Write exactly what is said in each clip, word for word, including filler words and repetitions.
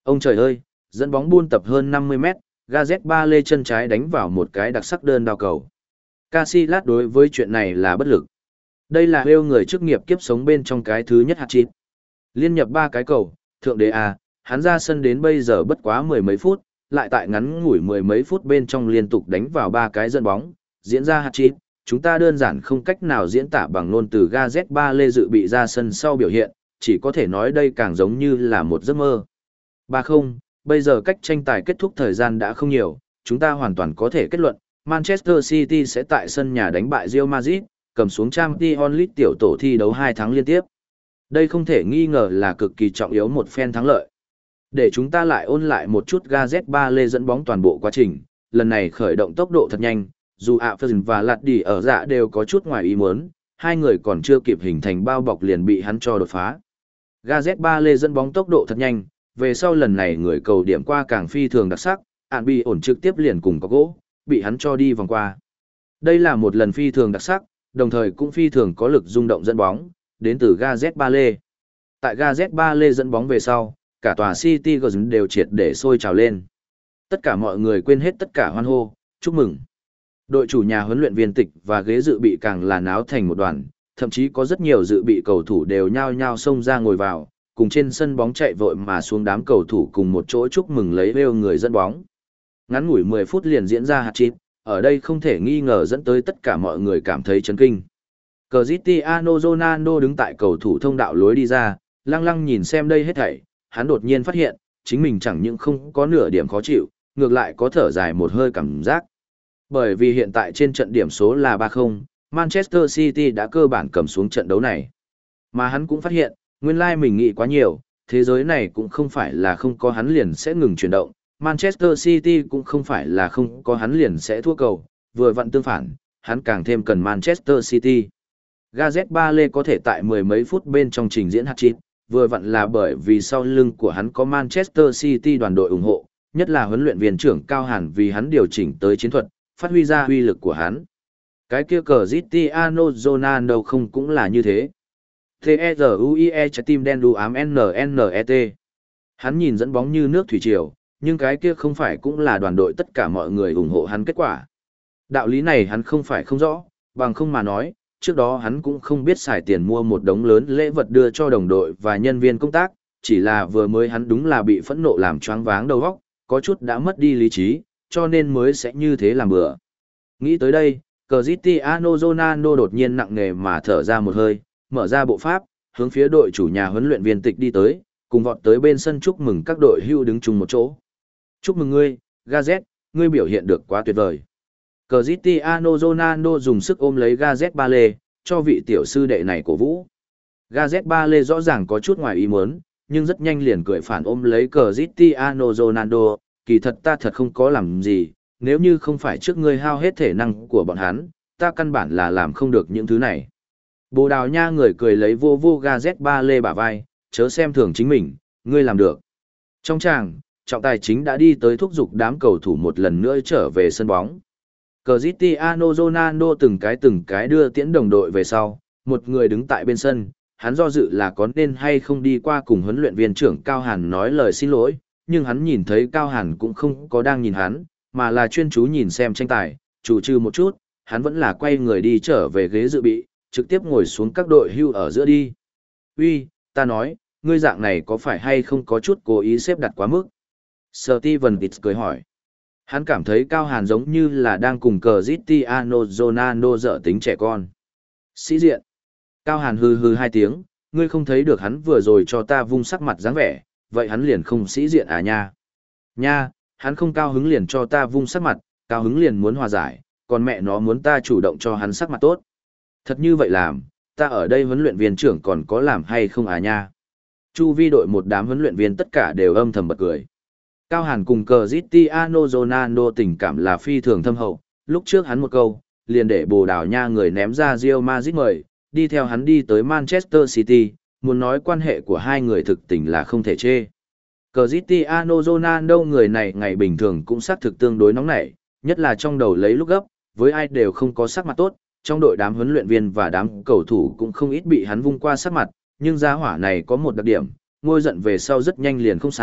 Ông trời ơi, dẫn bóng buôn tập hơn năm mươi mét, Gareth Bale chân trái đánh vào một cái đặc sắc đơn đao cầu. Casillas đối với chuyện này là bất lực. Đây là Wales người chức nghiệp kiếp sống bên trong cái thứ nhất hat-trick. Liên nhập ba cái cầu, thượng đế à, hắn ra sân đến bây giờ bất quá mười mấy phút, lại tại ngắn ngủi mười mấy phút bên trong liên tục đánh vào ba cái dẫn bóng, diễn ra hat-trick. Chúng ta đơn giản không cách nào diễn tả bằng ngôn từ Gareth Bale dự bị ra sân sau biểu hiện, chỉ có thể nói đây càng giống như là một giấc mơ. ba không, bây giờ cách tranh tài kết thúc thời gian đã không nhiều, chúng ta hoàn toàn có thể kết luận, Manchester City sẽ tại sân nhà đánh bại Real Madrid, cầm xuống Champions League tiểu tổ thi đấu hai tháng liên tiếp. Đây không thể nghi ngờ là cực kỳ trọng yếu một phen thắng lợi. Để chúng ta lại ôn lại một chút Gareth Bale dẫn bóng toàn bộ quá trình, lần này khởi động tốc độ thật nhanh, dù Ferguson và Lạt Đi ở dạ đều có chút ngoài ý muốn, hai người còn chưa kịp hình thành bao bọc liền bị hắn cho đột phá. Gareth Bale dẫn bóng tốc độ thật nhanh, về sau lần này người cầu điểm qua càng phi thường đặc sắc, ản bị ổn trực tiếp liền cùng có gỗ, bị hắn cho đi vòng qua. Đây là một lần phi thường đặc sắc, đồng thời cũng phi thường có lực rung động dẫn bóng, đến từ Gareth Bale. Tại Gareth Bale dẫn bóng về sau, cả tòa City Garden đều triệt để sôi trào lên. Tất cả mọi người quên hết tất cả hoan hô, chúc mừng. Đội chủ nhà huấn luyện viên tịch và ghế dự bị càng là náo thành một đoàn, thậm chí có rất nhiều dự bị cầu thủ đều nhao nhao xông ra ngồi vào, cùng trên sân bóng chạy vội mà xuống đám cầu thủ cùng một chỗ chúc mừng lấy Wales người dẫn bóng. Ngắn ngủi mười phút liền diễn ra hat-trick, ở đây không thể nghi ngờ dẫn tới tất cả mọi người cảm thấy chấn kinh. Cristiano Ronaldo đứng tại cầu thủ thông đạo lối đi ra, lăng lăng nhìn xem đây hết thảy, hắn đột nhiên phát hiện, chính mình chẳng những không có nửa điểm khó chịu, ngược lại có thở dài một hơi cảm giác. Bởi vì hiện tại trên trận điểm số là ba không, Manchester City đã cơ bản cầm xuống trận đấu này. Mà hắn cũng phát hiện, nguyên lai mình nghĩ quá nhiều, thế giới này cũng không phải là không có hắn liền sẽ ngừng chuyển động, Manchester City cũng không phải là không có hắn liền sẽ thua cầu, vừa vặn tương phản, hắn càng thêm cần Manchester City. Gareth Bale có thể tại mười mấy phút bên trong trình diễn hat-trick, vừa vặn là bởi vì sau lưng của hắn có Manchester City đoàn đội ủng hộ, nhất là huấn luyện viên trưởng Cao Hàn vì hắn điều chỉnh tới chiến thuật, phát huy ra uy lực của hắn. Cái kia Cristiano Ronaldo không cũng là như thế. T-E-Z-U-I-E trái tim đen đu ám N-N-E-T. Hắn nhìn dẫn bóng như nước thủy triều, nhưng cái kia không phải cũng là đoàn đội tất cả mọi người ủng hộ hắn kết quả. Đạo lý này hắn không phải không rõ, bằng không mà nói, trước đó hắn cũng không biết xài tiền mua một đống lớn lễ vật đưa cho đồng đội và nhân viên công tác, chỉ là vừa mới hắn đúng là bị phẫn nộ làm choáng váng đầu óc, có chút đã mất đi lý trí, cho nên mới sẽ như thế làm bữa. Nghĩ tới đây, Cristiano Ronaldo đột nhiên nặng nề mà thở ra một hơi, mở ra bộ pháp, hướng phía đội chủ nhà huấn luyện viên tịch đi tới, cùng vọt tới bên sân chúc mừng các đội hưu đứng chung một chỗ. Chúc mừng ngươi, Gareth, ngươi biểu hiện được quá tuyệt vời. Cristiano Ronaldo dùng sức ôm lấy Gareth Bale, cho vị tiểu sư đệ này cổ vũ. Gareth Bale rõ ràng có chút ngoài ý muốn, nhưng rất nhanh liền cười phản ôm lấy Cristiano Ronaldo, kỳ thật ta thật không có làm gì, nếu như không phải trước ngươi hao hết thể năng của bọn hắn, ta căn bản là làm không được những thứ này. Bồ Đào Nha người cười lấy vô vô Gareth Bale bả vai, chớ xem thường chính mình, ngươi làm được. Trong tràng, trọng tài chính đã đi tới thúc giục đám cầu thủ một lần nữa trở về sân bóng. Cristiano Ronaldo từng cái từng cái đưa tiễn đồng đội về sau, một người đứng tại bên sân, hắn do dự là có nên hay không đi qua cùng huấn luyện viên trưởng Cao Hàn nói lời xin lỗi, nhưng hắn nhìn thấy Cao Hàn cũng không có đang nhìn hắn, mà là chuyên chú nhìn xem tranh tài, chủ trừ một chút, hắn vẫn là quay người đi trở về ghế dự bị, trực tiếp ngồi xuống các đội hưu ở giữa đi. Uy, ta nói, ngươi dạng này có phải hay không có chút cố ý xếp đặt quá mức? Steven Pitts cười hỏi. Hắn cảm thấy Cao Hàn giống như là đang cùng Cristiano Ronaldo dở tính trẻ con. Sĩ diện. Cao Hàn hừ hừ hai tiếng, ngươi không thấy được hắn vừa rồi cho ta vung sắc mặt dáng vẻ, vậy hắn liền không sĩ diện à nha. Nha, hắn không cao hứng liền cho ta vung sắc mặt, cao hứng liền muốn hòa giải, còn mẹ nó muốn ta chủ động cho hắn sắc mặt tốt. Thật như vậy làm, ta ở đây huấn luyện viên trưởng còn có làm hay không à nha. Chu vi đội một đám huấn luyện viên tất cả đều âm thầm bật cười. Cao Hàn cùng Cristiano Ronaldo tình cảm là phi thường thâm hậu, lúc trước hắn một câu, liền để Bồ Đào Nha người ném ra Real Madrid mời, đi theo hắn đi tới Manchester City, muốn nói quan hệ của hai người thực tình là không thể chê. Cristiano Ronaldo người này ngày bình thường cũng xác thực tương đối nóng nảy, nhất là trong đầu lấy lúc gấp, với ai đều không có sắc mặt tốt, trong đội đám huấn luyện viên và đám cầu thủ cũng không ít bị hắn vung qua sắc mặt, nhưng gia hỏa này có một đặc điểm, ngôi giận về sau rất nhanh liền không sao,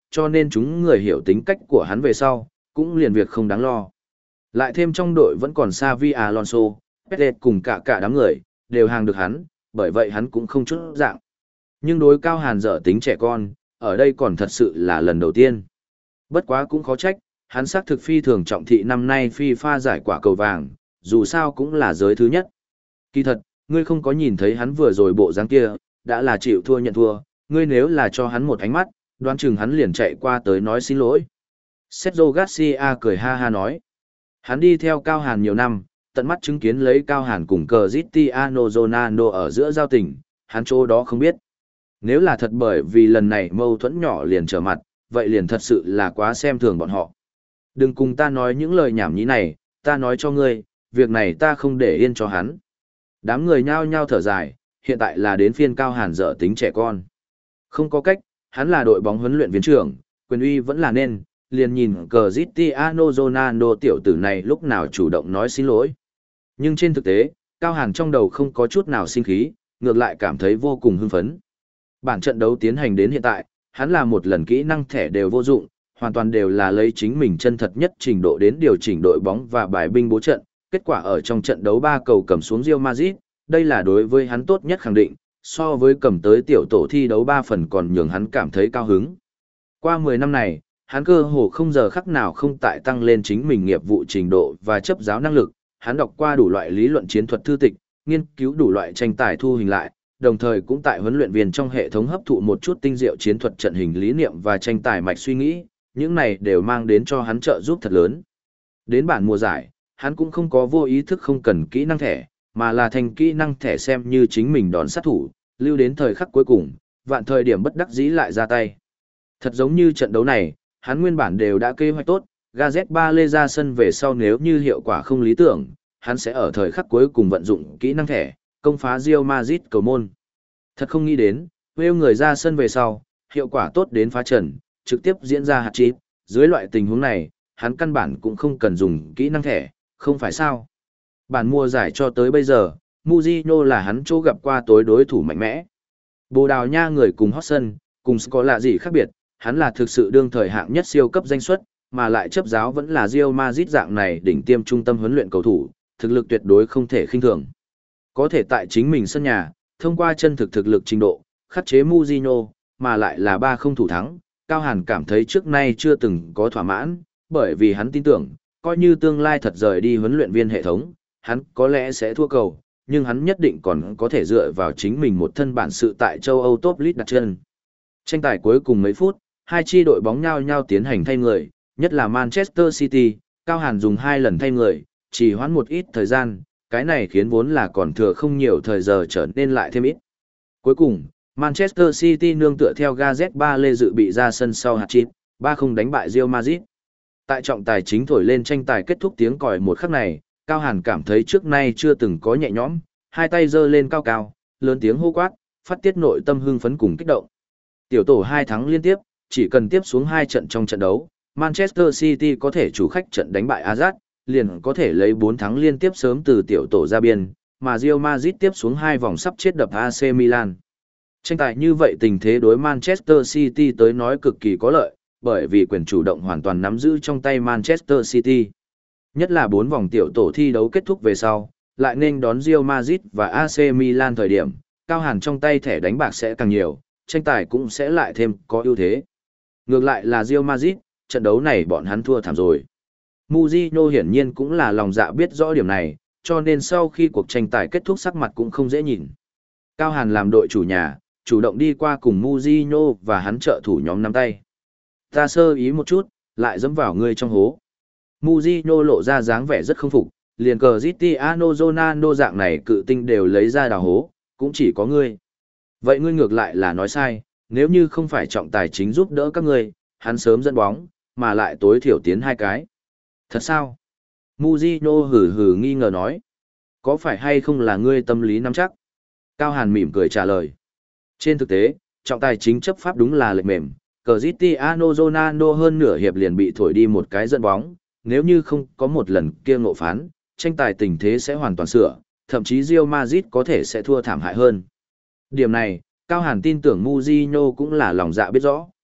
cho nên chúng người hiểu tính cách của hắn về sau, cũng liền việc không đáng lo. Lại thêm trong đội vẫn còn Xavi Alonso, Perez cùng cả cả đám người, đều hàng được hắn, bởi vậy hắn cũng không chút dạng. Nhưng đối Cao Hàn dở tính trẻ con, ở đây còn thật sự là lần đầu tiên. Bất quá cũng khó trách, hắn xác thực phi thường trọng thị năm nay FIFA giải quả cầu vàng, dù sao cũng là giới thứ nhất. Kỳ thật, ngươi không có nhìn thấy hắn vừa rồi bộ dáng kia, đã là chịu thua nhận thua, ngươi nếu là cho hắn một ánh mắt, đoán chừng hắn liền chạy qua tới nói xin lỗi. Sergio Garcia cười ha ha nói. Hắn đi theo Cao Hàn nhiều năm, tận mắt chứng kiến lấy Cao Hàn cùng Cristiano Ronaldo ở giữa giao tình, hắn chỗ đó không biết. Nếu là thật bởi vì lần này mâu thuẫn nhỏ liền trở mặt, vậy liền thật sự là quá xem thường bọn họ. Đừng cùng ta nói những lời nhảm nhí này, ta nói cho ngươi, việc này ta không để yên cho hắn. Đám người nhao nhao thở dài, hiện tại là đến phiên Cao Hàn dở tính trẻ con. Không có cách, hắn là đội bóng huấn luyện viên trưởng, quyền uy vẫn là nên, liền nhìn Cristiano Ronaldo tiểu tử này lúc nào chủ động nói xin lỗi. Nhưng trên thực tế, Cao Hàn trong đầu không có chút nào sinh khí, ngược lại cảm thấy vô cùng hưng phấn. Bản trận đấu tiến hành đến hiện tại, hắn là một lần kỹ năng thẻ đều vô dụng, hoàn toàn đều là lấy chính mình chân thật nhất trình độ đến điều chỉnh đội bóng và bài binh bố trận. Kết quả ở trong trận đấu ba cầu cầm xuống Real Madrid, đây là đối với hắn tốt nhất khẳng định, so với cầm tới tiểu tổ thi đấu ba phần còn nhường hắn cảm thấy cao hứng. Qua mười năm này, hắn cơ hồ không giờ khắc nào không tại tăng lên chính mình nghiệp vụ trình độ và chấp giáo năng lực, hắn đọc qua đủ loại lý luận chiến thuật thư tịch, nghiên cứu đủ loại tranh tài thu hình lại, đồng thời cũng tại huấn luyện viên trong hệ thống hấp thụ một chút tinh diệu chiến thuật trận hình lý niệm và tranh tài mạch suy nghĩ, những này đều mang đến cho hắn trợ giúp thật lớn. Đến bản mùa giải, hắn cũng không có vô ý thức không cần kỹ năng thẻ, mà là thành kỹ năng thẻ xem như chính mình đón sát thủ, lưu đến thời khắc cuối cùng, vạn thời điểm bất đắc dĩ lại ra tay. Thật giống như trận đấu này, hắn nguyên bản đều đã kế hoạch tốt, Gareth Bale ra sân về sau nếu như hiệu quả không lý tưởng, hắn sẽ ở thời khắc cuối cùng vận dụng kỹ năng thẻ, công phá Real Madrid cầu môn. Thật không nghĩ đến, Wales người ra sân về sau, hiệu quả tốt đến phá trần, trực tiếp diễn ra hat-trick, dưới loại tình huống này, hắn căn bản cũng không cần dùng kỹ năng thẻ, không phải sao? Bản mùa giải cho tới bây giờ, Mourinho là hắn chỗ gặp qua tối đối thủ mạnh mẽ. Bồ Đào Nha người cùng hot sân, cùng có lạ gì khác biệt, hắn là thực sự đương thời hạng nhất siêu cấp danh suất, mà lại chấp giáo vẫn là Real Madrid dạng này đỉnh tiêm trung tâm huấn luyện cầu thủ, thực lực tuyệt đối không thể khinh thường. Có thể tại chính mình sân nhà, thông qua chân thực thực lực trình độ, khắc chế Mourinho, mà lại là ba không thủ thắng, Cao Hàn cảm thấy trước nay chưa từng có thỏa mãn, bởi vì hắn tin tưởng, coi như tương lai thật rời đi huấn luyện viên hệ thống, hắn có lẽ sẽ thua cầu, nhưng hắn nhất định còn có thể dựa vào chính mình một thân bản sự tại châu Âu Top League đặt chân. Tranh tài cuối cùng mấy phút, hai chi đội bóng nhau nhau tiến hành thay người, nhất là Manchester City, Cao Hàn dùng hai lần thay người, chỉ hoãn một ít thời gian, cái này khiến vốn là còn thừa không nhiều thời giờ trở nên lại thêm ít. Cuối cùng, Manchester City nương tựa theo Gareth Bale dự bị ra sân sau hat-trick, ba không đánh bại Real Madrid. Tại trọng tài chính thổi lên tranh tài kết thúc tiếng còi một khắc này, Cao Hàn cảm thấy trước nay chưa từng có nhẹ nhõm, hai tay giơ lên cao cao, lớn tiếng hô quát, phát tiết nội tâm hưng phấn cùng kích động. Tiểu tổ hai thắng liên tiếp, chỉ cần tiếp xuống hai trận trong trận đấu, Manchester City có thể chủ khách trận đánh bại Ajax, liền có thể lấy bốn thắng liên tiếp sớm từ tiểu tổ ra biên, mà Real Madrid tiếp xuống hai vòng sắp chết đập a xê Milan. Tranh tài như vậy tình thế đối Manchester City tới nói cực kỳ có lợi, bởi vì quyền chủ động hoàn toàn nắm giữ trong tay Manchester City. Nhất là bốn vòng tiểu tổ thi đấu kết thúc về sau, lại nên đón Real Madrid và a xê Milan thời điểm, Cao Hàn trong tay thẻ đánh bạc sẽ càng nhiều, tranh tài cũng sẽ lại thêm có ưu thế. Ngược lại là Real Madrid, trận đấu này bọn hắn thua thảm rồi. Mourinho hiển nhiên cũng là lòng dạ biết rõ điểm này, cho nên sau khi cuộc tranh tài kết thúc sắc mặt cũng không dễ nhìn. Cao Hàn làm đội chủ nhà, chủ động đi qua cùng Mourinho và hắn trợ thủ nhóm nắm tay. Ta sơ ý một chút, lại dẫm vào ngươi trong hố. Mourinho lộ ra dáng vẻ rất không phục, liền cờ Cristiano Ronaldo dạng này cự tinh đều lấy ra đào hố, cũng chỉ có ngươi. Vậy ngươi ngược lại là nói sai, nếu như không phải trọng tài chính giúp đỡ các ngươi, hắn sớm dẫn bóng, mà lại tối thiểu tiến hai cái. Thật sao? Mourinho hừ hừ nghi ngờ nói. Có phải hay không là ngươi tâm lý nắm chắc? Cao Hàn mỉm cười trả lời. Trên thực tế, trọng tài chính chấp pháp đúng là lệch mềm, Cristiano Ronaldo hơn nửa hiệp liền bị thổi đi một cái dẫn bóng, nếu như không có một lần kia ngộ phán, tranh tài tình thế sẽ hoàn toàn sửa, thậm chí Real Madrid có thể sẽ thua thảm hại hơn. Điểm này, Cao Hàn tin tưởng Mourinho cũng là lòng dạ biết rõ.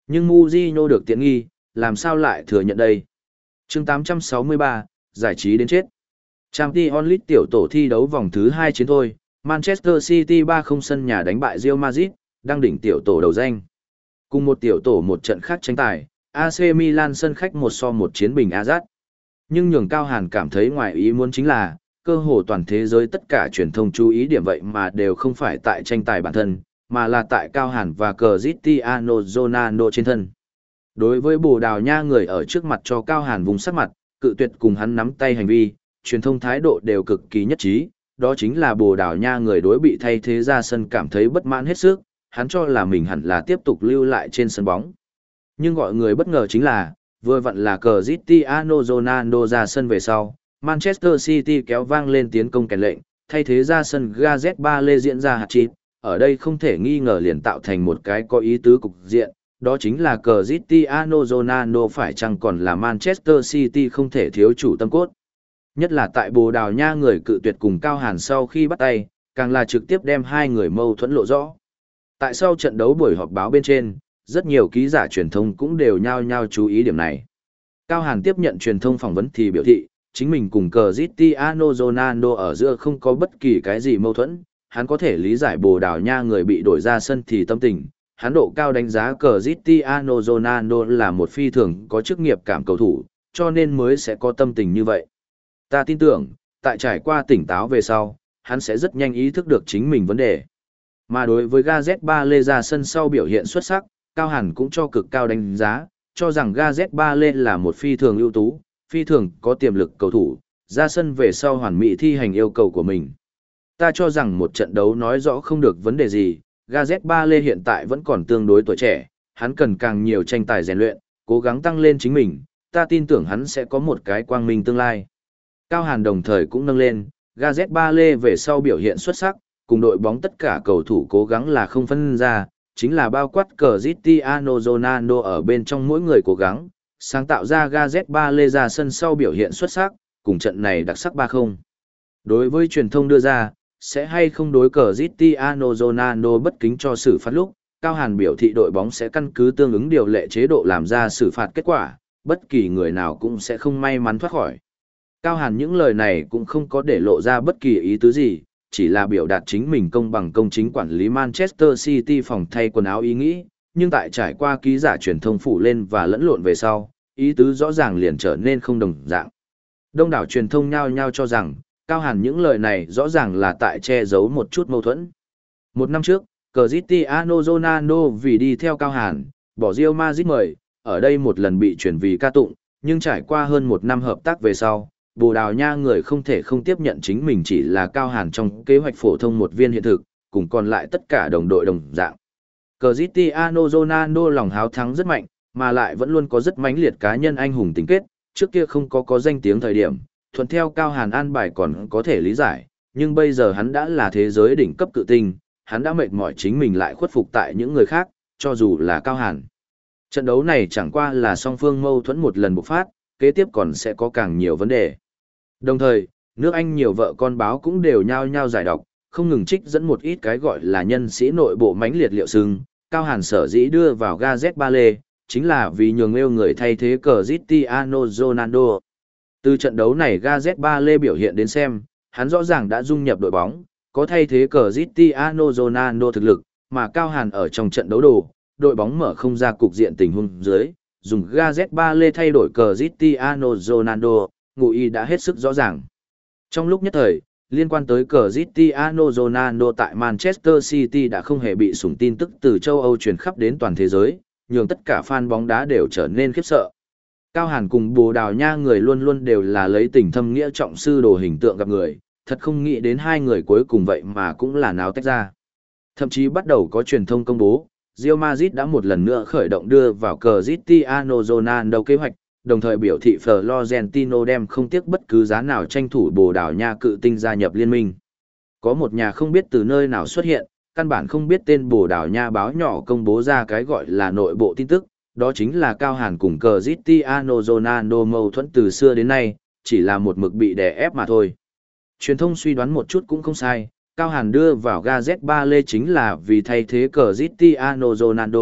Nhưng Mourinho được tiện nghi, làm sao lại thừa nhận đây? Chương tám trăm sáu mươi ba, giải trí đến chết. Champions League tiểu tổ thi đấu vòng thứ hai chiến thôi, Manchester City ba không sân nhà đánh bại Real Madrid, đang đỉnh tiểu tổ đầu danh. Cùng một tiểu tổ một trận khác tranh tài, a xê Milan sân khách một so một chiến bình Ajax. Nhưng nhường Cao Hàn cảm thấy ngoài ý muốn chính là, cơ hồ toàn thế giới tất cả truyền thông chú ý điểm vậy mà đều không phải tại tranh tài bản thân, mà là tại Cao Hàn và Cristiano Ronaldo trên thân. Đối với Bồ Đào Nha người ở trước mặt cho Cao Hàn vùng sắc mặt, cự tuyệt cùng hắn nắm tay hành vi, truyền thông thái độ đều cực kỳ nhất trí, đó chính là Bồ Đào Nha người đối bị thay thế ra sân cảm thấy bất mãn hết sức, hắn cho là mình hẳn là tiếp tục lưu lại trên sân bóng. Nhưng gọi người bất ngờ chính là, vừa vặn là Cristiano Ronaldo ra sân về sau, Manchester City kéo vang lên tiến công kèn lệnh, thay thế ra sân Gareth Bale diễn ra hat-trick, ở đây không thể nghi ngờ liền tạo thành một cái có ý tứ cục diện, đó chính là Cristiano Ronaldo phải chăng còn là Manchester City không thể thiếu chủ tâm cốt. Nhất là tại Bồ Đào Nha người cự tuyệt cùng Cao Hàn sau khi bắt tay, càng là trực tiếp đem hai người mâu thuẫn lộ rõ. Tại sau trận đấu buổi họp báo bên trên, rất nhiều ký giả truyền thông cũng đều nhao nhao chú ý điểm này. Cao Hàn tiếp nhận truyền thông phỏng vấn thì biểu thị, chính mình cùng Cristiano Ronaldo ở giữa không có bất kỳ cái gì mâu thuẫn, hắn có thể lý giải Bồ Đào Nha người bị đổi ra sân thì tâm tình, hắn độ cao đánh giá Cristiano Ronaldo là một phi thường có chức nghiệp cảm cầu thủ, cho nên mới sẽ có tâm tình như vậy. Ta tin tưởng, tại trải qua tỉnh táo về sau, hắn sẽ rất nhanh ý thức được chính mình vấn đề. Mà đối với Gareth Bale ra sân sau biểu hiện xuất sắc, Cao Hàn cũng cho cực cao đánh giá, cho rằng Gareth Bale là một phi thường ưu tú, phi thường có tiềm lực cầu thủ, ra sân về sau hoàn mỹ thi hành yêu cầu của mình. Ta cho rằng một trận đấu nói rõ không được vấn đề gì, Gareth Bale hiện tại vẫn còn tương đối tuổi trẻ, hắn cần càng nhiều tranh tài rèn luyện, cố gắng tăng lên chính mình, ta tin tưởng hắn sẽ có một cái quang minh tương lai. Cao Hàn đồng thời cũng nâng lên, Gareth Bale về sau biểu hiện xuất sắc, cùng đội bóng tất cả cầu thủ cố gắng là không phân ra, chính là bao quát Cristiano Ronaldo ở bên trong mỗi người cố gắng, sáng tạo ra Gareth Bale ra sân sau biểu hiện xuất sắc, cùng trận này đặc sắc ba không. Đối với truyền thông đưa ra, sẽ hay không đối Cristiano Ronaldo bất kính cho xử phạt lúc, Cao Hàn biểu thị đội bóng sẽ căn cứ tương ứng điều lệ chế độ làm ra xử phạt kết quả, bất kỳ người nào cũng sẽ không may mắn thoát khỏi. Cao Hàn những lời này cũng không có để lộ ra bất kỳ ý tứ gì, chỉ là biểu đạt chính mình công bằng công chính quản lý Manchester City phòng thay quần áo ý nghĩ, nhưng tại trải qua ký giả truyền thông phủ lên và lẫn lộn về sau, ý tứ rõ ràng liền trở nên không đồng dạng. Đông đảo truyền thông nhao nhao cho rằng, Cao Hàn những lời này rõ ràng là tại che giấu một chút mâu thuẫn. Một năm trước, Cristiano Ronaldo vì đi theo Cao Hàn, bỏ Real Madrid mời, ở đây một lần bị chuyển vì ca tụng, nhưng trải qua hơn một năm hợp tác về sau, Bồ Đào Nha người không thể không tiếp nhận chính mình chỉ là Cao Hàn trong kế hoạch phổ thông một viên hiện thực, cùng còn lại tất cả đồng đội đồng dạng. Cristiano Ronaldo lòng háo thắng rất mạnh, mà lại vẫn luôn có rất mãnh liệt cá nhân anh hùng tính kết, trước kia không có có danh tiếng thời điểm, thuận theo Cao Hàn an bài còn có thể lý giải, nhưng bây giờ hắn đã là thế giới đỉnh cấp cự tinh, hắn đã mệt mỏi chính mình lại khuất phục tại những người khác, cho dù là Cao Hàn. Trận đấu này chẳng qua là song phương mâu thuẫn một lần bộc phát, kế tiếp còn sẽ có càng nhiều vấn đề. Đồng thời, nước Anh nhiều vợ con báo cũng đều nhao nhao giải đọc, không ngừng trích dẫn một ít cái gọi là nhân sĩ nội bộ mãnh liệt liệu sưng, Cao Hàn sở dĩ đưa vào Gareth Bale, chính là vì nhường yêu người thay thế Cristiano Ronaldo. Từ trận đấu này Gareth Bale biểu hiện đến xem, hắn rõ ràng đã dung nhập đội bóng, có thay thế Cristiano Ronaldo thực lực, mà Cao Hàn ở trong trận đấu đồ, đội bóng mở không ra cục diện tình huống dưới, dùng Gareth Bale thay đổi Cristiano Ronaldo, ngụ ý đã hết sức rõ ràng. Trong lúc nhất thời, liên quan tới Cristiano Ronaldo tại Manchester City đã không hề bị sủng tin tức từ châu Âu truyền khắp đến toàn thế giới, nhường tất cả fan bóng đá đều trở nên khiếp sợ. Cao Hàn cùng Bồ Đào Nha người luôn luôn đều là lấy tình thâm nghĩa trọng sư đồ hình tượng gặp người, thật không nghĩ đến hai người cuối cùng vậy mà cũng là náo tách ra. Thậm chí bắt đầu có truyền thông công bố, Real Madrid đã một lần nữa khởi động đưa vào Cristiano Ronaldo kế hoạch, đồng thời biểu thị Florentino đem không tiếc bất cứ giá nào tranh thủ Bồ Đào Nha cự tinh gia nhập liên minh. Có một nhà không biết từ nơi nào xuất hiện, căn bản không biết tên Bồ Đào Nha báo nhỏ công bố ra cái gọi là nội bộ tin tức, đó chính là Cao Hàn cùng Cristiano Ronaldo mâu thuẫn từ xưa đến nay, chỉ là một mực bị đè ép mà thôi. Truyền thông suy đoán một chút cũng không sai, Cao Hàn đưa vào Gareth Bale chính là vì thay thế Cristiano Ronaldo,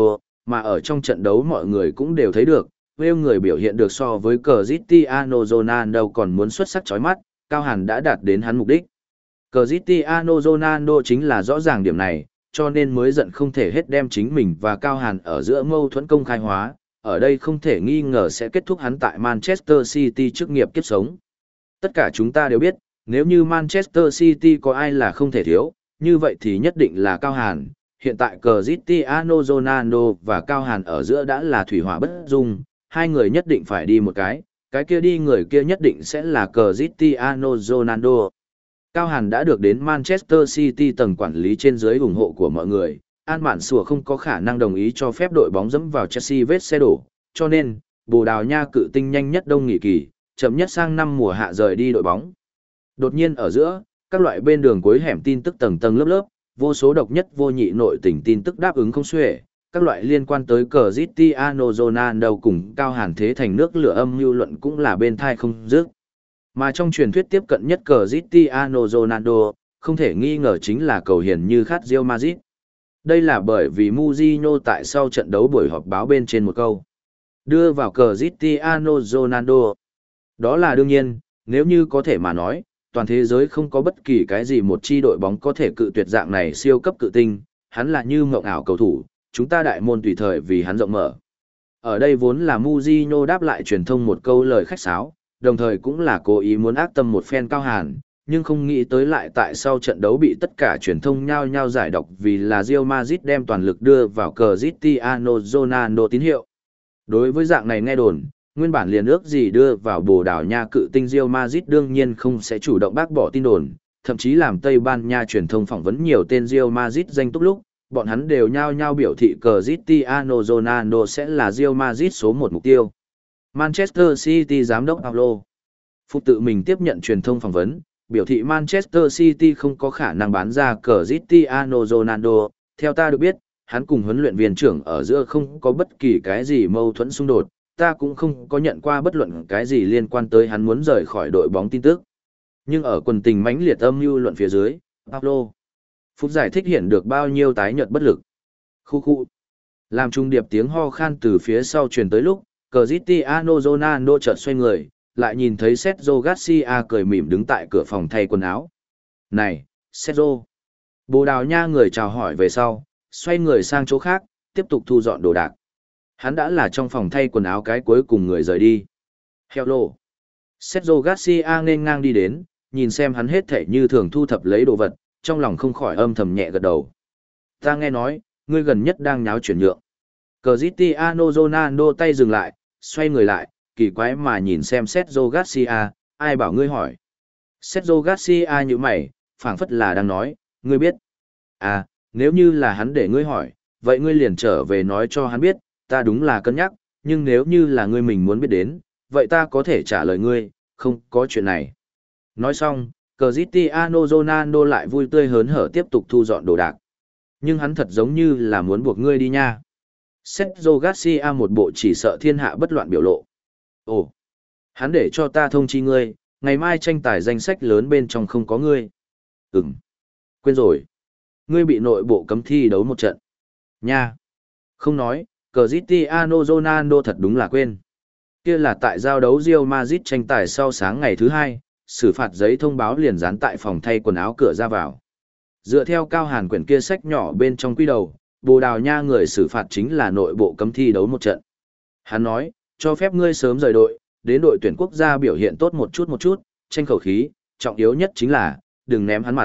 mà ở trong trận đấu mọi người cũng đều thấy được, Wales người biểu hiện được so với Cristiano Ronaldo còn muốn xuất sắc chói mắt, Cao Hàn đã đạt đến hắn mục đích. Cristiano Ronaldo chính là rõ ràng điểm này, cho nên mới giận không thể hết đem chính mình và Cao Hàn ở giữa mâu thuẫn công khai hóa, ở đây không thể nghi ngờ sẽ kết thúc hắn tại Manchester City chức nghiệp kiếp sống. Tất cả chúng ta đều biết, nếu như Manchester City có ai là không thể thiếu, như vậy thì nhất định là Cao Hàn. Hiện tại Cristiano Ronaldo và Cao Hàn ở giữa đã là thủy hỏa bất dung, hai người nhất định phải đi một cái, cái kia đi người kia nhất định sẽ là Cristiano Ronaldo. Cao Hàn đã được đến Manchester City tầng quản lý trên dưới ủng hộ của mọi người, An Mạn Sùa không có khả năng đồng ý cho phép đội bóng dẫm vào Chelsea vết xe đổ, cho nên, Bồ Đào Nha cự tinh nhanh nhất đông nghỉ kỳ, chậm nhất sang năm mùa hạ rời đi đội bóng. Đột nhiên ở giữa, các loại bên đường cuối hẻm tin tức tầng tầng lớp lớp, vô số độc nhất vô nhị nội tình tin tức đáp ứng không xuể, các loại liên quan tới Cristiano Ronaldo cùng Cao Hàn thế thành nước lửa âm mưu luận cũng là bên thai không dứt. Mà trong truyền thuyết tiếp cận nhất Cristiano Ronaldo, không thể nghi ngờ chính là cầu hiền như khát Real Madrid. Đây là bởi vì Mourinho tại sau trận đấu buổi họp báo bên trên một câu đưa vào Cristiano Ronaldo. Đó là đương nhiên, nếu như có thể mà nói, toàn thế giới không có bất kỳ cái gì một chi đội bóng có thể cự tuyệt dạng này siêu cấp cự tinh, hắn là như mộng ảo cầu thủ, chúng ta đại môn tùy thời vì hắn rộng mở. Ở đây vốn là Mourinho đáp lại truyền thông một câu lời khách sáo, đồng thời cũng là cố ý muốn ác tâm một phen Cao Hàn, nhưng không nghĩ tới lại tại sau trận đấu bị tất cả truyền thông nhao nhao giải độc vì là Real Madrid đem toàn lực đưa vào Cristiano Ronaldo tín hiệu. Đối với dạng này nghe đồn, nguyên bản liền ước gì đưa vào Bồ Đào Nha cự tinh Real Madrid đương nhiên không sẽ chủ động bác bỏ tin đồn, thậm chí làm Tây Ban Nha truyền thông phỏng vấn nhiều tên Real Madrid danh túc lúc, bọn hắn đều nhao nhao biểu thị Cristiano Ronaldo sẽ là Real Madrid số một mục tiêu. Manchester City giám đốc Paulo Phục tự mình tiếp nhận truyền thông phỏng vấn, biểu thị Manchester City không có khả năng bán ra Cristiano Ronaldo. Theo ta được biết, hắn cùng huấn luyện viên trưởng ở giữa không có bất kỳ cái gì mâu thuẫn xung đột, ta cũng không có nhận qua bất luận cái gì liên quan tới hắn muốn rời khỏi đội bóng tin tức. Nhưng ở quần tình mãnh liệt âm mưu luận phía dưới, Paulo Phúc giải thích hiện được bao nhiêu tái nhợt bất lực. Khu khu. Làm trung điệp tiếng ho khan từ phía sau truyền tới lúc, Cristiano Ronaldo chợt xoay người, lại nhìn thấy Sergio Garcia cười mỉm đứng tại cửa phòng thay quần áo. Này, Sergio. Bồ Đào Nha người chào hỏi về sau, xoay người sang chỗ khác, tiếp tục thu dọn đồ đạc. Hắn đã là trong phòng thay quần áo cái cuối cùng người rời đi. Hello. Sergio Garcia nên ngang đi đến, nhìn xem hắn hết thể như thường thu thập lấy đồ vật, trong lòng không khỏi âm thầm nhẹ gật đầu. Ta nghe nói, ngươi gần nhất đang nháo chuyển nhượng. Cristiano Ronaldo tay dừng lại, xoay người lại, kỳ quái mà nhìn xem Sergio Garcia, ai bảo ngươi hỏi. Sergio Garcia như mày, phảng phất là đang nói, ngươi biết. À, nếu như là hắn để ngươi hỏi, vậy ngươi liền trở về nói cho hắn biết, ta đúng là cân nhắc, nhưng nếu như là ngươi mình muốn biết đến, vậy ta có thể trả lời ngươi, không có chuyện này. Nói xong, Cristiano Ronaldo lại vui tươi hớn hở tiếp tục thu dọn đồ đạc. Nhưng hắn thật giống như là muốn buộc ngươi đi nha. Sergio Garcia một bộ chỉ sợ thiên hạ bất loạn biểu lộ. Ồ, hắn để cho ta thông chi ngươi, ngày mai tranh tài danh sách lớn bên trong không có ngươi. Ừm, quên rồi. Ngươi bị nội bộ cấm thi đấu một trận. Nha. Không nói, Cristiano Ronaldo thật đúng là quên. Kia là tại giao đấu Real Madrid tranh tài sau sáng ngày thứ hai, xử phạt giấy thông báo liền dán tại phòng thay quần áo cửa ra vào. Dựa theo Cao Hàn quyển kia sách nhỏ bên trong quy đầu, Bồ Đào Nha người xử phạt chính là nội bộ cấm thi đấu một trận. Hắn nói, cho phép ngươi sớm rời đội, đến đội tuyển quốc gia biểu hiện tốt một chút một chút, tranh khẩu khí, trọng yếu nhất chính là, đừng ném hắn mặt.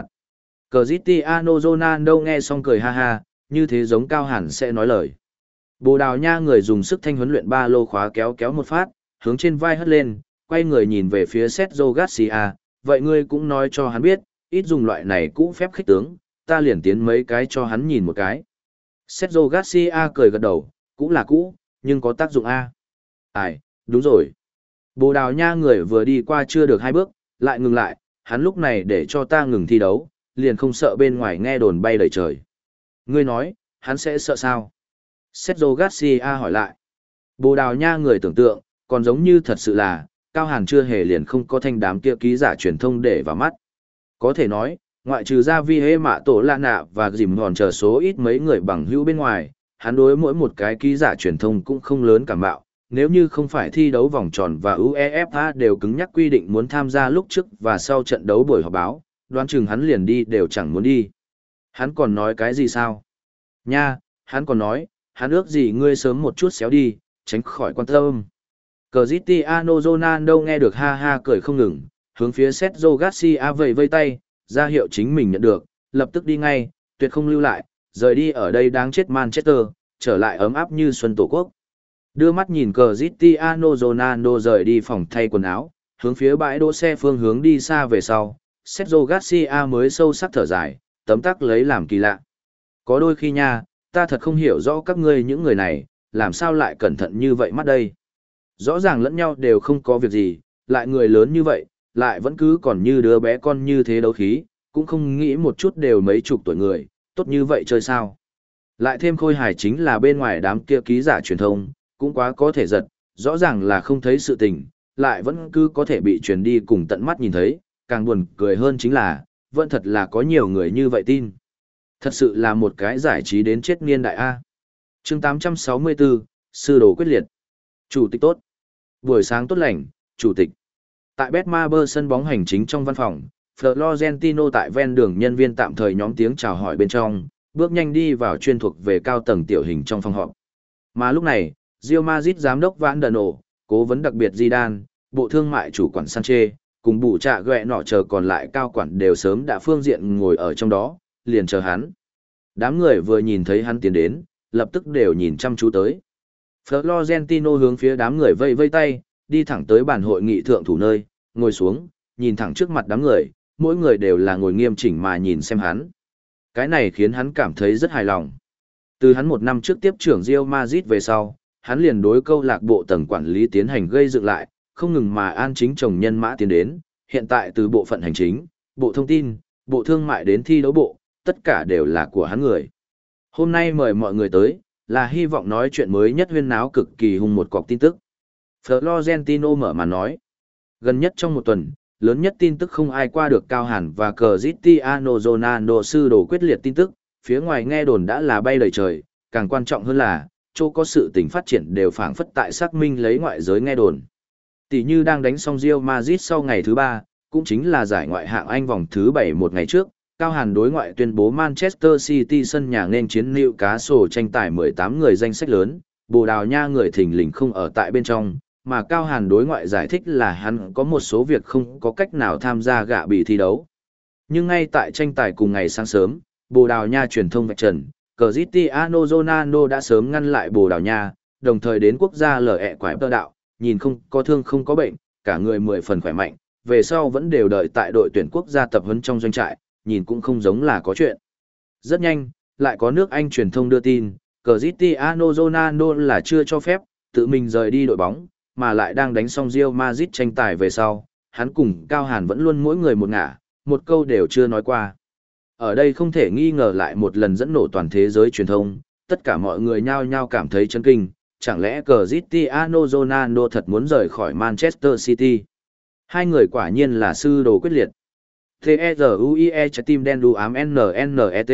Cristiano Ronaldo nghe xong cười ha ha, như thế giống Cao Hàn sẽ nói lời. Bồ Đào Nha người dùng sức thanh huấn luyện ba lô khóa kéo kéo một phát, hướng trên vai hất lên, quay người nhìn về phía Sergio Garcia, vậy ngươi cũng nói cho hắn biết, ít dùng loại này cũ phép khích tướng, ta liền tiến mấy cái cho hắn nhìn một cái. Sergio Garcia cười gật đầu, cũ là cũ, nhưng có tác dụng A. Ai, đúng rồi. Bồ Đào Nha người vừa đi qua chưa được hai bước, lại ngừng lại, hắn lúc này để cho ta ngừng thi đấu, liền không sợ bên ngoài nghe đồn bay đầy trời. Ngươi nói, hắn sẽ sợ sao? Sergio Garcia hỏi lại. Bồ Đào Nha người tưởng tượng, còn giống như thật sự là, Cao Hàn chưa hề liền không có thanh đám kia ký giả truyền thông để vào mắt. Có thể nói, ngoại trừ ra vi hê mạ tổ la nạ và dìm hòn chờ số ít mấy người bằng hữu bên ngoài, hắn đối mỗi một cái ký giả truyền thông cũng không lớn cảm bạo, nếu như không phải thi đấu vòng tròn và UEFA đều cứng nhắc quy định muốn tham gia lúc trước và sau trận đấu buổi họp báo, đoán chừng hắn liền đi đều chẳng muốn đi. Hắn còn nói cái gì sao? Nha, hắn còn nói, hắn ước gì ngươi sớm một chút xéo đi, tránh khỏi quan tâm. Cristiano Ronaldo nghe được ha ha cười không ngừng, hướng phía Sergio Garcia vẫy vây tay, ra hiệu chính mình nhận được, lập tức đi ngay, tuyệt không lưu lại, rời đi ở đây đáng chết Manchester, trở lại ấm áp như xuân tổ quốc. Đưa mắt nhìn Cristiano Ronaldo rời đi phòng thay quần áo, hướng phía bãi đỗ xe phương hướng đi xa về sau, Sergio Garcia mới sâu sắc thở dài, tấm tắc lấy làm kỳ lạ. Có đôi khi nha, ta thật không hiểu rõ các ngươi những người này, làm sao lại cẩn thận như vậy mắt đây. Rõ ràng lẫn nhau đều không có việc gì, lại người lớn như vậy, lại vẫn cứ còn như đứa bé con như thế đấu khí, cũng không nghĩ một chút đều mấy chục tuổi người, tốt như vậy chơi sao. Lại thêm khôi hài chính là bên ngoài đám kia ký giả truyền thông, cũng quá có thể giật, rõ ràng là không thấy sự tình, lại vẫn cứ có thể bị truyền đi cùng tận mắt nhìn thấy, càng buồn cười hơn chính là, vẫn thật là có nhiều người như vậy tin. Thật sự là một cái giải trí đến chết niên đại A. chương tám trăm sáu mươi tư, Sư đồ quyết liệt. Chủ tịch tốt. Buổi sáng tốt lành, Chủ tịch. Tại Betmaber sân bóng hành chính trong văn phòng, Florentino tại ven đường nhân viên tạm thời nhóm tiếng chào hỏi bên trong, bước nhanh đi vào chuyên thuộc về cao tầng tiểu hình trong phòng họp. Mà lúc này, Real Madrid giám đốc Van der Nổ, cố vấn đặc biệt Zidane, bộ thương mại chủ quản Sanchez, cùng bụ trạ ghẹ nọ chờ còn lại cao quản đều sớm đã phương diện ngồi ở trong đó, liền chờ hắn. Đám người vừa nhìn thấy hắn tiến đến, lập tức đều nhìn chăm chú tới. Florentino hướng phía đám người vây vây tay, đi thẳng tới bàn hội nghị thượng thủ nơi, ngồi xuống, nhìn thẳng trước mặt đám người, mỗi người đều là ngồi nghiêm chỉnh mà nhìn xem hắn. Cái này khiến hắn cảm thấy rất hài lòng. Từ hắn một năm trước tiếp trưởng Real Madrid về sau, hắn liền đối câu lạc bộ tầng quản lý tiến hành gây dựng lại, không ngừng mà an chính chồng nhân mã tiến đến, hiện tại từ bộ phận hành chính, bộ thông tin, bộ thương mại đến thi đấu bộ, tất cả đều là của hắn người. Hôm nay mời mọi người tới, là hy vọng nói chuyện mới nhất huyên náo cực kỳ hung một cọc tin tức. Florentino mở màn nói, gần nhất trong một tuần, lớn nhất tin tức không ai qua được Cao Hàn và Cristiano Ronaldo sư đồ quyết liệt tin tức, phía ngoài nghe đồn đã là bay đầy trời, càng quan trọng hơn là, chỗ có sự tình phát triển đều phảng phất tại xác minh lấy ngoại giới nghe đồn. Tỷ như đang đánh xong Real Madrid sau ngày thứ ba, cũng chính là giải ngoại hạng Anh vòng thứ bảy một ngày trước, Cao Hàn đối ngoại tuyên bố Manchester City sân nhà nên chiến Newcastle tranh tài mười tám người danh sách lớn, Bồ Đào Nha người thình lình không ở tại bên trong, mà Cao Hàn đối ngoại giải thích là hắn có một số việc không có cách nào tham gia gạ bị thi đấu. Nhưng ngay tại tranh tài cùng ngày sáng sớm, Bồ Đào Nha truyền thông vạch trần, Cristiano Ronaldo đã sớm ngăn lại Bồ Đào Nha, đồng thời đến quốc gia lở ẹ quải tơ đạo, nhìn không có thương không có bệnh, cả người mười phần khỏe mạnh, về sau vẫn đều đợi tại đội tuyển quốc gia tập huấn trong doanh trại, nhìn cũng không giống là có chuyện. Rất nhanh, lại có nước Anh truyền thông đưa tin, Cristiano Ronaldo là chưa cho phép, tự mình rời đi đội bóng, mà lại đang đánh xong Real Madrid tranh tài về sau, hắn cùng Cao Hàn vẫn luôn mỗi người một ngả, một câu đều chưa nói qua. Ở đây không thể nghi ngờ lại một lần dẫn nổ toàn thế giới truyền thông, tất cả mọi người nhao nhao cảm thấy chấn kinh, chẳng lẽ Cristiano Ronaldo thật muốn rời khỏi Manchester City. Hai người quả nhiên là sư đồ quyết liệt. T-E-Z-U-I-E trái tim đen đu ám N-N-E-T.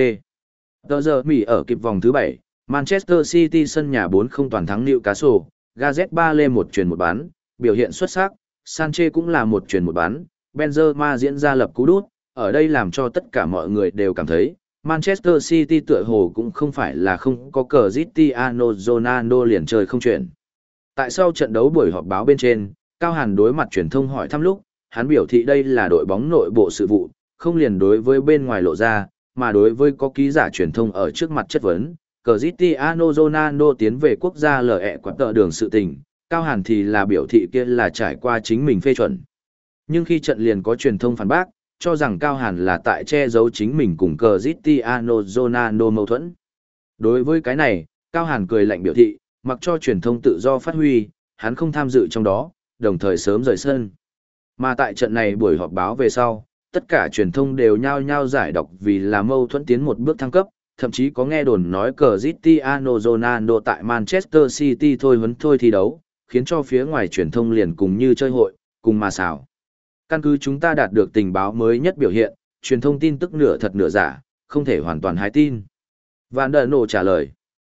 Tờ giờ Mỹ ở kịp vòng thứ bảy, Manchester City sân nhà bốn không toàn thắng Newcastle, Gareth Bale một chuyền một bán, biểu hiện xuất sắc, Sanchez cũng là một chuyền một bán, Benzema diễn ra lập cú đút, ở đây làm cho tất cả mọi người đều cảm thấy, Manchester City tựa hồ cũng không phải là không có cờ Cristiano Ronaldo liền chơi không chuyển. Tại sau trận đấu buổi họp báo bên trên, Cao Hàn đối mặt truyền thông hỏi thăm lúc, hắn biểu thị đây là đội bóng nội bộ sự vụ, không liền đối với bên ngoài lộ ra, mà đối với có ký giả truyền thông ở trước mặt chất vấn, Cristiano Ronaldo tiến về quốc gia lở ẹ quạt tờ đường sự tình, Cao Hàn thì là biểu thị kia là trải qua chính mình phê chuẩn. Nhưng khi trận liền có truyền thông phản bác, cho rằng Cao Hàn là tại che giấu chính mình cùng Cristiano Ronaldo mâu thuẫn. Đối với cái này, Cao Hàn cười lạnh biểu thị, mặc cho truyền thông tự do phát huy, hắn không tham dự trong đó, đồng thời sớm rời sân. Mà tại trận này buổi họp báo về sau, tất cả truyền thông đều nhao nhao giải đọc vì là mâu thuẫn tiến một bước thăng cấp, thậm chí có nghe đồn nói Cristiano Ronaldo tại Manchester City thôi huấn thôi thi đấu, khiến cho phía ngoài truyền thông liền cùng như chơi hội, cùng mà xào. Căn cứ chúng ta đạt được tình báo mới nhất biểu hiện, truyền thông tin tức nửa thật nửa giả, không thể hoàn toàn hái tin. Van der Nổ trả lời.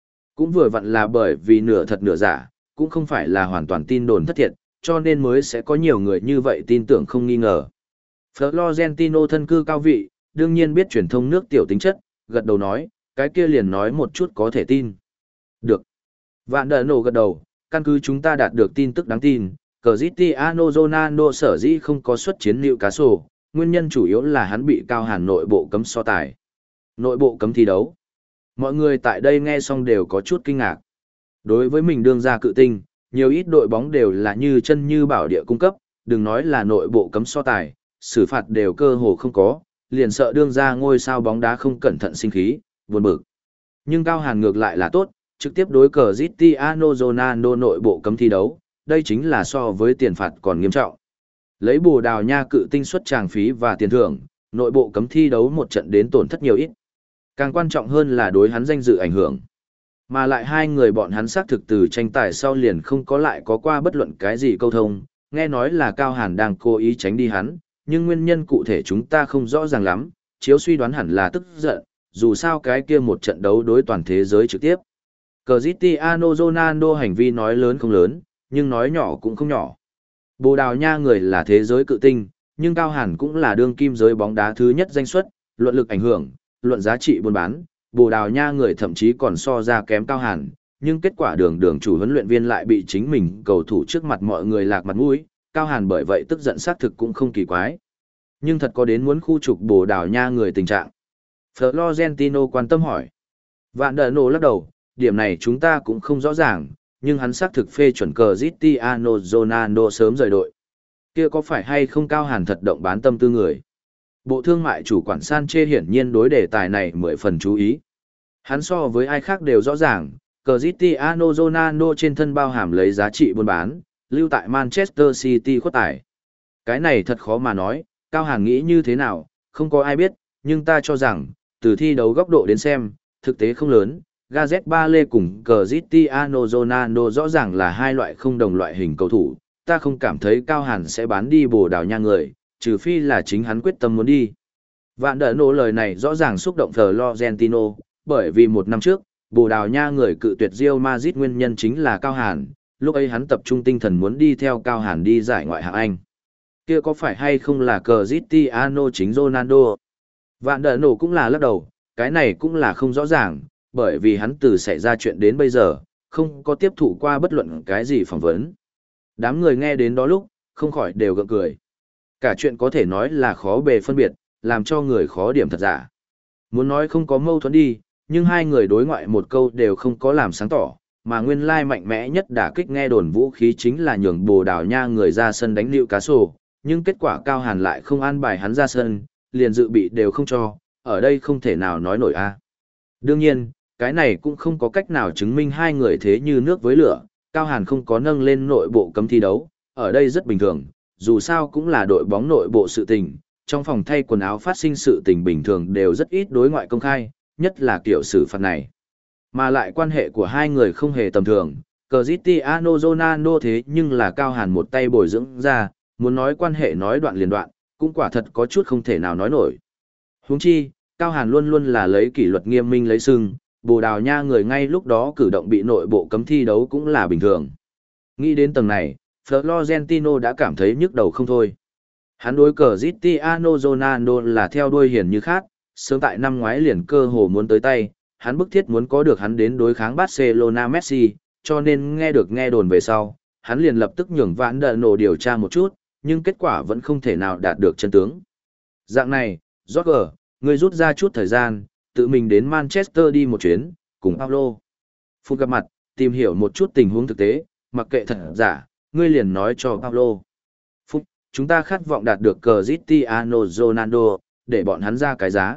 Cũng vừa vặn là bởi vì nửa thật nửa giả, cũng không phải là hoàn toàn tin đồn thất thiệt, cho nên mới sẽ có nhiều người như vậy tin tưởng không nghi ngờ. Florentino thân cư cao vị, đương nhiên biết truyền thông nước tiểu tính chất, gật đầu nói, cái kia liền nói một chút có thể tin. Được. Vạn đỡ nổ gật đầu, căn cứ chúng ta đạt được tin tức đáng tin, Cristiano Ronaldo sở dĩ không có xuất chiến Newcastle, nguyên nhân chủ yếu là hắn bị Cao Hàn nội bộ cấm so tài. Nội bộ cấm thi đấu. Mọi người tại đây nghe xong đều có chút kinh ngạc. Đối với mình đương ra cự tinh, nhiều ít đội bóng đều là như chân như bảo địa cung cấp, đừng nói là nội bộ cấm so tài, xử phạt đều cơ hồ không có, liền sợ đương ra ngôi sao bóng đá không cẩn thận sinh khí, buồn bực. Nhưng Cao Hàn ngược lại là tốt, trực tiếp đối cờ Cristiano Ronaldo nội bộ cấm thi đấu, đây chính là so với tiền phạt còn nghiêm trọng. Lấy Bồ Đào Nha cự tinh suất tràng phí và tiền thưởng, nội bộ cấm thi đấu một trận đến tổn thất nhiều ít. Càng quan trọng hơn là đối hắn danh dự ảnh hưởng. Mà lại hai người bọn hắn xác thực từ tranh tài sau liền không có lại có qua bất luận cái gì câu thông, nghe nói là Cao Hàn đang cố ý tránh đi hắn, nhưng nguyên nhân cụ thể chúng ta không rõ ràng lắm, chiếu suy đoán hẳn là tức giận, dù sao cái kia một trận đấu đối toàn thế giới trực tiếp. Cristiano Ronaldo hành vi nói lớn không lớn, nhưng nói nhỏ cũng không nhỏ. Bồ Đào Nha người là thế giới cự tinh, nhưng Cao Hàn cũng là đương kim giới bóng đá thứ nhất danh suất, luận lực ảnh hưởng, luận giá trị buôn bán, Bồ Đào Nha người thậm chí còn so ra kém Cao Hàn, nhưng kết quả đường đường chủ huấn luyện viên lại bị chính mình cầu thủ trước mặt mọi người lạc mặt mũi, Cao Hàn bởi vậy tức giận xác thực cũng không kỳ quái. Nhưng thật có đến muốn khu trục Bồ Đào Nha người tình trạng. Florentino quan tâm hỏi. Vạn đờ nổ lắc đầu, điểm này chúng ta cũng không rõ ràng, nhưng hắn xác thực phê chuẩn Cristiano Ronaldo sớm rời đội. Kia có phải hay không Cao Hàn thật động bán tâm tư người? Bộ thương mại chủ quản Sanchez hiển nhiên đối đề tài này mười phần chú ý. Hắn so với ai khác đều rõ ràng, Cristiano Ronaldo trên thân bao hàm lấy giá trị buôn bán, lưu tại Manchester City khuất tài. Cái này thật khó mà nói, Cao Hàn nghĩ như thế nào, không có ai biết, nhưng ta cho rằng, từ thi đấu góc độ đến xem, thực tế không lớn, Gareth Bale cùng Cristiano Ronaldo rõ ràng là hai loại không đồng loại hình cầu thủ, ta không cảm thấy Cao Hàn sẽ bán đi Bồ Đào Nha người, trừ phi là chính hắn quyết tâm muốn đi. Vạn đỡ nổ lời này rõ ràng xúc động Florentino, bởi vì một năm trước, Bồ Đào Nha người cự tuyệt Real Madrid nguyên nhân chính là Cao Hàn, lúc ấy hắn tập trung tinh thần muốn đi theo Cao Hàn đi giải ngoại hạng Anh. Kia có phải hay không là Cristiano chính Ronaldo? Vạn đỡ nổ cũng là lắc đầu, cái này cũng là không rõ ràng, bởi vì hắn từ xảy ra chuyện đến bây giờ, không có tiếp thụ qua bất luận cái gì phỏng vấn. Đám người nghe đến đó lúc, không khỏi đều gượng cười. Cả chuyện có thể nói là khó bề phân biệt, làm cho người khó điểm thật giả. Muốn nói không có mâu thuẫn đi, nhưng hai người đối ngoại một câu đều không có làm sáng tỏ, mà nguyên lai mạnh mẽ nhất đả kích nghe đồn vũ khí chính là nhường Bồ Đào Nha người ra sân đánh Newcastle, nhưng kết quả Cao Hàn lại không an bài hắn ra sân, liền dự bị đều không cho, ở đây không thể nào nói nổi a. Đương nhiên, cái này cũng không có cách nào chứng minh hai người thế như nước với lửa, Cao Hàn không có nâng lên nội bộ cấm thi đấu, ở đây rất bình thường, dù sao cũng là đội bóng nội bộ sự tình, trong phòng thay quần áo phát sinh sự tình bình thường đều rất ít đối ngoại công khai, nhất là kiểu xử phạt này. Mà lại quan hệ của hai người không hề tầm thường, Cristiano Ronaldo thế nhưng là Cao Hàn một tay bồi dưỡng ra, muốn nói quan hệ nói đoạn liền đoạn, cũng quả thật có chút không thể nào nói nổi. Huống chi, Cao Hàn luôn luôn là lấy kỷ luật nghiêm minh lấy sưng, Bồ Đào Nha người ngay lúc đó cử động bị nội bộ cấm thi đấu cũng là bình thường. Nghĩ đến tầng này, Florentino đã cảm thấy nhức đầu không thôi. Hắn đối cờ Cristiano Ronaldo là theo đuôi hiền như khác, sớm tại năm ngoái liền cơ hồ muốn tới tay, hắn bức thiết muốn có được hắn đến đối kháng Barcelona Messi, cho nên nghe được nghe đồn về sau, hắn liền lập tức nhường Vạn Đờ Nổ điều tra một chút, nhưng kết quả vẫn không thể nào đạt được chân tướng. Dạng này, Roger, ngươi rút ra chút thời gian, tự mình đến Manchester đi một chuyến, cùng Paulo. Phút gặp mặt, tìm hiểu một chút tình huống thực tế, mặc kệ thật giả, ngươi liền nói cho Paulo. Phút, chúng ta khát vọng đạt được Cristiano Ronaldo, để bọn hắn ra cái giá.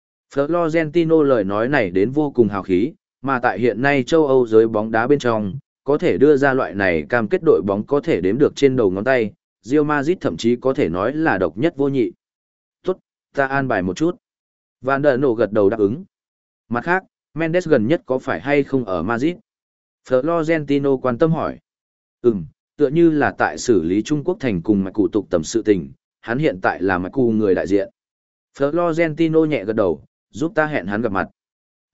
Florentino lời nói này đến vô cùng hào khí, mà tại hiện nay châu Âu giới bóng đá bên trong, có thể đưa ra loại này cam kết đội bóng có thể đếm được trên đầu ngón tay, Real Madrid thậm chí có thể nói là độc nhất vô nhị. Tốt, ta an bài một chút. Van der Nổ gật đầu đáp ứng. Mặt khác, Mendes gần nhất có phải hay không ở Madrid? Florentino quan tâm hỏi. Ừm, tựa như là tại xử lý Trung Quốc thành cùng mạch cụ tục tầm sự tình, hắn hiện tại là mạch cụ người đại diện. Florentino nhẹ gật đầu, giúp ta hẹn hắn gặp mặt.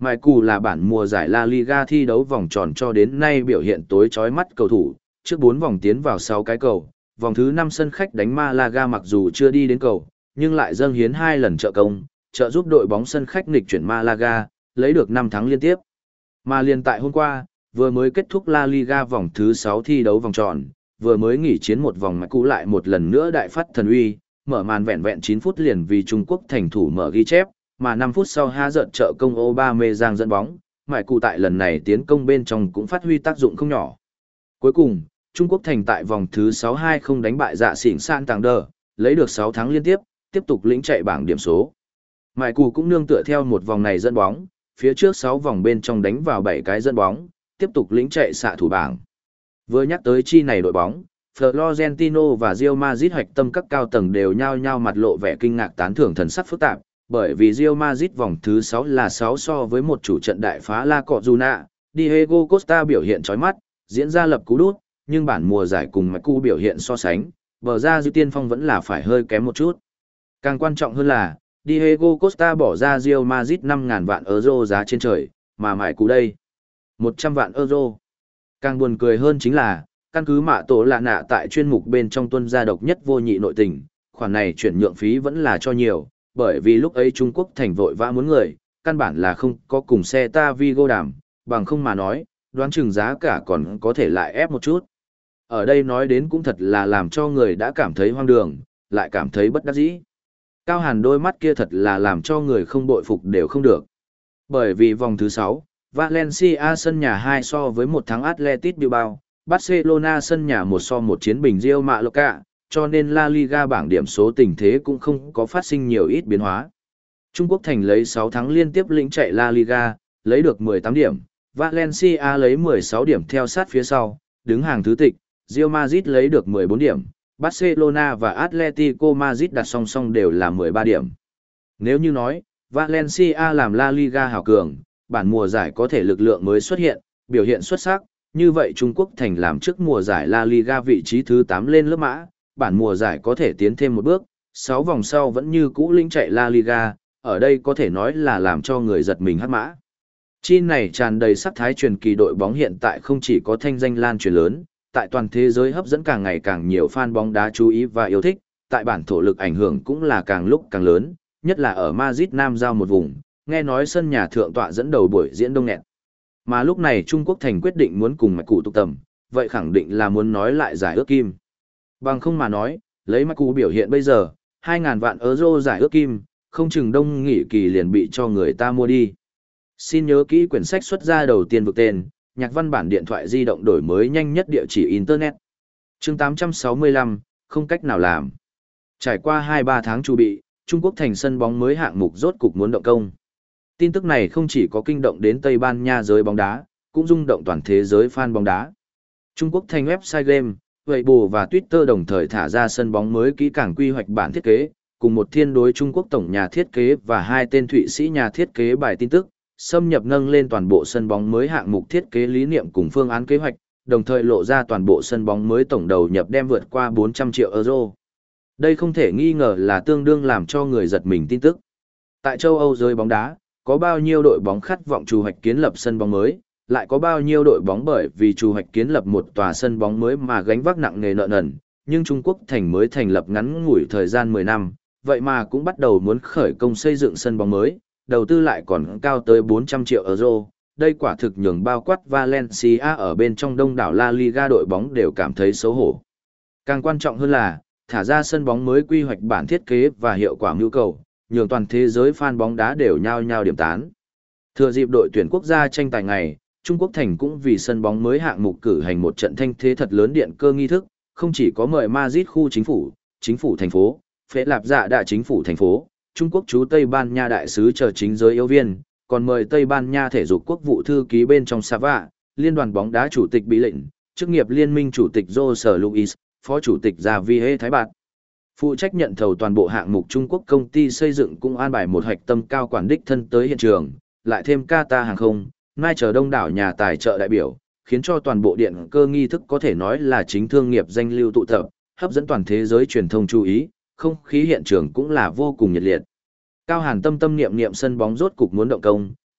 Mại Cù là bản mùa giải La Liga thi đấu vòng tròn cho đến nay biểu hiện tối chói mắt cầu thủ, trước bốn vòng tiến vào sáu cái cầu, vòng thứ năm sân khách đánh Malaga mặc dù chưa đi đến cầu, nhưng lại dâng hiến hai lần trợ công, trợ giúp đội bóng sân khách nghịch chuyển Malaga, lấy được năm thắng liên tiếp. Mà liên tại hôm qua, vừa mới kết thúc La Liga vòng thứ sáu thi đấu vòng tròn, vừa mới nghỉ chiến một vòng Mại Cù lại một lần nữa đại phát thần uy, mở màn vẹn vẹn chín phút liền vì Trung Quốc thành thủ mở ghi chép, mà năm phút sau ha giận trợ công Aubameyang dẫn bóng, Mại Cù tại lần này tiến công bên trong cũng phát huy tác dụng không nhỏ. Cuối cùng, Trung Quốc thành tại vòng thứ sáu hai không đánh bại Dạ Xỉn San Tàng Đờ, lấy được sáu thắng liên tiếp, tiếp tục lĩnh chạy bảng điểm số. Mại Cù cũng nương tựa theo một vòng này dẫn bóng, phía trước sáu vòng bên trong đánh vào bảy cái dẫn bóng, tiếp tục lĩnh chạy xạ thủ bảng. Vừa nhắc tới chi này đội bóng, Florentino và Real Madrid hoạch tâm các cao tầng đều nhao nhao mặt lộ vẻ kinh ngạc tán thưởng thần sắc phức tạp, bởi vì Real Madrid vòng thứ sáu là sáu so với một chủ trận đại phá La Cojuna, Diego Costa biểu hiện chói mắt, diễn ra lập cú đút, nhưng bản mùa giải cùng Mạch Cu biểu hiện so sánh, bờ ra dư tiên phong vẫn là phải hơi kém một chút. Càng quan trọng hơn là, Diego Costa bỏ ra Real Madrid năm nghìn vạn euro giá trên trời, mà Mạch Cu đây, một trăm vạn euro. Càng buồn cười hơn chính là, căn cứ mạ tổ lạ nạ tại chuyên mục bên trong tuân gia độc nhất vô nhị nội tình, khoản này chuyển nhượng phí vẫn là cho nhiều, bởi vì lúc ấy Trung Quốc thành vội vã muốn người, căn bản là không có cùng xe ta Vigo đàm, bằng không mà nói, đoán chừng giá cả còn có thể lại ép một chút. Ở đây nói đến cũng thật là làm cho người đã cảm thấy hoang đường, lại cảm thấy bất đắc dĩ. Cao Hàn đôi mắt kia thật là làm cho người không bội phục đều không được. Bởi vì vòng thứ sáu, Valencia sân nhà hai so với một thắng Athletic Bilbao, Barcelona sân nhà một so một chiến bình Real Mallorca, cho nên La Liga bảng điểm số tình thế cũng không có phát sinh nhiều ít biến hóa. Trung Quốc thành lấy sáu thắng liên tiếp lĩnh chạy La Liga, lấy được mười tám điểm, Valencia lấy mười sáu điểm theo sát phía sau, đứng hàng thứ tịch, Real Madrid lấy được mười bốn điểm, Barcelona và Atletico Madrid đặt song song đều là mười ba điểm. Nếu như nói, Valencia làm La Liga hào cường, bản mùa giải có thể lực lượng mới xuất hiện, biểu hiện xuất sắc, như vậy Trung Quốc thành làm trước mùa giải La Liga vị trí thứ tám lên lớp mã, bản mùa giải có thể tiến thêm một bước, sáu vòng sau vẫn như cũ lĩnh chạy La Liga, ở đây có thể nói là làm cho người giật mình hắc mã. Chi này tràn đầy sắc thái truyền kỳ đội bóng hiện tại không chỉ có thanh danh lan truyền lớn, tại toàn thế giới hấp dẫn càng ngày càng nhiều fan bóng đá chú ý và yêu thích, tại bản thổ lực ảnh hưởng cũng là càng lúc càng lớn, nhất là ở Madrid Nam giao một vùng, nghe nói sân nhà thượng tọa dẫn đầu buổi diễn đông nghẹt. Mà lúc này Trung Quốc thành quyết định muốn cùng Mạch Cụ tụ tầm, vậy khẳng định là muốn nói lại giải ước kim. Bằng không mà nói, lấy Mạch Cụ biểu hiện bây giờ, hai nghìn vạn euro giải ước kim, không chừng đông nghỉ kỳ liền bị cho người ta mua đi. Xin nhớ kỹ quyển sách xuất ra đầu tiên vực tên, nhạc văn bản điện thoại di động đổi mới nhanh nhất địa chỉ Internet. Chương tám trăm sáu mươi lăm, không cách nào làm. Trải qua hai ba tháng chuẩn bị, Trung Quốc thành sân bóng mới hạng mục rốt cục muốn động công. Tin tức này không chỉ có kinh động đến Tây Ban Nha giới bóng đá, cũng rung động toàn thế giới fan bóng đá. Trung Quốc thành website game, Weibo và Twitter đồng thời thả ra sân bóng mới kỹ càng quy hoạch bản thiết kế, cùng một thiên đối Trung Quốc tổng nhà thiết kế và hai tên Thụy Sĩ nhà thiết kế bài tin tức, xâm nhập nâng lên toàn bộ sân bóng mới hạng mục thiết kế lý niệm cùng phương án kế hoạch, đồng thời lộ ra toàn bộ sân bóng mới tổng đầu nhập đem vượt qua bốn trăm triệu euro. Đây không thể nghi ngờ là tương đương làm cho người giật mình tin tức. Tại châu Âu giới bóng đá, có bao nhiêu đội bóng khát vọng trù hoạch kiến lập sân bóng mới, lại có bao nhiêu đội bóng bởi vì trù hoạch kiến lập một tòa sân bóng mới mà gánh vác nặng nề nợ nần, nhưng Trung Quốc thành mới thành lập ngắn ngủi thời gian mười năm, vậy mà cũng bắt đầu muốn khởi công xây dựng sân bóng mới, đầu tư lại còn cao tới bốn trăm triệu euro, đây quả thực nhường bao quát Valencia ở bên trong đông đảo La Liga đội bóng đều cảm thấy xấu hổ. Càng quan trọng hơn là, thả ra sân bóng mới quy hoạch bản thiết kế và hiệu quả nhu cầu, nhường toàn thế giới fan bóng đá đều nhao nhao điểm tán. Thừa dịp đội tuyển quốc gia tranh tài ngày, Trung Quốc thành cũng vì sân bóng mới hạng mục cử hành một trận thanh thế thật lớn điện cơ nghi thức, không chỉ có mời Madrid khu chính phủ, chính phủ thành phố, phế lạp dạ đại chính phủ thành phố, Trung Quốc chú Tây Ban Nha đại sứ chờ chính giới yếu viên, còn mời Tây Ban Nha thể dục quốc vụ thư ký bên trong Sava, liên đoàn bóng đá chủ tịch Bí lệnh, chức nghiệp liên minh chủ tịch Jose Luis, phó chủ tịch Javier Thái Bạt. Phụ trách nhận thầu toàn bộ hạng mục Trung Quốc công ty xây dựng cũng an bài một hạch tâm cao quản đích thân tới hiện trường, lại thêm Qatar hàng không, mai chờ đông đảo nhà tài trợ đại biểu, khiến cho toàn bộ điện cơ nghi thức có thể nói là chính thương nghiệp danh lưu tụ tập, hấp dẫn toàn thế giới truyền thông chú ý, không khí hiện trường cũng là vô cùng nhiệt liệt. Cao Hàn tâm tâm niệm niệm sân bóng rốt cục muốn động công,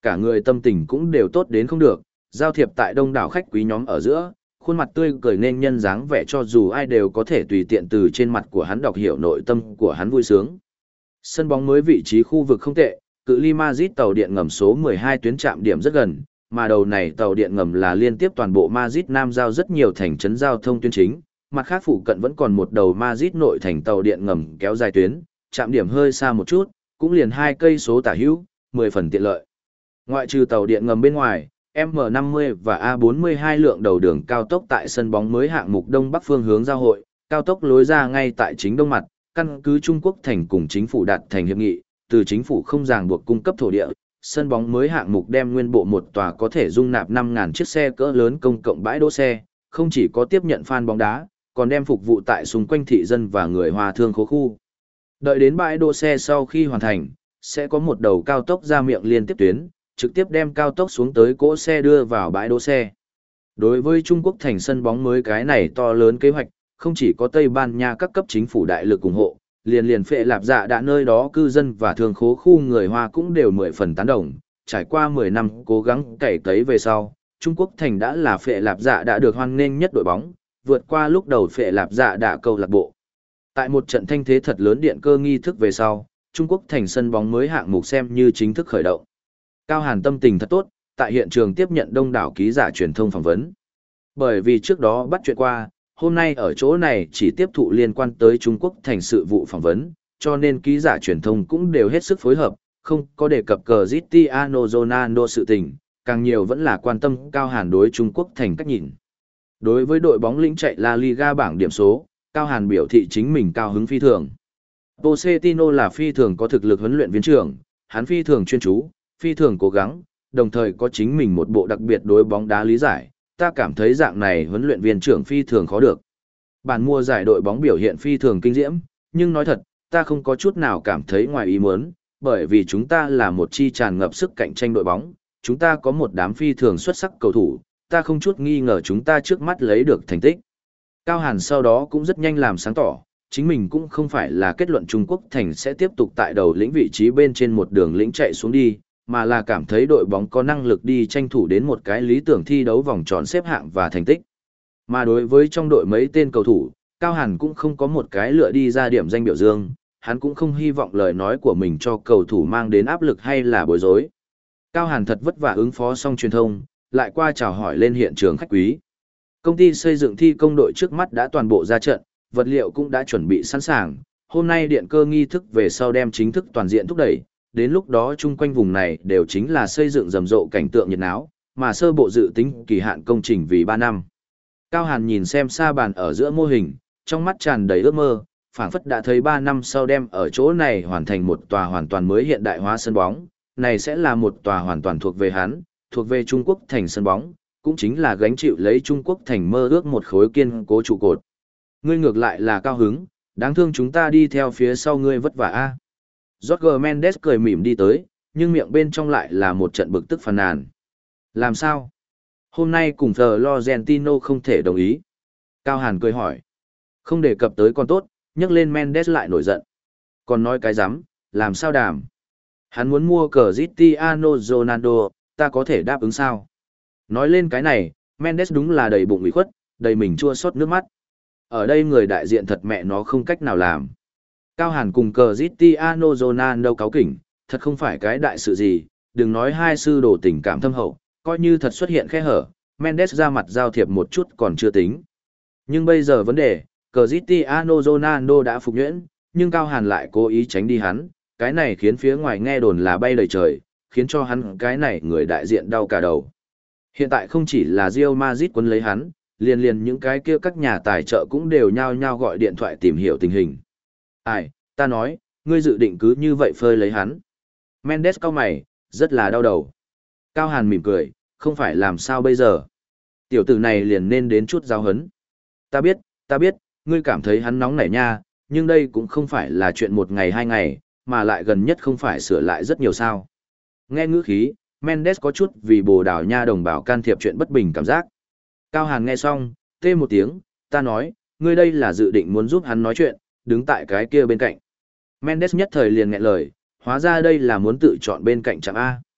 Cả người tâm tình cũng đều tốt đến không được, giao thiệp tại đông đảo khách quý nhóm ở giữa, khuôn mặt tươi cười nên nhân dáng vẻ cho dù ai đều có thể tùy tiện từ trên mặt của hắn đọc hiểu nội tâm của hắn vui sướng. Sân bóng mới vị trí khu vực không tệ, cự ly Madrid tàu điện ngầm số mười hai tuyến trạm điểm rất gần, mà đầu này tàu điện ngầm là liên tiếp toàn bộ Madrid Nam giao rất nhiều thành trấn giao thông tuyến chính, mặt khác phụ cận vẫn còn một đầu Madrid nội thành tàu điện ngầm kéo dài tuyến, trạm điểm hơi xa một chút, cũng liền hai cây số tả hữu, mười phần tiện lợi. Ngoại trừ tàu điện ngầm bên ngoài, M năm mươi và A bốn mươi hai lượng đầu đường cao tốc tại sân bóng mới hạng mục đông bắc phương hướng giao hội, cao tốc lối ra ngay tại chính đông mặt, căn cứ Trung Quốc thành cùng chính phủ đạt thành hiệp nghị, từ chính phủ không ràng buộc cung cấp thổ địa, sân bóng mới hạng mục đem nguyên bộ một tòa có thể dung nạp năm nghìn chiếc xe cỡ lớn công cộng bãi đỗ xe, không chỉ có tiếp nhận fan bóng đá, còn đem phục vụ tại xung quanh thị dân và người Hoa thương khố khu. Đợi đến bãi đỗ xe sau khi hoàn thành, sẽ có một đầu cao tốc ra miệng liên tiếp tuyến, trực tiếp đem cao tốc xuống tới cỗ xe đưa vào bãi đỗ xe. Đối với Trung Quốc thành sân bóng mới cái này to lớn kế hoạch, không chỉ có Tây Ban Nha các cấp chính phủ đại lực ủng hộ, liền liền phệ lạp dạ đã nơi đó cư dân và thương khố khu người Hoa cũng đều mười phần tán đồng. Trải qua mười năm cố gắng cày cấy về sau, Trung Quốc thành đã là phệ lạp dạ đã được hoan nghênh nhất đội bóng, vượt qua lúc đầu phệ lạp dạ đã câu lạc bộ. Tại một trận thanh thế thật lớn điện cơ nghi thức về sau, Trung Quốc thành sân bóng mới hạng mục xem như chính thức khởi động. Cao Hàn tâm tình thật tốt, tại hiện trường tiếp nhận đông đảo ký giả truyền thông phỏng vấn. Bởi vì trước đó bắt chuyện qua, hôm nay ở chỗ này chỉ tiếp thụ liên quan tới Trung Quốc thành sự vụ phỏng vấn, cho nên ký giả truyền thông cũng đều hết sức phối hợp, không có đề cập Cristiano Ronaldo sự tình, càng nhiều vẫn là quan tâm Cao Hàn đối Trung Quốc thành cách nhìn. Đối với đội bóng lĩnh chạy La Liga bảng điểm số, Cao Hàn biểu thị chính mình cao hứng phi thường. Pochettino là phi thường có thực lực huấn luyện viên trưởng, hắn phi thường chuyên chú, phi thường cố gắng, đồng thời có chính mình một bộ đặc biệt đối bóng đá lý giải, ta cảm thấy dạng này huấn luyện viên trưởng phi thường khó được. Bản mùa giải đội bóng biểu hiện phi thường kinh diễm, nhưng nói thật, ta không có chút nào cảm thấy ngoài ý muốn, bởi vì chúng ta là một chi tràn ngập sức cạnh tranh đội bóng, chúng ta có một đám phi thường xuất sắc cầu thủ, ta không chút nghi ngờ chúng ta trước mắt lấy được thành tích. Cao Hàn sau đó cũng rất nhanh làm sáng tỏ, chính mình cũng không phải là kết luận Trung Quốc thành sẽ tiếp tục tại đầu lĩnh vị trí bên trên một đường lĩnh chạy xuống đi, mà là cảm thấy đội bóng có năng lực đi tranh thủ đến một cái lý tưởng thi đấu vòng tròn xếp hạng và thành tích. Mà đối với trong đội mấy tên cầu thủ, Cao Hàn cũng không có một cái lựa đi ra điểm danh biểu dương, hắn cũng không hy vọng lời nói của mình cho cầu thủ mang đến áp lực hay là bối rối. Cao Hàn thật vất vả ứng phó xong truyền thông, lại qua chào hỏi lên hiện trường khách quý. Công ty xây dựng thi công đội trước mắt đã toàn bộ ra trận, vật liệu cũng đã chuẩn bị sẵn sàng, hôm nay điện cơ nghi thức về sau đem chính thức toàn diện thúc đẩy, đến lúc đó chung quanh vùng này đều chính là xây dựng rầm rộ cảnh tượng nhiệt náo, mà sơ bộ dự tính kỳ hạn công trình vì ba năm. Cao Hàn nhìn xem xa bàn ở giữa mô hình, trong mắt tràn đầy ước mơ, phảng phất đã thấy ba năm sau đem ở chỗ này hoàn thành một tòa hoàn toàn mới hiện đại hóa sân bóng, này sẽ là một tòa hoàn toàn thuộc về hắn, thuộc về Trung Quốc thành sân bóng, cũng chính là gánh chịu lấy Trung Quốc thành mơ ước một khối kiên cố trụ cột. Ngươi ngược lại là cao hứng, đáng thương chúng ta đi theo phía sau ngươi vất vả a. Jorge Mendes cười mỉm đi tới, nhưng miệng bên trong lại là một trận bực tức phàn nàn. Làm sao? Hôm nay cùng Florentino không thể đồng ý. Cao Hàn cười hỏi. Không đề cập tới con tốt, nhắc lên Mendes lại nổi giận. Còn nói cái rắm, làm sao đàm? Hắn muốn mua Cristiano Ronaldo, ta có thể đáp ứng sao? Nói lên cái này, Mendes đúng là đầy bụng ủy khuất, đầy mình chua xót nước mắt. Ở đây người đại diện thật mẹ nó không cách nào làm. Cao Hàn cùng Cristiano Ronaldo cáu kỉnh, thật không phải cái đại sự gì, đừng nói hai sư đồ tình cảm thâm hậu, coi như thật xuất hiện khe hở, Mendes ra mặt giao thiệp một chút còn chưa tính. Nhưng bây giờ vấn đề, Cristiano Ronaldo đã phục nhuyễn, nhưng Cao Hàn lại cố ý tránh đi hắn, cái này khiến phía ngoài nghe đồn là bay đầy trời, khiến cho hắn cái này người đại diện đau cả đầu. Hiện tại không chỉ là Real Madrid quấn lấy hắn, liền liền những cái kia các nhà tài trợ cũng đều nhao nhao gọi điện thoại tìm hiểu tình hình. Ai, ta nói, ngươi dự định cứ như vậy phơi lấy hắn. Mendes cau mày, rất là đau đầu. Cao Hàn mỉm cười, không phải làm sao bây giờ. Tiểu tử này liền nên đến chút giáo hấn. Ta biết, ta biết, ngươi cảm thấy hắn nóng nảy nha, nhưng đây cũng không phải là chuyện một ngày hai ngày, mà lại gần nhất không phải sửa lại rất nhiều sao. Nghe ngữ khí, Mendes có chút vì Bồ Đào Nha đồng bào can thiệp chuyện bất bình cảm giác. Cao Hàn nghe xong, tê một tiếng, ta nói, ngươi đây là dự định muốn giúp hắn nói chuyện, đứng tại cái kia bên cạnh. Mendes nhất thời liền nghẹn lời, hóa ra đây là muốn tự chọn bên cạnh chẳng A.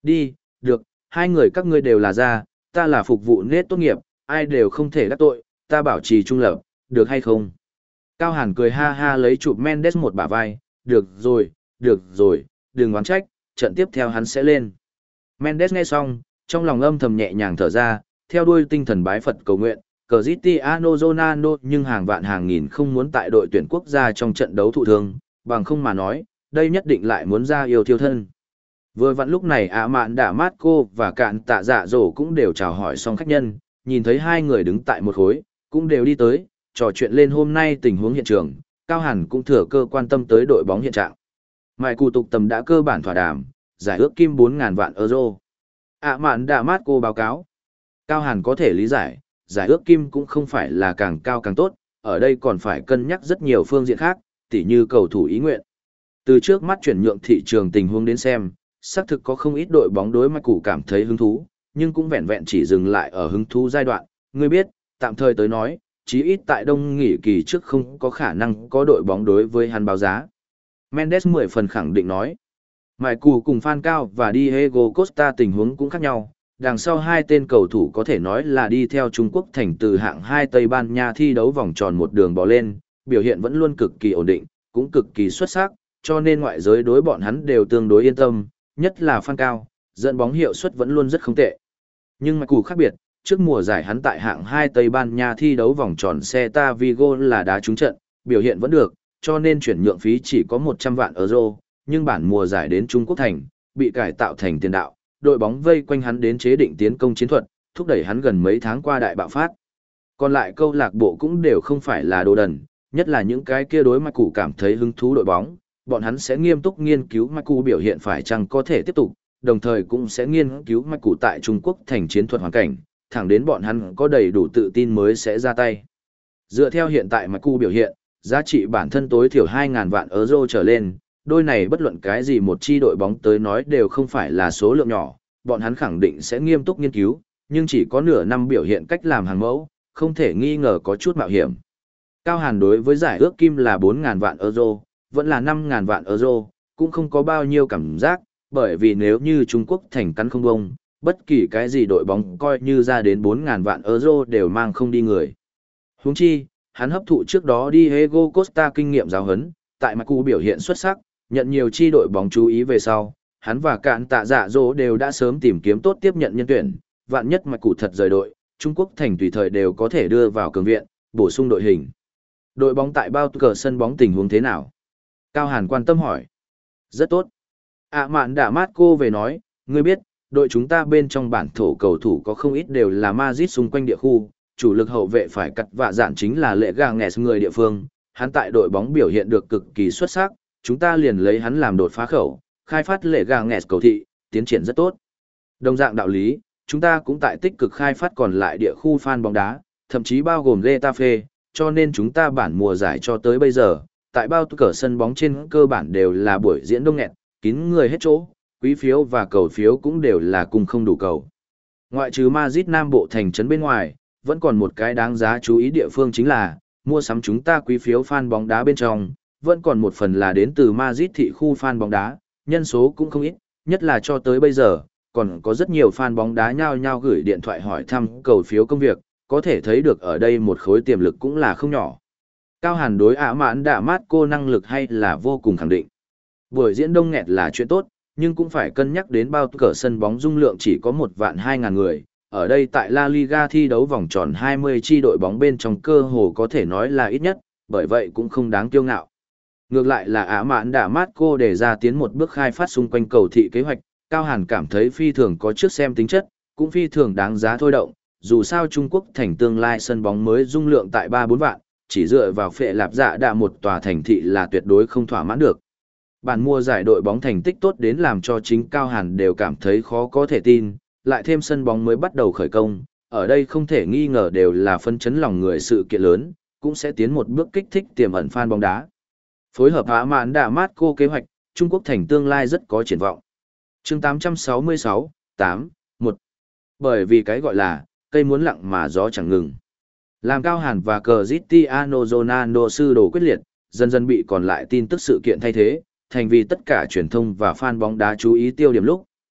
Đi, được, hai người các ngươi đều là ra, ta là phục vụ nết tốt nghiệp, ai đều không thể đắc tội, ta bảo trì trung lập, được hay không? Cao Hàn cười ha ha lấy chụp Mendes một bả vai, được rồi, được rồi, đừng oán trách, trận tiếp theo hắn sẽ lên. Mendes nghe xong, trong lòng âm thầm nhẹ nhàng thở ra, theo đuôi tinh thần bái Phật cầu nguyện, Cristiano Ronaldo nhưng hàng vạn hàng nghìn không muốn tại đội tuyển quốc gia trong trận đấu thụ thương, bằng không mà nói, đây nhất định lại muốn ra yêu thiêu thân. Vừa vặn lúc này ạ mạn đã mát cô và cạn tạ dạ dỗ cũng đều chào hỏi xong khách nhân, nhìn thấy hai người đứng tại một khối, cũng đều đi tới, trò chuyện lên hôm nay tình huống hiện trường, Cao Hàn cũng thừa cơ quan tâm tới đội bóng hiện trạng. Mại cụ tục tầm đã cơ bản thỏa đàm, giải ước kim bốn nghìn vạn euro. ạ mạn đã mát cô báo cáo. Cao Hàn có thể lý giải, giải ước kim cũng không phải là càng cao càng tốt, ở đây còn phải cân nhắc rất nhiều phương diện khác, tỉ như cầu thủ ý nguyện. Từ trước mắt chuyển nhượng thị trường tình huống đến xem, xác thực có không ít đội bóng đối Mạch Củ cảm thấy hứng thú, nhưng cũng vẹn vẹn chỉ dừng lại ở hứng thú giai đoạn. Ngươi biết, tạm thời tới nói, chí ít tại đông nghỉ kỳ trước không có khả năng có đội bóng đối với hắn báo giá. Mendes mười phần khẳng định nói. Mạch Củ cùng Phan Cao và Diego Costa tình huống cũng khác nhau. Đằng sau hai tên cầu thủ có thể nói là đi theo Trung Quốc thành từ hạng hai Tây Ban Nha thi đấu vòng tròn một đường bò lên, biểu hiện vẫn luôn cực kỳ ổn định, cũng cực kỳ xuất sắc, cho nên ngoại giới đối bọn hắn đều tương đối yên tâm, nhất là Phan Cao, dẫn bóng hiệu suất vẫn luôn rất không tệ. Nhưng Mạch Củ khác biệt, trước mùa giải hắn tại hạng hai Tây Ban Nha thi đấu vòng tròn Celta Vigo là đá trúng trận, biểu hiện vẫn được, cho nên chuyển nhượng phí chỉ có một trăm vạn euro, nhưng bản mùa giải đến Trung Quốc thành, bị cải tạo thành tiền đạo, đội bóng vây quanh hắn đến chế định tiến công chiến thuật, thúc đẩy hắn gần mấy tháng qua đại bạo phát. Còn lại câu lạc bộ cũng đều không phải là đồ đần, nhất là những cái kia đối Mạch Củ cảm thấy hứng thú đội bóng, bọn hắn sẽ nghiêm túc nghiên cứu Mạch Củ biểu hiện phải chăng có thể tiếp tục, đồng thời cũng sẽ nghiên cứu Mạch Củ tại Trung Quốc thành chiến thuật hoàn cảnh, thẳng đến bọn hắn có đầy đủ tự tin mới sẽ ra tay. Dựa theo hiện tại Mạch Củ biểu hiện, giá trị bản thân tối thiểu hai nghìn vạn euro trở lên, đôi này bất luận cái gì một chi đội bóng tới nói đều không phải là số lượng nhỏ, bọn hắn khẳng định sẽ nghiêm túc nghiên cứu, nhưng chỉ có nửa năm biểu hiện cách làm hàng mẫu, không thể nghi ngờ có chút mạo hiểm. Cao Hàn đối với giải ước kim là bốn nghìn vạn euro, vẫn là năm nghìn vạn euro, cũng không có bao nhiêu cảm giác, bởi vì nếu như Trung Quốc thành cắn không bông, bất kỳ cái gì đội bóng coi như ra đến bốn nghìn vạn euro đều mang không đi người. Huống chi, hắn hấp thụ trước đó Diego Costa kinh nghiệm giáo huấn, tại Mạch Củ biểu hiện xuất sắc, nhận nhiều chi đội bóng chú ý về sau, hắn và cạn tạ dạ dỗ đều đã sớm tìm kiếm tốt tiếp nhận nhân tuyển, vạn nhất Mạch Củ thật rời đội, Trung Quốc thành tùy thời đều có thể đưa vào cường viện, bổ sung đội hình. Đội bóng tại bao cờ sân bóng tình huống thế nào? Cao Hàn quan tâm hỏi. Rất tốt. ạ mạn đã mát cô về nói, ngươi biết, đội chúng ta bên trong bản thổ cầu thủ có không ít đều là Madrid xung quanh địa khu, chủ lực hậu vệ phải cắt vạ dạn chính là lệ gà nghẹt người địa phương, hắn tại đội bóng biểu hiện được cực kỳ xuất sắc, chúng ta liền lấy hắn làm đột phá khẩu, khai phát lệ gà nghẹt cầu thị, tiến triển rất tốt. Đồng dạng đạo lý, chúng ta cũng tại tích cực khai phát còn lại địa khu fan bóng đá, thậm chí bao gồm Getafe, cho nên chúng ta bản mùa giải cho tới bây giờ, tại bao cờ sân bóng trên cơ bản đều là buổi diễn đông nghẹt, kín người hết chỗ, quý phiếu và cầu phiếu cũng đều là cùng không đủ cầu. Ngoại trừ Madrid Nam Bộ thành trấn bên ngoài, vẫn còn một cái đáng giá chú ý địa phương chính là, mua sắm chúng ta quý phiếu fan bóng đá bên trong, vẫn còn một phần là đến từ Madrid thị khu fan bóng đá, nhân số cũng không ít, nhất là cho tới bây giờ, còn có rất nhiều fan bóng đá nhao nhao gửi điện thoại hỏi thăm cầu phiếu công việc, có thể thấy được ở đây một khối tiềm lực cũng là không nhỏ. Cao Hàn đối ả mãn đạ mát cô năng lực hay là vô cùng khẳng định. Buổi diễn đông nghẹt là chuyện tốt, nhưng cũng phải cân nhắc đến bao cờ sân bóng dung lượng chỉ có một vạn hai ngàn người. Ở đây tại La Liga thi đấu vòng tròn hai mươi chi đội bóng bên trong cơ hồ có thể nói là ít nhất, bởi vậy cũng không đáng kiêu ngạo. Ngược lại là ả mãn đạ mát cô đề ra tiến một bước khai phát xung quanh cầu thị kế hoạch, Cao Hàn cảm thấy phi thường có trước xem tính chất, cũng phi thường đáng giá thôi động, dù sao Trung Quốc thành tương lai sân bóng mới dung lượng tại ba bốn vạn, chỉ dựa vào phệ lạp dạ đạ một tòa thành thị là tuyệt đối không thỏa mãn được. Bản mua giải đội bóng thành tích tốt đến làm cho chính Cao Hàn đều cảm thấy khó có thể tin, lại thêm sân bóng mới bắt đầu khởi công, ở đây không thể nghi ngờ đều là phân chấn lòng người sự kiện lớn, cũng sẽ tiến một bước kích thích tiềm ẩn fan bóng đá. Phối hợp ả mạn đạ mát cô kế hoạch, Trung Quốc thành tương lai rất có triển vọng. Chương tám trăm sáu mươi sáu, tám, một. Bởi vì cái gọi là, cây muốn lặng mà gió chẳng ngừng. Làm Cao Hàn và Cristiano Ronaldo sư đồ quyết liệt, dần dần bị còn lại tin tức sự kiện thay thế, thành vì tất cả truyền thông và fan bóng đá chú ý tiêu điểm lúc,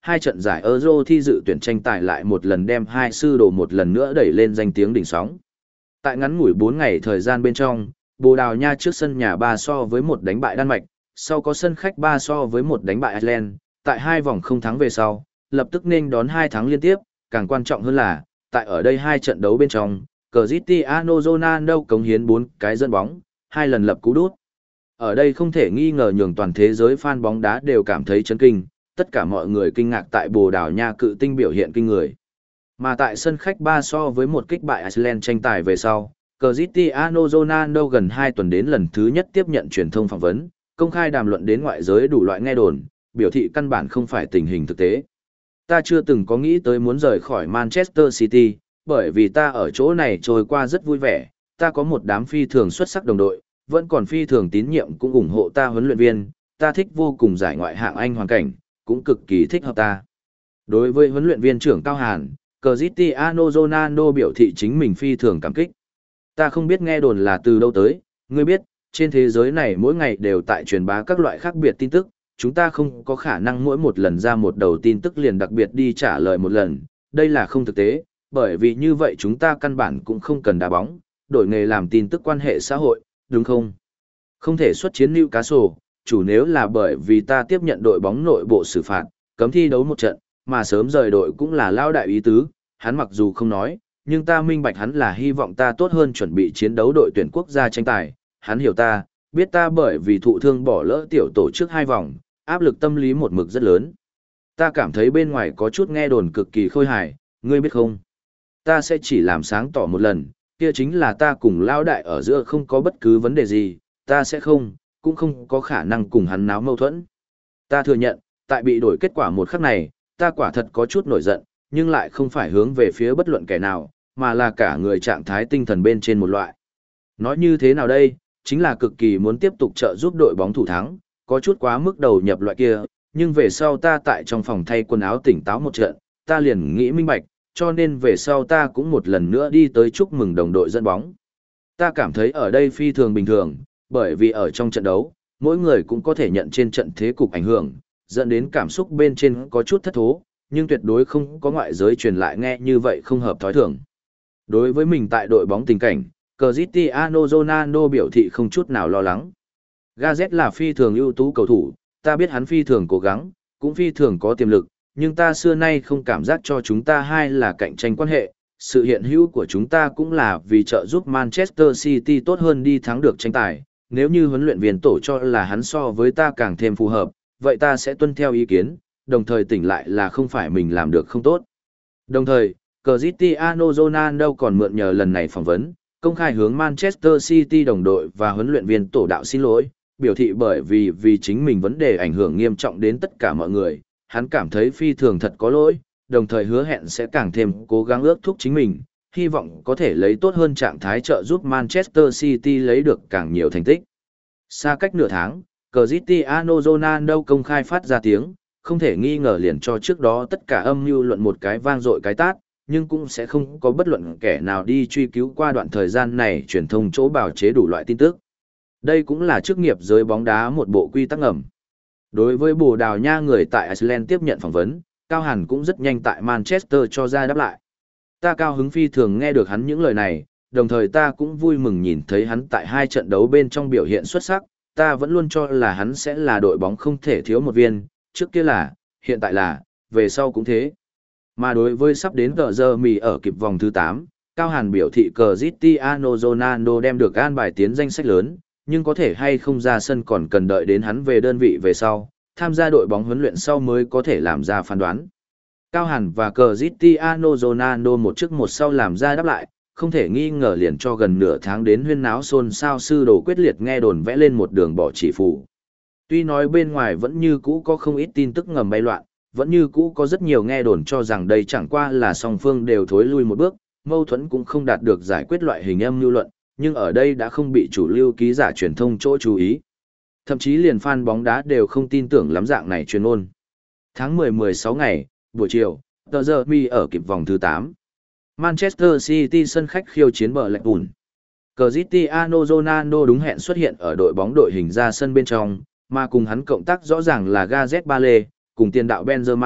hai trận giải Euro thi dự tuyển tranh tài lại một lần đem hai sư đồ một lần nữa đẩy lên danh tiếng đỉnh sóng. Tại ngắn ngủi bốn ngày thời gian bên trong, Bồ Đào Nha trước sân nhà ba so với một đánh bại Đan Mạch, sau có sân khách ba so với một đánh bại Ireland, tại hai vòng không thắng về sau, lập tức nên đón hai thắng liên tiếp, càng quan trọng hơn là, tại ở đây hai trận đấu bên trong, Cristiano Ronaldo cống hiến bốn cái dẫn bóng, hai lần lập cú đút. Ở đây không thể nghi ngờ nhường toàn thế giới fan bóng đá đều cảm thấy chấn kinh, tất cả mọi người kinh ngạc tại Bồ Đào Nha cự tinh biểu hiện kinh người. Mà tại sân khách ba so với một kích bại Iceland tranh tài về sau, Cristiano Ronaldo gần hai tuần đến lần thứ nhất tiếp nhận truyền thông phỏng vấn, công khai đàm luận đến ngoại giới đủ loại nghe đồn, biểu thị căn bản không phải tình hình thực tế. Ta chưa từng có nghĩ tới muốn rời khỏi Manchester City, bởi vì ta ở chỗ này trôi qua rất vui vẻ, ta có một đám phi thường xuất sắc đồng đội, vẫn còn phi thường tín nhiệm cũng ủng hộ ta huấn luyện viên, ta thích vô cùng giải ngoại hạng Anh hoàn cảnh, cũng cực kỳ thích hợp ta. Đối với huấn luyện viên trưởng Cao Hàn, Cristiano Ronaldo biểu thị chính mình phi thường cảm kích. Ta không biết nghe đồn là từ đâu tới, ngươi biết, trên thế giới này mỗi ngày đều tại truyền bá các loại khác biệt tin tức, chúng ta không có khả năng mỗi một lần ra một đầu tin tức liền đặc biệt đi trả lời một lần, đây là không thực tế, bởi vì như vậy chúng ta căn bản cũng không cần đá bóng, đổi nghề làm tin tức quan hệ xã hội, đúng không? Không thể xuất chiến Newcastle, chủ nếu là bởi vì ta tiếp nhận đội bóng nội bộ xử phạt, cấm thi đấu một trận, mà sớm rời đội cũng là lao đại ý tứ, hắn mặc dù không nói, nhưng ta minh bạch hắn là hy vọng ta tốt hơn chuẩn bị chiến đấu đội tuyển quốc gia tranh tài, hắn hiểu ta, biết ta bởi vì thụ thương bỏ lỡ tiểu tổ trước hai vòng, áp lực tâm lý một mực rất lớn. Ta cảm thấy bên ngoài có chút nghe đồn cực kỳ khôi hài, ngươi biết không? Ta sẽ chỉ làm sáng tỏ một lần, kia chính là ta cùng lao đại ở giữa không có bất cứ vấn đề gì, ta sẽ không, cũng không có khả năng cùng hắn náo mâu thuẫn. Ta thừa nhận, tại bị đổi kết quả một khắc này, ta quả thật có chút nổi giận, nhưng lại không phải hướng về phía bất luận kẻ nào, mà là cả người trạng thái tinh thần bên trên một loại. Nói như thế nào đây, chính là cực kỳ muốn tiếp tục trợ giúp đội bóng thủ thắng, có chút quá mức đầu nhập loại kia, nhưng về sau ta tại trong phòng thay quần áo tỉnh táo một trận, ta liền nghĩ minh bạch, cho nên về sau ta cũng một lần nữa đi tới chúc mừng đồng đội dẫn bóng. Ta cảm thấy ở đây phi thường bình thường, bởi vì ở trong trận đấu, mỗi người cũng có thể nhận trên trận thế cục ảnh hưởng, dẫn đến cảm xúc bên trên có chút thất thố, nhưng tuyệt đối không có ngoại giới truyền lại nghe như vậy không hợp thói thường. Đối với mình tại đội bóng tình cảnh, Cristiano Ronaldo biểu thị không chút nào lo lắng. Gazet là phi thường ưu tú cầu thủ, ta biết hắn phi thường cố gắng, cũng phi thường có tiềm lực, nhưng ta xưa nay không cảm giác cho chúng ta hai là cạnh tranh quan hệ. Sự hiện hữu của chúng ta cũng là vì trợ giúp Manchester City tốt hơn đi thắng được tranh tài. Nếu như huấn luyện viên tổ cho là hắn so với ta càng thêm phù hợp, vậy ta sẽ tuân theo ý kiến, đồng thời tỉnh lại là không phải mình làm được không tốt. Đồng thời, Cristiano Ronaldo còn mượn nhờ lần này phỏng vấn, công khai hướng Manchester City đồng đội và huấn luyện viên tổ đạo xin lỗi, biểu thị bởi vì vì chính mình vấn đề ảnh hưởng nghiêm trọng đến tất cả mọi người, hắn cảm thấy phi thường thật có lỗi, đồng thời hứa hẹn sẽ càng thêm cố gắng ước thúc chính mình, hy vọng có thể lấy tốt hơn trạng thái trợ giúp Manchester City lấy được càng nhiều thành tích. Xa cách nửa tháng, Cristiano Ronaldo công khai phát ra tiếng, không thể nghi ngờ liền cho trước đó tất cả âm mưu luận một cái vang dội cái tát, nhưng cũng sẽ không có bất luận kẻ nào đi truy cứu qua đoạn thời gian này truyền thông chỗ bào chế đủ loại tin tức. Đây cũng là chức nghiệp giới bóng đá một bộ quy tắc ngầm. Đối với Bồ Đào Nha người tại Iceland tiếp nhận phỏng vấn, Cao Hàn cũng rất nhanh tại Manchester cho ra đáp lại. Ta cao hứng phi thường nghe được hắn những lời này, đồng thời ta cũng vui mừng nhìn thấy hắn tại hai trận đấu bên trong biểu hiện xuất sắc, ta vẫn luôn cho là hắn sẽ là đội bóng không thể thiếu một viên, trước kia là, hiện tại là, về sau cũng thế. Mà đối với sắp đến tờ giờ mì ở kịp vòng thứ tám, Cao Hàn biểu thị Cristiano Ronaldo đem được an bài tiến danh sách lớn, nhưng có thể hay không ra sân còn cần đợi đến hắn về đơn vị về sau, tham gia đội bóng huấn luyện sau mới có thể làm ra phán đoán. Cao Hàn và Cristiano Ronaldo một trước một sau làm ra đáp lại, không thể nghi ngờ liền cho gần nửa tháng đến huyên náo xôn xao sư đồ quyết liệt nghe đồn vẽ lên một đường bỏ chỉ phủ. Tuy nói bên ngoài vẫn như cũ có không ít tin tức ngầm bay loạn, vẫn như cũ có rất nhiều nghe đồn cho rằng đây chẳng qua là song phương đều thối lui một bước, mâu thuẫn cũng không đạt được giải quyết loại hình âm lưu luận, nhưng ở đây đã không bị chủ lưu ký giả truyền thông chỗ chú ý. Thậm chí liền fan bóng đá đều không tin tưởng lắm dạng này truyền ngôn. Tháng mười mười sáu ngày, buổi chiều, tờ giờ mi ở kịp vòng thứ tám. Manchester City sân khách khiêu chiến bờ lạch bùn. Cristiano Ronaldo đúng hẹn xuất hiện ở đội bóng đội hình ra sân bên trong, mà cùng hắn cộng tác rõ ràng là Gareth Bale, cùng tiền đạo Benzema,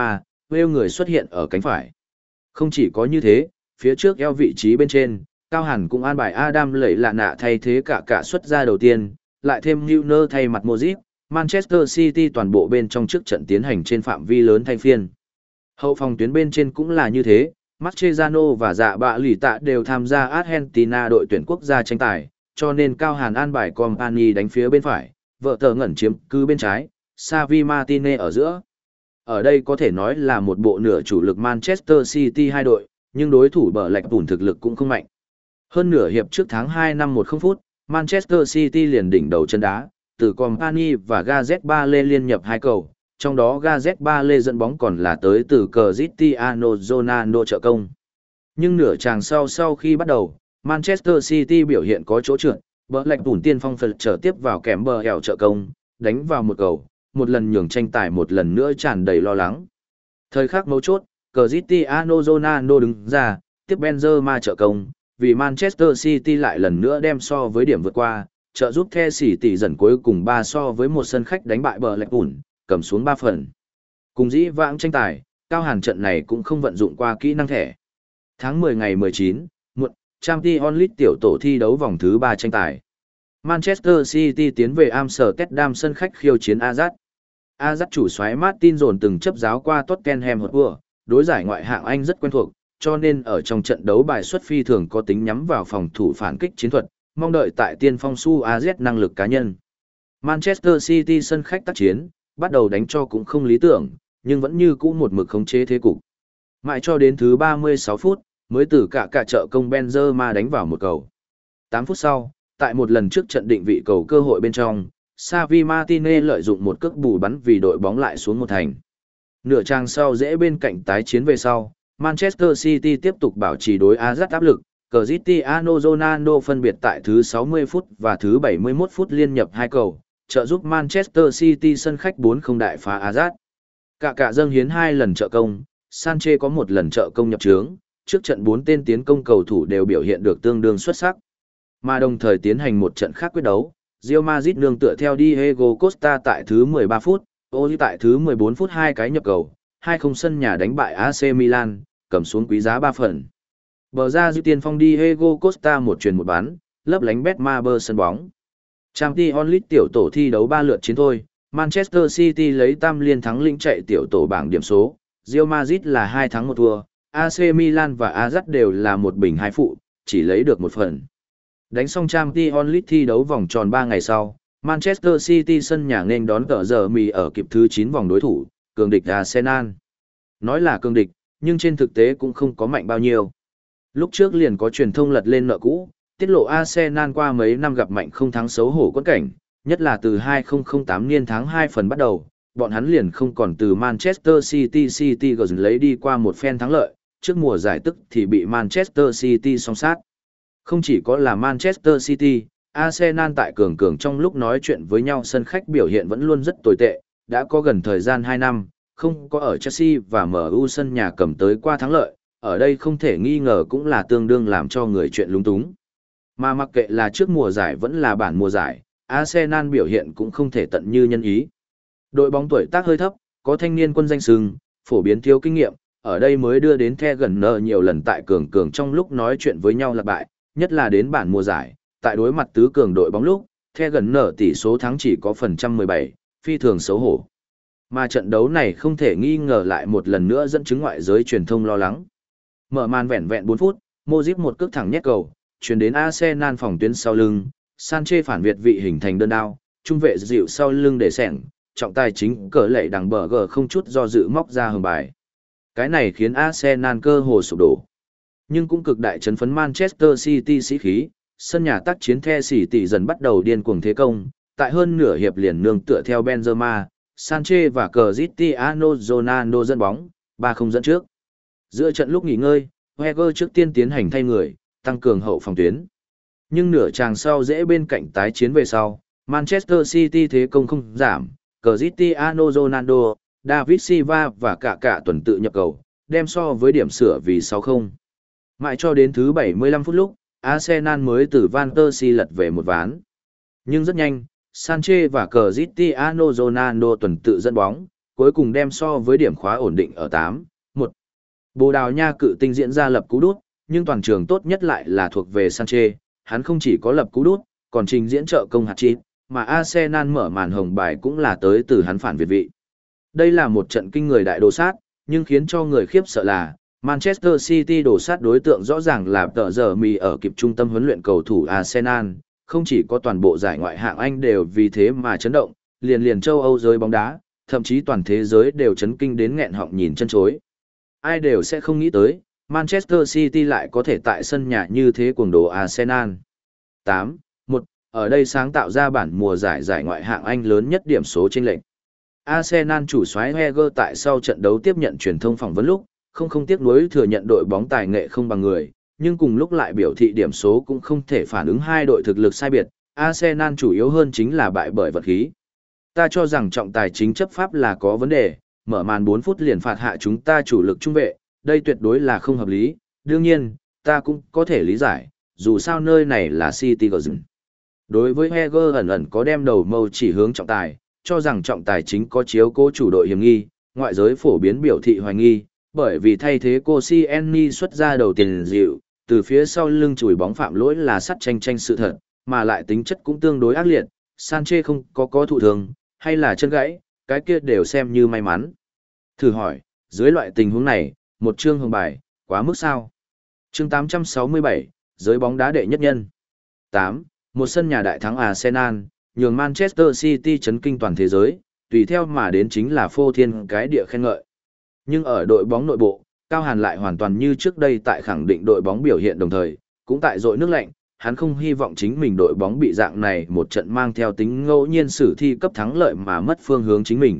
Wales người xuất hiện ở cánh phải. Không chỉ có như thế, phía trước eo vị trí bên trên, Cao Hàn cũng an bài Adam lẩy lạ nạ thay thế cả cả xuất ra đầu tiên, lại thêm Milner thay mặt Modric, Manchester City toàn bộ bên trong trước trận tiến hành trên phạm vi lớn thay phiên. Hậu phòng tuyến bên trên cũng là như thế, Mascherano và dạ bạ lì tạ đều tham gia Argentina đội tuyển quốc gia tranh tài, cho nên Cao Hàn an bài Company đánh phía bên phải, vợ tờ ngẩn chiếm cứ bên trái, Xavi Martinez ở giữa. Ở đây có thể nói là một bộ nửa chủ lực Manchester City hai đội, nhưng đối thủ bờ lạch bùn thực lực cũng không mạnh. Hơn nửa hiệp trước tháng hai năm mười phút, Manchester City liền đỉnh đầu chân đá, từ Company và Gareth Bale liên nhập hai cầu, trong đó Gareth Bale dẫn bóng còn là tới từ Cristiano Ronaldo trợ công. Nhưng nửa chàng sau sau khi bắt đầu, Manchester City biểu hiện có chỗ trượt, bờ lạch bùn tiên phong phật trở tiếp vào kèm bờ hẻo trợ công, đánh vào một cầu, một lần nhường tranh tài một lần nữa tràn đầy lo lắng. Thời khắc mấu chốt, Cristiano Ronaldo đứng ra, tiếp Benzema trợ công, vì Manchester City lại lần nữa đem so với điểm vượt qua, trợ giúp The City dần cuối cùng ba so với một sân khách đánh bại bờ lạch bùn, cầm xuống ba phần. Cùng dĩ vãng tranh tài, Cao Hàn trận này cũng không vận dụng qua kỹ năng thẻ. Tháng mười ngày mười chín, muộn, Champions League tiểu tổ thi đấu vòng thứ ba tranh tài. Manchester City tiến về Amsterdam sân khách khiêu chiến Ajax. Ajax chủ soái Martin dồn từng chấp giáo qua Tottenham Hotspur, đối giải ngoại hạng Anh rất quen thuộc, cho nên ở trong trận đấu bài xuất phi thường có tính nhắm vào phòng thủ phản kích chiến thuật, mong đợi tại tiên phong su Ajax năng lực cá nhân. Manchester City sân khách tác chiến, bắt đầu đánh cho cũng không lý tưởng, nhưng vẫn như cũ một mực khống chế thế cục. Mãi cho đến thứ ba mươi sáu phút, mới từ cả cả trợ công Benzema đánh vào một cầu. tám phút sau, tại một lần trước trận định vị cầu cơ hội bên trong, Xavi Martinez lợi dụng một cước bù bắn vì đội bóng lại xuống một thành. Nửa trang sau dễ bên cạnh tái chiến về sau, Manchester City tiếp tục bảo trì đối Ajax áp lực, Cristiano Ronaldo phân biệt tại thứ sáu mươi phút và thứ bảy mươi mốt phút liên nhập hai cầu, trợ giúp Manchester City sân khách bốn không đại phá Ajax. Cả cả dâng hiến hai lần trợ công, Sanchez có một lần trợ công nhập trướng, trước trận bốn tên tiến công cầu thủ đều biểu hiện được tương đương xuất sắc. Mà đồng thời tiến hành một trận khác quyết đấu, Real Madrid nương tựa theo Diego Costa tại thứ mười ba phút, Ozil tại thứ mười bốn phút hai cái nhập cầu, hai không sân nhà đánh bại a xê Milan, cầm xuống quý giá ba phần. Bờ ra dư tiền phong Diego Costa một chuyền một bán, lấp lánh Betmaber sân bóng. Champions League tiểu tổ thi đấu ba lượt chiến thôi, Manchester City lấy tam liên thắng lĩnh chạy tiểu tổ bảng điểm số, Real Madrid là hai thắng một thua, a xê Milan và Ajax đều là một bình hai phụ, chỉ lấy được một phần. Đánh xong Champions League thi đấu vòng tròn ba ngày sau, Manchester City sân nhà nên đón tờ giờ mì ở kịp thứ chín vòng đối thủ, cường địch Arsenal. Nói là cường địch, nhưng trên thực tế cũng không có mạnh bao nhiêu. Lúc trước liền có truyền thông lật lên nợ cũ, tiết lộ Arsenal qua mấy năm gặp mạnh không thắng xấu hổ quẫn cảnh, nhất là từ hai không không tám niên tháng hai phần bắt đầu, bọn hắn liền không còn từ Manchester City City gần lấy đi qua một phen thắng lợi, trước mùa giải tức thì bị Manchester City song sát. Không chỉ có là Manchester City, Arsenal tại cường cường trong lúc nói chuyện với nhau sân khách biểu hiện vẫn luôn rất tồi tệ, đã có gần thời gian hai năm, không có ở Chelsea và em u sân nhà cầm tới qua thắng lợi, ở đây không thể nghi ngờ cũng là tương đương làm cho người chuyện lúng túng. Mà mặc kệ là trước mùa giải vẫn là bản mùa giải, Arsenal biểu hiện cũng không thể tận như nhân ý. Đội bóng tuổi tác hơi thấp, có thanh niên quân danh sừng, phổ biến thiếu kinh nghiệm, ở đây mới đưa đến The gần nợ nhiều lần tại cường cường trong lúc nói chuyện với nhau là bại, nhất là đến bản mùa giải, tại đối mặt tứ cường đội bóng lúc, The gần nợ tỷ số thắng chỉ có phần trăm mười bảy, phi thường xấu hổ. Mà trận đấu này không thể nghi ngờ lại một lần nữa dẫn chứng ngoại giới truyền thông lo lắng. Mở màn vẹn vẹn bốn phút, Modric một cước thẳng nhét cầu, chuyển đến Arsenal phòng tuyến sau lưng, Sanchez phản việt vị hình thành đơn đao, trung vệ dịu sau lưng để sẻng, trọng tài chính cờ lệ đằng bờ gờ không chút do dự móc ra hồng bài. Cái này khiến Arsenal cơ hồ sụp đổ. Nhưng cũng cực đại chấn phấn Manchester City sĩ khí, sân nhà tác chiến The City dần bắt đầu điên cuồng thế công, tại hơn nửa hiệp liền nương tựa theo Benzema, Sanchez và Cristiano Ronaldo dẫn bóng, ba không dẫn trước. Giữa trận lúc nghỉ ngơi, Wenger trước tiên tiến hành thay người, tăng cường hậu phòng tuyến. Nhưng nửa chàng sau dễ bên cạnh tái chiến về sau, Manchester City thế công không giảm, Cristiano Ronaldo, David Silva và cả cả tuần tự nhập cầu, đem so với điểm sửa vì sáu không. Mãi cho đến thứ bảy mươi lăm phút lúc, Arsenal mới từ Van der Si lật về một ván. Nhưng rất nhanh, Sanchez và Cristiano Ronaldo tuần tự dẫn bóng, cuối cùng đem so với điểm khóa ổn định ở tám một. Bồ Đào Nha cự tinh diễn ra lập cú đút, nhưng toàn trường tốt nhất lại là thuộc về Sanchez, hắn không chỉ có lập cú đút, còn trình diễn trợ công hat-trick, mà Arsenal mở màn hồng bài cũng là tới từ hắn phản việt vị. Đây là một trận kinh người đại đồ sát, nhưng khiến cho người khiếp sợ là Manchester City đổ sát đối tượng rõ ràng là tờ giờ mì ở kịp trung tâm huấn luyện cầu thủ Arsenal, không chỉ có toàn bộ giải ngoại hạng Anh đều vì thế mà chấn động, liền liền châu Âu giới bóng đá, thậm chí toàn thế giới đều chấn kinh đến nghẹn họng nhìn chân chối. Ai đều sẽ không nghĩ tới, Manchester City lại có thể tại sân nhà như thế cuồng đồ Arsenal. tám một, ở đây sáng tạo ra bản mùa giải giải ngoại hạng Anh lớn nhất điểm số chênh lệch. Arsenal chủ soái Wenger tại sau trận đấu tiếp nhận truyền thông phỏng vấn lúc, không không tiếc nuối thừa nhận đội bóng tài nghệ không bằng người, nhưng cùng lúc lại biểu thị điểm số cũng không thể phản ứng hai đội thực lực sai biệt, Arsenal chủ yếu hơn chính là bại bởi vật khí. Ta cho rằng trọng tài chính chấp pháp là có vấn đề, mở màn bốn phút liền phạt hạ chúng ta chủ lực trung vệ, đây tuyệt đối là không hợp lý, đương nhiên, ta cũng có thể lý giải, dù sao nơi này là City Garden. Đối với Wenger ẩn ẩn có đem đầu mâu chỉ hướng trọng tài, cho rằng trọng tài chính có chiếu cố chủ đội hiểm nghi, ngoại giới phổ biến biểu thị hoài nghi, bởi vì thay thế Koscielny xuất ra đầu tiền dịu, từ phía sau lưng chùi bóng phạm lỗi là sắt tranh tranh sự thật, mà lại tính chất cũng tương đối ác liệt, Sanchez không có có thụ thường, hay là chân gãy, cái kia đều xem như may mắn. Thử hỏi, dưới loại tình huống này, một chương hồng bài, quá mức sao? Chương tám trăm sáu mươi bảy, giới bóng đá đệ nhất nhân. tám. Một sân nhà đại thắng Arsenal, nhường Manchester City chấn kinh toàn thế giới, tùy theo mà đến chính là phô thiên cái địa khen ngợi. Nhưng ở đội bóng nội bộ, Cao Hàn lại hoàn toàn như trước đây tại khẳng định đội bóng biểu hiện đồng thời, cũng tại dội nước lạnh, hắn không hy vọng chính mình đội bóng bị dạng này một trận mang theo tính ngẫu nhiên sử thi cấp thắng lợi mà mất phương hướng chính mình.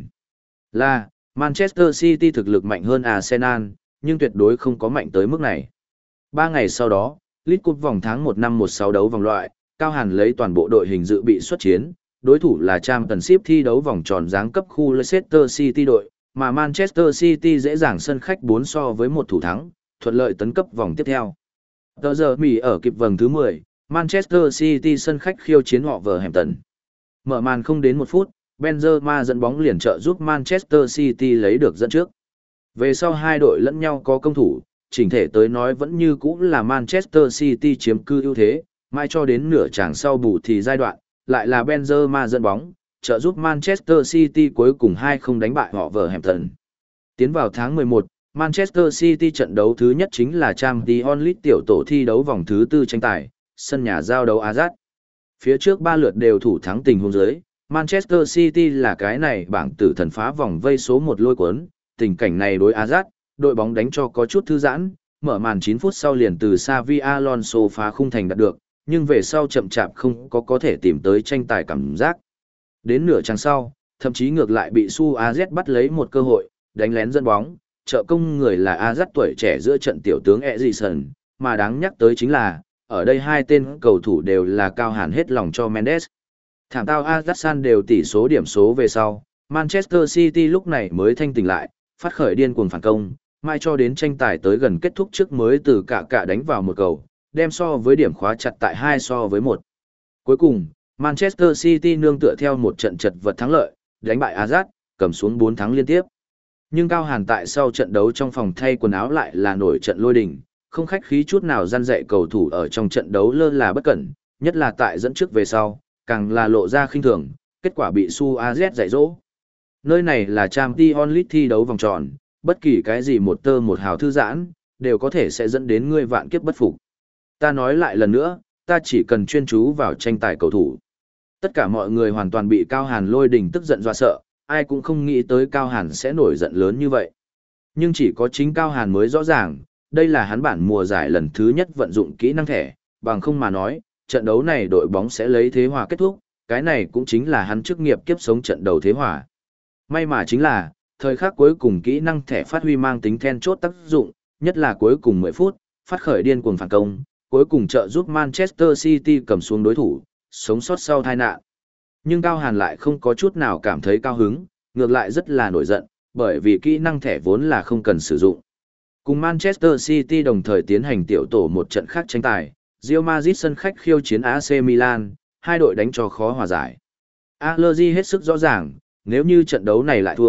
Là, Manchester City thực lực mạnh hơn Arsenal, nhưng tuyệt đối không có mạnh tới mức này. Ba ngày sau đó, League Cup vòng tháng một năm một sáu đấu vòng loại, Cao Hàn lấy toàn bộ đội hình dự bị xuất chiến, đối thủ là Championship thi đấu vòng tròn giáng cấp khu Leicester City đội, mà Manchester City dễ dàng sân khách bốn so với một thủ thắng, thuận lợi tấn cấp vòng tiếp theo. Tờ giờ Mỹ ở kịp vòng thứ mười, Manchester City sân khách khiêu chiến họ Wolverhampton. Mở màn không đến một phút, Benzema dẫn bóng liền trợ giúp Manchester City lấy được dẫn trước. Về sau hai đội lẫn nhau có công thủ, chỉnh thể tới nói vẫn như cũ là Manchester City chiếm cư ưu thế, mai cho đến nửa chàng sau bù thì giai đoạn, lại là Benzema dẫn bóng, trợ giúp Manchester City cuối cùng hai không đánh bại họ Wolverhampton. Tiến vào tháng mười một, Manchester City trận đấu thứ nhất chính là Champions League tiểu tổ thi đấu vòng thứ tư tranh tài, sân nhà giao đấu Ajax. Phía trước ba lượt đều thủ thắng tình huống dưới, Manchester City là cái này bảng tử thần phá vòng vây số một lôi cuốn, tình cảnh này đối Ajax, đội bóng đánh cho có chút thư giãn, mở màn chín phút sau liền từ Xavi Alonso phá khung thành đạt được, nhưng về sau chậm chạp không có có thể tìm tới tranh tài cảm giác. Đến nửa chặng sau, thậm chí ngược lại bị Su a zét bắt lấy một cơ hội, đánh lén dẫn bóng, trợ công người là Ajax tuổi trẻ giữa trận tiểu tướng Eriksen, mà đáng nhắc tới chính là, ở đây hai tên cầu thủ đều là Cao Hàn hết lòng cho Mendes. Thảm tao Ajax san đều tỷ số điểm số về sau, Manchester City lúc này mới thanh tỉnh lại, phát khởi điên cuồng phản công, mai cho đến tranh tài tới gần kết thúc trước mới từ cả cả đánh vào một cầu, đem so với điểm khóa chặt tại hai so với một. Cuối cùng, Manchester City nương tựa theo một trận chật vật thắng lợi, đánh bại Ajax, cầm xuống bốn thắng liên tiếp. Nhưng Cao Hàn tại sau trận đấu trong phòng thay quần áo lại là nổi trận lôi đình, không khách khí chút nào răn dạy cầu thủ ở trong trận đấu lơ là bất cẩn, nhất là tại dẫn trước về sau, càng là lộ ra khinh thường, kết quả bị Su a zét dạy dỗ. Nơi này là Champions League thi đấu vòng tròn, bất kỳ cái gì một tơ một hào thư giãn, đều có thể sẽ dẫn đến ngươi vạn kiếp bất phục. Ta nói lại lần nữa, ta chỉ cần chuyên chú vào tranh tài cầu thủ. Tất cả mọi người hoàn toàn bị Cao Hàn lôi đình tức giận dọa sợ, ai cũng không nghĩ tới Cao Hàn sẽ nổi giận lớn như vậy. Nhưng chỉ có chính Cao Hàn mới rõ ràng, đây là hắn bản mùa giải lần thứ nhất vận dụng kỹ năng thẻ, bằng không mà nói, trận đấu này đội bóng sẽ lấy thế hòa kết thúc, cái này cũng chính là hắn chức nghiệp kiếp sống trận đầu thế hòa. May mà chính là, thời khắc cuối cùng kỹ năng thẻ phát huy mang tính then chốt tác dụng, nhất là cuối cùng mười phút, phát khởi điên cuồng phản công, cuối cùng trợ giúp Manchester City cầm xuống đối thủ, sống sót sau tai nạn. Nhưng Cao Hàn lại không có chút nào cảm thấy cao hứng, ngược lại rất là nổi giận, bởi vì kỹ năng thẻ vốn là không cần sử dụng. Cùng Manchester City đồng thời tiến hành tiểu tổ một trận khác tranh tài, Real Madrid sân khách khiêu chiến a xê Milan, hai đội đánh cho khó hòa giải. Allegri hết sức rõ ràng, nếu như trận đấu này lại thua,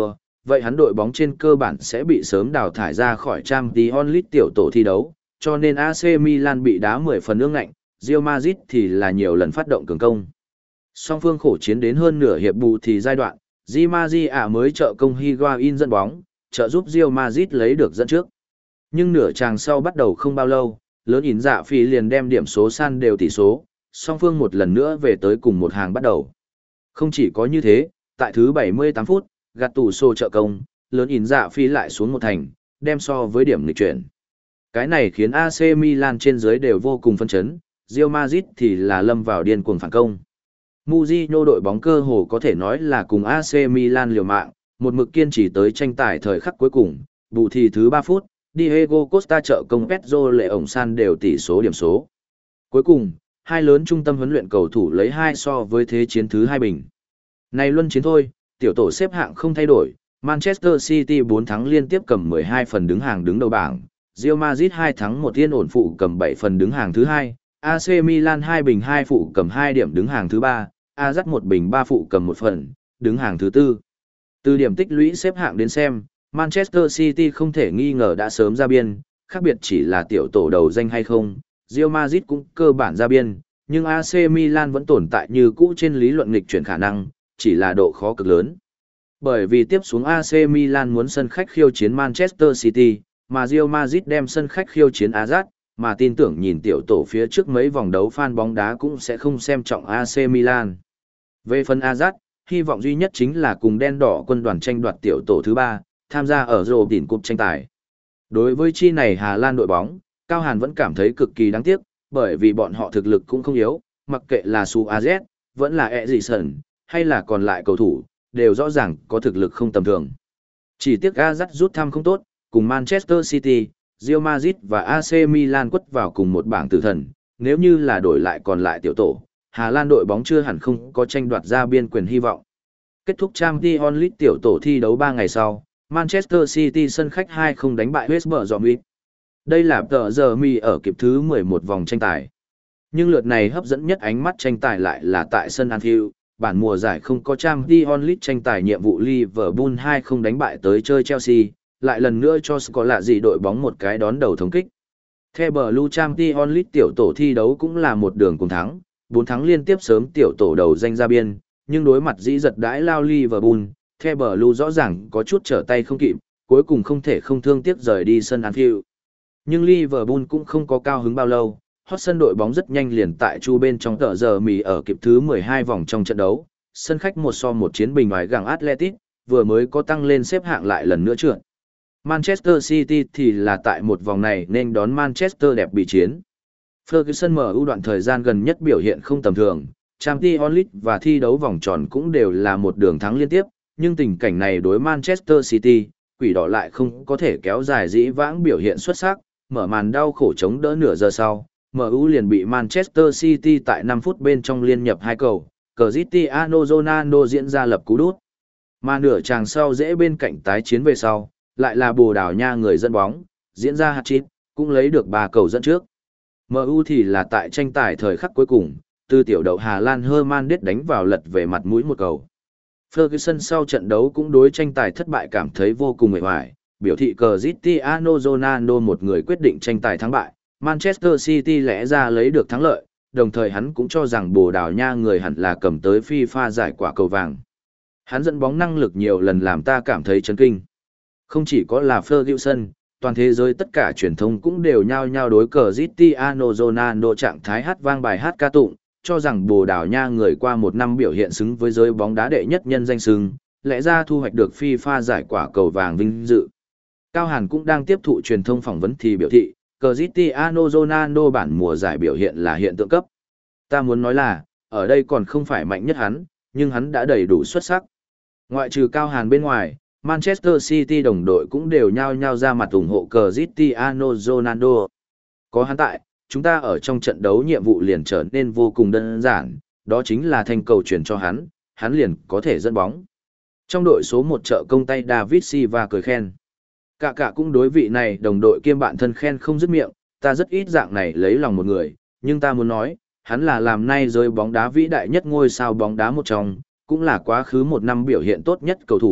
vậy hắn đội bóng trên cơ bản sẽ bị sớm đào thải ra khỏi Champions League tiểu tổ thi đấu, cho nên a xê Milan bị đá mười phần ương ngạnh, Real Madrid thì là nhiều lần phát động cường công. Song phương khổ chiến đến hơn nửa hiệp bù thì giai đoạn, Di Maria mới trợ công Higuain dẫn bóng, trợ giúp Real Madrid lấy được dẫn trước. Nhưng nửa chàng sau bắt đầu không bao lâu, lớn ỉn dạ phi liền đem điểm số san đều tỷ số, song phương một lần nữa về tới cùng một hàng bắt đầu. Không chỉ có như thế, tại thứ bảy mươi tám phút, gạt tủ xô trợ công, lớn ỉn dạ phi lại xuống một thành, đem so với điểm nghịch chuyển. Cái này khiến a xê Milan trên dưới đều vô cùng phấn chấn, Real Madrid thì là lâm vào điên cuồng phản công. Mourinho đội bóng cơ hồ có thể nói là cùng a xê Milan liều mạng, một mực kiên trì tới tranh tài thời khắc cuối cùng, bù thì thứ ba phút, Diego Costa trợ công Pedro lệ ổng san đều tỷ số điểm số. Cuối cùng, hai lớn trung tâm huấn luyện cầu thủ lấy hai so với thế chiến thứ hai bình. Này luân chiến thôi, tiểu tổ xếp hạng không thay đổi, Manchester City bốn thắng liên tiếp cầm mười hai phần đứng hàng đứng đầu bảng, Real Madrid hai thắng một yên ổn phụ cầm bảy phần đứng hàng thứ hai, a xê Milan hai bình hai phụ cầm hai điểm đứng hàng thứ ba, Ajax một bình ba phụ cầm một phần, đứng hàng thứ tư. Từ điểm tích lũy xếp hạng đến xem, Manchester City không thể nghi ngờ đã sớm ra biên, khác biệt chỉ là tiểu tổ đầu danh hay không, Real Madrid cũng cơ bản ra biên, nhưng a xê Milan vẫn tồn tại như cũ trên lý luận nghịch chuyển khả năng, chỉ là độ khó cực lớn. Bởi vì tiếp xuống a xê Milan muốn sân khách khiêu chiến Manchester City, mà Real Madrid đem sân khách khiêu chiến Ajax, mà tin tưởng nhìn tiểu tổ phía trước mấy vòng đấu fan bóng đá cũng sẽ không xem trọng a xê Milan. Về phần Ajax, hy vọng duy nhất chính là cùng đen đỏ quân đoàn tranh đoạt tiểu tổ thứ ba, tham gia ở Robin Cup tranh tài. Đối với chi này Hà Lan đội bóng, Cao Hàn vẫn cảm thấy cực kỳ đáng tiếc, bởi vì bọn họ thực lực cũng không yếu, mặc kệ là Suarez, vẫn là Eriksen, hay là còn lại cầu thủ, đều rõ ràng có thực lực không tầm thường. Chỉ tiếc Ajax rút thăm không tốt, cùng Manchester City, Real Madrid và a xê Milan quất vào cùng một bảng tử thần, nếu như là đổi lại còn lại tiểu tổ, Hà Lan đội bóng chưa hẳn không có tranh đoạt ra biên quyền hy vọng. Kết thúc Champions League tiểu tổ thi đấu ba ngày sau, Manchester City sân khách hai không đánh bại West Bromwich. Đây là tờ giờ mi ở kịp thứ mười một vòng tranh tài. Nhưng lượt này hấp dẫn nhất ánh mắt tranh tài lại là tại sân Anfield, bản mùa giải không có Champions League tranh tài nhiệm vụ Liverpool hai không đánh bại tới chơi Chelsea, lại lần nữa cho có lạ gì đội bóng một cái đón đầu thống kích. The Blue Champions League tiểu tổ thi đấu cũng là một đường cùng thắng, bốn thắng liên tiếp sớm tiểu tổ đầu danh ra biên, nhưng đối mặt dĩ giật đãi lao Liverpool, The Blue rõ ràng có chút trở tay không kịp, cuối cùng không thể không thương tiếc rời đi sân Anfield. Nhưng Liverpool cũng không có cao hứng bao lâu, hot sân đội bóng rất nhanh liền tại chu bên trong tờ giờ mì ở kịp thứ mười hai vòng trong trận đấu, sân khách một so một chiến bình ngoài gặng Atletico, vừa mới có tăng lên xếp hạng lại lần nữa trượt. Manchester City thì là tại một vòng này nên đón Manchester đẹp bị chiến. Ferguson mở ưu đoạn thời gian gần nhất biểu hiện không tầm thường, Champions League và thi đấu vòng tròn cũng đều là một đường thắng liên tiếp, nhưng tình cảnh này đối Manchester City, quỷ đỏ lại không có thể kéo dài dĩ vãng biểu hiện xuất sắc, mở màn đau khổ chống đỡ nửa giờ sau, em u liền bị Manchester City tại năm phút bên trong liên nhập hai cầu, Cristiano Ronaldo diễn ra lập cú đút. Mà nửa chàng sau dễ bên cạnh tái chiến về sau, lại là Bồ Đào Nha người dẫn bóng, diễn ra hat-trick, cũng lấy được ba cầu dẫn trước. em u thì là tại tranh tài thời khắc cuối cùng, từ tiểu đậu Hà Lan Hernandez đánh vào lật về mặt mũi một cầu. Ferguson sau trận đấu cũng đối tranh tài thất bại cảm thấy vô cùng mệt mỏi, biểu thị Cristiano Ronaldo một người quyết định tranh tài thắng bại, Manchester City lẽ ra lấy được thắng lợi, đồng thời hắn cũng cho rằng Bồ Đào Nha người hẳn là cầm tới FIFA giải quả cầu vàng. Hắn dẫn bóng năng lực nhiều lần làm ta cảm thấy chấn kinh. Không chỉ có là Ferguson, toàn thế giới tất cả truyền thông cũng đều nhao nhao đối Cristiano Ronaldo trạng thái hát vang bài hát ca tụng, cho rằng Bồ Đào Nha người qua một năm biểu hiện xứng với giới bóng đá đệ nhất nhân danh xứng, lẽ ra thu hoạch được FIFA giải quả cầu vàng vinh dự. Cao Hàn cũng đang tiếp thụ truyền thông phỏng vấn thì biểu thị, Cristiano Ronaldo bản mùa giải biểu hiện là hiện tượng cấp. Ta muốn nói là, ở đây còn không phải mạnh nhất hắn, nhưng hắn đã đầy đủ xuất sắc. Ngoại trừ Cao Hàn bên ngoài, Manchester City đồng đội cũng đều nhao nhao ra mặt ủng hộ Cristiano Ronaldo. Có hắn tại, chúng ta ở trong trận đấu nhiệm vụ liền trở nên vô cùng đơn giản, đó chính là thanh cầu chuyển cho hắn, hắn liền có thể dẫn bóng. Trong đội số một trợ công tay David Silva cười khen. Cả cả cũng đối vị này đồng đội kiêm bạn thân khen không dứt miệng, ta rất ít dạng này lấy lòng một người, nhưng ta muốn nói, hắn là làm nay giới bóng đá vĩ đại nhất ngôi sao bóng đá một trong, cũng là quá khứ một năm biểu hiện tốt nhất cầu thủ,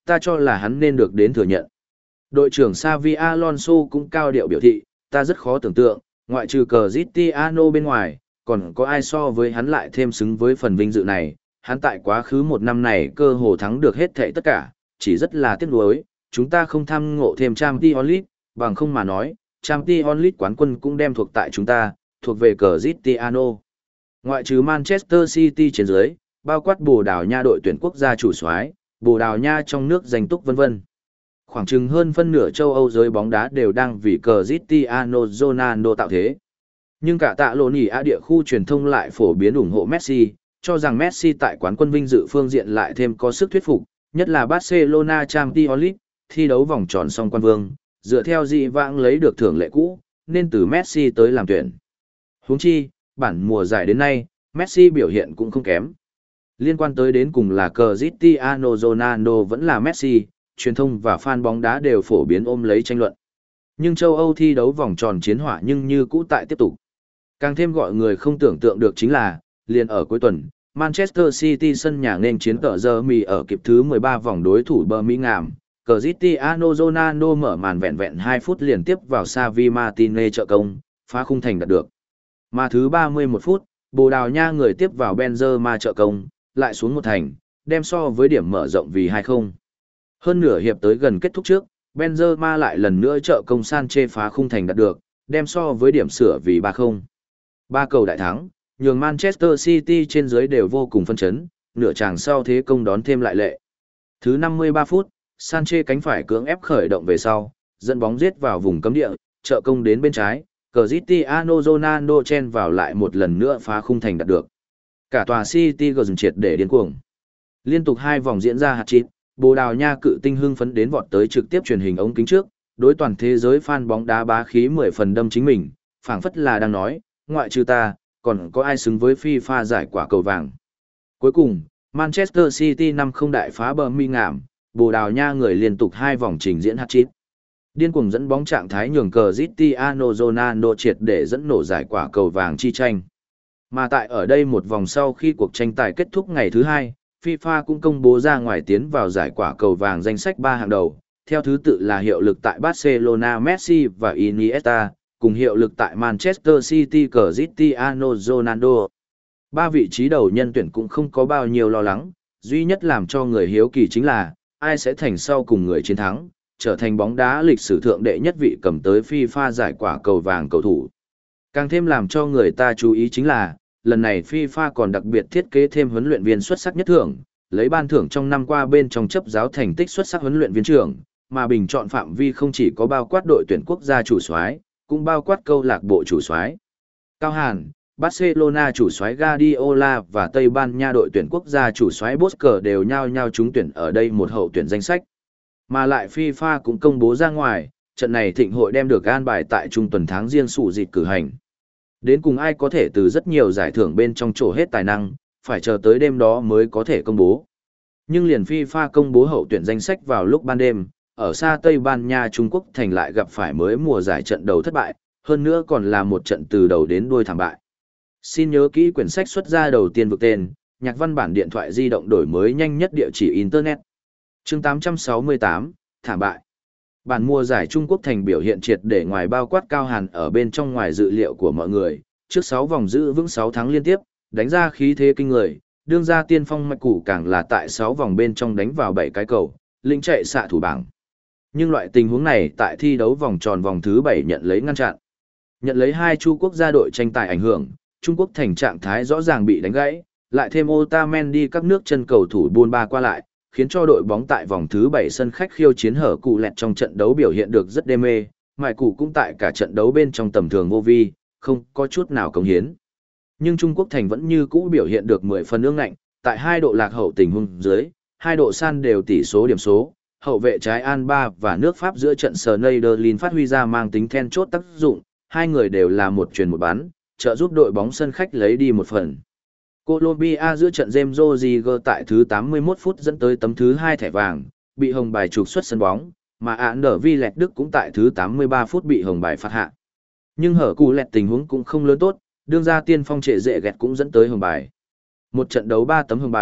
ta cho là hắn nên được đến thừa nhận. Đội trưởng Xavi Alonso cũng cao điệu biểu thị, ta rất khó tưởng tượng, ngoại trừ Cristiano bên ngoài, còn có ai so với hắn lại thêm xứng với phần vinh dự này. Hắn tại quá khứ một năm này cơ hồ thắng được hết thảy tất cả, chỉ rất là tiếc nuối, chúng ta không tham ngộ thêm Champions League, bằng không mà nói, Champions League quán quân cũng đem thuộc tại chúng ta, thuộc về Cristiano. Ngoại trừ Manchester City trên dưới, bao quát Bồ Đào Nha đội tuyển quốc gia chủ soái, Bồ Đào Nha trong nước danh túc vân vân. Khoảng chừng hơn phân nửa châu Âu giới bóng đá đều đang vì Cristiano Ronaldo tạo thế. Nhưng cả tạ lộn ỉ A địa khu truyền thông lại phổ biến ủng hộ Messi, cho rằng Messi tại quán quân vinh dự phương diện lại thêm có sức thuyết phục, nhất là Barcelona Champions League, thi đấu vòng tròn song quan vương, dựa theo dị vãng lấy được thưởng lệ cũ, nên từ Messi tới làm tuyển. Huống chi, bản mùa giải đến nay, Messi biểu hiện cũng không kém. Liên quan tới đến cùng là Cristiano Ronaldo vẫn là Messi, truyền thông và fan bóng đá đều phổ biến ôm lấy tranh luận. Nhưng châu Âu thi đấu vòng tròn chiến hỏa nhưng như cũ tại tiếp tục. Càng thêm gọi người không tưởng tượng được chính là, liền ở cuối tuần, Manchester City sân nhà nên chiến tờ giờ mì ở kịp thứ mười ba vòng đối thủ Birmingham. Cristiano Ronaldo mở màn vẹn vẹn hai phút liền tiếp vào Xavi Martinez trợ công, phá khung thành đạt được. Mà thứ ba mươi mốt phút, Bồ Đào Nha người tiếp vào Benzema trợ công, lại xuống một thành, đem so với điểm mở rộng vì hai không. Hơn nửa hiệp tới gần kết thúc trước, Benzema lại lần nữa trợ công Sanchez phá khung thành đạt được, đem so với điểm sửa vì ba không. Ba cầu đại thắng, nhường Manchester City trên dưới đều vô cùng phân chấn, nửa chàng sau thế công đón thêm lại lệ. Thứ năm mươi ba phút, Sanchez cánh phải cưỡng ép khởi động về sau, dẫn bóng giết vào vùng cấm địa, trợ công đến bên trái, Cristiano Ronaldo chen vào lại một lần nữa phá khung thành đạt được. Cả tòa City gần triệt để điên cuồng. Liên tục hai vòng diễn ra hat-trick, Bồ Đào Nha cự tinh hưng phấn đến vọt tới trực tiếp truyền hình ống kính trước, đối toàn thế giới fan bóng đá bá khí mười phần đâm chính mình, phảng phất là đang nói, ngoại trừ ta, còn có ai xứng với FIFA giải quả cầu vàng. Cuối cùng, Manchester City năm không đại phá Birmingham, Bồ Đào Nha người liên tục hai vòng trình diễn hat-trick. Điên cuồng dẫn bóng trạng thái nhường Cristiano Ronaldo triệt để dẫn nổ giải quả cầu vàng chi tranh. Mà tại ở đây một vòng sau khi cuộc tranh tài kết thúc ngày thứ hai, FIFA cũng công bố ra ngoài tiến vào giải quả cầu vàng danh sách ba hạng đầu, theo thứ tự là hiệu lực tại Barcelona Messi và Iniesta, cùng hiệu lực tại Manchester City Cristiano Ronaldo. Ba vị trí đầu nhân tuyển cũng không có bao nhiêu lo lắng, duy nhất làm cho người hiếu kỳ chính là, ai sẽ thành sau cùng người chiến thắng, trở thành bóng đá lịch sử thượng đệ nhất vị cầm tới FIFA giải quả cầu vàng cầu thủ. Càng thêm làm cho người ta chú ý chính là, lần này FIFA còn đặc biệt thiết kế thêm huấn luyện viên xuất sắc nhất thưởng, lấy ban thưởng trong năm qua bên trong chấp giáo thành tích xuất sắc huấn luyện viên trưởng, mà bình chọn phạm vi không chỉ có bao quát đội tuyển quốc gia chủ soái, cũng bao quát câu lạc bộ chủ soái. Cao Hàn, Barcelona chủ soái Guardiola và Tây Ban Nha đội tuyển quốc gia chủ soái Bosker đều nhao nhao trúng tuyển ở đây một hậu tuyển danh sách. Mà lại FIFA cũng công bố ra ngoài, trận này thịnh hội đem được an bài tại trung tuần tháng riêng sụ dịp cử hành. Đến cùng ai có thể từ rất nhiều giải thưởng bên trong trổ hết tài năng, phải chờ tới đêm đó mới có thể công bố. Nhưng liền FIFA công bố hậu tuyển danh sách vào lúc ban đêm, ở xa Tây Ban Nha Trung Quốc thành lại gặp phải mới mùa giải trận đầu thất bại, hơn nữa còn là một trận từ đầu đến đuôi thảm bại. Xin nhớ kỹ quyển sách xuất ra đầu tiên vực tên, nhạc văn bản điện thoại di động đổi mới nhanh nhất địa chỉ Internet. Chương tám trăm sáu mươi tám, thảm bại. Bản mùa giải Trung Quốc thành biểu hiện triệt để ngoài bao quát Cao Hàn ở bên trong ngoài dự liệu của mọi người, trước sáu vòng giữ vững sáu thắng liên tiếp, đánh ra khí thế kinh người, đương ra tiên phong mạch củ càng là tại sáu vòng bên trong đánh vào bảy cái cầu, linh chạy xạ thủ bảng. Nhưng loại tình huống này tại thi đấu vòng tròn vòng thứ bảy nhận lấy ngăn chặn. Nhận lấy hai chu quốc gia đội tranh tài ảnh hưởng, Trung Quốc thành trạng thái rõ ràng bị đánh gãy, lại thêm Otamendi các nước chân cầu thủ buôn ba qua lại, khiến cho đội bóng tại vòng thứ bảy sân khách khiêu chiến hở cụ lẹt trong trận đấu biểu hiện được rất đê mê, mại cụ cũng tại cả trận đấu bên trong tầm thường vô vi, không có chút nào cống hiến. Nhưng Trung Quốc thành vẫn như cũ biểu hiện được mười phần ương ngạnh, tại hai độ lạc hậu tình huống dưới, hai độ san đều tỷ số điểm số, hậu vệ trái An Ba và nước Pháp giữa trận Schneiderlin phát huy ra mang tính then chốt tác dụng, hai người đều là một truyền một bán, trợ giúp đội bóng sân khách lấy đi một phần. Colombia giữa trận James Rodriguez tại thứ tám mươi mốt phút dẫn tới tấm thứ hai thẻ vàng, bị hồng bài trục xuất sân bóng, mà án đỡ Vi Lẹt Đức cũng tại thứ tám mươi ba phút bị hồng bài phạt hạ. Nhưng hở cụ lẹt tình huống cũng không lớn tốt, đương ra tiên phong trệ dệ gẹt cũng dẫn tới hồng bài. Một trận đấu ba tấm hồng bài,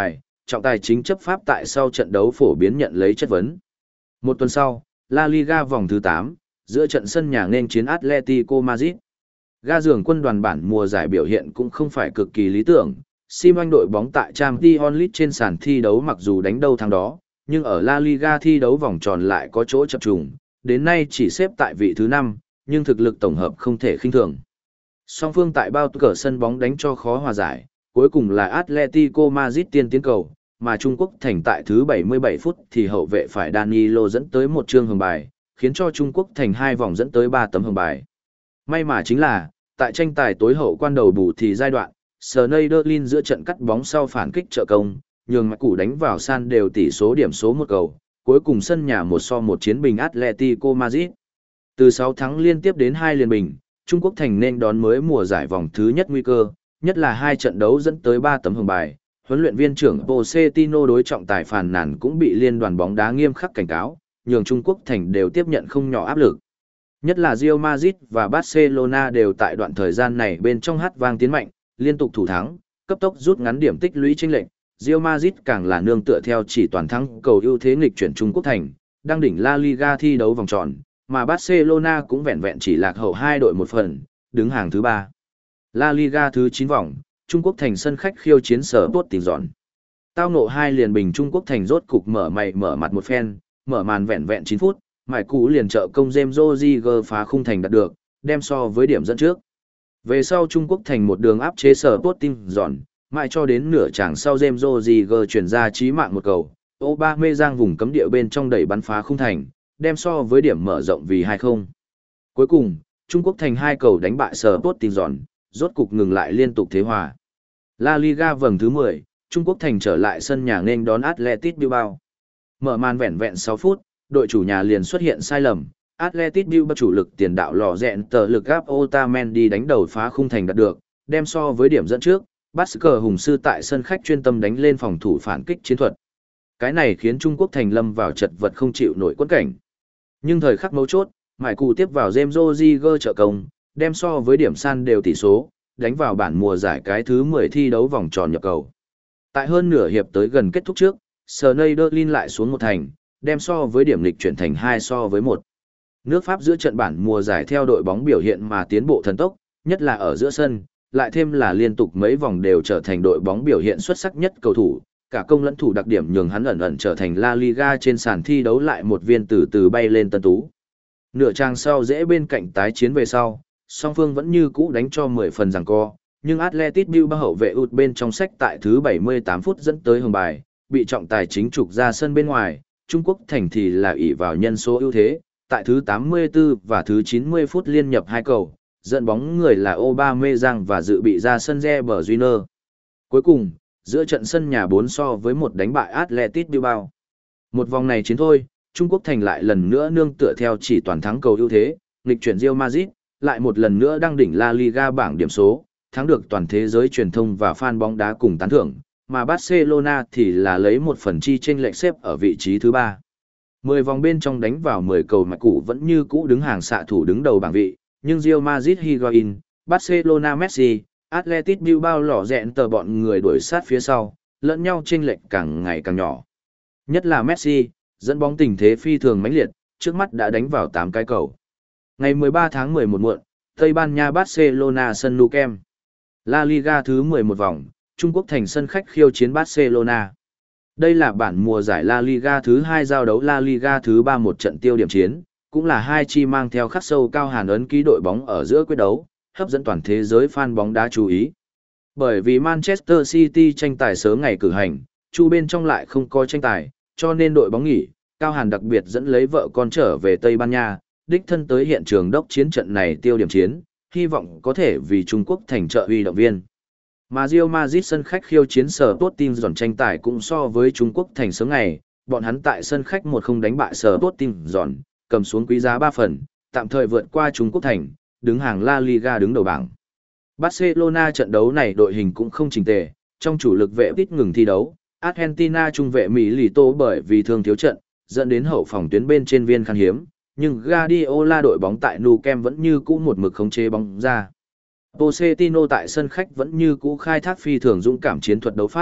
trọng tài chính chấp pháp tại sau trận đấu phổ biến nhận lấy chất vấn. Một tuần sau, La Liga vòng thứ tám, giữa trận sân nhà nên chiến Atletico Madrid. Ga giường quân đoàn bản mùa giải biểu hiện cũng không phải cực kỳ lý tưởng. Sim đội bóng tại Champions League trên sàn thi đấu mặc dù đánh đâu thắng đó, nhưng ở La Liga thi đấu vòng tròn lại có chỗ chập trùng, đến nay chỉ xếp tại vị thứ năm, nhưng thực lực tổng hợp không thể khinh thường. Song phương tại bao cờ sân bóng đánh cho khó hòa giải, cuối cùng là Atletico Madrid tiên tiến cầu, mà Trung Quốc Thành tại thứ bảy mươi bảy phút thì hậu vệ phải Danilo dẫn tới một chương hồng bài, khiến cho Trung Quốc Thành hai vòng dẫn tới ba tấm hồng bài. May mà chính là, tại tranh tài tối hậu quan đầu bù thì giai đoạn, Schneiderlin giữa trận cắt bóng sau phản kích trợ công, nhường mặt củ đánh vào san đều tỷ số điểm số một cầu, cuối cùng sân nhà một so một chiến bình Atletico Madrid. Từ sáu thắng liên tiếp đến hai liên bình, Trung Quốc Thành nên đón mới mùa giải vòng thứ nhất nguy cơ, nhất là hai trận đấu dẫn tới ba tấm hồng bài. Huấn luyện viên trưởng Pochettino đối trọng tài phàn nàn cũng bị liên đoàn bóng đá nghiêm khắc cảnh cáo, nhường Trung Quốc Thành đều tiếp nhận không nhỏ áp lực. Nhất là Real Madrid và Barcelona đều tại đoạn thời gian này bên trong hát vang tiến mạnh, liên tục thủ thắng, cấp tốc rút ngắn điểm tích lũy chênh lệch. Real Madrid càng là nương tựa theo chỉ toàn thắng cầu ưu thế nghịch chuyển Trung Quốc Thành, đang đỉnh La Liga thi đấu vòng tròn, mà Barcelona cũng vẹn vẹn chỉ lạc hậu hai đội một phần, đứng hàng thứ ba. La Liga thứ chín vòng, Trung Quốc Thành sân khách khiêu chiến Sở Tốt tỉnh dọn. Tao ngộ hai liền bình Trung Quốc Thành rốt cục mở mày mở mặt một phen, mở màn vẹn vẹn chín phút, mải cũ liền trợ công James Rodriguez phá khung thành đạt được, đem so với điểm dẫn trước. Về sau Trung Quốc Thành một đường áp chế Sở Tốt tỉnh dọn, mãi cho đến nửa chặng sau James Rodriguez chuyển ra chí mạng một cầu, Aubameyang vùng cấm địa bên trong đẩy bắn phá khung thành, đem so với điểm mở rộng vì hai không. Cuối cùng, Trung Quốc Thành hai cầu đánh bại Sở Tốt tỉnh dọn, rốt cục ngừng lại liên tục thế hòa. La Liga vòng thứ mười, Trung Quốc Thành trở lại sân nhà nên đón Athletic Bilbao. Mở màn vẹn vẹn sáu phút, đội chủ nhà liền xuất hiện sai lầm. Athletic Bilbao chủ lực tiền đạo lò rẹn tờ lực gáp Otamendi đánh đầu phá khung thành đạt được, đem so với điểm dẫn trước. Basker hùng sư tại sân khách chuyên tâm đánh lên phòng thủ phản kích chiến thuật. Cái này khiến Trung Quốc Thành lâm vào chật vật không chịu nổi quẫn cảnh. Nhưng thời khắc mấu chốt, mải cụ tiếp vào James Rodriguez trợ công, đem so với điểm san đều tỷ số, đánh vào bản mùa giải cái thứ mười thi đấu vòng tròn nhập cầu. Tại hơn nửa hiệp tới gần kết thúc trước, Schneiderlin lại xuống một thành, đem so với điểm lịch chuyển thành hai so với một. Nước Pháp giữa trận bản mùa giải theo đội bóng biểu hiện mà tiến bộ thần tốc, nhất là ở giữa sân, lại thêm là liên tục mấy vòng đều trở thành đội bóng biểu hiện xuất sắc nhất cầu thủ, cả công lẫn thủ đặc điểm nhường hắn ẩn ẩn trở thành La Liga trên sàn thi đấu lại một viên từ từ bay lên tân tú. Nửa trang sau dễ bên cạnh tái chiến về sau, song phương vẫn như cũ đánh cho mười phần giằng co, nhưng Athletic Bilbao hậu vệ ụt bên trong sách tại thứ bảy mươi tám phút dẫn tới hồng bài, bị trọng tài chính trục ra sân bên ngoài. Trung Quốc Thành thì là ỷ vào nhân số ưu thế, tại thứ tám mươi tư và thứ chín mươi phút liên nhập hai cầu, dẫn bóng người là Aubameyang và dự bị ra sân Reber Júnior. Cuối cùng, giữa trận sân nhà bốn so với một đánh bại Athletic Bilbao. Một vòng này chiến thôi, Trung Quốc Thành lại lần nữa nương tựa theo chỉ toàn thắng cầu ưu thế, nghịch chuyển Real Madrid, lại một lần nữa đăng đỉnh La Liga bảng điểm số, thắng được toàn thế giới truyền thông và fan bóng đá cùng tán thưởng, mà Barcelona thì là lấy một phần chi chênh lệch xếp ở vị trí thứ ba. mười vòng bên trong đánh vào mười cầu mạch cũ vẫn như cũ đứng hàng xạ thủ đứng đầu bảng vị, nhưng Real Madrid Higuain, Barcelona Messi, Athletic Bilbao lỏ rẹn tờ bọn người đuổi sát phía sau, lẫn nhau chênh lệch càng ngày càng nhỏ. Nhất là Messi, dẫn bóng tình thế phi thường mãnh liệt, trước mắt đã đánh vào tám cái cầu. Ngày mười ba tháng mười một muộn, Tây Ban Nha Barcelona sân Nou Camp. La Liga thứ mười một vòng, Trung Quốc Thành sân khách khiêu chiến Barcelona. Đây là bản mùa giải La Liga thứ hai giao đấu La Liga thứ ba một trận tiêu điểm chiến, cũng là hai chi mang theo khắc sâu cao hàn ấn ký đội bóng ở giữa quyết đấu, hấp dẫn toàn thế giới fan bóng đá chú ý. Bởi vì Manchester City tranh tài sớm ngày cử hành, chu bên trong lại không có tranh tài, cho nên đội bóng nghỉ, cao hàn đặc biệt dẫn lấy vợ con trở về Tây Ban Nha, đích thân tới hiện trường đốc chiến trận này tiêu điểm chiến, hy vọng có thể vì Trung Quốc thành trợ uy động viên. Mà Real Madrid sân khách khiêu chiến Sở Tốt Team dọn tranh tài cũng so với Trung Quốc thành sớm ngày, bọn hắn tại sân khách một không đánh bại Sở Tốt Team dọn, cầm xuống quý giá ba phần, tạm thời vượt qua Trung Quốc thành, đứng hàng La Liga đứng đầu bảng. Barcelona trận đấu này đội hình cũng không chỉnh tề, trong chủ lực vệ ít ngừng thi đấu, Argentina trung vệ Mỹ Lì Tô bởi vì thương thiếu trận, dẫn đến hậu phòng tuyến bên trên viên khan hiếm, nhưng Guardiola đội bóng tại Nou Camp vẫn như cũ một mực khống chế bóng ra. Pochettino tại sân khách vẫn như cũ khai thác phi thường dũng cảm chiến thuật đấu pháp,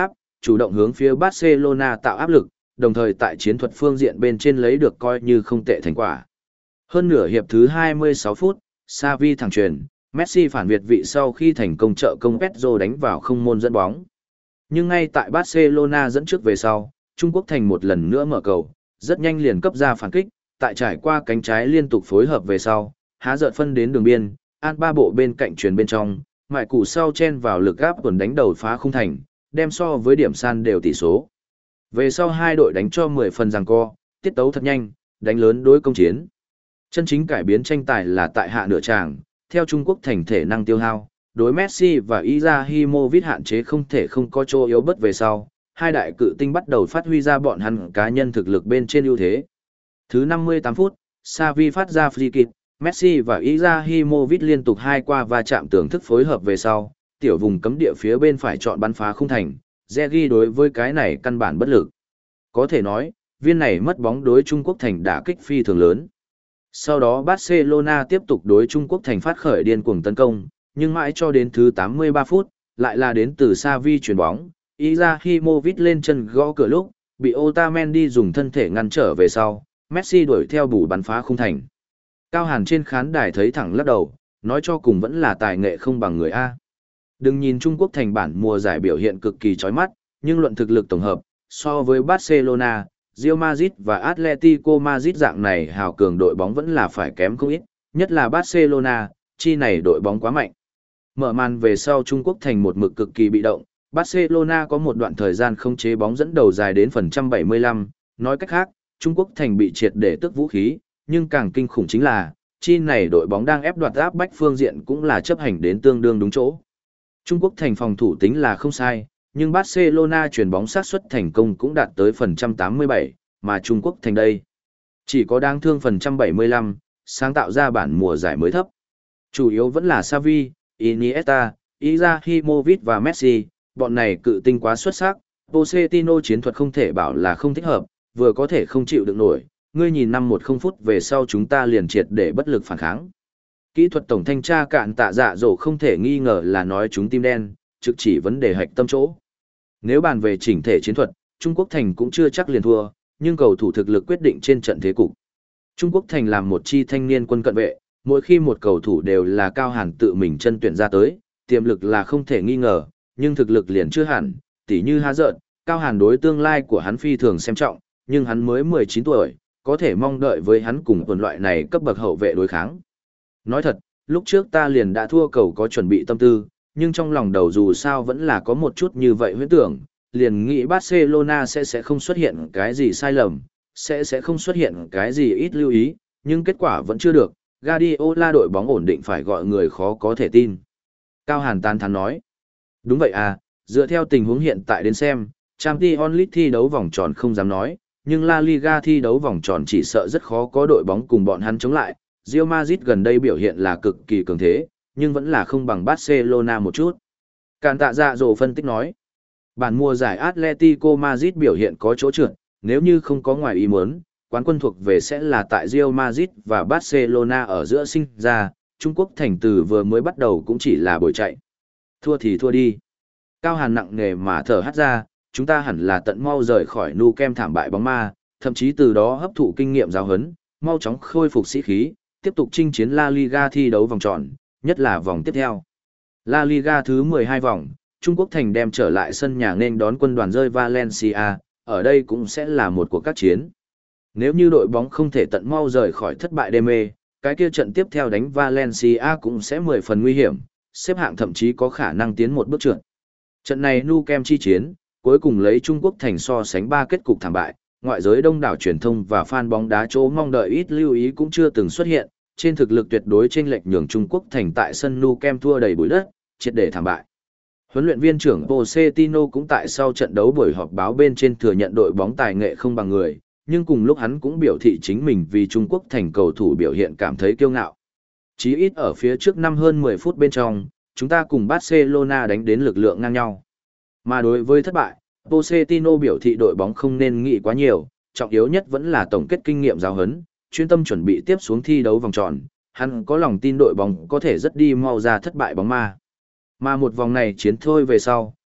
chủ động hướng phía Barcelona tạo áp lực, đồng thời tại chiến thuật phương diện bên trên lấy được coi như không tệ thành quả. Hơn nửa hiệp thứ hai mươi sáu phút, Xavi thẳng chuyền, Messi phản việt vị sau khi thành công trợ công Pedro đánh vào không môn dẫn bóng. Nhưng ngay tại Barcelona dẫn trước về sau, Trung Quốc thành một lần nữa mở cầu, rất nhanh liền cấp ra phản kích, tại trải qua cánh trái liên tục phối hợp về sau, há dợt phân đến đường biên, an ba bộ bên cạnh chuyền bên trong, mại củ sau chen vào lực áp tuần đánh đầu phá khung thành, đem so với điểm san đều tỷ số. Về sau hai đội đánh cho mười phần giằng co, tiết tấu thật nhanh, đánh lớn đối công chiến. Chân chính cải biến tranh tài là tại hạ nửa tràng, theo Trung Quốc thành thể năng tiêu hao, đối Messi và Izahimovic hạn chế không thể không có chỗ yếu bất về sau, hai đại cự tinh bắt đầu phát huy ra bọn hắn cá nhân thực lực bên trên ưu thế. Thứ năm mươi tám phút, Xavi phát ra free kick, Messi và Izahimovic liên tục hai qua va chạm tưởng thức phối hợp về sau, tiểu vùng cấm địa phía bên phải chọn bắn phá khung thành, Zergi đối với cái này căn bản bất lực. Có thể nói, viên này mất bóng đối Trung Quốc thành đả kích phi thường lớn. Sau đó Barcelona tiếp tục đối Trung Quốc thành phát khởi điên cuồng tấn công, nhưng mãi cho đến thứ tám mươi ba phút, lại là đến từ Xavi chuyền bóng, Izahimovic lên chân gõ cửa lúc, bị Otamendi dùng thân thể ngăn trở về sau, Messi đuổi theo bù bắn phá khung thành. Cao Hàn trên khán đài thấy thẳng lắc đầu, nói cho cùng vẫn là tài nghệ không bằng người A. Đừng nhìn Trung Quốc thành bản mùa giải biểu hiện cực kỳ chói mắt, nhưng luận thực lực tổng hợp, so với Barcelona, Real Madrid và Atletico Madrid dạng này hào cường đội bóng vẫn là phải kém không ít, nhất là Barcelona, chi này đội bóng quá mạnh. Mở màn về sau Trung Quốc thành một mực cực kỳ bị động, Barcelona có một đoạn thời gian không chế bóng dẫn đầu dài đến phần trăm bảy mươi lăm, nói cách khác, Trung Quốc thành bị triệt để tước vũ khí, nhưng càng kinh khủng chính là, chi này đội bóng đang ép đoạt áp bách phương diện cũng là chấp hành đến tương đương đúng chỗ. Trung Quốc thành phòng thủ tính là không sai, nhưng Barcelona chuyển bóng sát suất thành công cũng đạt tới phần trăm tám mươi bảy, mà Trung Quốc thành đây chỉ có đáng thương phần trăm bảy mươi lăm, sáng tạo ra bản mùa giải mới thấp. Chủ yếu vẫn là Xavi, Iniesta, Izahimovic và Messi, bọn này cự tinh quá xuất sắc, Pochettino chiến thuật không thể bảo là không thích hợp, vừa có thể không chịu được nổi, ngươi nhìn năm một không phút về sau chúng ta liền triệt để bất lực phản kháng. Kỹ thuật tổng thanh tra Cạn Tạ Dạ Dỗ không thể nghi ngờ là nói chúng tim đen, trực chỉ vấn đề hạch tâm chỗ. Nếu bàn về chỉnh thể chiến thuật, Trung Quốc thành cũng chưa chắc liền thua, nhưng cầu thủ thực lực quyết định trên trận thế cục. Trung Quốc thành làm một chi thanh niên quân cận vệ, mỗi khi một cầu thủ đều là Cao Hàn tự mình chân tuyển ra tới, tiềm lực là không thể nghi ngờ, nhưng thực lực liền chưa hẳn, tỉ như Há Dợn, Cao Hàn đối tương lai của hắn phi thường xem trọng, nhưng hắn mới mười chín tuổi, có thể mong đợi với hắn cùng tuần loại này cấp bậc hậu vệ đối kháng. Nói thật, lúc trước ta liền đã thua cầu có chuẩn bị tâm tư, nhưng trong lòng đầu dù sao vẫn là có một chút như vậy huyễn tưởng, liền nghĩ Barcelona sẽ sẽ không xuất hiện cái gì sai lầm, sẽ sẽ không xuất hiện cái gì ít lưu ý, nhưng kết quả vẫn chưa được, Guardiola đội bóng ổn định phải gọi người khó có thể tin. Cao Hàn tán thán nói, đúng vậy à, dựa theo tình huống hiện tại đến xem, Champions League thi đấu vòng tròn không dám nói, nhưng La Liga thi đấu vòng tròn chỉ sợ rất khó có đội bóng cùng bọn hắn chống lại. Real Madrid gần đây biểu hiện là cực kỳ cường thế, nhưng vẫn là không bằng Barcelona một chút. Càn Tạ Dạ Dỗ phân tích nói, bản mùa giải Atletico Madrid biểu hiện có chỗ trượt, nếu như không có ngoài ý muốn, quán quân thuộc về sẽ là tại Real Madrid và Barcelona ở giữa sinh ra, Trung Quốc thành từ vừa mới bắt đầu cũng chỉ là bồi chạy. Thua thì thua đi. Cao Hàn nặng nề mà thở hắt ra, chúng ta hẳn là tận mau rời khỏi nu kem thảm bại bóng ma, thậm chí từ đó hấp thụ kinh nghiệm giáo huấn, mau chóng khôi phục sĩ khí, tiếp tục chinh chiến La Liga thi đấu vòng tròn, nhất là vòng tiếp theo. La Liga thứ mười hai vòng, Trung Quốc thành đem trở lại sân nhà nên đón quân đoàn rơi Valencia, ở đây cũng sẽ là một cuộc các chiến. Nếu như đội bóng không thể tận mau rời khỏi thất bại đê mê, cái kia trận tiếp theo đánh Valencia cũng sẽ mười phần nguy hiểm, xếp hạng thậm chí có khả năng tiến một bước trượt. Trận này nu kem chi chiến, cuối cùng lấy Trung Quốc thành so sánh ba kết cục thảm bại, ngoại giới đông đảo truyền thông và fan bóng đá chỗ mong đợi ít lưu ý cũng chưa từng xuất hiện, trên thực lực tuyệt đối chênh lệch nhường Trung Quốc thành tại sân nu kem thua đầy bụi đất, triệt để thảm bại. Huấn luyện viên trưởng Pochettino cũng tại sau trận đấu buổi họp báo bên trên thừa nhận đội bóng tài nghệ không bằng người, nhưng cùng lúc hắn cũng biểu thị chính mình vì Trung Quốc thành cầu thủ biểu hiện cảm thấy kiêu ngạo. Chí ít ở phía trước năm hơn mười phút bên trong, chúng ta cùng Barcelona đánh đến lực lượng ngang nhau. Mà đối với thất bại, Pochettino biểu thị đội bóng không nên nghĩ quá nhiều, trọng yếu nhất vẫn là tổng kết kinh nghiệm giáo huấn, chuyên tâm chuẩn bị tiếp xuống thi đấu vòng tròn, hắn có lòng tin đội bóng có thể rất đi mau ra thất bại bóng ma. Mà một vòng này chiến thôi về sau,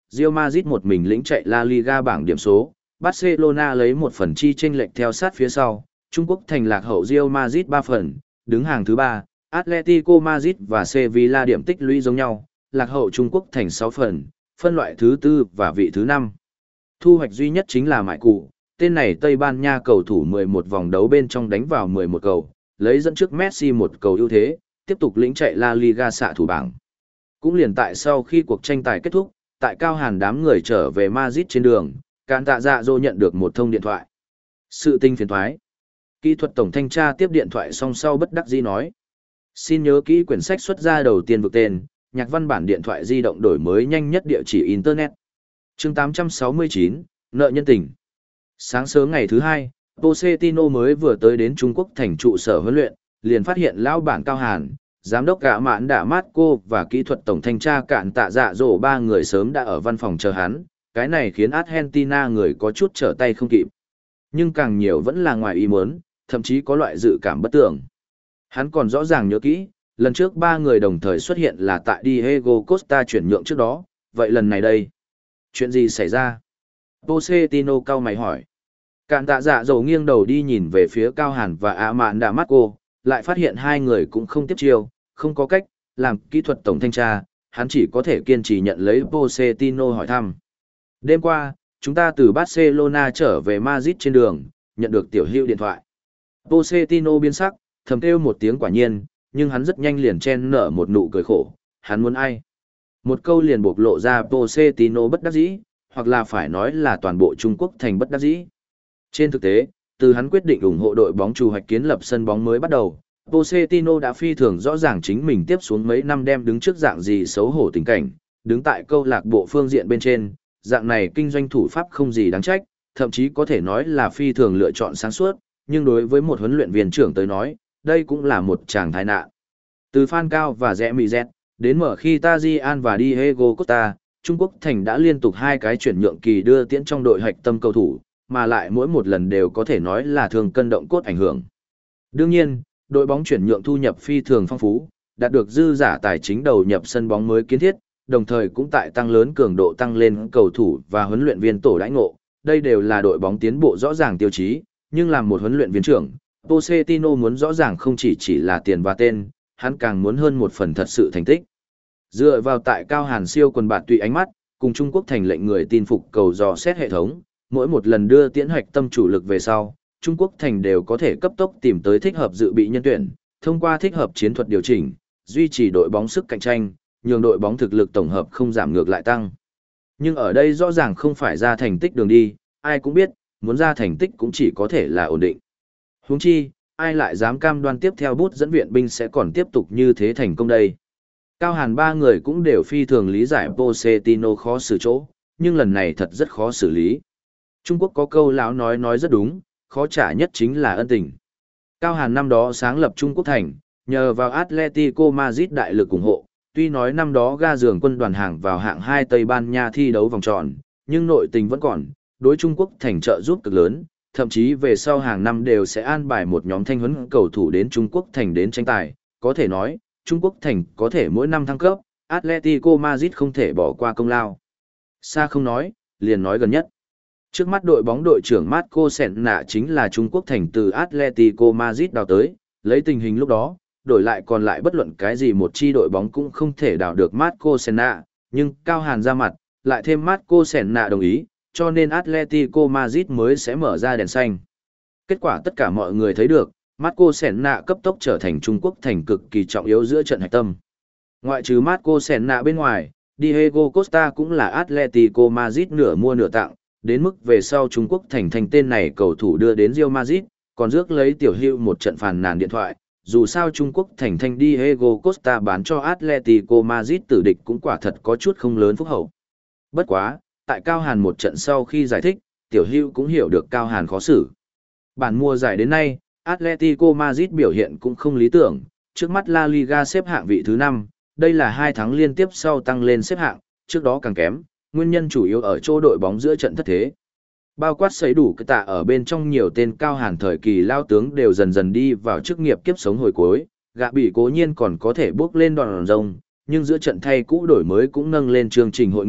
Real Madrid một mình lĩnh chạy La Liga bảng điểm số, Barcelona lấy một phần chi chênh lệch theo sát phía sau, Trung Quốc thành lạc hậu Real Madrid ba phần, đứng hàng thứ ba, Atletico Madrid và Sevilla điểm tích lũy giống nhau, lạc hậu Trung Quốc thành sáu phần, phân loại thứ tư và vị thứ năm. Thu hoạch duy nhất chính là Mại Cụ, tên này Tây Ban Nha cầu thủ mười một vòng đấu bên trong đánh vào mười một cầu, lấy dẫn trước Messi một cầu ưu thế, tiếp tục lĩnh chạy La Liga xạ thủ bảng. Cũng liền tại sau khi cuộc tranh tài kết thúc, tại Cao Hàn đám người trở về Madrid trên đường, Cản Tạ Dạ Dỗ nhận được một thông điện thoại. Sự tinh phiền thoái. Kỹ thuật tổng thanh tra tiếp điện thoại song sau bất đắc dĩ nói. Xin nhớ kỹ quyển sách xuất ra đầu tiên vực tên, nhạc văn bản điện thoại di động đổi mới nhanh nhất địa chỉ Internet. chương tám trăm sáu mươi chín, nợ nhân tình. Sáng sớm ngày thứ hai, Pochettino mới vừa tới đến Trung Quốc thành trụ sở huấn luyện, liền phát hiện lão bản Cao Hàn, giám đốc gã mạn đạ Marco và kỹ thuật tổng thanh tra Cản Tạ Dạ Dỗ ba người sớm đã ở văn phòng chờ hắn, cái này khiến Argentina người có chút trở tay không kịp. Nhưng càng nhiều vẫn là ngoài ý muốn, thậm chí có loại dự cảm bất tưởng. Hắn còn rõ ràng nhớ kỹ, lần trước ba người đồng thời xuất hiện là tại Diego Costa chuyển nhượng trước đó, vậy lần này đây, chuyện gì xảy ra? Pochettino cau mày hỏi. Cản Tạ Dạ Dỗ nghiêng đầu đi nhìn về phía Cao Hàn và Ả Mạn Đạ Marco, lại phát hiện hai người cũng không tiếp chiêu, không có cách, làm kỹ thuật tổng thanh tra, hắn chỉ có thể kiên trì nhận lấy Pochettino hỏi thăm. Đêm qua, chúng ta từ Barcelona trở về Madrid trên đường, nhận được tiểu hữu điện thoại. Pochettino biến sắc, thầm kêu một tiếng quả nhiên, nhưng hắn rất nhanh liền chen nở một nụ cười khổ, hắn muốn ai? Một câu liền bộc lộ ra Pochettino bất đắc dĩ, hoặc là phải nói là toàn bộ Trung Quốc thành bất đắc dĩ. Trên thực tế, từ hắn quyết định ủng hộ đội bóng chủ hoạch kiến lập sân bóng mới bắt đầu, Pochettino đã phi thường rõ ràng chính mình tiếp xuống mấy năm đem đứng trước dạng gì xấu hổ tình cảnh, đứng tại câu lạc bộ phương diện bên trên, dạng này kinh doanh thủ pháp không gì đáng trách, thậm chí có thể nói là phi thường lựa chọn sáng suốt, nhưng đối với một huấn luyện viên trưởng tới nói, đây cũng là một tràng tai nạn. Từ Phan Cao và Rẽ Mì Dẹt, đến mở khi Tajian và Diego Costa, Trung Quốc thành đã liên tục hai cái chuyển nhượng kỳ đưa tiễn trong đội hạch tâm cầu thủ, mà lại mỗi một lần đều có thể nói là thường cân động cốt ảnh hưởng. Đương nhiên, đội bóng chuyển nhượng thu nhập phi thường phong phú, đạt được dư giả tài chính đầu nhập sân bóng mới kiến thiết, đồng thời cũng tại tăng lớn cường độ tăng lên cầu thủ và huấn luyện viên tổ đãi ngộ, đây đều là đội bóng tiến bộ rõ ràng tiêu chí, nhưng làm một huấn luyện viên trưởng, Pochettino muốn rõ ràng không chỉ chỉ là tiền và tên, hắn càng muốn hơn một phần thật sự thành tích. Dựa vào tại Cao Hàn siêu quần bạt tùy ánh mắt, cùng Trung Quốc thành lệnh người tin phục cầu dò xét hệ thống, mỗi một lần đưa tiễn hoạch tâm chủ lực về sau, Trung Quốc thành đều có thể cấp tốc tìm tới thích hợp dự bị nhân tuyển, thông qua thích hợp chiến thuật điều chỉnh, duy trì đội bóng sức cạnh tranh, nhường đội bóng thực lực tổng hợp không giảm ngược lại tăng. Nhưng ở đây rõ ràng không phải ra thành tích đường đi, ai cũng biết, muốn ra thành tích cũng chỉ có thể là ổn định. Huống chi, ai lại dám cam đoan tiếp theo bút dẫn viện binh sẽ còn tiếp tục như thế thành công đây. Cao Hàn ba người cũng đều phi thường lý giải Pochettino khó xử chỗ, nhưng lần này thật rất khó xử lý. Trung Quốc có câu lão nói nói rất đúng, khó trả nhất chính là ân tình. Cao Hàn năm đó sáng lập Trung Quốc thành, nhờ vào Atletico Madrid đại lực ủng hộ, tuy nói năm đó ga giường quân đoàn hàng vào hạng hai Tây Ban Nha thi đấu vòng tròn, nhưng nội tình vẫn còn, đối Trung Quốc thành trợ giúp cực lớn, thậm chí về sau hàng năm đều sẽ an bài một nhóm thanh huấn cầu thủ đến Trung Quốc thành đến tranh tài, có thể nói, Trung Quốc thành có thể mỗi năm thăng cấp, Atletico Madrid không thể bỏ qua công lao. Xa không nói, liền nói gần nhất. Trước mắt đội bóng đội trưởng Marco Senna chính là Trung Quốc thành từ Atletico Madrid đào tới, lấy tình hình lúc đó, đổi lại còn lại bất luận cái gì một chi đội bóng cũng không thể đào được Marco Senna, nhưng Cao Hàn ra mặt, lại thêm Marco Senna đồng ý, cho nên Atletico Madrid mới sẽ mở ra đèn xanh. Kết quả tất cả mọi người thấy được, Marco Senna cấp tốc trở thành Trung Quốc thành cực kỳ trọng yếu giữa trận hạch tâm. Ngoại trừ Marco Senna bên ngoài, Diego Costa cũng là Atletico Madrid nửa mua nửa tặng, đến mức về sau Trung Quốc thành thành tên này cầu thủ đưa đến Real Madrid, còn rước lấy tiểu hữu một trận phàn nàn điện thoại, dù sao Trung Quốc thành thành Diego Costa bán cho Atletico Madrid tử địch cũng quả thật có chút không lớn phúc hậu. Bất quá, tại Cao Hàn một trận sau khi giải thích, tiểu hữu cũng hiểu được Cao Hàn khó xử. Bản mùa giải đến nay, Atletico Madrid biểu hiện cũng không lý tưởng, trước mắt La Liga xếp hạng vị thứ năm, đây là hai tháng liên tiếp sau tăng lên xếp hạng, trước đó càng kém, nguyên nhân chủ yếu ở chỗ đội bóng giữa trận thất thế. Bao quát sấy đủ cái tạ ở bên trong nhiều tên Cao Hàn thời kỳ lao tướng đều dần dần đi vào chức nghiệp kiếp sống hồi cuối, gạ bị cố nhiên còn có thể bước lên đòn rông, nhưng giữa trận thay cũ đổi mới cũng nâng lên chương trình hội nghị,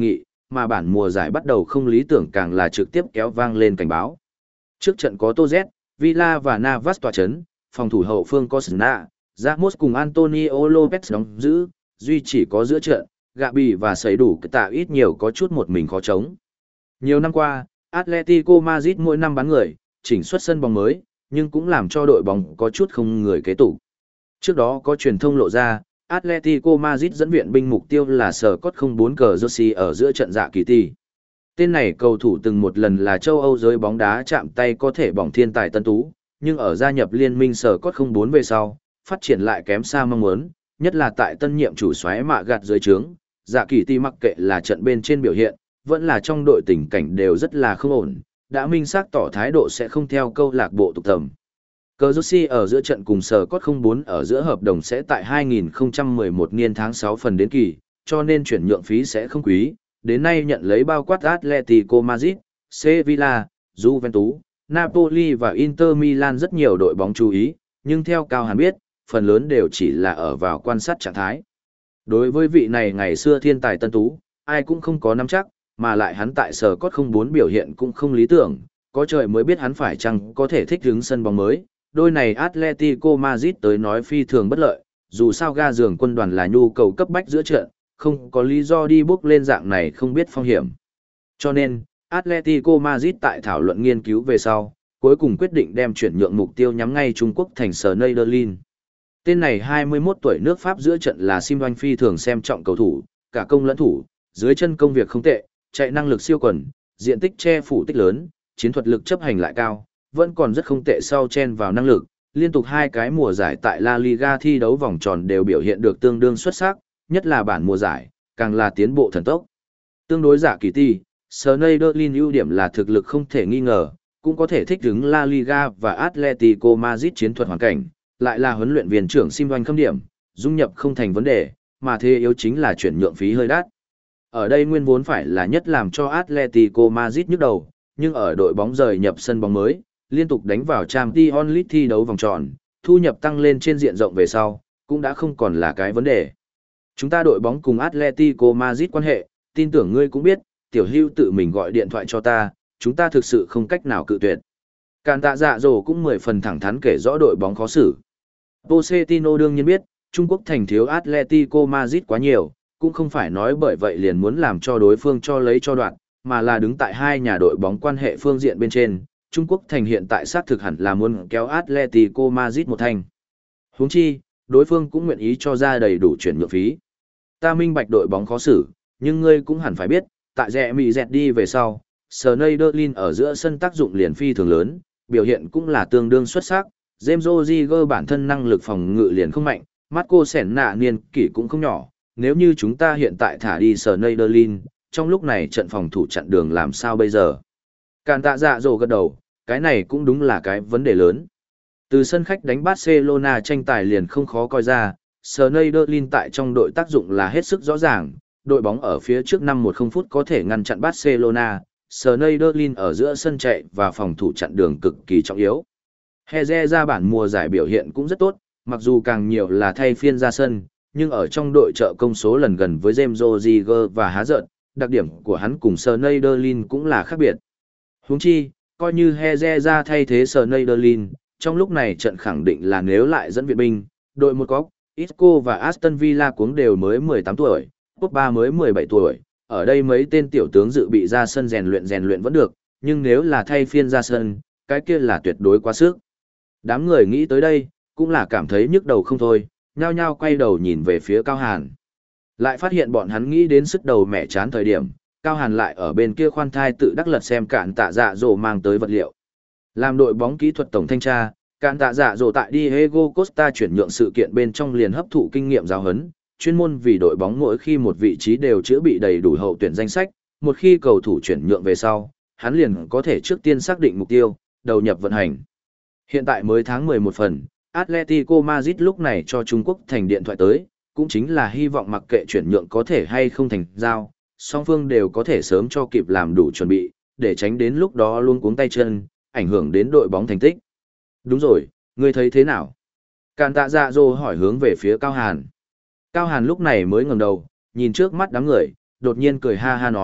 mà bản mùa giải bắt đầu không lý tưởng càng là trực tiếp kéo vang lên cảnh báo. Trước trận có Toz, Villa và Navas tỏa chấn, phòng thủ hậu phương có Sna, Ramos cùng Antonio Lopez đóng giữ, duy chỉ có giữa trận, Gabi và Sấy đủ tạ ít nhiều có chút một mình khó chống. Nhiều năm qua, Atletico Madrid mỗi năm bán người, chỉnh xuất sân bóng mới, nhưng cũng làm cho đội bóng có chút không người kế tục. Trước đó có truyền thông lộ ra, Atletico Madrid dẫn viện binh mục tiêu là sở cốt không bốn cờ Jersey ở giữa trận dạ kỳ tỷ. Tên này cầu thủ từng một lần là châu Âu giới bóng đá chạm tay có thể bỏng thiên tài tân tú, nhưng ở gia nhập liên minh sở cốt không bốn về sau, phát triển lại kém xa mong muốn, nhất là tại tân nhiệm chủ soái mạ gạt dưới trướng, dạ kỳ tỷ mặc kệ là trận bên trên biểu hiện, vẫn là trong đội tình cảnh đều rất là không ổn, đã minh xác tỏ thái độ sẽ không theo câu lạc bộ tục tầm. Cờ Jersey ở giữa trận cùng sở cốt không bốn ở giữa hợp đồng sẽ tại hai nghìn không trăm mười một niên tháng sáu phần đến kỳ, cho nên chuyển nhượng phí sẽ không quý. Đến nay nhận lấy bao quát Atletico Madrid, Sevilla, Juventus, Napoli và Inter Milan rất nhiều đội bóng chú ý, nhưng theo Cao Hàn biết, phần lớn đều chỉ là ở vào quan sát trạng thái. Đối với vị này ngày xưa thiên tài tân tú, ai cũng không có nắm chắc, mà lại hắn tại sở cốt không bốn biểu hiện cũng không lý tưởng, có trời mới biết hắn phải chăng có thể thích ứng sân bóng mới. Đôi này Atletico Madrid tới nói phi thường bất lợi, dù sao ga giường quân đoàn là nhu cầu cấp bách giữa trận, không có lý do đi bước lên dạng này không biết phong hiểm. Cho nên, Atletico Madrid tại thảo luận nghiên cứu về sau, cuối cùng quyết định đem chuyển nhượng mục tiêu nhắm ngay Trung Quốc thành Schneiderlin. Tên này hai mươi mốt tuổi nước Pháp giữa trận là Sim Oanh phi thường xem trọng cầu thủ, cả công lẫn thủ, dưới chân công việc không tệ, chạy năng lực siêu quần, diện tích che phủ tích lớn, chiến thuật lực chấp hành lại cao, vẫn còn rất không tệ sau chen vào năng lực, liên tục hai cái mùa giải tại La Liga thi đấu vòng tròn đều biểu hiện được tương đương xuất sắc, nhất là bản mùa giải, càng là tiến bộ thần tốc. Tương đối giả kỳ ti, Schneiderlin ưu điểm là thực lực không thể nghi ngờ, cũng có thể thích ứng La Liga và Atletico Madrid chiến thuật hoàn cảnh, lại là huấn luyện viên trưởng Sim Oanh khâm điểm, dung nhập không thành vấn đề, mà thế yếu chính là chuyển nhượng phí hơi đắt. Ở đây nguyên vốn phải là nhất làm cho Atletico Madrid nhức đầu, nhưng ở đội bóng rời nhập sân bóng mới, liên tục đánh vào Champions League thi đấu vòng tròn, thu nhập tăng lên trên diện rộng về sau, cũng đã không còn là cái vấn đề. Chúng ta đội bóng cùng Atletico Madrid quan hệ, tin tưởng ngươi cũng biết, tiểu hưu tự mình gọi điện thoại cho ta, chúng ta thực sự không cách nào cự tuyệt. Càn tạ dạ dỗ cũng mười phần thẳng thắn kể rõ đội bóng khó xử. Pochettino đương nhiên biết, Trung Quốc thành thiếu Atletico Madrid quá nhiều, cũng không phải nói bởi vậy liền muốn làm cho đối phương cho lấy cho đoạn, mà là đứng tại hai nhà đội bóng quan hệ phương diện bên trên, Trung Quốc thành hiện tại xác thực hẳn là muốn kéo Atletico Madrid một thành. Huống chi, đối phương cũng nguyện ý cho ra đầy đủ chuyển nhượng phí. Ta minh bạch đội bóng khó xử, nhưng ngươi cũng hẳn phải biết, tại rẻ mì dẹt đi về sau, Schneiderlin ở giữa sân tác dụng liền phi thường lớn, biểu hiện cũng là tương đương xuất sắc. James Rodriguez bản thân năng lực phòng ngự liền không mạnh, Marco Senna niên kỷ cũng không nhỏ, nếu như chúng ta hiện tại thả đi Schneiderlin, trong lúc này trận phòng thủ chặn đường làm sao bây giờ? Càn tạ dạ dỗ gật đầu, cái này cũng đúng là cái vấn đề lớn. Từ sân khách đánh Barcelona tranh tài liền không khó coi ra, Schneiderlin tại trong đội tác dụng là hết sức rõ ràng, đội bóng ở phía trước năm một phút có thể ngăn chặn Barcelona, Schneiderlin ở giữa sân chạy và phòng thủ chặn đường cực kỳ trọng yếu. Heze ra bản mùa giải biểu hiện cũng rất tốt, mặc dù càng nhiều là thay phiên ra sân, nhưng ở trong đội trợ công số lần gần với James Rodriguez và há giận, đặc điểm của hắn cùng Schneiderlin cũng là khác biệt. Huống chi, coi như Heze ra thay thế Schneiderlin, trong lúc này trận khẳng định là nếu lại dẫn viện binh, đội một có Isco và Aston Villa cuống đều mới mười tám tuổi, Pogba mới mười bảy tuổi, ở đây mấy tên tiểu tướng dự bị ra sân rèn luyện rèn luyện vẫn được, nhưng nếu là thay phiên ra sân, cái kia là tuyệt đối quá sức. Đám người nghĩ tới đây, cũng là cảm thấy nhức đầu không thôi, nhao nhao quay đầu nhìn về phía Cao Hàn. Lại phát hiện bọn hắn nghĩ đến sức đầu mẹ chán thời điểm, Cao Hàn lại ở bên kia khoan thai tự đắc lật xem Cạn tạ dạ dỗ mang tới vật liệu. Làm đội bóng kỹ thuật tổng thanh tra, Cạn tạ dạ dỗ tại Diego Costa chuyển nhượng sự kiện bên trong liền hấp thụ kinh nghiệm giáo huấn, chuyên môn vì đội bóng mỗi khi một vị trí đều chữa bị đầy đủ hậu tuyển danh sách, một khi cầu thủ chuyển nhượng về sau, hắn liền có thể trước tiên xác định mục tiêu, đầu nhập vận hành. Hiện tại mới tháng mười một phần, Atletico Madrid lúc này cho Trung Quốc thành điện thoại tới, cũng chính là hy vọng mặc kệ chuyển nhượng có thể hay không thành giao, song phương đều có thể sớm cho kịp làm đủ chuẩn bị, để tránh đến lúc đó luôn cuống tay chân, ảnh hưởng đến đội bóng thành tích. Đúng rồi, ngươi thấy thế nào? Càn tạ dạ dỗ hỏi hướng về phía Cao Hàn. Cao Hàn lúc này mới ngẩng đầu, nhìn trước mắt đám người, đột nhiên cười ha ha nói,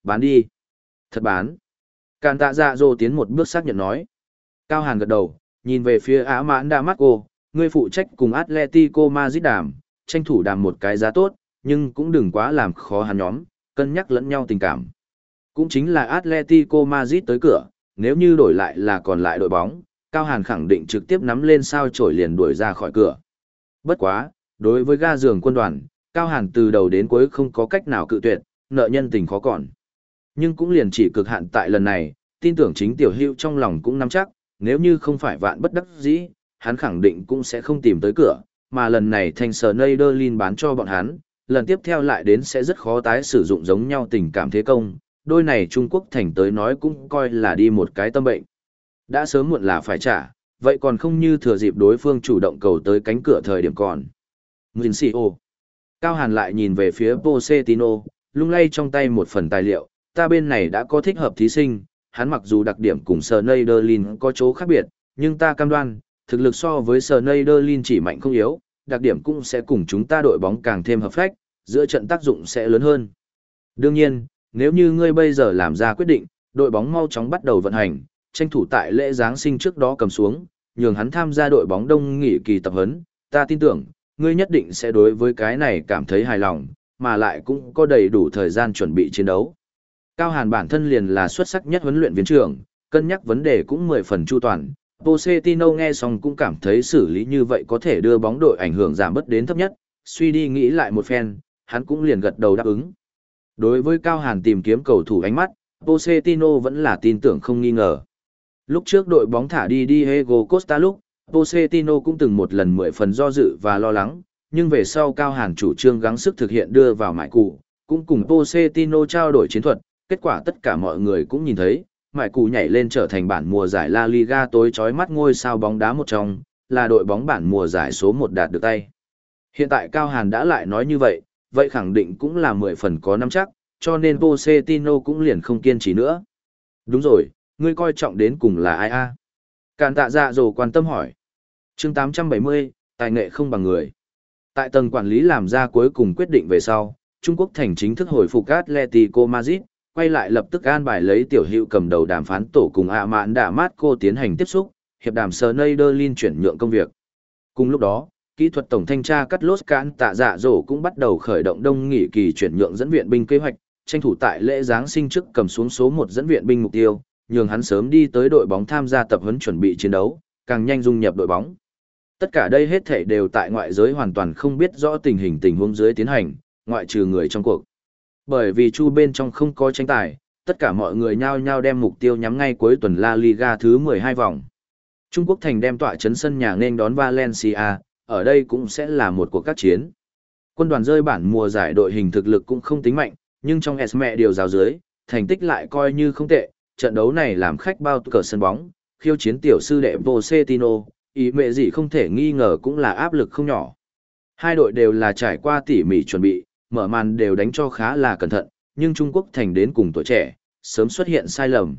Bán đi. Thật bán. Càn tạ dạ dỗ tiến một bước xác nhận nói. Cao Hàn gật đầu, nhìn về phía Ả Mãn Đa Marco, ngươi phụ trách cùng Atletico Madrid đàm, tranh thủ đàm một cái giá tốt, nhưng cũng đừng quá làm khó hắn nhóm, cân nhắc lẫn nhau tình cảm. Cũng chính là Atletico Madrid tới cửa, nếu như đổi lại là còn lại đội bóng, Cao Hàn khẳng định trực tiếp nắm lên sao chổi liền đuổi ra khỏi cửa. Bất quá, đối với ga giường quân đoàn, Cao Hàn từ đầu đến cuối không có cách nào cự tuyệt, nợ nhân tình khó còn. Nhưng cũng liền chỉ cực hạn tại lần này, tin tưởng chính tiểu hữu trong lòng cũng nắm chắc, nếu như không phải vạn bất đắc dĩ, hắn khẳng định cũng sẽ không tìm tới cửa, mà lần này thành Sneijderlin bán cho bọn hắn, lần tiếp theo lại đến sẽ rất khó tái sử dụng giống nhau tình cảm thế công, đôi này Trung Quốc thành tới nói cũng coi là đi một cái tâm bệnh. Đã sớm muộn là phải trả, vậy còn không như thừa dịp đối phương chủ động cầu tới cánh cửa thời điểm còn. Vincio. Cao Hàn lại nhìn về phía Pochettino, lung lay trong tay một phần tài liệu, ta bên này đã có thích hợp thí sinh, hắn mặc dù đặc điểm cùng Sneijderlin có chỗ khác biệt, nhưng ta cam đoan, thực lực so với Sneijderlin chỉ mạnh không yếu, đặc điểm cũng sẽ cùng chúng ta đội bóng càng thêm hợp phách, giữa trận tác dụng sẽ lớn hơn. Đương nhiên, nếu như ngươi bây giờ làm ra quyết định, đội bóng mau chóng bắt đầu vận hành, tranh thủ tại lễ Giáng sinh trước đó cầm xuống, nhường hắn tham gia đội bóng đông nghỉ kỳ tập huấn, ta tin tưởng, ngươi nhất định sẽ đối với cái này cảm thấy hài lòng, mà lại cũng có đầy đủ thời gian chuẩn bị chiến đấu. Cao Hàn bản thân liền là xuất sắc nhất huấn luyện viên trưởng, cân nhắc vấn đề cũng mười phần chu toàn. Pochettino nghe xong cũng cảm thấy xử lý như vậy có thể đưa bóng đội ảnh hưởng giảm bớt đến thấp nhất, suy đi nghĩ lại một phen, hắn cũng liền gật đầu đáp ứng. Đối với Cao Hàn tìm kiếm cầu thủ ánh mắt, Pochettino vẫn là tin tưởng không nghi ngờ. Lúc trước đội bóng thả đi Diego Costa lúc, Pochettino cũng từng một lần mười phần do dự và lo lắng, nhưng về sau Cao Hàn chủ trương gắng sức thực hiện đưa vào mại cụ, cũng cùng Pochettino trao đổi chiến thuật, kết quả tất cả mọi người cũng nhìn thấy, mại cụ nhảy lên trở thành bản mùa giải La Liga tối chói mắt ngôi sao bóng đá một trong, là đội bóng bản mùa giải số một đạt được tay. Hiện tại Cao Hàn đã lại nói như vậy, vậy khẳng định cũng là mười phần có nắm chắc, cho nên Pochettino cũng liền không kiên trì nữa. Đúng rồi, ngươi coi trọng đến cùng là ai a? Càn tạ dạ dỗ quan tâm hỏi. Chương tám trăm bảy mươi, tài nghệ không bằng người. Tại tầng quản lý làm ra cuối cùng quyết định về sau, Trung Quốc thành chính thức hồi phục Atletico Madrid, quay lại lập tức an bài lấy tiểu hữu cầm đầu đàm phán tổ cùng ạ mạn đạ mát cô tiến hành tiếp xúc, hiệp đàm Sneijderlin chuyển nhượng công việc. Cùng lúc đó, kỹ thuật tổng thanh tra Carlos Cán tạ dạ dỗ cũng bắt đầu khởi động đông nghỉ kỳ chuyển nhượng dẫn viện binh kế hoạch, tranh thủ tại lễ Giáng sinh trước cầm xuống số một dẫn viện binh mục tiêu, nhường hắn sớm đi tới đội bóng tham gia tập huấn chuẩn bị chiến đấu, càng nhanh dung nhập đội bóng. Tất cả đây hết thảy đều tại ngoại giới hoàn toàn không biết rõ tình hình tình huống dưới tiến hành, ngoại trừ người trong cuộc. Bởi vì chu bên trong không có tranh tài, tất cả mọi người nhao nhao đem mục tiêu nhắm ngay cuối tuần La Liga thứ mười hai vòng. Trung Quốc thành đem tọa trấn sân nhà nên đón Valencia, ở đây cũng sẽ là một cuộc các chiến. Quân đoàn rơi bản mùa giải đội hình thực lực cũng không tính mạnh, nhưng trong Esme điều giáo dưới, thành tích lại coi như không tệ, trận đấu này làm khách bao cờ sân bóng, khiêu chiến tiểu sư đệ Pochettino, ý mẹ gì không thể nghi ngờ cũng là áp lực không nhỏ. Hai đội đều là trải qua tỉ mỉ chuẩn bị, mở màn đều đánh cho khá là cẩn thận, nhưng Trung Quốc thành đến cùng tuổi trẻ, sớm xuất hiện sai lầm.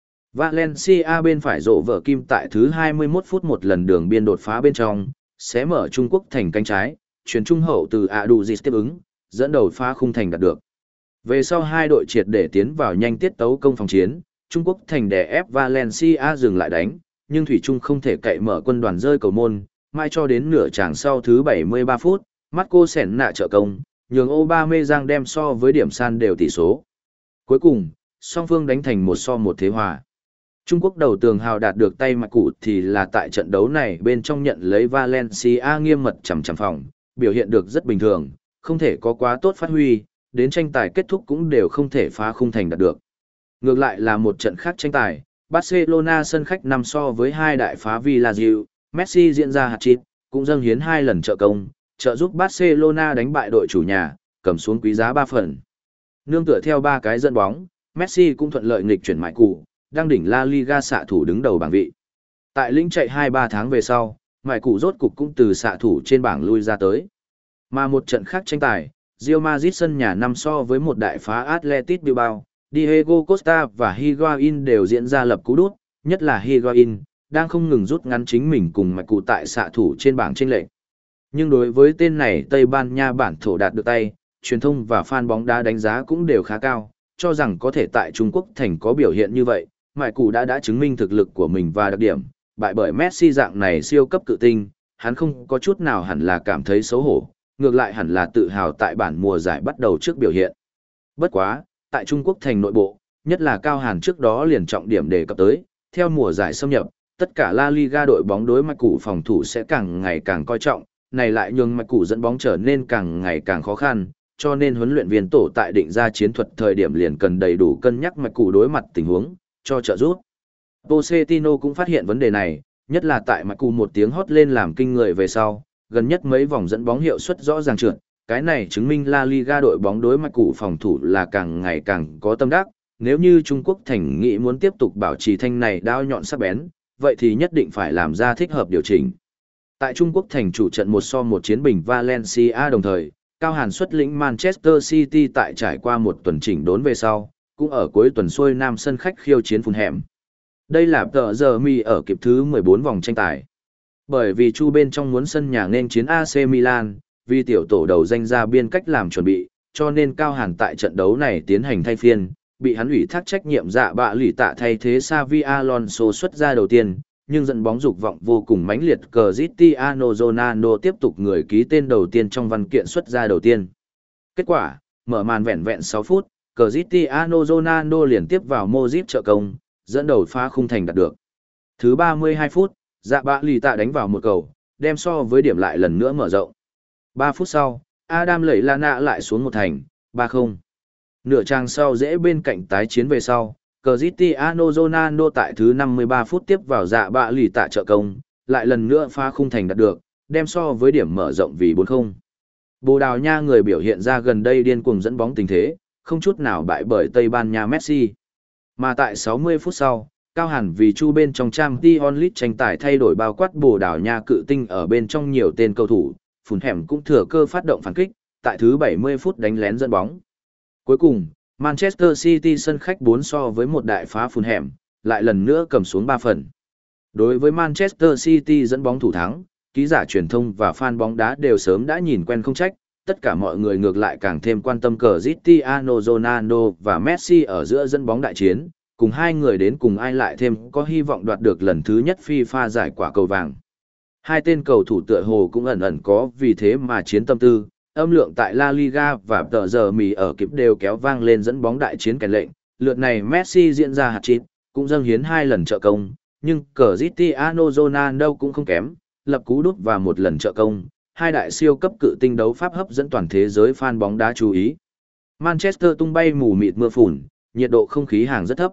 Valencia bên phải rộ vở kim tại thứ hai mươi mốt phút một lần đường biên đột phá bên trong, xé mở Trung Quốc thành cánh trái, chuyển trung hậu từ Aduzis tiếp ứng, dẫn đầu phá khung thành đạt được. Về sau hai đội triệt để tiến vào nhanh tiết tấu công phòng chiến, Trung Quốc thành đè ép Valencia dừng lại đánh, nhưng Thủy Trung không thể cậy mở quân đoàn rơi cầu môn, mai cho đến nửa tràng sau thứ bảy mươi ba phút, Marco Sẻn nạ trợ công, nhường Aubameyang đem so với điểm san đều tỷ số. Cuối cùng, song phương đánh thành một so một thế hòa. Trung Quốc đầu tường hào đạt được tay mặt cụ thì là tại trận đấu này bên trong nhận lấy Valencia nghiêm mật chằm chằm phòng, biểu hiện được rất bình thường, không thể có quá tốt phát huy, đến tranh tài kết thúc cũng đều không thể phá khung thành đạt được. Ngược lại là một trận khác tranh tài, Barcelona sân khách năm so với hai đại phá Villarreal, Messi diễn ra hat-trick, cũng dâng hiến hai lần trợ công, trợ giúp Barcelona đánh bại đội chủ nhà, cầm xuống quý giá ba phần. Nương tựa theo ba cái dẫn bóng, Messi cũng thuận lợi nghịch chuyển mại cụ, đang đỉnh La Liga xạ thủ đứng đầu bảng vị. Tại lĩnh chạy hai ba tháng về sau, mại cụ rốt cục cũng từ xạ thủ trên bảng lui ra tới. Mà một trận khác tranh tài, Real Madrid sân nhà năm so với một đại phá Athletic Bilbao, Diego Costa và Higuain đều diễn ra lập cú đút, nhất là Higuain, đang không ngừng rút ngắn chính mình cùng mạch cụ tại xạ thủ trên bảng chênh lệch. Nhưng đối với tên này Tây Ban Nha bản thổ đạt được tay, truyền thông và fan bóng đá đánh giá cũng đều khá cao, cho rằng có thể tại Trung Quốc thành có biểu hiện như vậy, Mại Cụ đã đã chứng minh thực lực của mình và đặc điểm, bại bởi Messi dạng này siêu cấp cự tinh, hắn không có chút nào hẳn là cảm thấy xấu hổ, ngược lại hẳn là tự hào tại bản mùa giải bắt đầu trước biểu hiện. Bất quá, tại Trung Quốc thành nội bộ, nhất là Cao Hàn trước đó liền trọng điểm đề cập tới, theo mùa giải xâm nhập, tất cả La Liga đội bóng đối Mạch Cụ phòng thủ sẽ càng ngày càng coi trọng, này lại nhường Mạch Cụ dẫn bóng trở nên càng ngày càng khó khăn, cho nên huấn luyện viên tổ tại định ra chiến thuật thời điểm liền cần đầy đủ cân nhắc Mạch Cụ đối mặt tình huống, cho trợ giúp. Pochettino cũng phát hiện vấn đề này, nhất là tại Mạch Cụ một tiếng hót lên làm kinh người về sau, gần nhất mấy vòng dẫn bóng hiệu suất rõ ràng trượt, cái này chứng minh La Liga đội bóng đối Mạch Cụ phòng thủ là càng ngày càng có tâm đắc, nếu như Trung Quốc thành nghị muốn tiếp tục bảo trì thanh này đao nhọn sắc bén, vậy thì nhất định phải làm ra thích hợp điều chỉnh. Tại Trung Quốc thành chủ trận một so một chiến bình Valencia đồng thời, Cao Hàn xuất lĩnh Manchester City tại trải qua một tuần chỉnh đốn về sau, cũng ở cuối tuần xuôi nam sân khách khiêu chiến Fulham. Đây là tờ giờ mi ở kịp thứ mười bốn vòng tranh tài. Bởi vì Chu bên trong muốn sân nhà nên chiến a xê Milan, vì tiểu tổ đầu danh ra biên cách làm chuẩn bị, cho nên Cao Hàn tại trận đấu này tiến hành thay phiên, bị hắn ủy thác trách nhiệm dạ bạ lì tạ thay thế Xavi Alonso xuất ra đầu tiên, nhưng dẫn bóng dục vọng vô cùng mãnh liệt Cristiano Ronaldo tiếp tục người ký tên đầu tiên trong văn kiện xuất ra đầu tiên. Kết quả, mở màn vẹn vẹn sáu phút, Cristiano Ronaldo liền tiếp vào Modric trợ công, dẫn đầu phá khung thành đạt được. Thứ ba mươi hai phút, dạ bạ lì tạ đánh vào một cầu, đem so với điểm lại lần nữa mở rộng. ba phút sau, Adam lẩy Lana lại xuống một thành, ba không. Nửa trang sau dễ bên cạnh tái chiến về sau, Cristiano Ronaldo tại thứ năm mươi ba phút tiếp vào dạ bạ lì tạ trợ công, lại lần nữa phá khung thành đạt được, đem so với điểm mở rộng vì bốn không. Bồ Đào Nha người biểu hiện ra gần đây điên cuồng dẫn bóng tình thế, không chút nào bại bởi Tây Ban Nha Messi. Mà tại sáu mươi phút sau, Cao Hàn vì Chu bên trong Champions League tranh tài thay đổi bao quát Bồ Đào Nha cự tinh ở bên trong nhiều tên cầu thủ, Fulham cũng thừa cơ phát động phản kích, tại thứ bảy mươi phút đánh lén dẫn bóng. Cuối cùng, Manchester City sân khách bốn so với một đại phá Fulham, lại lần nữa cầm xuống ba phần. Đối với Manchester City dẫn bóng thủ thắng, ký giả truyền thông và fan bóng đá đều sớm đã nhìn quen không trách, tất cả mọi người ngược lại càng thêm quan tâm Cristiano Ronaldo và Messi ở giữa dẫn bóng đại chiến, cùng hai người đến cùng ai lại thêm có hy vọng đoạt được lần thứ nhất FIFA giải quả cầu vàng. Hai tên cầu thủ tựa hồ cũng ẩn ẩn có vì thế mà chiến tâm tư, âm lượng tại La Liga và tờ giờ mì ở kịp đều kéo vang lên dẫn bóng đại chiến kèn lệnh, lượt này Messi diễn ra hat-trick, cũng dâng hiến hai lần trợ công, nhưng Cristiano Ronaldo cũng không kém, lập cú đúp và một lần trợ công, hai đại siêu cấp cự tinh đấu pháp hấp dẫn toàn thế giới fan bóng đá chú ý. Manchester tung bay mù mịt mưa phùn, nhiệt độ không khí hàng rất thấp.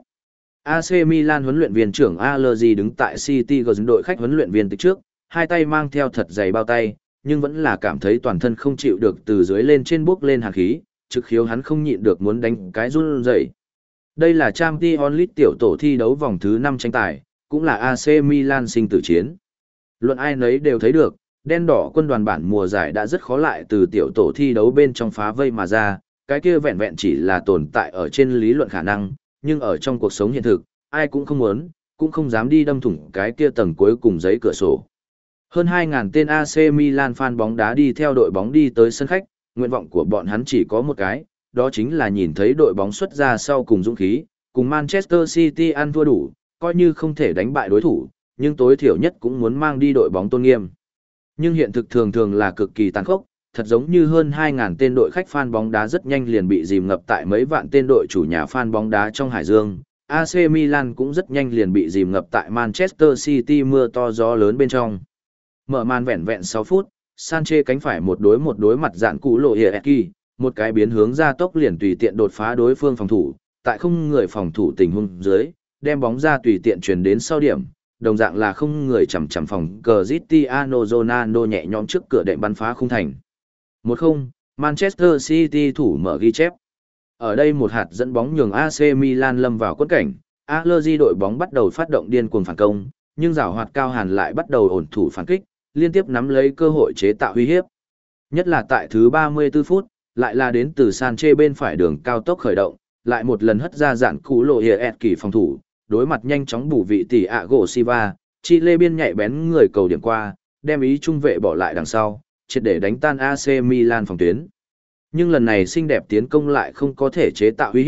a xê Milan huấn luyện viên trưởng Allegri đứng tại City gần đội khách huấn luyện viên từ trước, hai tay mang theo thật dày bao tay, nhưng vẫn là cảm thấy toàn thân không chịu được từ dưới lên trên bước lên hàn khí, trực khiếu hắn không nhịn được muốn đánh cái run rẩy. Đây là Champions League tiểu tổ thi đấu vòng thứ năm tranh tài, cũng là a xê Milan sinh tử chiến. Luận ai nấy đều thấy được, đen đỏ quân đoàn bản mùa giải đã rất khó lại từ tiểu tổ thi đấu bên trong phá vây mà ra, cái kia vẹn vẹn chỉ là tồn tại ở trên lý luận khả năng, nhưng ở trong cuộc sống hiện thực, ai cũng không muốn, cũng không dám đi đâm thủng cái kia tầng cuối cùng giấy cửa sổ. Hơn hai nghìn tên a xê Milan fan bóng đá đi theo đội bóng đi tới sân khách, nguyện vọng của bọn hắn chỉ có một cái, đó chính là nhìn thấy đội bóng xuất ra sau cùng dũng khí, cùng Manchester City ăn thua đủ, coi như không thể đánh bại đối thủ, nhưng tối thiểu nhất cũng muốn mang đi đội bóng tôn nghiêm. Nhưng hiện thực thường thường là cực kỳ tàn khốc, thật giống như hơn hai nghìn tên đội khách fan bóng đá rất nhanh liền bị dìm ngập tại mấy vạn tên đội chủ nhà fan bóng đá trong hải dương. a xê Milan cũng rất nhanh liền bị dìm ngập tại Manchester City mưa to gió lớn bên trong. Mở màn vẹn vẹn sáu phút, Sanchez cánh phải một đối một đối mặt dạn cú lộ Hieki, một cái biến hướng ra tốc liền tùy tiện đột phá đối phương phòng thủ, tại không người phòng thủ tình huống dưới, đem bóng ra tùy tiện chuyển đến sau điểm, đồng dạng là không người chằm chằm phòng Cristiano Ronaldo nhẹ nhõm trước cửa đệm bắn phá khung thành. một không, Manchester City thủ mở ghi chép. Ở đây một hạt dẫn bóng nhường a xê Milan lâm vào quẫn cảnh, Allegri đội bóng bắt đầu phát động điên cuồng phản công, nhưng giảo hoạt Cao Hàn lại bắt đầu ổn thủ phản kích, liên tiếp nắm lấy cơ hội chế tạo uy hiếp. Nhất là tại thứ ba mươi tư phút, lại là đến từ Sanchez bên phải đường cao tốc khởi động, lại một lần hất ra dạn cú lộ Hieki phòng thủ, đối mặt nhanh chóng bù vị tỷ ạ gỗ Silva, Chile biên nhạy bén người cầu điểm qua, đem ý trung vệ bỏ lại đằng sau, triệt để đánh tan a xê Milan phòng tuyến. Nhưng lần này xinh đẹp tiến công lại không có thể chế tạo uy hiếp,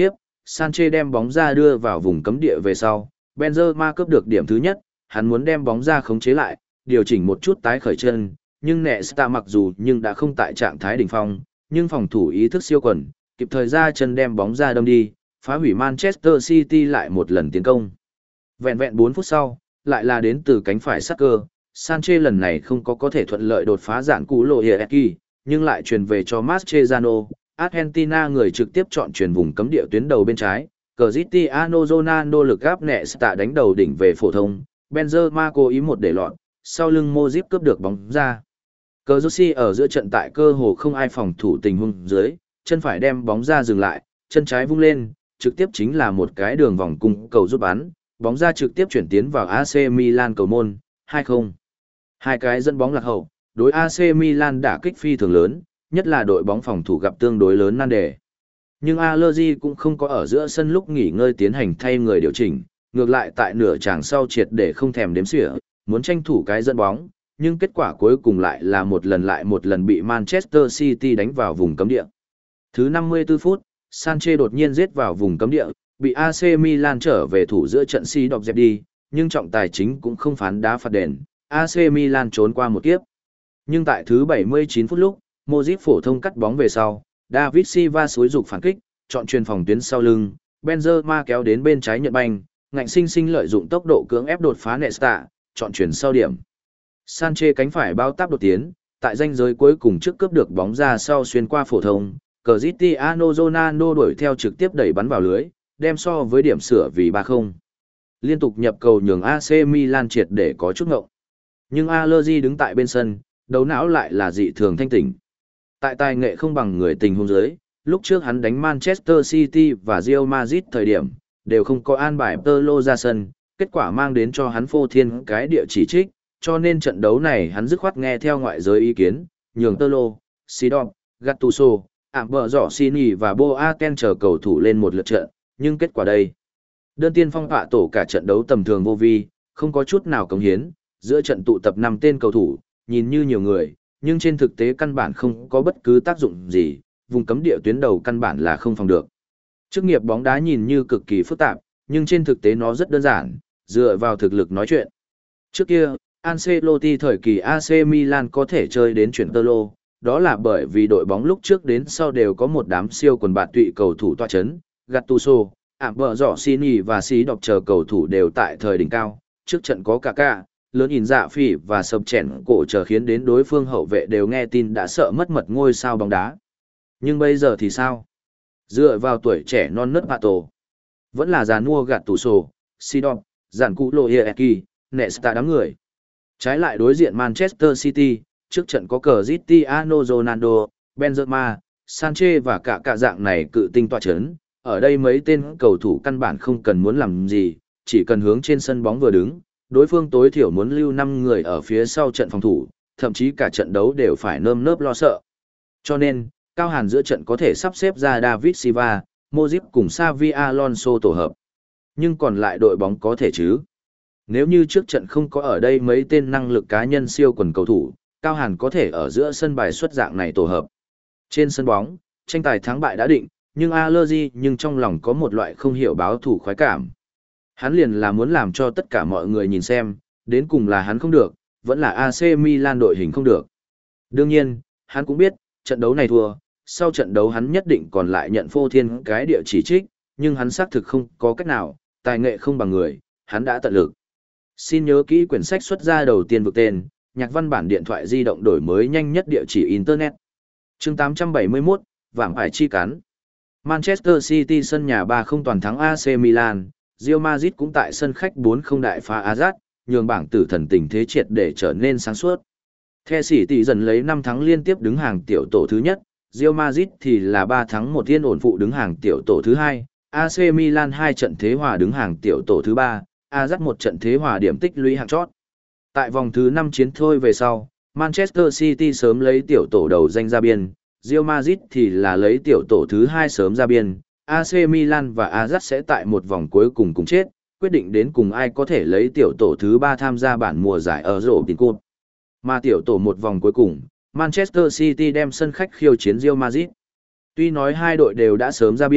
Sanchez đem bóng ra đưa vào vùng cấm địa về sau, Benzema cướp được điểm thứ nhất, hắn muốn đem bóng ra khống chế lại, điều chỉnh một chút tái khởi chân, nhưng Nesta mặc dù nhưng đã không tại trạng thái đỉnh phong, nhưng phòng thủ ý thức siêu quần, kịp thời ra chân đem bóng ra đâm đi, phá hủy Manchester City lại một lần tiến công. Vẹn vẹn bốn phút sau, lại là đến từ cánh phải sắc cơ, Sanchez lần này không có có thể thuận lợi đột phá dạn cú lộ Hieki, nhưng lại truyền về cho Mascherano, Argentina người trực tiếp chọn chuyển vùng cấm địa tuyến đầu bên trái, Cristiano Ronaldo lực gáp Nesta đánh đầu đỉnh về phổ thông, Benzema cố ý một để lọt, sau lưng Modric cướp được bóng ra. Cazorsi ở giữa trận tại cơ hồ không ai phòng thủ tình huống dưới, chân phải đem bóng ra dừng lại, chân trái vung lên, trực tiếp chính là một cái đường vòng cung cầu giúp bắn, bóng ra trực tiếp chuyển tiến vào a xê Milan cầu môn, hai không. Hai cái dẫn bóng lạc hậu, đối a xê Milan đả kích phi thường lớn, nhất là đội bóng phòng thủ gặp tương đối lớn nan đề. Nhưng Allegri cũng không có ở giữa sân lúc nghỉ ngơi tiến hành thay người điều chỉnh, ngược lại tại nửa chàng sau triệt để không thèm đếm xỉa, muốn tranh thủ cái dẫn bóng, nhưng kết quả cuối cùng lại là một lần lại một lần bị Manchester City đánh vào vùng cấm địa. Thứ năm mươi tư phút, Sanchez đột nhiên giết vào vùng cấm địa, bị a xê Milan trở về thủ giữa trận si đọc dẹp đi, nhưng trọng tài chính cũng không phán đá phạt đền, a xê Milan trốn qua một kiếp. Nhưng tại thứ bảy mươi chín phút lúc, Modric phổ thông cắt bóng về sau, David Silva xúi dục phản kích, chọn truyền phòng tuyến sau lưng, Benzema kéo đến bên trái nhận banh, ngạnh sinh sinh lợi dụng tốc độ cưỡng ép đột phá Nesta, chọn chuyển sau điểm. Sanchez cánh phải bao táp đột tiến, tại ranh giới cuối cùng trước cướp được bóng ra sau xuyên qua phổ thông, Cristiano Ronaldo đuổi theo trực tiếp đẩy bắn vào lưới, đem so với điểm sửa vì ba không. Liên tục nhập cầu nhường a xê Milan triệt để có chút ngộng. Nhưng Allegri đứng tại bên sân, đầu não lại là dị thường thanh tỉnh. Tại tài nghệ không bằng người tình huống dưới, lúc trước hắn đánh Manchester City và Real Madrid thời điểm, đều không có an bài Pirlo ra sân, kết quả mang đến cho hắn phô thiên cái địa chỉ trích, cho nên trận đấu này hắn dứt khoát nghe theo ngoại giới ý kiến, nhường Pirlo, Sidon, Gattuso, Ambrosini và Boateng chờ cầu thủ lên một lượt trận, nhưng kết quả đây. Đơn tiên phong họa tổ cả trận đấu tầm thường vô vi, không có chút nào cống hiến, giữa trận tụ tập năm tên cầu thủ, nhìn như nhiều người, nhưng trên thực tế căn bản không có bất cứ tác dụng gì, vùng cấm địa tuyến đầu căn bản là không phòng được. Chức nghiệp bóng đá nhìn như cực kỳ phức tạp, nhưng trên thực tế nó rất đơn giản, dựa vào thực lực nói chuyện. Trước kia, Ancelotti thời kỳ a xê Milan có thể chơi đến chuyển Pirlo, đó là bởi vì đội bóng lúc trước đến sau đều có một đám siêu quần bạt tụy cầu thủ tọa chấn, Gattuso, Ambrosini và Xí đọc chờ cầu thủ đều tại thời đỉnh cao, trước trận có Kaká, lớn nhìn dạ phỉ và sập chèn cổ chờ khiến đến đối phương hậu vệ đều nghe tin đã sợ mất mật ngôi sao bóng đá. Nhưng bây giờ thì sao? Dựa vào tuổi trẻ non nớt Pato, vẫn là già nua gạt tủ sổ, Sidon, giản cũ lộ Hieki, Nesta đám người. Trái lại đối diện Manchester City, trước trận có Cristiano Ronaldo, Benzema, Sanchez và cả cả dạng này cự tinh tọa chấn. Ở đây mấy tên cầu thủ căn bản không cần muốn làm gì, chỉ cần hướng trên sân bóng vừa đứng, đối phương tối thiểu muốn lưu năm người ở phía sau trận phòng thủ, thậm chí cả trận đấu đều phải nơm nớp lo sợ. Cho nên, Cao Hàn giữa trận có thể sắp xếp ra David Silva, Modric cùng Xavi Alonso tổ hợp. Nhưng còn lại đội bóng có thể chứ? Nếu như trước trận không có ở đây mấy tên năng lực cá nhân siêu quần cầu thủ, Cao Hàn có thể ở giữa sân bài xuất dạng này tổ hợp. Trên sân bóng, tranh tài thắng bại đã định, nhưng Allegri nhưng trong lòng có một loại không hiểu báo thủ khoái cảm. Hắn liền là muốn làm cho tất cả mọi người nhìn xem, đến cùng là hắn không được, vẫn là a xê Milan đội hình không được. Đương nhiên, hắn cũng biết, trận đấu này thua, sau trận đấu hắn nhất định còn lại nhận phô thiên cái địa chỉ trích, nhưng hắn xác thực không có cách nào, tài nghệ không bằng người, hắn đã tận lực. Xin nhớ kỹ quyển sách xuất ra đầu tiên vực tên, nhạc văn bản điện thoại di động đổi mới nhanh nhất địa chỉ Internet. Chương tám trăm bảy mươi mốt, Vàng Ải Chi Cắn. Manchester City sân nhà ba không toàn thắng a xê Milan, Real Madrid cũng tại sân khách bốn không đại phá Ajax, nhường bảng tử thần tình thế triệt để trở nên sáng suốt. The City dần lấy năm thắng liên tiếp đứng hàng tiểu tổ thứ nhất, Real Madrid thì là ba thắng một yên ổn phụ đứng hàng tiểu tổ thứ hai, a xê Milan hai trận thế hòa đứng hàng tiểu tổ thứ ba, Ajax một trận thế hòa điểm tích lũy hạng chót. Tại vòng thứ năm chiến thôi về sau, Manchester City sớm lấy tiểu tổ đầu danh ra biên, Real Madrid thì là lấy tiểu tổ thứ hai sớm ra biên, a xê Milan và Ajax sẽ tại một vòng cuối cùng cùng chết, quyết định đến cùng ai có thể lấy tiểu tổ thứ ba tham gia bản mùa giải ở Europa Cup. Mà tiểu tổ một vòng cuối cùng, Manchester City đem sân khách khiêu chiến Real Madrid. Tuy nói hai đội đều đã sớm ra biên,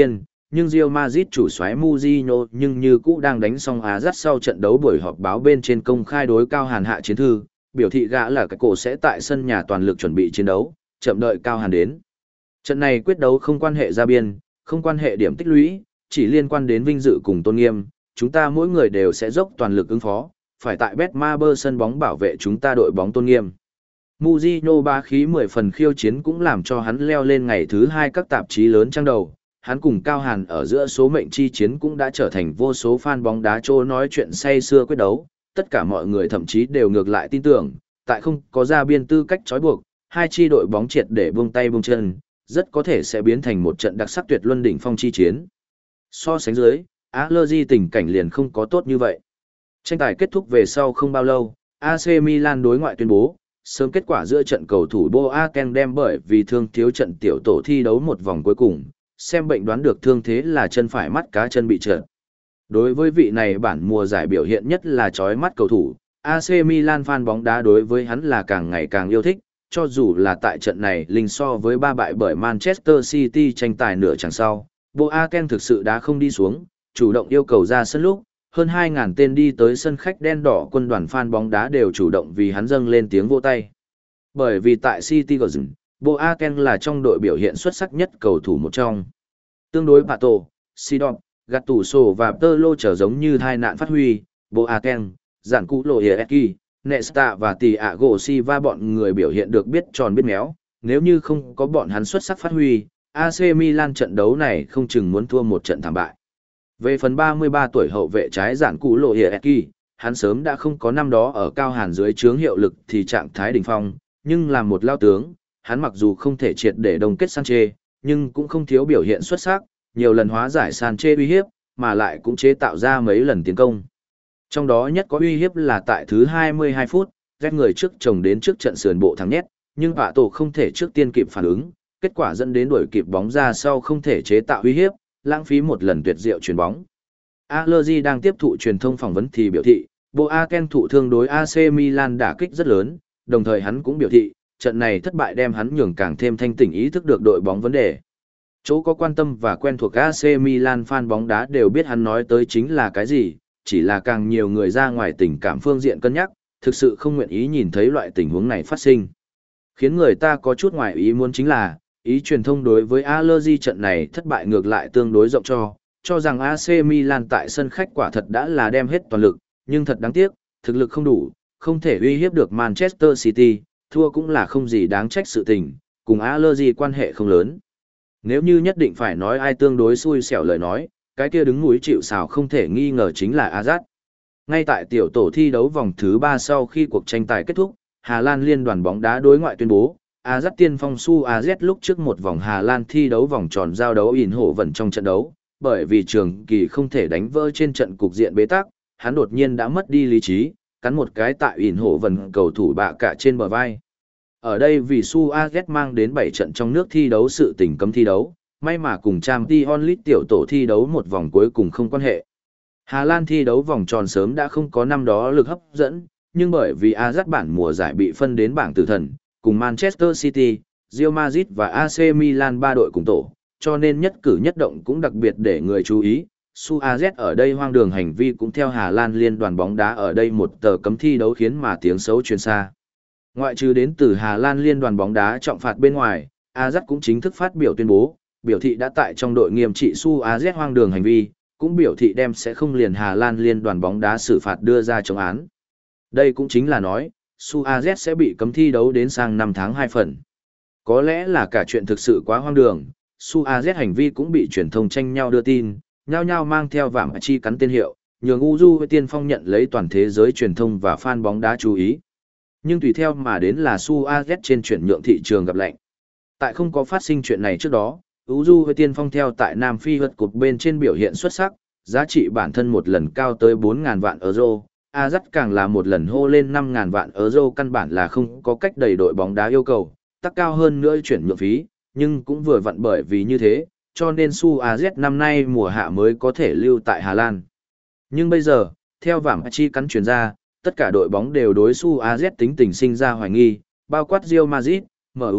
nhưng Real Madrid chủ soái Mourinho nhưng như cũ đang đánh xong Ajax sau trận đấu buổi họp báo bên trên công khai đối Cao Hàn hạ chiến thư, biểu thị gã là cái cổ sẽ tại sân nhà toàn lực chuẩn bị chiến đấu, chậm đợi Cao Hàn đến. Trận này quyết đấu không quan hệ ra biên, không quan hệ điểm tích lũy, chỉ liên quan đến vinh dự cùng tôn nghiêm, chúng ta mỗi người đều sẽ dốc toàn lực ứng phó, phải tại Betmaber sân bóng bảo vệ chúng ta đội bóng tôn nghiêm. Mourinho ba khí mười phần khiêu chiến cũng làm cho hắn leo lên ngày thứ hai các tạp chí lớn trang đầu, hắn cùng Cao Hàn ở giữa số mệnh chi chiến cũng đã trở thành vô số fan bóng đá trô nói chuyện say xưa quyết đấu, tất cả mọi người thậm chí đều ngược lại tin tưởng, tại không có ra biên tư cách trói buộc, hai chi đội bóng triệt để buông tay buông chân, rất có thể sẽ biến thành một trận đặc sắc tuyệt luân đỉnh phong chi chiến. So sánh dưới, Allegri tình cảnh liền không có tốt như vậy. Tranh tài kết thúc về sau không bao lâu, a xê Milan đối ngoại tuyên bố, sớm kết quả giữa trận cầu thủ Boateng đem bởi vì thương thiếu trận tiểu tổ thi đấu một vòng cuối cùng, xem bệnh đoán được thương thế là chân phải mắt cá chân bị trợn. Đối với vị này bản mùa giải biểu hiện nhất là chói mắt cầu thủ, a xê Milan fan bóng đá đối với hắn là càng ngày càng yêu thích, cho dù là tại trận này linh so với ba bại bởi Manchester City tranh tài nửa chặng sau, Boateng thực sự đã không đi xuống, chủ động yêu cầu ra sân lúc, hơn hai nghìn tên đi tới sân khách đen đỏ quân đoàn fan bóng đá đều chủ động vì hắn dâng lên tiếng vỗ tay. Bởi vì tại City Garden, Boateng là trong đội biểu hiện xuất sắc nhất cầu thủ một trong. Tương đối Pato, Sidon, Gattuso và Pirlo trở giống như thai nạn phát huy, Boateng, Giản Cú Loiecki, Nesta và Thiago Silva bọn người biểu hiện được biết tròn biết méo, nếu như không có bọn hắn xuất sắc phát huy, a xê Milan trận đấu này không chừng muốn thua một trận thảm bại. Về phần ba mươi ba tuổi hậu vệ trái Giản Cú Loiecki, hắn sớm đã không có năm đó ở Cao Hàn dưới trướng hiệu lực thì trạng thái đỉnh phong, nhưng làm một lao tướng, hắn mặc dù không thể triệt để đồng kết Sanchez, nhưng cũng không thiếu biểu hiện xuất sắc, nhiều lần hóa giải Sanchez uy hiếp, mà lại cũng chế tạo ra mấy lần tiến công. Trong đó nhất có uy hiếp là tại thứ hai mươi hai phút, ghét người trước chồng đến trước trận sườn bộ thắng nhét, nhưng Vạ Tổ không thể trước tiên kịp phản ứng, kết quả dẫn đến đuổi kịp bóng ra sau không thể chế tạo uy hiếp, lãng phí một lần tuyệt diệu chuyền bóng. Allegri đang tiếp thụ truyền thông phỏng vấn thì biểu thị, Boateng thụ thương đối a xê Milan đả kích rất lớn, đồng thời hắn cũng biểu thị, trận này thất bại đem hắn nhường càng thêm thanh tỉnh ý thức được đội bóng vấn đề. Chỗ có quan tâm và quen thuộc a xê Milan fan bóng đá đều biết hắn nói tới chính là cái gì, chỉ là càng nhiều người ra ngoài tình cảm phương diện cân nhắc, thực sự không nguyện ý nhìn thấy loại tình huống này phát sinh. Khiến người ta có chút ngoài ý muốn chính là, ý truyền thông đối với Allegri trận này thất bại ngược lại tương đối rộng cho, cho rằng a xê Milan tại sân khách quả thật đã là đem hết toàn lực, nhưng thật đáng tiếc, thực lực không đủ, không thể uy hiếp được Manchester City, thua cũng là không gì đáng trách sự tình, cùng Allegri quan hệ không lớn. Nếu như nhất định phải nói ai tương đối xui xẻo lời nói, cái kia đứng núi chịu sào không thể nghi ngờ chính là Ajax. Ngay tại tiểu tổ thi đấu vòng thứ ba sau khi cuộc tranh tài kết thúc, Hà Lan liên đoàn bóng đá đối ngoại tuyên bố, Ajax tiên phong su a zét lúc trước một vòng Hà Lan thi đấu vòng tròn giao đấu ỉn hổ vẩn trong trận đấu, bởi vì trường kỳ không thể đánh vỡ trên trận cục diện bế tắc, hắn đột nhiên đã mất đi lý trí, cắn một cái tại ỉn hổ vẩn cầu thủ bạ cả trên bờ vai. Ở đây vì su a zét mang đến bảy trận trong nước thi đấu sự tình cấm thi đấu, may mà cùng Champions League tiểu tổ thi đấu một vòng cuối cùng không quan hệ. Hà Lan thi đấu vòng tròn sớm đã không có năm đó lực hấp dẫn, nhưng bởi vì Ajax bản mùa giải bị phân đến bảng tử thần, cùng Manchester City, Real Madrid và a xê Milan ba đội cùng tổ, cho nên nhất cử nhất động cũng đặc biệt để người chú ý. su a zét ở đây hoang đường hành vi cũng theo Hà Lan liên đoàn bóng đá ở đây một tờ cấm thi đấu khiến mà tiếng xấu truyền xa. Ngoại trừ đến từ Hà Lan liên đoàn bóng đá trọng phạt bên ngoài, Ajax cũng chính thức phát biểu tuyên bố, biểu thị đã tại trong đội nghiêm trị su a zét hoang đường hành vi, cũng biểu thị đem sẽ không liền Hà Lan liên đoàn bóng đá xử phạt đưa ra chống án. Đây cũng chính là nói, su a zét sẽ bị cấm thi đấu đến sang năm tháng hai phần. Có lẽ là cả chuyện thực sự quá hoang đường, su a zét hành vi cũng bị truyền thông tranh nhau đưa tin, nhau nhau mang theo vảm chi cắn tên hiệu, nhường Uju với tiên phong nhận lấy toàn thế giới truyền thông và fan bóng đá chú ý. Nhưng tùy theo mà đến là su a zét trên chuyển nhượng thị trường gặp lạnh. Tại không có phát sinh chuyện này trước đó, Uju với tiên phong theo tại Nam Phi vượt cột bên trên biểu hiện xuất sắc, giá trị bản thân một lần cao tới bốn nghìn vạn euro, Ajax càng là một lần hô lên năm nghìn vạn euro, căn bản là không có cách đầy đội bóng đá yêu cầu, tắc cao hơn nữa chuyển nhượng phí, nhưng cũng vừa vặn bởi vì như thế, cho nên su a zét năm nay mùa hạ mới có thể lưu tại Hà Lan. Nhưng bây giờ, theo vảm chi cắn chuyển ra, tất cả đội bóng đều đối su a zét tính tình sinh ra hoài nghi, bao quát Real Madrid, em u,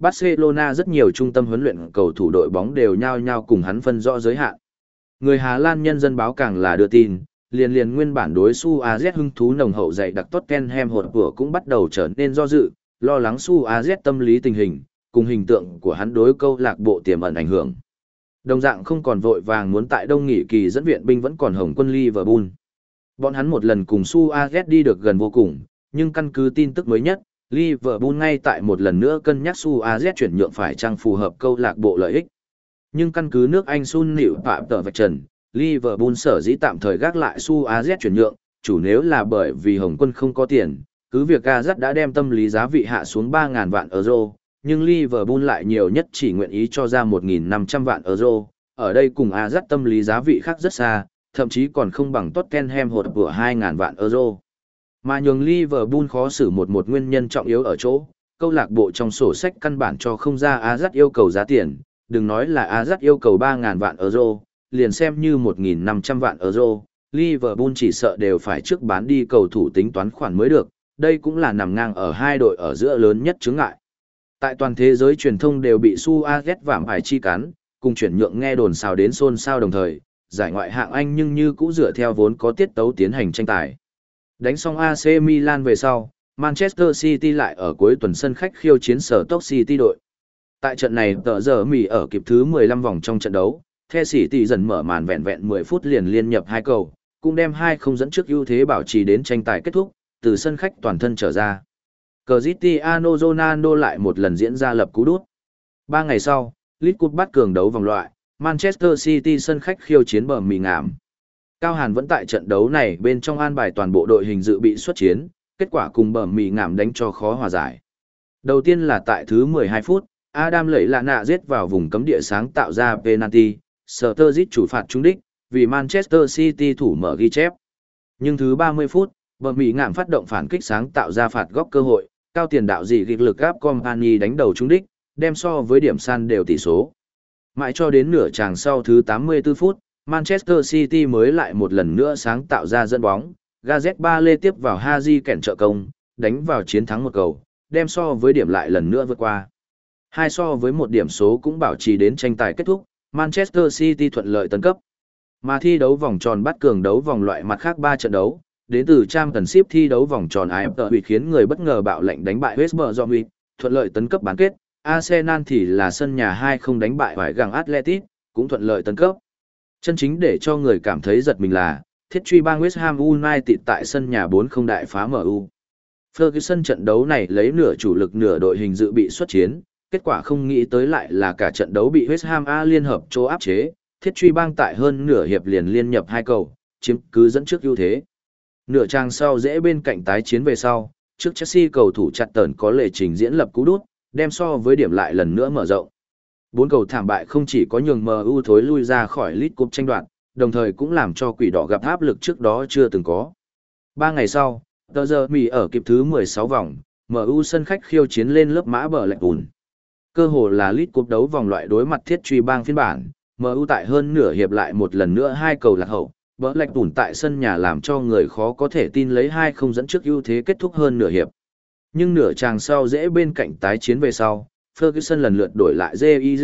Barcelona rất nhiều trung tâm huấn luyện cầu thủ đội bóng đều nhao nhao cùng hắn phân rõ giới hạn. Người Hà Lan Nhân dân báo càng là đưa tin, liền liền nguyên bản đối Suarez hưng thú nồng hậu dày đặc Tottenham hột của cũng bắt đầu trở nên do dự, lo lắng Suarez tâm lý tình hình, cùng hình tượng của hắn đối câu lạc bộ tiềm ẩn ảnh hưởng. Đồng dạng không còn vội vàng muốn tại đông nghỉ kỳ dẫn viện binh vẫn còn hồng quân Liverpool. Bọn hắn một lần cùng Suarez đi được gần vô cùng, nhưng căn cứ tin tức mới nhất, Liverpool ngay tại một lần nữa cân nhắc Suarez chuyển nhượng phải chăng phù hợp câu lạc bộ lợi ích. Nhưng căn cứ nước Anh Sun Nịu Phạm tờ vạch trần, Liverpool sở dĩ tạm thời gác lại Suarez chuyển nhượng, chủ nếu là bởi vì Hồng quân không có tiền, cứ việc Azat đã đem tâm lý giá vị hạ xuống ba nghìn vạn euro, nhưng Liverpool lại nhiều nhất chỉ nguyện ý cho ra một nghìn năm trăm vạn euro, ở đây cùng Azat tâm lý giá vị khác rất xa, thậm chí còn không bằng Tottenham hột của hai nghìn vạn euro. Mà nhường Liverpool khó xử một một nguyên nhân trọng yếu ở chỗ, câu lạc bộ trong sổ sách căn bản cho không ra Azat yêu cầu giá tiền, đừng nói là Azat yêu cầu ba nghìn vạn euro, liền xem như một nghìn năm trăm vạn euro, Liverpool chỉ sợ đều phải trước bán đi cầu thủ tính toán khoản mới được, đây cũng là nằm ngang ở hai đội ở giữa lớn nhất chướng ngại. Tại toàn thế giới truyền thông đều bị Suarez vảm phải chi cắn, cùng chuyển nhượng nghe đồn xào đến xôn xao đồng thời, giải ngoại hạng Anh nhưng như cũ dựa theo vốn có tiết tấu tiến hành tranh tài. Đánh xong a xê Milan về sau, Manchester City lại ở cuối tuần sân khách khiêu chiến sở Stoke City đội. Tại trận này tờ giờ Mỹ ở kịp thứ mười lăm vòng trong trận đấu, The City dần mở màn vẹn vẹn mười phút liền liên nhập hai cầu, cũng đem hai không dẫn trước ưu thế bảo trì đến tranh tài kết thúc, từ sân khách toàn thân trở ra. Cristiano Ronaldo lại một lần diễn ra lập cú đút. Ba ngày sau, League Cup bắt cường đấu vòng loại, Manchester City sân khách khiêu chiến bờ mì ngảm. Cao Hàn vẫn tại trận đấu này bên trong an bài toàn bộ đội hình dự bị xuất chiến, kết quả cùng bờ mì ngảm đánh cho khó hòa giải. Đầu tiên là tại thứ mười hai phút, Adam lẩy lạ nạ giết vào vùng cấm địa sáng tạo ra penalty, Sturridge chủ phạt trúng đích, vì Manchester City thủ mở ghi chép. Nhưng thứ ba mươi phút, bờ mì ngảm phát động phản kích sáng tạo ra phạt góc cơ hội, cao tiền đạo dị gịch lực gáp Company đánh đầu trúng đích, đem so với điểm san đều tỷ số. Mãi cho đến nửa chàng sau thứ tám mươi tư phút, Manchester City mới lại một lần nữa sáng tạo ra dẫn bóng, Gareth Bale tiếp vào Haji kèn trợ công, đánh vào chiến thắng một cầu, đem so với điểm lại lần nữa vượt qua. Hai so với một điểm số cũng bảo trì đến tranh tài kết thúc, Manchester City thuận lợi tấn cấp. Mà thi đấu vòng tròn bắt cường đấu vòng loại mặt khác ba trận đấu, đến từ Championship thi đấu vòng tròn a ép tê khiến người bất ngờ bạo lệnh đánh bại West Bromwich, thuận lợi tấn cấp bán kết. Arsenal thì là sân nhà hai không đánh bại Hoài Găng Athletic, cũng thuận lợi tấn cấp. Chân chính để cho người cảm thấy giật mình là, thiết truy bang West Ham United tại sân nhà bốn không đại phá em u. Ferguson trận đấu này lấy nửa chủ lực nửa đội hình dự bị xuất chiến, kết quả không nghĩ tới lại là cả trận đấu bị West Ham A liên hợp chỗ áp chế, thiết truy bang tại hơn nửa hiệp liền liên nhập hai cầu, chiếm cứ dẫn trước ưu thế. Nửa trang sau dễ bên cạnh tái chiến về sau, trước Chelsea cầu thủ chặt tờn có lệ trình diễn lập cú đút, đem so với điểm lại lần nữa mở rộng. Bốn cầu thảm bại không chỉ có nhường em u thối lui ra khỏi League Cup tranh đoạt, đồng thời cũng làm cho quỷ đỏ gặp áp lực trước đó chưa từng có. Ba ngày sau, tờ giờ Mỹ ở kịp thứ mười sáu vòng, em u sân khách khiêu chiến lên lớp mã bờ lạch ùn. Cơ hồ là League Cup đấu vòng loại đối mặt thiết truy bang phiên bản, em u tại hơn nửa hiệp lại một lần nữa hai cầu lạc hậu, bờ lạch ùn tại sân nhà làm cho người khó có thể tin lấy hai không dẫn trước ưu thế kết thúc hơn nửa hiệp. Nhưng nửa chàng sau dễ bên cạnh tái chiến về sau, Ferguson lần lượt đổi lại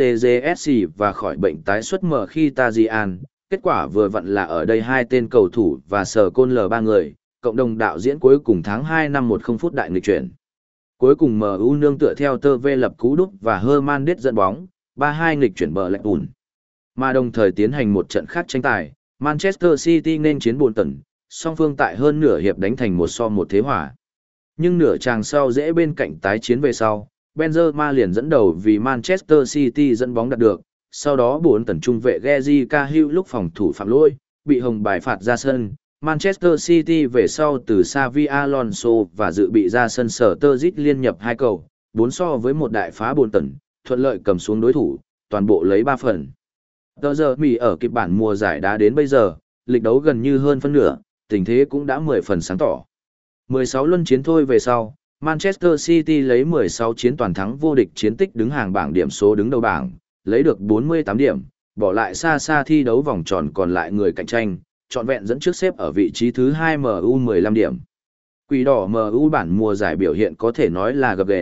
Jizsc và khỏi bệnh tái xuất mở khi Tajian. Kết quả vừa vặn là ở đây hai tên cầu thủ và sở côn L ba người, cộng đồng đạo diễn cuối cùng tháng hai năm một không phút đại nghịch chuyển. Cuối cùng em u nương tựa theo tơ vê lập cú đúp và Hernandez dẫn bóng, ba hai nghịch chuyển bờ lạch ùn. Mà đồng thời tiến hành một trận khác tranh tài, Manchester City nên chiến Bolton, song phương tại hơn nửa hiệp đánh thành một so một thế hòa. Nhưng nửa chàng sau dễ bên cạnh tái chiến về sau, Benzema liền dẫn đầu vì Manchester City dẫn bóng đạt được, sau đó bốn tần trung vệ Gezi Cahill lúc phòng thủ phạm lỗi, bị hồng bài phạt ra sân. Manchester City về sau từ Xavi Alonso và dự bị ra sân sở Sturridge liên nhập hai cầu, bốn so với một đại phá bốn tần, thuận lợi cầm xuống đối thủ, toàn bộ lấy ba phần. Tờ giờ Mỹ ở kịp bản mùa giải đá đến bây giờ, lịch đấu gần như hơn phân nửa, tình thế cũng đã mười phần sáng tỏ. mười sáu luân chiến thôi về sau, Manchester City lấy mười sáu chiến toàn thắng vô địch chiến tích đứng hàng bảng điểm số đứng đầu bảng, lấy được bốn mươi tám điểm, bỏ lại xa xa thi đấu vòng tròn còn lại người cạnh tranh, trọn vẹn dẫn trước xếp ở vị trí thứ hai em u mười lăm điểm. Quỷ đỏ em u bản mùa giải biểu hiện có thể nói là gập ghềnh,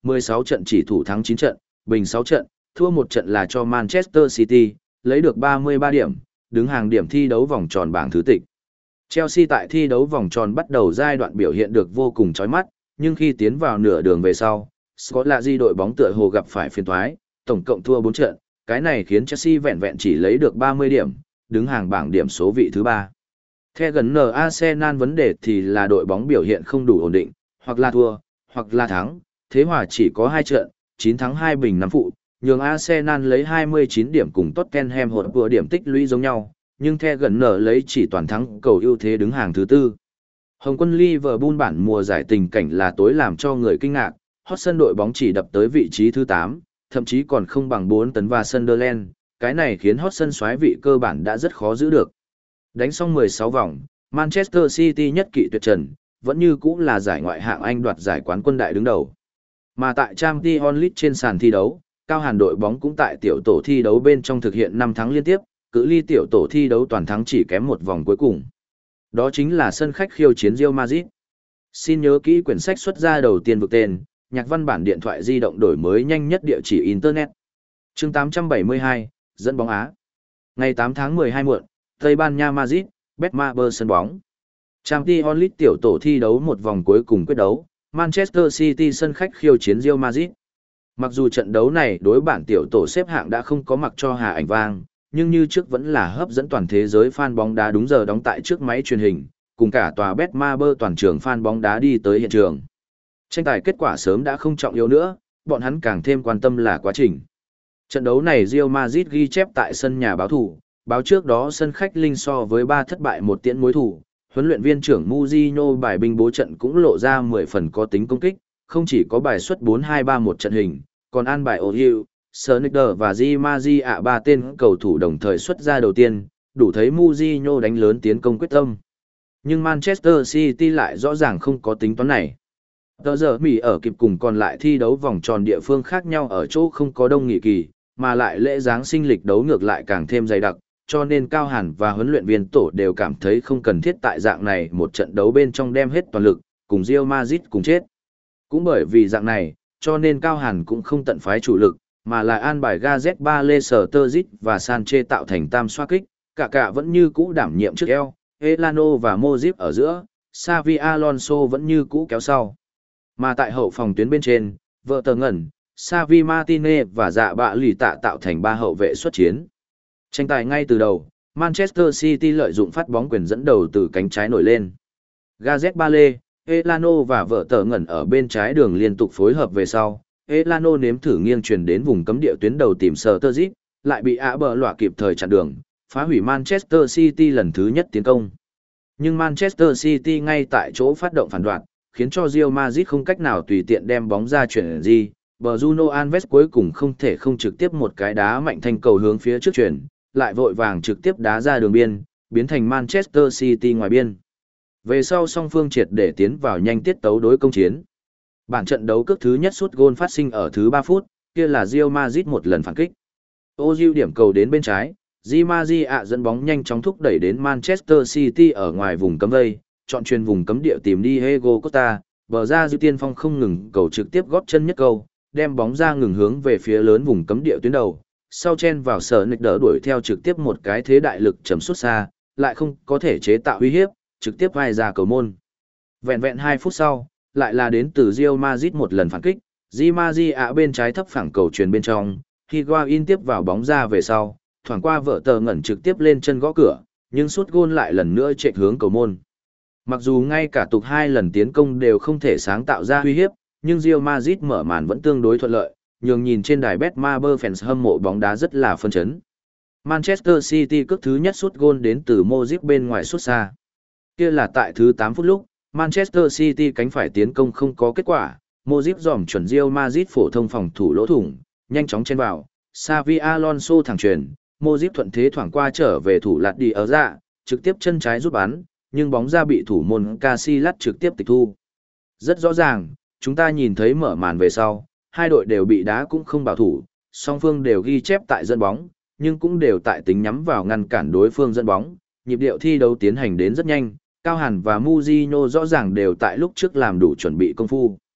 mười sáu trận chỉ thủ thắng chín trận, bình sáu trận, thua một trận là cho Manchester City, lấy được ba mươi ba điểm, đứng hàng điểm thi đấu vòng tròn bảng thứ tịch. Chelsea tại thi đấu vòng tròn bắt đầu giai đoạn biểu hiện được vô cùng chói mắt, nhưng khi tiến vào nửa đường về sau, Scotland đội bóng tựa hồ gặp phải phiền toái, tổng cộng thua bốn trận, cái này khiến Chelsea vẹn vẹn chỉ lấy được ba mươi điểm, đứng hàng bảng điểm số vị thứ ba. Theo gần N Arsenal vấn đề thì là đội bóng biểu hiện không đủ ổn định, hoặc là thua, hoặc là thắng, thế hòa chỉ có hai trận, chín thắng hai bình năm phụ, nhường Arsenal lấy hai mươi chín điểm cùng Tottenham Hotspur điểm tích lũy giống nhau, nhưng theo gần N lấy chỉ toàn thắng cầu ưu thế đứng hàng thứ tư. Hồng quân Liverpool bản mùa giải tình cảnh là tối làm cho người kinh ngạc, hot sân đội bóng chỉ đập tới vị trí thứ tám, thậm chí còn không bằng bốn tấn và Sunderland, cái này khiến hot sân xoái vị cơ bản đã rất khó giữ được. Đánh xong mười sáu vòng, Manchester City nhất kỵ tuyệt trần, vẫn như cũ là giải ngoại hạng Anh đoạt giải quán quân đại đứng đầu. Mà tại Champions League trên sàn thi đấu, Cao Hàn đội bóng cũng tại tiểu tổ thi đấu bên trong thực hiện năm thắng liên tiếp, cự ly tiểu tổ thi đấu toàn thắng chỉ kém một vòng cuối cùng. Đó chính là sân khách khiêu chiến Real Madrid. Xin nhớ kỹ quyển sách xuất ra đầu tiên vực tên, nhạc văn bản điện thoại di động đổi mới nhanh nhất địa chỉ Internet. Chương tám trăm bảy mươi hai, dẫn bóng Á. Ngày tám tháng mười hai muộn, Tây Ban Nha Madrid, Betmaber sân bóng. Champions League tiểu tổ thi đấu một vòng cuối cùng quyết đấu, Manchester City sân khách khiêu chiến Real Madrid. Mặc dù trận đấu này đối bản tiểu tổ xếp hạng đã không có mặc cho hà ảnh vang, nhưng như trước vẫn là hấp dẫn toàn thế giới fan bóng đá đúng giờ đóng tại trước máy truyền hình, cùng cả tòa Betmaber toàn trường fan bóng đá đi tới hiện trường. Tranh tài kết quả sớm đã không trọng yếu nữa, bọn hắn càng thêm quan tâm là quá trình. Trận đấu này Real Madrid ghi chép tại sân nhà báo thủ, báo trước đó sân khách linh so với ba thất bại một tiễn mối thủ, huấn luyện viên trưởng Mourinho bài binh bố trận cũng lộ ra mười phần có tính công kích, không chỉ có bài xuất bốn hai ba một trận hình, còn an bài Ozil, Sneijder và Di Maria ba tên cầu thủ đồng thời xuất ra đầu tiên, đủ thấy Mourinho đánh lớn tiến công quyết tâm. Nhưng Manchester City lại rõ ràng không có tính toán này. Tờ giờ Mỹ ở kịp cùng còn lại thi đấu vòng tròn địa phương khác nhau ở chỗ không có đông nghỉ kỳ, mà lại lễ Giáng sinh lịch đấu ngược lại càng thêm dày đặc, cho nên Cao Hàn và huấn luyện viên tổ đều cảm thấy không cần thiết tại dạng này một trận đấu bên trong đem hết toàn lực, cùng Real Madrid cùng chết. Cũng bởi vì dạng này, cho nên Cao Hàn cũng không tận phái chủ lực, mà lại an bài Gareth Bale, Sturridge và Sanchez tạo thành tam xoá kích, cả cả vẫn như cũ đảm nhiệm trước eo, Elano và Modric ở giữa, Xavi Alonso vẫn như cũ kéo sau. Mà tại hậu phòng tuyến bên trên, vợ tờ ngẩn, Xavi Martinez và dạ bạ lì tạ tạo thành ba hậu vệ xuất chiến. Tranh tài ngay từ đầu, Manchester City lợi dụng phát bóng quyền dẫn đầu từ cánh trái nổi lên. Gareth Bale, Elano và vợ tờ ngẩn ở bên trái đường liên tục phối hợp về sau. Elano nếm thử nghiêng truyền đến vùng cấm địa tuyến đầu tìm Sturridge, lại bị ạ bờ lọa kịp thời chặn đường, phá hủy Manchester City lần thứ nhất tiến công. Nhưng Manchester City ngay tại chỗ phát động phản đoạn, khiến cho Real Madrid không cách nào tùy tiện đem bóng ra chuyển gì. Bruno Alves cuối cùng không thể không trực tiếp một cái đá mạnh thanh cầu hướng phía trước chuyển, lại vội vàng trực tiếp đá ra đường biên, biến thành Manchester City ngoài biên. Về sau song phương triệt để tiến vào nhanh tiết tấu đối công chiến. Bản trận đấu cước thứ nhất sút gôn phát sinh ở thứ ba phút, kia là Real Madrid một lần phản kích. Ozil điểm cầu đến bên trái, Di Maria dẫn bóng nhanh chóng thúc đẩy đến Manchester City ở ngoài vùng cấm vây, chọn truyền vùng cấm địa tìm đi Diego Costa, bờ ra Diêu Tiên Phong không ngừng cầu trực tiếp góp chân nhất cầu, đem bóng ra ngừng hướng về phía lớn vùng cấm địa tuyến đầu, sau chen vào sở nịch đỡ đuổi theo trực tiếp một cái thế đại lực chấm sút xa, lại không có thể chế tạo uy hiếp, trực tiếp vai ra cầu môn. Vẹn vẹn hai phút sau, lại là đến từ Real Madrid một lần phản kích, Di Maria bên trái thấp phẳng cầu truyền bên trong, Higuain tiếp vào bóng ra về sau, thoảng qua vợ tờ ngẩn trực tiếp lên chân gõ cửa, nhưng sút gôn lại lần nữa chạy hướng cầu môn. Mặc dù ngay cả tục hai lần tiến công đều không thể sáng tạo ra uy hiếp, nhưng Real Madrid mở màn vẫn tương đối thuận lợi, nhường nhìn trên đài Betmaber fans hâm mộ bóng đá rất là phân chấn. Manchester City cước thứ nhất sút gôn đến từ Modric bên ngoài sút xa. Kia là tại thứ tám phút lúc, Manchester City cánh phải tiến công không có kết quả, Modric dòm chuẩn Real Madrid phổ thông phòng thủ lỗ thủng, nhanh chóng chen vào, Xavi Alonso thẳng truyền, Modric thuận thế thoảng qua trở về thủ lạt đi ở dạ, trực tiếp chân trái giúp bắn, nhưng bóng ra bị thủ môn Casillas trực tiếp tịch thu. Rất rõ ràng, chúng ta nhìn thấy mở màn về sau, hai đội đều bị đá cũng không bảo thủ, song phương đều ghi chép tại dẫn bóng, nhưng cũng đều tại tính nhắm vào ngăn cản đối phương dẫn bóng, nhịp điệu thi đấu tiến hành đến rất nhanh, Cao Hàn và Mourinho rõ ràng đều tại lúc trước làm đủ chuẩn bị công phu.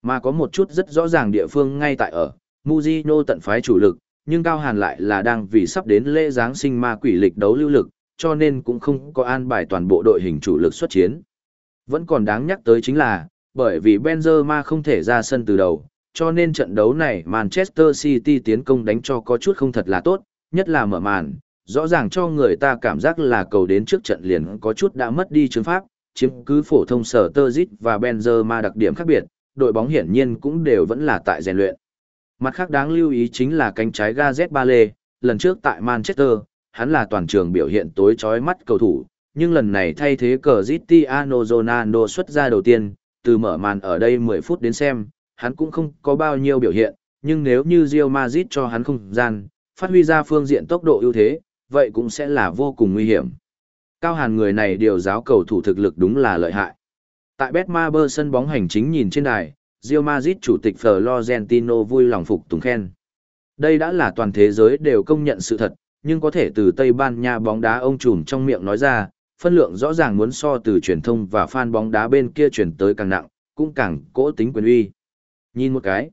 Mà có một chút rất rõ ràng địa phương ngay tại ở, Mujino tận phái chủ lực, nhưng Cao Hàn lại là đang vì sắp đến lễ Giáng sinh ma quỷ lịch đấu lưu lực, cho nên cũng không có an bài toàn bộ đội hình chủ lực xuất chiến. Vẫn còn đáng nhắc tới chính là, bởi vì Benzema không thể ra sân từ đầu, cho nên trận đấu này Manchester City tiến công đánh cho có chút không thật là tốt, nhất là mở màn, rõ ràng cho người ta cảm giác là cầu đến trước trận liền có chút đã mất đi chứng pháp, chiếm cứ phổ thông sở Terzic và Benzema đặc điểm khác biệt, đội bóng hiển nhiên cũng đều vẫn là tại rèn luyện. Mặt khác đáng lưu ý chính là cánh trái Gareth Bale, lần trước tại Manchester, hắn là toàn trường biểu hiện tối chói mắt cầu thủ, nhưng lần này thay thế Cristiano Ronaldo xuất ra đầu tiên, từ mở màn ở đây mười phút đến xem, hắn cũng không có bao nhiêu biểu hiện, nhưng nếu như Real Madrid cho hắn không gian, phát huy ra phương diện tốc độ ưu thế, vậy cũng sẽ là vô cùng nguy hiểm. Cao Hàn người này điều giáo cầu thủ thực lực đúng là lợi hại. Tại Betmaber sân bóng hành chính nhìn trên đài, Real Madrid chủ tịch Florentino vui lòng phục tùng khen. Đây đã là toàn thế giới đều công nhận sự thật, nhưng có thể từ Tây Ban Nha bóng đá ông trùm trong miệng nói ra, phân lượng rõ ràng muốn so từ truyền thông và fan bóng đá bên kia chuyển tới càng nặng, cũng càng cỗ tính quyền uy. Nhìn một cái,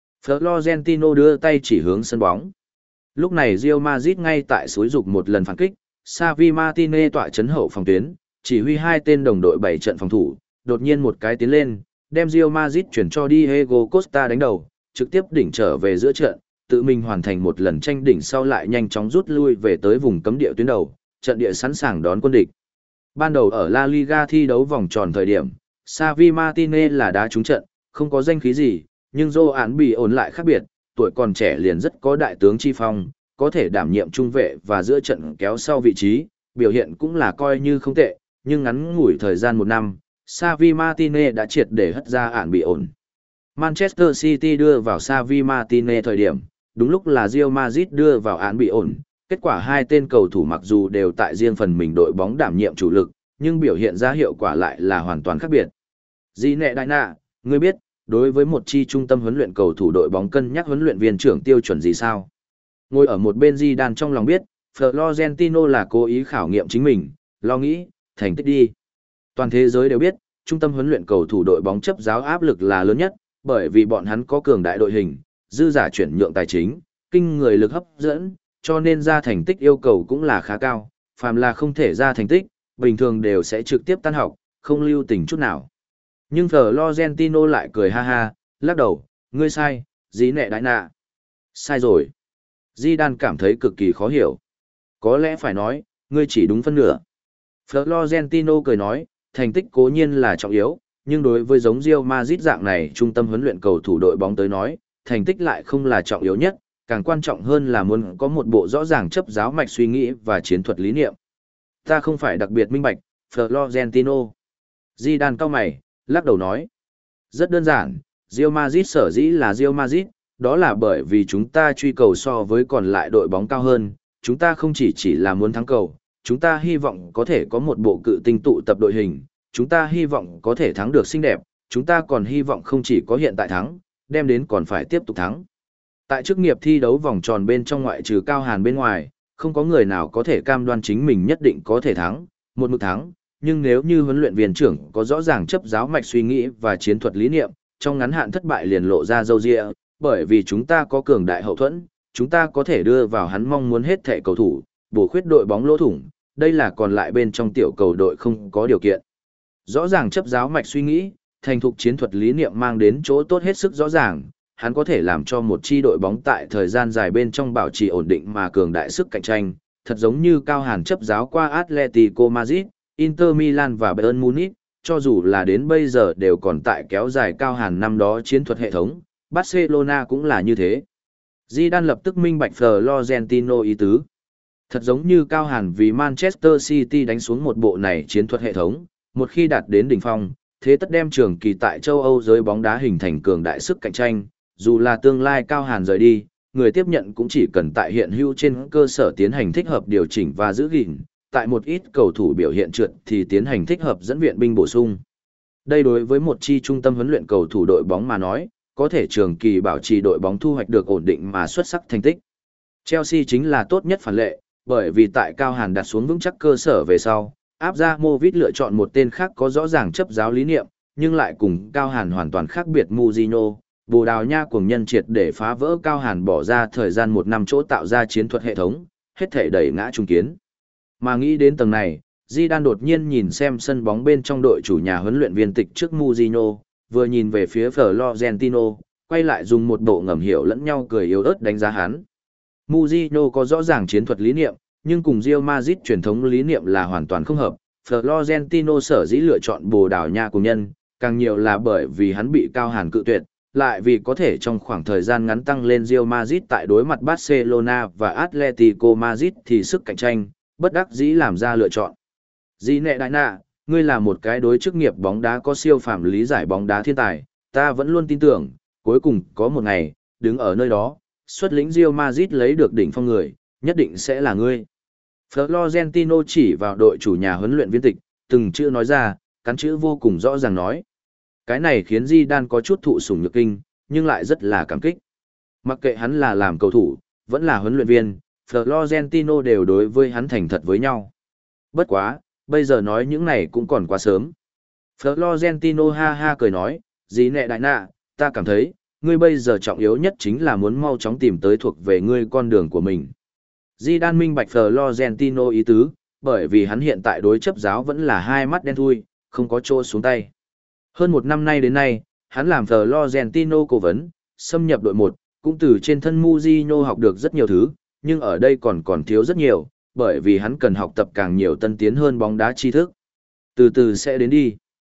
Florentino đưa tay chỉ hướng sân bóng. Lúc này Real Madrid ngay tại suối dục một lần phản kích, Xavi Martinez tọa chấn hậu phòng tuyến, chỉ huy hai tên đồng đội bảy trận phòng thủ, đột nhiên một cái tiến lên, đem Real Madrid chuyển cho Diego Costa đánh đầu, trực tiếp đỉnh trở về giữa trận, tự mình hoàn thành một lần tranh đỉnh sau lại nhanh chóng rút lui về tới vùng cấm địa tuyến đầu, trận địa sẵn sàng đón quân địch. Ban đầu ở La Liga thi đấu vòng tròn thời điểm, Xavi Martinez là đá trúng trận, không có danh khí gì, nhưng Joan bị ổn lại khác biệt, tuổi còn trẻ liền rất có đại tướng chi phong, có thể đảm nhiệm trung vệ và giữa trận kéo sau vị trí, biểu hiện cũng là coi như không tệ, nhưng ngắn ngủi thời gian một năm, Xavi Martinez đã triệt để hất ra ản bị ổn. Manchester City đưa vào Xavi Martinez thời điểm, đúng lúc là Real Madrid đưa vào án bị ổn, kết quả hai tên cầu thủ mặc dù đều tại riêng phần mình đội bóng đảm nhiệm chủ lực, nhưng biểu hiện ra hiệu quả lại là hoàn toàn khác biệt. Di nệ đại nạ, ngươi biết, đối với một chi trung tâm huấn luyện cầu thủ đội bóng cân nhắc huấn luyện viên trưởng tiêu chuẩn gì sao? Ngồi ở một bên Di Đan trong lòng biết, Florentino là cố ý khảo nghiệm chính mình, lo nghĩ, thành tích đi. Toàn thế giới đều biết, trung tâm huấn luyện cầu thủ đội bóng chấp giáo áp lực là lớn nhất, bởi vì bọn hắn có cường đại đội hình, dư giả chuyển nhượng tài chính, kinh người lực hấp dẫn, cho nên ra thành tích yêu cầu cũng là khá cao, phàm là không thể ra thành tích, bình thường đều sẽ trực tiếp tan học, không lưu tình chút nào. Nhưng Florentino lại cười ha ha, lắc đầu, ngươi sai, dí nẹ đại nạ. Sai rồi. Di Đan cảm thấy cực kỳ khó hiểu. Có lẽ phải nói, ngươi chỉ đúng phân nửa. Florentino cười nói, thành tích cố nhiên là trọng yếu, nhưng đối với giống Real Madrid dạng này trung tâm huấn luyện cầu thủ đội bóng tới nói, thành tích lại không là trọng yếu nhất, càng quan trọng hơn là muốn có một bộ rõ ràng chấp giáo mạch suy nghĩ và chiến thuật lý niệm. Ta không phải đặc biệt minh bạch, Florentino. Zidane cau mày, lắc đầu nói. Rất đơn giản, Real Madrid sở dĩ là Real Madrid, đó là bởi vì chúng ta truy cầu so với còn lại đội bóng cao hơn, chúng ta không chỉ chỉ là muốn thắng cầu, chúng ta hy vọng có thể có một bộ cự tinh tụ tập đội hình, chúng ta hy vọng có thể thắng được xinh đẹp, chúng ta còn hy vọng không chỉ có hiện tại thắng, đem đến còn phải tiếp tục thắng. Tại chức nghiệp thi đấu vòng tròn bên trong ngoại trừ Cao Hàn bên ngoài, không có người nào có thể cam đoan chính mình nhất định có thể thắng, một mực thắng, nhưng nếu như huấn luyện viên trưởng có rõ ràng chấp giáo mạch suy nghĩ và chiến thuật lý niệm, trong ngắn hạn thất bại liền lộ ra râu ria, bởi vì chúng ta có cường đại hậu thuẫn, chúng ta có thể đưa vào hắn mong muốn hết thảy cầu thủ, bổ khuyết đội bóng lỗ thủng, đây là còn lại bên trong tiểu cầu đội không có điều kiện. Rõ ràng chấp giáo mạch suy nghĩ, thành thục chiến thuật lý niệm mang đến chỗ tốt hết sức rõ ràng, hắn có thể làm cho một chi đội bóng tại thời gian dài bên trong bảo trì ổn định mà cường đại sức cạnh tranh, thật giống như Cao Hàn chấp giáo qua Atletico Madrid, Inter Milan và Bayern Munich, cho dù là đến bây giờ đều còn tại kéo dài Cao Hàn năm đó chiến thuật hệ thống, Barcelona cũng là như thế. Zidane lập tức minh bạch Florentino ý tứ. Thật giống như Cao Hàn vì Manchester City đánh xuống một bộ này chiến thuật hệ thống, một khi đạt đến đỉnh phong, thế tất đem trường kỳ tại châu Âu giới bóng đá hình thành cường đại sức cạnh tranh, dù là tương lai Cao Hàn rời đi, người tiếp nhận cũng chỉ cần tại hiện hữu trên cơ sở tiến hành thích hợp điều chỉnh và giữ gìn, tại một ít cầu thủ biểu hiện trượt thì tiến hành thích hợp dẫn viện binh bổ sung. Đây đối với một chi trung tâm huấn luyện cầu thủ đội bóng mà nói, có thể trường kỳ bảo trì đội bóng thu hoạch được ổn định mà xuất sắc thành tích. Chelsea chính là tốt nhất phản lệ, bởi vì tại Cao Hàn đặt xuống vững chắc cơ sở về sau, áp ra Movit lựa chọn một tên khác có rõ ràng chấp giáo lý niệm, nhưng lại cùng Cao Hàn hoàn toàn khác biệt Mujino. Bồ Đào Nha cuồng nhân triệt để phá vỡ Cao Hàn bỏ ra thời gian một năm chỗ tạo ra chiến thuật hệ thống, hết thể đẩy ngã trung kiến. Mà nghĩ đến tầng này, Zidane đột nhiên nhìn xem sân bóng bên trong đội chủ nhà huấn luyện viên tịch trước Mujino, vừa nhìn về phía Florentino, quay lại dùng một bộ ngầm hiểu lẫn nhau cười yếu ớt đánh giá hắn. Mujino có rõ ràng chiến thuật lý niệm, nhưng cùng Real Madrid truyền thống lý niệm là hoàn toàn không hợp. Florentino sở dĩ lựa chọn Bồ Đào Nha cùng nhân, càng nhiều là bởi vì hắn bị Cao Hàn cự tuyệt, lại vì có thể trong khoảng thời gian ngắn tăng lên Real Madrid tại đối mặt Barcelona và Atletico Madrid thì sức cạnh tranh, bất đắc dĩ làm ra lựa chọn. Dĩ nệ đại nạ, ngươi là một cái đối chức nghiệp bóng đá có siêu phàm lý giải bóng đá thiên tài, ta vẫn luôn tin tưởng, cuối cùng có một ngày, đứng ở nơi đó, xuất lĩnh Real Madrid lấy được đỉnh phong người, nhất định sẽ là ngươi. Florentino chỉ vào đội chủ nhà huấn luyện viên tịch, từng chữ nói ra, cắn chữ vô cùng rõ ràng nói. Cái này khiến Zidane có chút thụ sủng nhược kinh, nhưng lại rất là cảm kích. Mặc kệ hắn là làm cầu thủ, vẫn là huấn luyện viên, Florentino đều đối với hắn thành thật với nhau. Bất quá, bây giờ nói những này cũng còn quá sớm. Florentino ha ha cười nói, dĩ nệ đại nạ, ta cảm thấy, ngươi bây giờ trọng yếu nhất chính là muốn mau chóng tìm tới thuộc về ngươi con đường của mình. Zidane minh bạch Florentino ý tứ, bởi vì hắn hiện tại đối chấp giáo vẫn là hai mắt đen thui, không có chỗ xuống tay. Hơn một năm nay đến nay, hắn làm Florentino cố vấn, xâm nhập đội một, cũng từ trên thân Mujino học được rất nhiều thứ, nhưng ở đây còn còn thiếu rất nhiều, bởi vì hắn cần học tập càng nhiều tân tiến hơn bóng đá tri thức. Từ từ sẽ đến đi.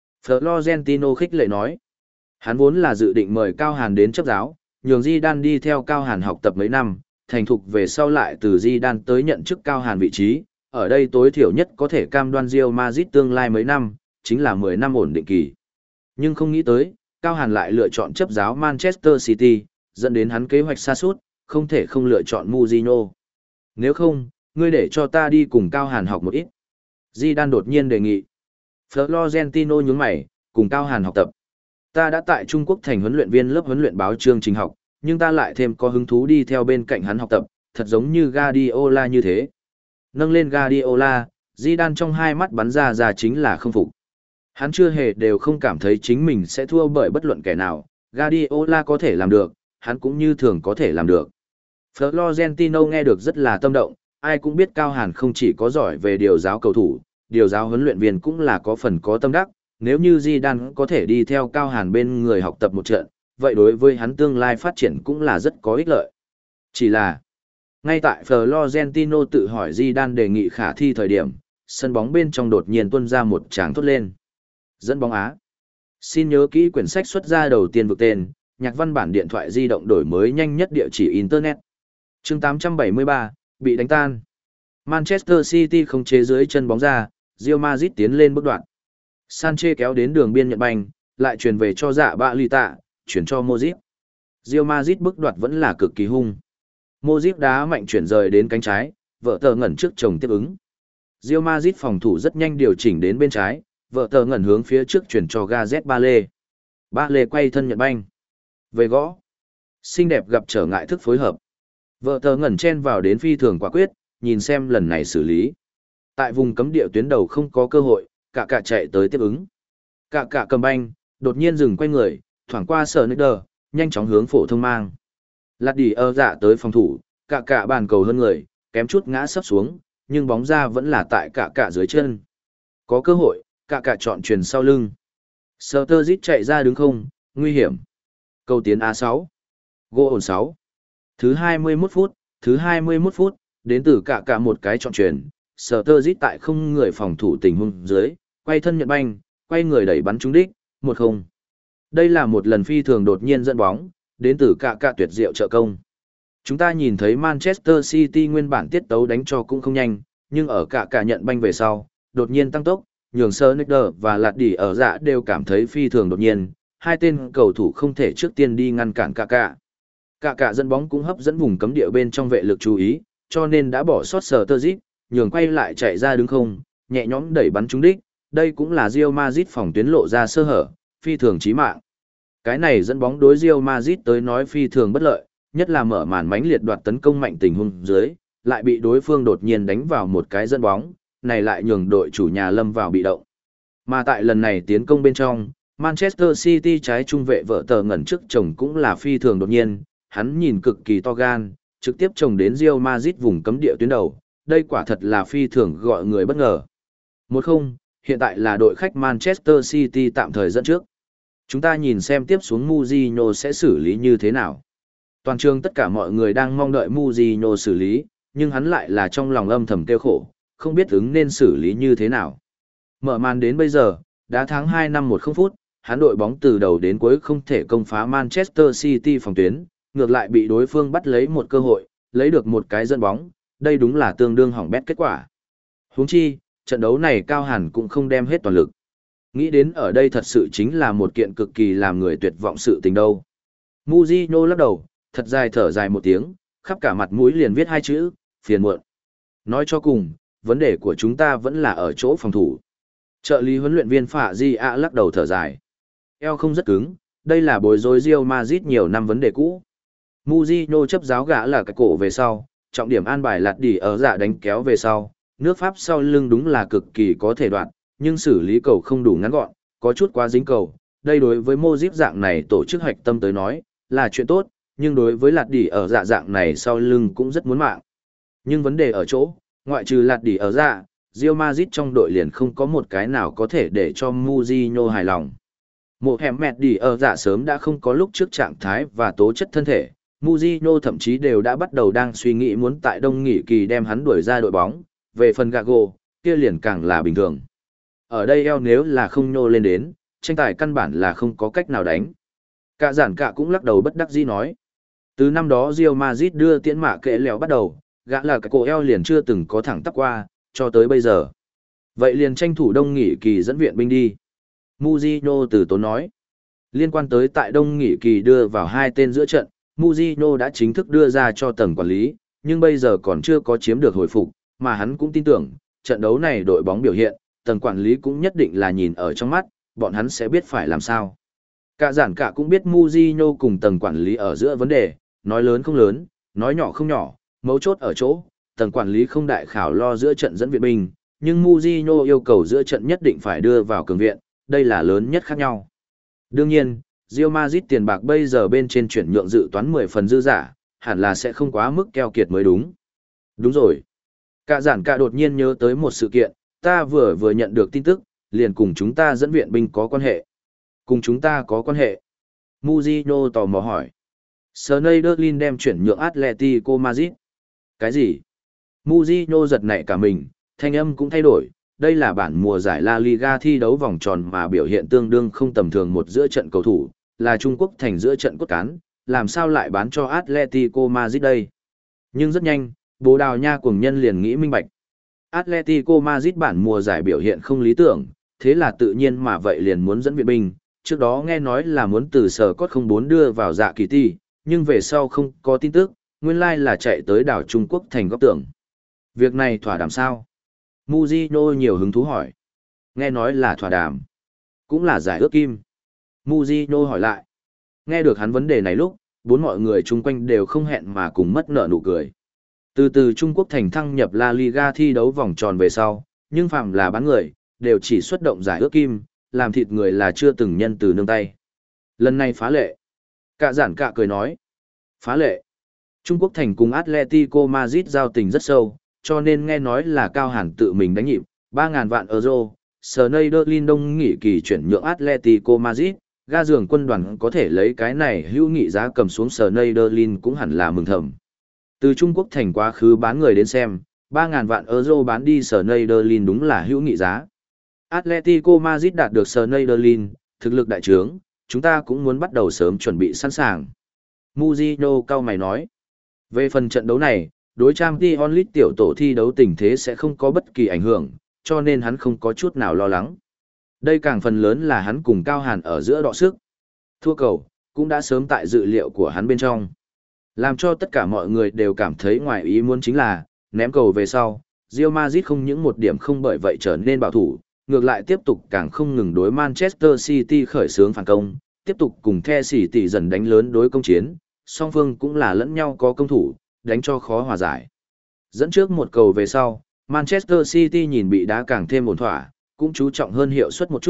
Florentino khích lệ nói. Hắn vốn là dự định mời Cao Hàn đến chấp giáo, nhường Zidane đi theo Cao Hàn học tập mấy năm, thành thục về sau lại từ Zidane tới nhận chức Cao Hàn vị trí, ở đây tối thiểu nhất có thể cam đoan Real Madrid tương lai mấy năm, chính là mười năm ổn định kỳ. Nhưng không nghĩ tới, Cao Hàn lại lựa chọn chấp giáo Manchester City, dẫn đến hắn kế hoạch sa sút, không thể không lựa chọn Mourinho. Nếu không, ngươi để cho ta đi cùng Cao Hàn học một ít. Zidane đột nhiên đề nghị. Florentino nhướng mày, cùng Cao Hàn học tập. Ta đã tại Trung Quốc thành huấn luyện viên lớp huấn luyện báo chương trình học, nhưng ta lại thêm có hứng thú đi theo bên cạnh hắn học tập, thật giống như Guardiola như thế. Nâng lên Guardiola, Zidane trong hai mắt bắn ra ra chính là không phục. Hắn chưa hề đều không cảm thấy chính mình sẽ thua bởi bất luận kẻ nào, Guardiola có thể làm được, hắn cũng như thường có thể làm được. Florentino nghe được rất là tâm động, ai cũng biết Cao Hàn không chỉ có giỏi về điều giáo cầu thủ, điều giáo huấn luyện viên cũng là có phần có tâm đắc, nếu như Zidane có thể đi theo Cao Hàn bên người học tập một trận, vậy đối với hắn tương lai phát triển cũng là rất có ích lợi. Chỉ là, ngay tại Florentino tự hỏi Zidane đề nghị khả thi thời điểm, sân bóng bên trong đột nhiên tuôn ra một tràng thốt lên. Dẫn bóng Á. Xin nhớ kỹ quyển sách xuất ra đầu tiên vực tên, nhạc văn bản điện thoại di động đổi mới nhanh nhất địa chỉ Internet. chương tám trăm bảy mươi ba, bị đánh tan. Manchester City không chế dưới chân bóng ra, Real Madrid tiến lên bước đoạn. Sanchez kéo đến đường biên nhận banh, lại truyền về cho dạ bạ lì tạ, chuyển cho Modric. Real Madrid bước đoạt vẫn là cực kỳ hung. Modric đá mạnh chuyển rời đến cánh trái, vợ tờ ngẩn trước chồng tiếp ứng. Real Madrid phòng thủ rất nhanh điều chỉnh đến bên trái, vợ tờ ngẩn hướng phía trước chuyển cho Gareth Bale. Bale quay thân nhận banh. Về gõ. Xinh đẹp gặp trở ngại thức phối hợp. Vợ tờ ngẩn chen vào đến phi thường quả quyết, nhìn xem lần này xử lý. Tại vùng cấm địa tuyến đầu không có cơ hội, cả cả chạy tới tiếp ứng. Cả cả cầm banh, đột nhiên dừng quay người, thoảng qua sở nít đờ, nhanh chóng hướng phổ thông mang. Lạt đi ơ dạ tới phòng thủ, cả cả bàn cầu hơn người, kém chút ngã sấp xuống, nhưng bóng ra vẫn là tại cả cả dưới chân. Có cơ hội, cả cả chọn truyền sau lưng. Sturridge chạy ra đứng không, nguy hiểm. Cầu tiến a sáu. Goal sáu. Thứ hai mươi mốt phút, thứ hai mươi mốt phút, đến từ cả cả một cái chọn truyền. Sturridge tại không người phòng thủ tình huống dưới, quay thân nhận banh, quay người đẩy bắn trúng đích, một không. Đây là một lần phi thường đột nhiên dẫn bóng, đến từ cả cả tuyệt diệu trợ công. Chúng ta nhìn thấy Manchester City nguyên bản tiết tấu đánh cho cũng không nhanh, nhưng ở cả cả nhận banh về sau, đột nhiên tăng tốc, nhường Sneijder và Lạt Đi ở dạ đều cảm thấy phi thường đột nhiên, hai tên cầu thủ không thể trước tiên đi ngăn cản cả cả. Cả cả dẫn bóng cũng hấp dẫn vùng cấm địa bên trong vệ lực chú ý, cho nên đã bỏ sót Sturridge, nhường quay lại chạy ra đứng không, nhẹ nhõm đẩy bắn trúng đích, đây cũng là Real Madrid phòng tuyến lộ ra sơ hở, phi thường chí mạng. Cái này dẫn bóng đối Real Madrid tới nói phi thường bất lợi, nhất là mở màn mãnh liệt đoạt tấn công mạnh tình huống dưới, lại bị đối phương đột nhiên đánh vào một cái dẫn bóng, này lại nhường đội chủ nhà lâm vào bị động. Mà tại lần này tiến công bên trong, Manchester City trái trung vệ vợ tờ ngẩn trước chồng cũng là phi thường đột nhiên, hắn nhìn cực kỳ to gan, trực tiếp chồng đến Real Madrid vùng cấm địa tuyến đầu, đây quả thật là phi thường gọi người bất ngờ. một không, hiện tại là đội khách Manchester City tạm thời dẫn trước. Chúng ta nhìn xem tiếp xuống Mourinho sẽ xử lý như thế nào. Toàn trường tất cả mọi người đang mong đợi Mourinho xử lý, nhưng hắn lại là trong lòng âm thầm kêu khổ, không biết ứng nên xử lý như thế nào. Mở màn đến bây giờ, đã tháng hai năm một không phút, hắn đội bóng từ đầu đến cuối không thể công phá Manchester City phòng tuyến, ngược lại bị đối phương bắt lấy một cơ hội, lấy được một cái dẫn bóng, đây đúng là tương đương hỏng bét kết quả. Huống chi, trận đấu này Cao Hàn cũng không đem hết toàn lực. Nghĩ đến ở đây thật sự chính là một kiện cực kỳ làm người tuyệt vọng sự tình đâu. Mujino lắc đầu, thật dài thở dài một tiếng, khắp cả mặt mũi liền viết hai chữ, phiền muộn. Nói cho cùng, vấn đề của chúng ta vẫn là ở chỗ phòng thủ. Trợ lý huấn luyện viên Phạ Di ạ lắc đầu thở dài. Eo không rất cứng, đây là bối rối Real Madrid nhiều năm vấn đề cũ. Mujino chấp giáo gã là cái cổ về sau, trọng điểm an bài lạt đỉ ở dạ đánh kéo về sau, nước Pháp sau lưng đúng là cực kỳ có thể đoạn, nhưng xử lý cầu không đủ ngắn gọn, có chút quá dính cầu. Đây đối với Modric dạng này tổ chức hoạch tâm tới nói, là chuyện tốt, nhưng đối với lạt đỉ ở dạ dạng này sau lưng cũng rất muốn mạng. Nhưng vấn đề ở chỗ, ngoại trừ lạt đỉ ở dạ, Real Madrid trong đội liền không có một cái nào có thể để cho Mourinho hài lòng. Một hẻm mẹt đỉ ở dạ sớm đã không có lúc trước trạng thái và tố chất thân thể, Mourinho thậm chí đều đã bắt đầu đang suy nghĩ muốn tại đông nghỉ kỳ đem hắn đuổi ra đội bóng, về phần Gago, kia liền càng là bình thường. Ở đây eo nếu là không nhô lên đến, tranh tài căn bản là không có cách nào đánh. Cả giản cả cũng lắc đầu bất đắc dĩ nói. Từ năm đó Real Madrid đưa tiễn mạ kệ lèo bắt đầu, gã là cái cổ eo liền chưa từng có thẳng tắp qua, cho tới bây giờ. Vậy liền tranh thủ đông nghỉ kỳ dẫn viện binh đi. Mujino từ tốn nói. Liên quan tới tại đông nghỉ kỳ đưa vào hai tên giữa trận, Mujino đã chính thức đưa ra cho tầng quản lý, nhưng bây giờ còn chưa có chiếm được hồi phục, mà hắn cũng tin tưởng, trận đấu này đội bóng biểu hiện, tầng quản lý cũng nhất định là nhìn ở trong mắt, bọn hắn sẽ biết phải làm sao. Cả giản cả cũng biết Mujino cùng tầng quản lý ở giữa vấn đề, nói lớn không lớn, nói nhỏ không nhỏ, mấu chốt ở chỗ, tầng quản lý không đại khảo lo giữa trận dẫn viện binh, nhưng Mujino yêu cầu giữa trận nhất định phải đưa vào cường viện, đây là lớn nhất khác nhau. Đương nhiên, Real Madrid tiền bạc bây giờ bên trên chuyển nhượng dự toán mười phần dư giả, hẳn là sẽ không quá mức keo kiệt mới đúng. Đúng rồi. Cả giản cả đột nhiên nhớ tới một sự kiện, ta vừa vừa nhận được tin tức, liền cùng chúng ta dẫn viện binh có quan hệ. Cùng chúng ta có quan hệ. Mujino tò mò hỏi. Schneiderlin đem chuyển nhượng Atletico Madrid. Cái gì? Mujino giật nảy cả mình, thanh âm cũng thay đổi. Đây là bản mùa giải La Liga thi đấu vòng tròn mà biểu hiện tương đương không tầm thường một giữa trận cầu thủ, là Trung Quốc thành giữa trận cốt cán, làm sao lại bán cho Atletico Madrid đây? Nhưng rất nhanh, Bồ Đào Nha cuồng nhân liền nghĩ minh bạch. Atletico Madrid bản mùa giải biểu hiện không lý tưởng, thế là tự nhiên mà vậy liền muốn dẫn viện binh, trước đó nghe nói là muốn từ sở cốt không bốn đưa vào dạ kỳ ti, nhưng về sau không có tin tức, nguyên lai là chạy tới đảo Trung Quốc thành góc tưởng. Việc này thỏa đàm sao? Mujino nhiều hứng thú hỏi. Nghe nói là thỏa đàm. Cũng là giải ước kim. Mujino hỏi lại. Nghe được hắn vấn đề này lúc, bốn mọi người chung quanh đều không hẹn mà cùng mất nở nụ cười. Từ từ Trung Quốc thành thăng nhập La Liga thi đấu vòng tròn về sau, nhưng phạm là bán người, đều chỉ xuất động giải ước kim, làm thịt người là chưa từng nhân từ nương tay. Lần này phá lệ. Cả giản cả cười nói. Phá lệ. Trung Quốc thành cùng Atletico Madrid giao tình rất sâu, cho nên nghe nói là Cao Hàn tự mình đánh nhịp, ba ngàn vạn euro, Schneiderlin đông nghỉ kỳ chuyển nhượng Atletico Madrid, ga giường quân đoàn có thể lấy cái này hữu nghị giá cầm xuống Schneiderlin cũng hẳn là mừng thầm. Từ Trung Quốc thành quá khứ bán người đến xem, ba ngàn vạn euro bán đi Schneiderlin đúng là hữu nghị giá. Atletico Madrid đạt được Schneiderlin, thực lực đại trướng, chúng ta cũng muốn bắt đầu sớm chuẩn bị sẵn sàng. Mujino cao mày nói. Về phần trận đấu này, đối Champions League tiểu tổ thi đấu tình thế sẽ không có bất kỳ ảnh hưởng, cho nên hắn không có chút nào lo lắng. Đây càng phần lớn là hắn cùng Cao Hàn ở giữa đọ sức. Thua cầu, cũng đã sớm tại dự liệu của hắn bên trong. Làm cho tất cả mọi người đều cảm thấy ngoài ý muốn chính là, ném cầu về sau, Real Madrid không những một điểm không bởi vậy trở nên bảo thủ, ngược lại tiếp tục càng không ngừng đối Manchester City khởi xướng phản công, tiếp tục cùng The City dần đánh lớn đối công chiến, song phương cũng là lẫn nhau có công thủ, đánh cho khó hòa giải. Dẫn trước một cầu về sau, Manchester City nhìn bị đá càng thêm ổn thỏa, cũng chú trọng hơn hiệu suất một chút,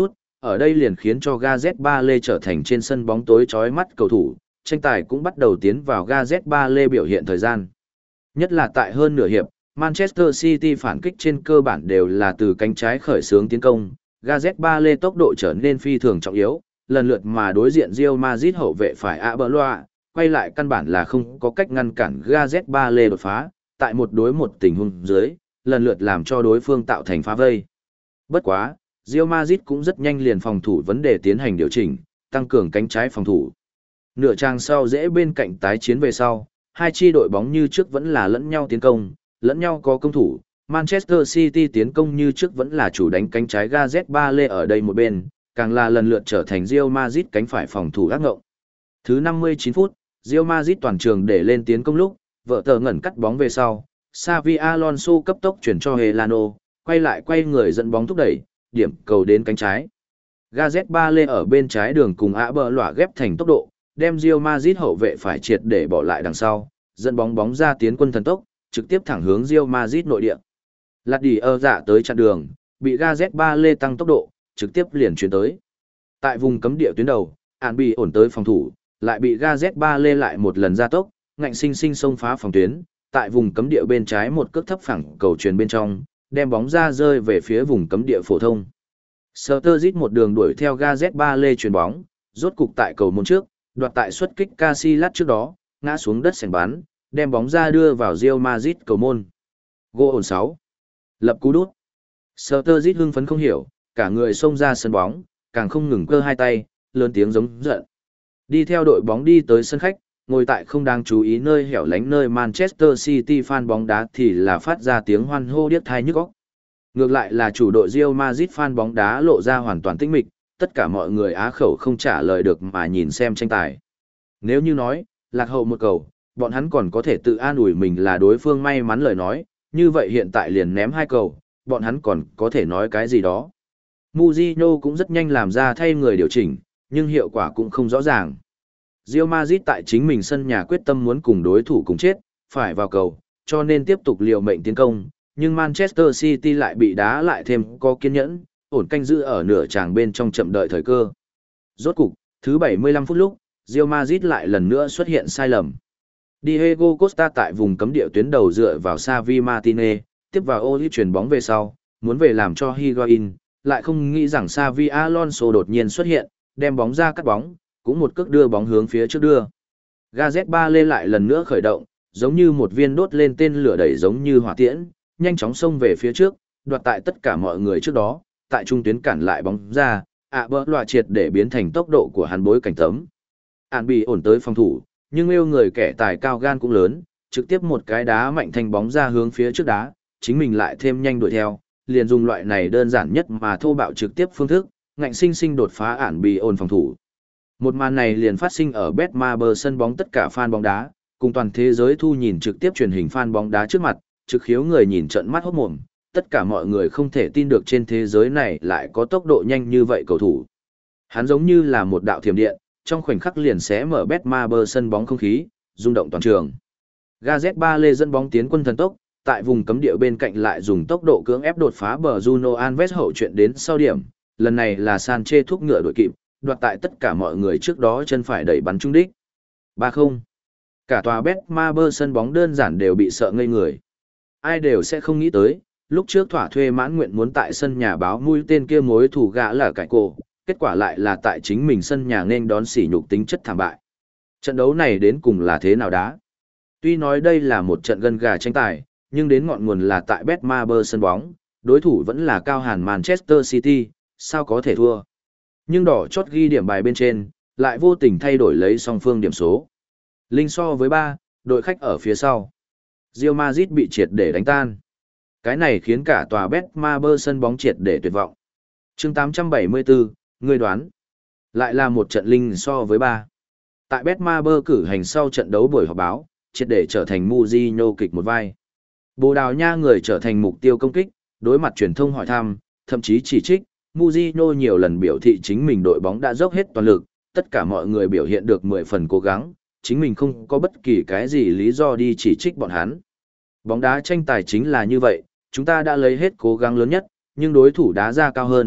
ở đây liền khiến cho Gazet ba lê trở thành trên sân bóng tối chói mắt cầu thủ, tranh tài cũng bắt đầu tiến vào Gazet ba lê biểu hiện thời gian. Nhất là tại hơn nửa hiệp, Manchester City phản kích trên cơ bản đều là từ cánh trái khởi xướng tiến công, Gazet ba lê tốc độ trở nên phi thường trọng yếu, lần lượt mà đối diện Real Madrid hậu vệ phải Arbeloa, quay lại căn bản là không có cách ngăn cản Gazet ba lê đột phá, tại một đối một tình huống dưới, lần lượt làm cho đối phương tạo thành phá vây. Bất quá, Real Madrid cũng rất nhanh liền phòng thủ vấn đề tiến hành điều chỉnh, tăng cường cánh trái phòng thủ. Nửa trang sau dễ bên cạnh tái chiến về sau, hai chi đội bóng như trước vẫn là lẫn nhau tiến công, lẫn nhau có công thủ. Manchester City tiến công như trước vẫn là chủ đánh cánh trái Gazet ba lê ở đây một bên, càng là lần lượt trở thành Real Madrid cánh phải phòng thủ ác ngộng. Thứ năm mươi chín phút, Real Madrid toàn trường để lên tiến công lúc, vợ tờ ngẩn cắt bóng về sau, Xavi Alonso cấp tốc chuyển cho Helano, quay lại quay người dẫn bóng thúc đẩy, điểm cầu đến cánh trái. Gazet ba lê ở bên trái đường cùng Arbeloa ghép thành tốc độ, đem Real Madrid hậu vệ phải triệt để bỏ lại đằng sau, dẫn bóng bóng ra tiến quân thần tốc, trực tiếp thẳng hướng Real Madrid nội địa. Lạt đi ơ dạ tới chặn đường, bị Gazet ba lê tăng tốc độ, trực tiếp liền chuyển tới. Tại vùng cấm địa tuyến đầu, Ản bị ổn tới phòng thủ, lại bị Gazet ba lê lại một lần ra tốc, ngạnh sinh sinh xông phá phòng tuyến, tại vùng cấm địa bên trái một cước thấp phẳng cầu truyền bên trong, đem bóng ra rơi về phía vùng cấm địa phổ thông. Sturridge một đường đuổi theo Gazet ba lê chuyền bóng, rốt cục tại cầu môn trước, đoạt tại xuất kích Casillas trước đó, ngã xuống đất sèn bắn, đem bóng ra đưa vào Real Madrid cầu môn. Goal sáu. Lập cú đút. Sturridge hưng phấn không hiểu, cả người xông ra sân bóng, càng không ngừng cơ hai tay, lớn tiếng giống giận. Đi theo đội bóng đi tới sân khách, ngồi tại không đáng chú ý nơi hẻo lánh nơi Manchester City fan bóng đá thì là phát ra tiếng hoan hô điếc tai nhức óc. Ngược lại là chủ đội Real Madrid fan bóng đá lộ ra hoàn toàn tĩnh mịch, tất cả mọi người á khẩu không trả lời được mà nhìn xem tranh tài. Nếu như nói, lạc hậu một cầu, bọn hắn còn có thể tự an ủi mình là đối phương may mắn lời nói, như vậy hiện tại liền ném hai cầu, bọn hắn còn có thể nói cái gì đó. Mourinho cũng rất nhanh làm ra thay người điều chỉnh, nhưng hiệu quả cũng không rõ ràng. Real Madrid tại chính mình sân nhà quyết tâm muốn cùng đối thủ cùng chết, phải vào cầu, cho nên tiếp tục liều mệnh tiến công, nhưng Manchester City lại bị đá lại thêm có kiên nhẫn, ổn canh giữ ở nửa tràng bên trong chậm đợi thời cơ. Rốt cục, thứ bảy mươi lăm phút lúc, Real Madrid lại lần nữa xuất hiện sai lầm. Diego Costa tại vùng cấm địa tuyến đầu dựa vào Xavi Martinez, tiếp vào Oli chuyển bóng về sau, muốn về làm cho Higuain, lại không nghĩ rằng Xavi Alonso đột nhiên xuất hiện, đem bóng ra cắt bóng, cũng một cước đưa bóng hướng phía trước đưa. Gazet ba lê lại lần nữa khởi động, giống như một viên đốt lên tên lửa đẩy giống như hỏa tiễn, nhanh chóng xông về phía trước, đoạt tại tất cả mọi người trước đó, tại trung tuyến cản lại bóng ra, ạ bỡ loạ triệt để biến thành tốc độ của hắn bối cảnh tấm. Ản bị ổn tới phòng thủ, nhưng yêu người kẻ tài cao gan cũng lớn, trực tiếp một cái đá mạnh thành bóng ra hướng phía trước đá, chính mình lại thêm nhanh đuổi theo, liền dùng loại này đơn giản nhất mà thô bạo trực tiếp phương thức, ngạnh sinh sinh đột phá Ản bị ổn phòng thủ. Một màn này liền phát sinh ở Betmaber sân bóng tất cả fan bóng đá, cùng toàn thế giới thu nhìn trực tiếp truyền hình fan bóng đá trước mặt, trực khiếu người nhìn trận mắt hốt mồm, tất cả mọi người không thể tin được trên thế giới này lại có tốc độ nhanh như vậy cầu thủ. Hắn giống như là một đạo thiểm điện, trong khoảnh khắc liền xé mở Betmaber sân bóng không khí, rung động toàn trường. Gazet ba lê dẫn bóng tiến quân thần tốc, tại vùng cấm địa bên cạnh lại dùng tốc độ cưỡng ép đột phá bờ Juno Alves hậu chuyện đến sau điểm, lần này là Sanchez thúc ngựa đội kịp, đoạt tại tất cả mọi người trước đó chân phải đẩy bắn trúng đích. ba không. Cả tòa Betmaber sân bóng đơn giản đều bị sợ ngây người. Ai đều sẽ không nghĩ tới, lúc trước thỏa thuê mãn nguyện muốn tại sân nhà báo mũi tên kia mối thủ gã là cải cổ, kết quả lại là tại chính mình sân nhà nên đón sỉ nhục tính chất thảm bại. Trận đấu này đến cùng là thế nào đá? Tuy nói đây là một trận gân gà tranh tài, nhưng đến ngọn nguồn là tại Betmaber sân bóng, đối thủ vẫn là cao hàn Manchester City, sao có thể thua? Nhưng đỏ chót ghi điểm bài bên trên, lại vô tình thay đổi lấy song phương điểm số. Linh so với ba, đội khách ở phía sau. Real Madrid bị triệt để đánh tan. Cái này khiến cả tòa Betmaber sân bóng triệt để tuyệt vọng. Chương tám trăm bảy mươi tư, ngươi đoán. Lại là một trận linh so với ba. Tại Betmaber cử hành sau trận đấu buổi họp báo, triệt để trở thành Mourinho kịch một vai. Bồ Đào Nha người trở thành mục tiêu công kích, đối mặt truyền thông hỏi thăm, thậm chí chỉ trích, Mourinho nhiều lần biểu thị chính mình đội bóng đã dốc hết toàn lực, tất cả mọi người biểu hiện được mười phần cố gắng, chính mình không có bất kỳ cái gì lý do đi chỉ trích bọn hắn. Bóng đá tranh tài chính là như vậy, chúng ta đã lấy hết cố gắng lớn nhất, nhưng đối thủ đá ra cao hơn,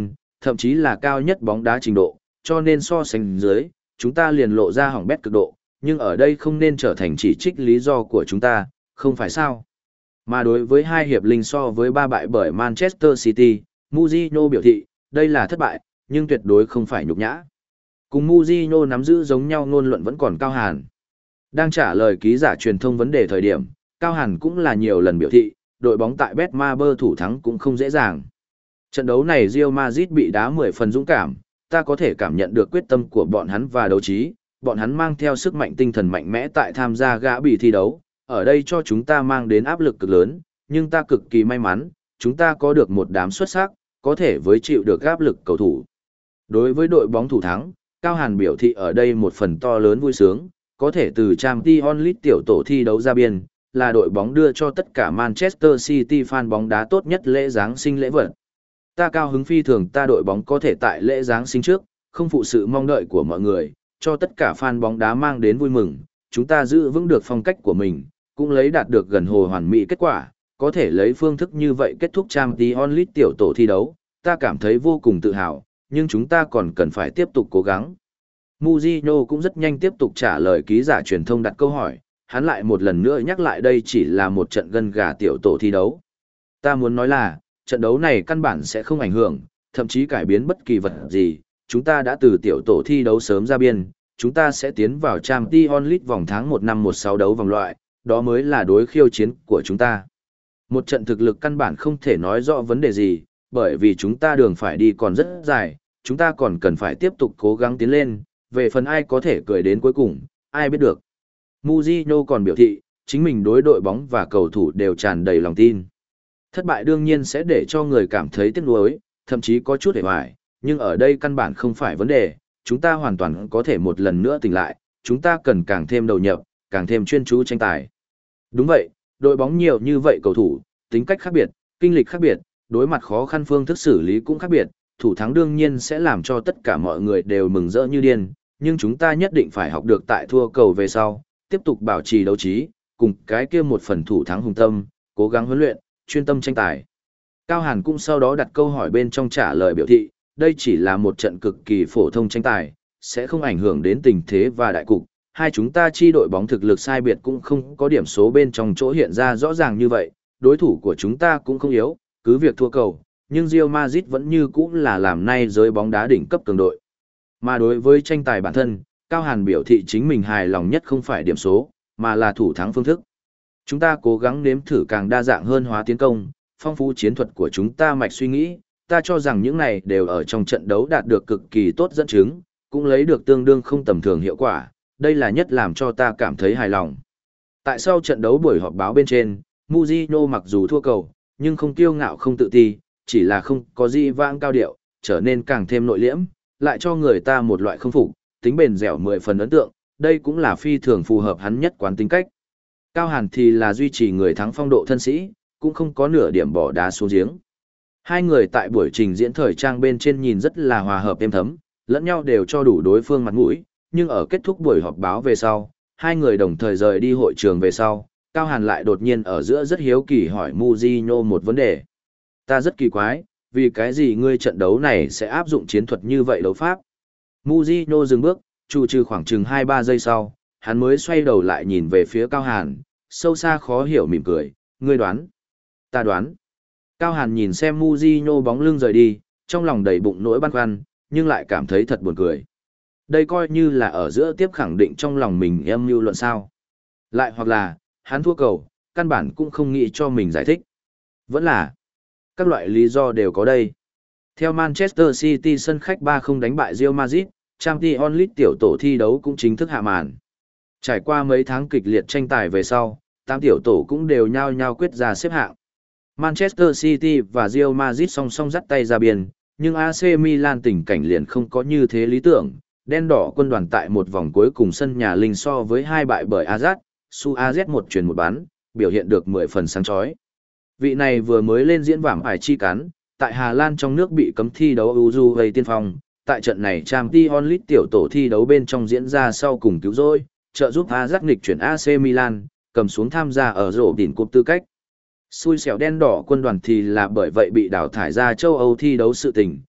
thậm chí là cao nhất bóng đá trình độ, cho nên so sánh dưới, chúng ta liền lộ ra hỏng bét cực độ, nhưng ở đây không nên trở thành chỉ trích lý do của chúng ta, không phải sao. Mà đối với hai hiệp linh so với ba bại bởi Manchester City, Mourinho biểu thị, đây là thất bại, nhưng tuyệt đối không phải nhục nhã. Cùng Mourinho nắm giữ giống nhau ngôn luận vẫn còn Cao Hàn. Đang trả lời ký giả truyền thông vấn đề thời điểm, Cao Hàn cũng là nhiều lần biểu thị, đội bóng tại Betmaber thủ thắng cũng không dễ dàng. Trận đấu này Real Madrid bị đá mười phần dũng cảm, ta có thể cảm nhận được quyết tâm của bọn hắn và đấu trí, bọn hắn mang theo sức mạnh tinh thần mạnh mẽ tại tham gia gã bị thi đấu, ở đây cho chúng ta mang đến áp lực cực lớn, nhưng ta cực kỳ may mắn, chúng ta có được một đám xuất sắc, có thể với chịu được áp lực cầu thủ. Đối với đội bóng thủ thắng, Cao Hàn biểu thị ở đây một phần to lớn vui sướng, có thể từ Champions League tiểu tổ thi đấu ra biên, là đội bóng đưa cho tất cả Manchester City fan bóng đá tốt nhất lễ Giáng sinh lễ vật. Ta cao hứng phi thường ta đội bóng có thể tại lễ Giáng sinh trước, không phụ sự mong đợi của mọi người, cho tất cả fan bóng đá mang đến vui mừng, chúng ta giữ vững được phong cách của mình, cũng lấy đạt được gần hồ hoàn mỹ kết quả, có thể lấy phương thức như vậy kết thúc Champions League tiểu tổ thi đấu, ta cảm thấy vô cùng tự hào, nhưng chúng ta còn cần phải tiếp tục cố gắng. Mourinho cũng rất nhanh tiếp tục trả lời ký giả truyền thông đặt câu hỏi, hắn lại một lần nữa nhắc lại đây chỉ là một trận gân gà tiểu tổ thi đấu. Ta muốn nói là, trận đấu này căn bản sẽ không ảnh hưởng, thậm chí cải biến bất kỳ vật gì, chúng ta đã từ tiểu tổ thi đấu sớm ra biên, chúng ta sẽ tiến vào Champions League vòng tháng một năm một sáu đấu vòng loại, đó mới là đối khiêu chiến của chúng ta. Một trận thực lực căn bản không thể nói rõ vấn đề gì, bởi vì chúng ta đường phải đi còn rất dài, chúng ta còn cần phải tiếp tục cố gắng tiến lên, về phần ai có thể cười đến cuối cùng, ai biết được. Mourinho còn biểu thị, chính mình đối đội bóng và cầu thủ đều tràn đầy lòng tin. Thất bại đương nhiên sẽ để cho người cảm thấy tiếc nuối, thậm chí có chút hề hoài, nhưng ở đây căn bản không phải vấn đề, chúng ta hoàn toàn có thể một lần nữa tỉnh lại, chúng ta cần càng thêm đầu nhập, càng thêm chuyên chú tranh tài. Đúng vậy, đội bóng nhiều như vậy cầu thủ, tính cách khác biệt, kinh lịch khác biệt, đối mặt khó khăn phương thức xử lý cũng khác biệt, thủ thắng đương nhiên sẽ làm cho tất cả mọi người đều mừng rỡ như điên, nhưng chúng ta nhất định phải học được tại thua cầu về sau, tiếp tục bảo trì đấu trí, cùng cái kia một phần thủ thắng hùng tâm, cố gắng huấn luyện, chuyên tâm tranh tài. Cao Hàn cũng sau đó đặt câu hỏi bên trong trả lời biểu thị, đây chỉ là một trận cực kỳ phổ thông tranh tài, sẽ không ảnh hưởng đến tình thế và đại cục. Hai chúng ta chi đội bóng thực lực sai biệt cũng không có điểm số bên trong chỗ hiện ra rõ ràng như vậy, đối thủ của chúng ta cũng không yếu, cứ việc thua cầu, nhưng Real Madrid vẫn như cũ là làm nay giới bóng đá đỉnh cấp cường đội. Mà đối với tranh tài bản thân, Cao Hàn biểu thị chính mình hài lòng nhất không phải điểm số, mà là thủ thắng phương thức. Chúng ta cố gắng nếm thử càng đa dạng hơn hóa tiến công, phong phú chiến thuật của chúng ta mạch suy nghĩ, ta cho rằng những này đều ở trong trận đấu đạt được cực kỳ tốt dẫn chứng, cũng lấy được tương đương không tầm thường hiệu quả, đây là nhất làm cho ta cảm thấy hài lòng. Tại sau trận đấu buổi họp báo bên trên, Mourinho mặc dù thua cầu, nhưng không kiêu ngạo không tự ti, chỉ là không có gì vãng cao điệu, trở nên càng thêm nội liễm, lại cho người ta một loại không phục, tính bền dẻo mười phần ấn tượng, đây cũng là phi thường phù hợp hắn nhất quán tính cách. Cao Hàn thì là duy trì người thắng phong độ thân sĩ, cũng không có nửa điểm bỏ đá xuống giếng. Hai người tại buổi trình diễn thời trang bên trên nhìn rất là hòa hợp êm thấm, lẫn nhau đều cho đủ đối phương mặt mũi, nhưng ở kết thúc buổi họp báo về sau, hai người đồng thời rời đi hội trường về sau, Cao Hàn lại đột nhiên ở giữa rất hiếu kỳ hỏi Mourinho một vấn đề. Ta rất kỳ quái, vì cái gì ngươi trận đấu này sẽ áp dụng chiến thuật như vậy đấu pháp? Mourinho dừng bước, trụ trừ khoảng chừng hai ba giây sau, hắn mới xoay đầu lại nhìn về phía Cao Hàn, sâu xa khó hiểu mỉm cười, ngươi đoán. Ta đoán. Cao Hàn nhìn xem Mourinho bóng lưng rời đi, trong lòng đầy bụng nỗi băn khoăn, nhưng lại cảm thấy thật buồn cười. Đây coi như là ở giữa tiếp khẳng định trong lòng mình em mưu luận sao. Lại hoặc là, hắn thua cầu, căn bản cũng không nghĩ cho mình giải thích. Vẫn là, các loại lý do đều có đây. Theo Manchester City sân khách ba không đánh bại Real Madrid, Champions League tiểu tổ thi đấu cũng chính thức hạ màn. Trải qua mấy tháng kịch liệt tranh tài về sau, tám tiểu tổ cũng đều nhao nhao quyết ra xếp hạng. Manchester City và Real Madrid song song dắt tay ra biên, nhưng a xê Milan tình cảnh liền không có như thế lý tưởng. Đen đỏ quân đoàn tại một vòng cuối cùng sân nhà linh so với hai bại bởi Ajax, su a zét một chuyền một bán, biểu hiện được mười phần sáng chói. Vị này vừa mới lên diễn vảm ải chi cắn, tại Hà Lan trong nước bị cấm thi đấu Uruguay tiên phong, tại trận này Champions League tiểu tổ thi đấu bên trong diễn ra sau cùng cứu rỗi, trợ giúp Ajax nghịch chuyển a xê Milan, cầm xuống tham gia ở rổ đỉnh cúp tư cách. Xui xẻo đen đỏ quân đoàn thì là bởi vậy bị đào thải ra châu Âu thi đấu sự tình,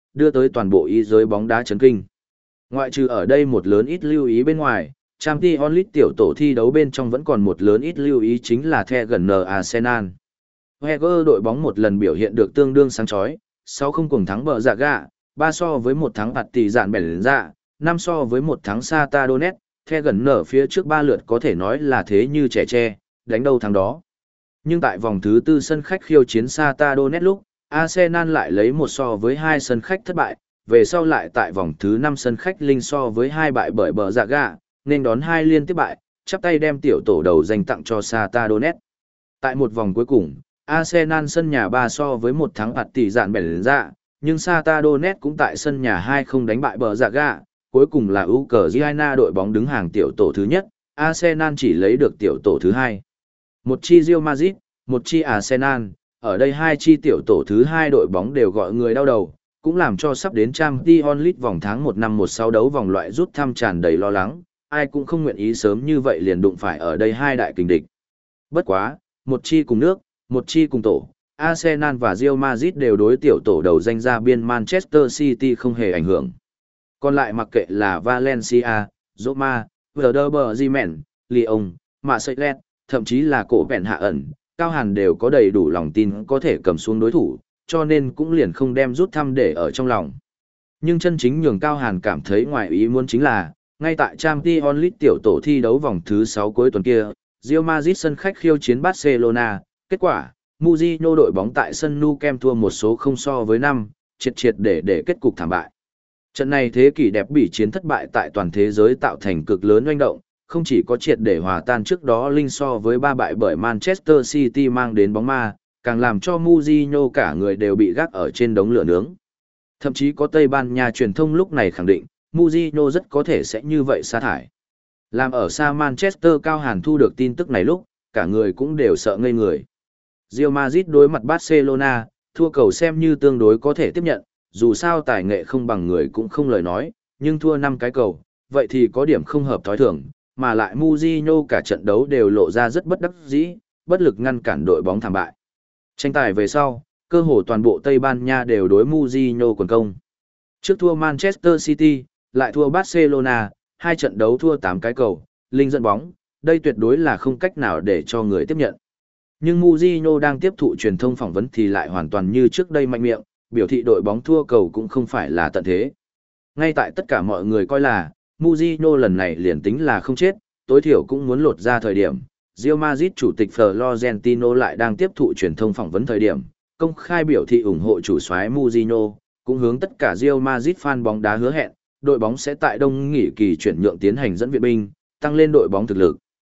đưa tới toàn bộ ý giới bóng đá chấn kinh. Ngoại trừ ở đây một lớn ít lưu ý bên ngoài, Champions League tiểu tổ thi đấu bên trong vẫn còn một lớn ít lưu ý chính là The gần N Arsenal. Wenger đội bóng một lần biểu hiện được tương đương sáng chói, sáu không cùng thắng bờ dạ gạ, ba so với một thắng bạt tỷ dạn bèn dạ, năm so với một thắng Sata Donetsk, The gần N phía trước ba lượt có thể nói là thế như trẻ tre, đánh đâu thắng đó. Nhưng tại vòng thứ tư sân khách khiêu chiến Sata Donetsk lúc, Arsenal lại lấy một so với hai sân khách thất bại, về sau lại tại vòng thứ năm sân khách linh so với hai bại bởi bờ dạ gạ, nên đón hai liên tiếp bại, chắp tay đem tiểu tổ đầu dành tặng cho Sata Donetsk. Tại một vòng cuối cùng, Arsenal sân nhà ba so với một thắng phạt tỷ dạn bèn dạ, nhưng Sata Donetsk cũng tại sân nhà hai không đánh bại bờ dạ gạ, cuối cùng là Ukraine đội bóng đứng hàng tiểu tổ thứ nhất, Arsenal chỉ lấy được tiểu tổ thứ hai. Một chi Real Madrid, một chi Arsenal, ở đây hai chi tiểu tổ thứ hai đội bóng đều gọi người đau đầu, cũng làm cho sắp đến Champions League vòng tháng một năm một sáu đấu vòng loại rút thăm tràn đầy lo lắng, ai cũng không nguyện ý sớm như vậy liền đụng phải ở đây hai đại kình địch. Bất quá, một chi cùng nước, một chi cùng tổ, Arsenal và Real Madrid đều đối tiểu tổ đầu danh ra biên Manchester City không hề ảnh hưởng. Còn lại mặc kệ là Valencia, Roma, Werder Bremen, Lyon, Marseille, thậm chí là cổ bèn hạ ẩn, Cao Hàn đều có đầy đủ lòng tin có thể cầm xuống đối thủ, cho nên cũng liền không đem rút thăm để ở trong lòng. Nhưng chân chính nhường Cao Hàn cảm thấy ngoài ý muốn chính là, ngay tại Champions League tiểu tổ thi đấu vòng thứ sáu cuối tuần kia, Real Madrid sân khách khiêu chiến Barcelona, kết quả, Mourinho đội bóng tại sân Nou Camp thua một số không so với năm, triệt triệt để để kết cục thảm bại. Trận này thế kỷ đẹp bỉ chiến thất bại tại toàn thế giới tạo thành cực lớn oanh động, không chỉ có triệt để hòa tan trước đó linh so với ba bại bởi Manchester City mang đến bóng ma, càng làm cho Mourinho cả người đều bị gác ở trên đống lửa nướng. Thậm chí có Tây Ban Nha truyền thông lúc này khẳng định, Mourinho rất có thể sẽ như vậy sa thải. Làm ở xa Manchester Cao Hàn thu được tin tức này lúc, cả người cũng đều sợ ngây người. Real Madrid đối mặt Barcelona, thua cầu xem như tương đối có thể tiếp nhận, dù sao tài nghệ không bằng người cũng không lời nói, nhưng thua năm cái cầu, vậy thì có điểm không hợp thói thường, mà lại Mourinho cả trận đấu đều lộ ra rất bất đắc dĩ, bất lực ngăn cản đội bóng thảm bại. Tranh tài về sau, cơ hồ toàn bộ Tây Ban Nha đều đối Mourinho quần công. Trước thua Manchester City, lại thua Barcelona, hai trận đấu thua tám cái cầu, linh dẫn bóng, đây tuyệt đối là không cách nào để cho người tiếp nhận. Nhưng Mourinho đang tiếp thụ truyền thông phỏng vấn thì lại hoàn toàn như trước đây mạnh miệng, biểu thị đội bóng thua cầu cũng không phải là tận thế. Ngay tại tất cả mọi người coi là, Mourinho lần này liền tính là không chết, tối thiểu cũng muốn lột ra thời điểm. Real Madrid chủ tịch Florentino lại đang tiếp thụ truyền thông phỏng vấn thời điểm, công khai biểu thị ủng hộ chủ soái Mourinho, cũng hướng tất cả Real Madrid fan bóng đá hứa hẹn, đội bóng sẽ tại đông nghỉ kỳ chuyển nhượng tiến hành dẫn viện binh, tăng lên đội bóng thực lực.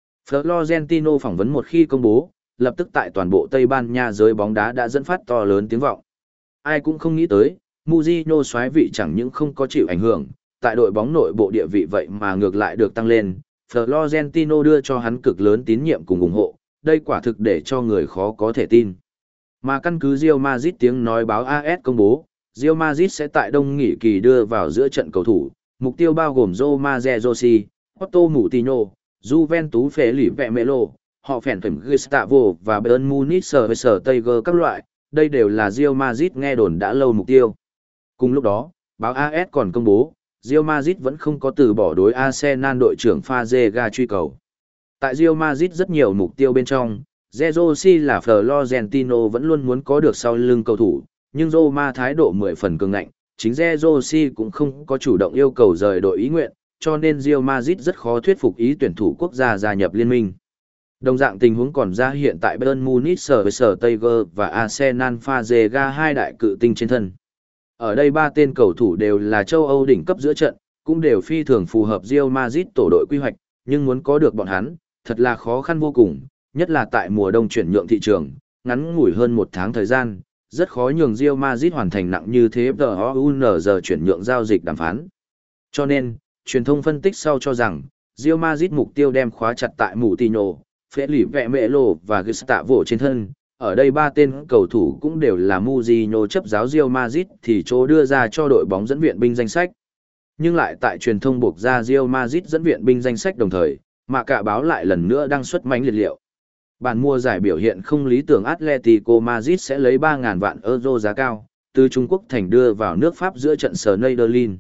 Florentino phỏng vấn một khi công bố, lập tức tại toàn bộ Tây Ban Nha giới bóng đá đã dẫn phát to lớn tiếng vọng. Ai cũng không nghĩ tới, Mourinho soái vị chẳng những không có chịu ảnh hưởng, tại đội bóng nội bộ địa vị vậy mà ngược lại được tăng lên. Florentino đưa cho hắn cực lớn tín nhiệm cùng ủng hộ, đây quả thực để cho người khó có thể tin. Mà căn cứ Real Madrid tiếng nói báo a ét công bố, Real Madrid sẽ tại đông nghỉ kỳ đưa vào giữa trận cầu thủ, mục tiêu bao gồm Romario Rossi, Otto Moutinho, Juventus Felipe Melo, họ phèn phèn Gustavo và Bayern Munich sở sở Tiger các loại, đây đều là Real Madrid nghe đồn đã lâu mục tiêu. Cùng lúc đó, báo a ét còn công bố, Real Madrid vẫn không có từ bỏ đối Arsenal đội trưởng Fazega truy cầu. Tại Real Madrid rất nhiều mục tiêu bên trong, Rossi là Florentino vẫn luôn muốn có được sau lưng cầu thủ, nhưng Roma thái độ mười phần cường ngạnh, chính Rossi cũng không có chủ động yêu cầu rời đội ý nguyện, cho nên Real Madrid rất khó thuyết phục ý tuyển thủ quốc gia gia nhập liên minh. Đồng dạng tình huống còn ra hiện tại Bayern Munich sở với sở Tiger và Arsenal Fazega hai đại cự tinh trên thân. Ở đây ba tên cầu thủ đều là châu Âu đỉnh cấp giữa trận, cũng đều phi thường phù hợp Real Madrid tổ đội quy hoạch, nhưng muốn có được bọn hắn, thật là khó khăn vô cùng, nhất là tại mùa đông chuyển nhượng thị trường, ngắn ngủi hơn một tháng thời gian, rất khó nhường Real Madrid hoàn thành nặng như thế giờ chuyển nhượng giao dịch đàm phán. Cho nên, truyền thông phân tích sau cho rằng, Real Madrid mục tiêu đem khóa chặt tại Moutinho, Felipe Melo và Gustavo trên thân. Ở đây ba tên cầu thủ cũng đều là Mourinho chấp giáo Real Madrid thì chỗ đưa ra cho đội bóng dẫn viện binh danh sách. Nhưng lại tại truyền thông buộc ra Real Madrid dẫn viện binh danh sách đồng thời, mà cả báo lại lần nữa đăng xuất mánh liệt liệu. Bản mua giải biểu hiện không lý tưởng Atletico Madrid sẽ lấy ba nghìn vạn euro giá cao, từ Trung Quốc thành đưa vào nước Pháp giữa trận Schneiderlin.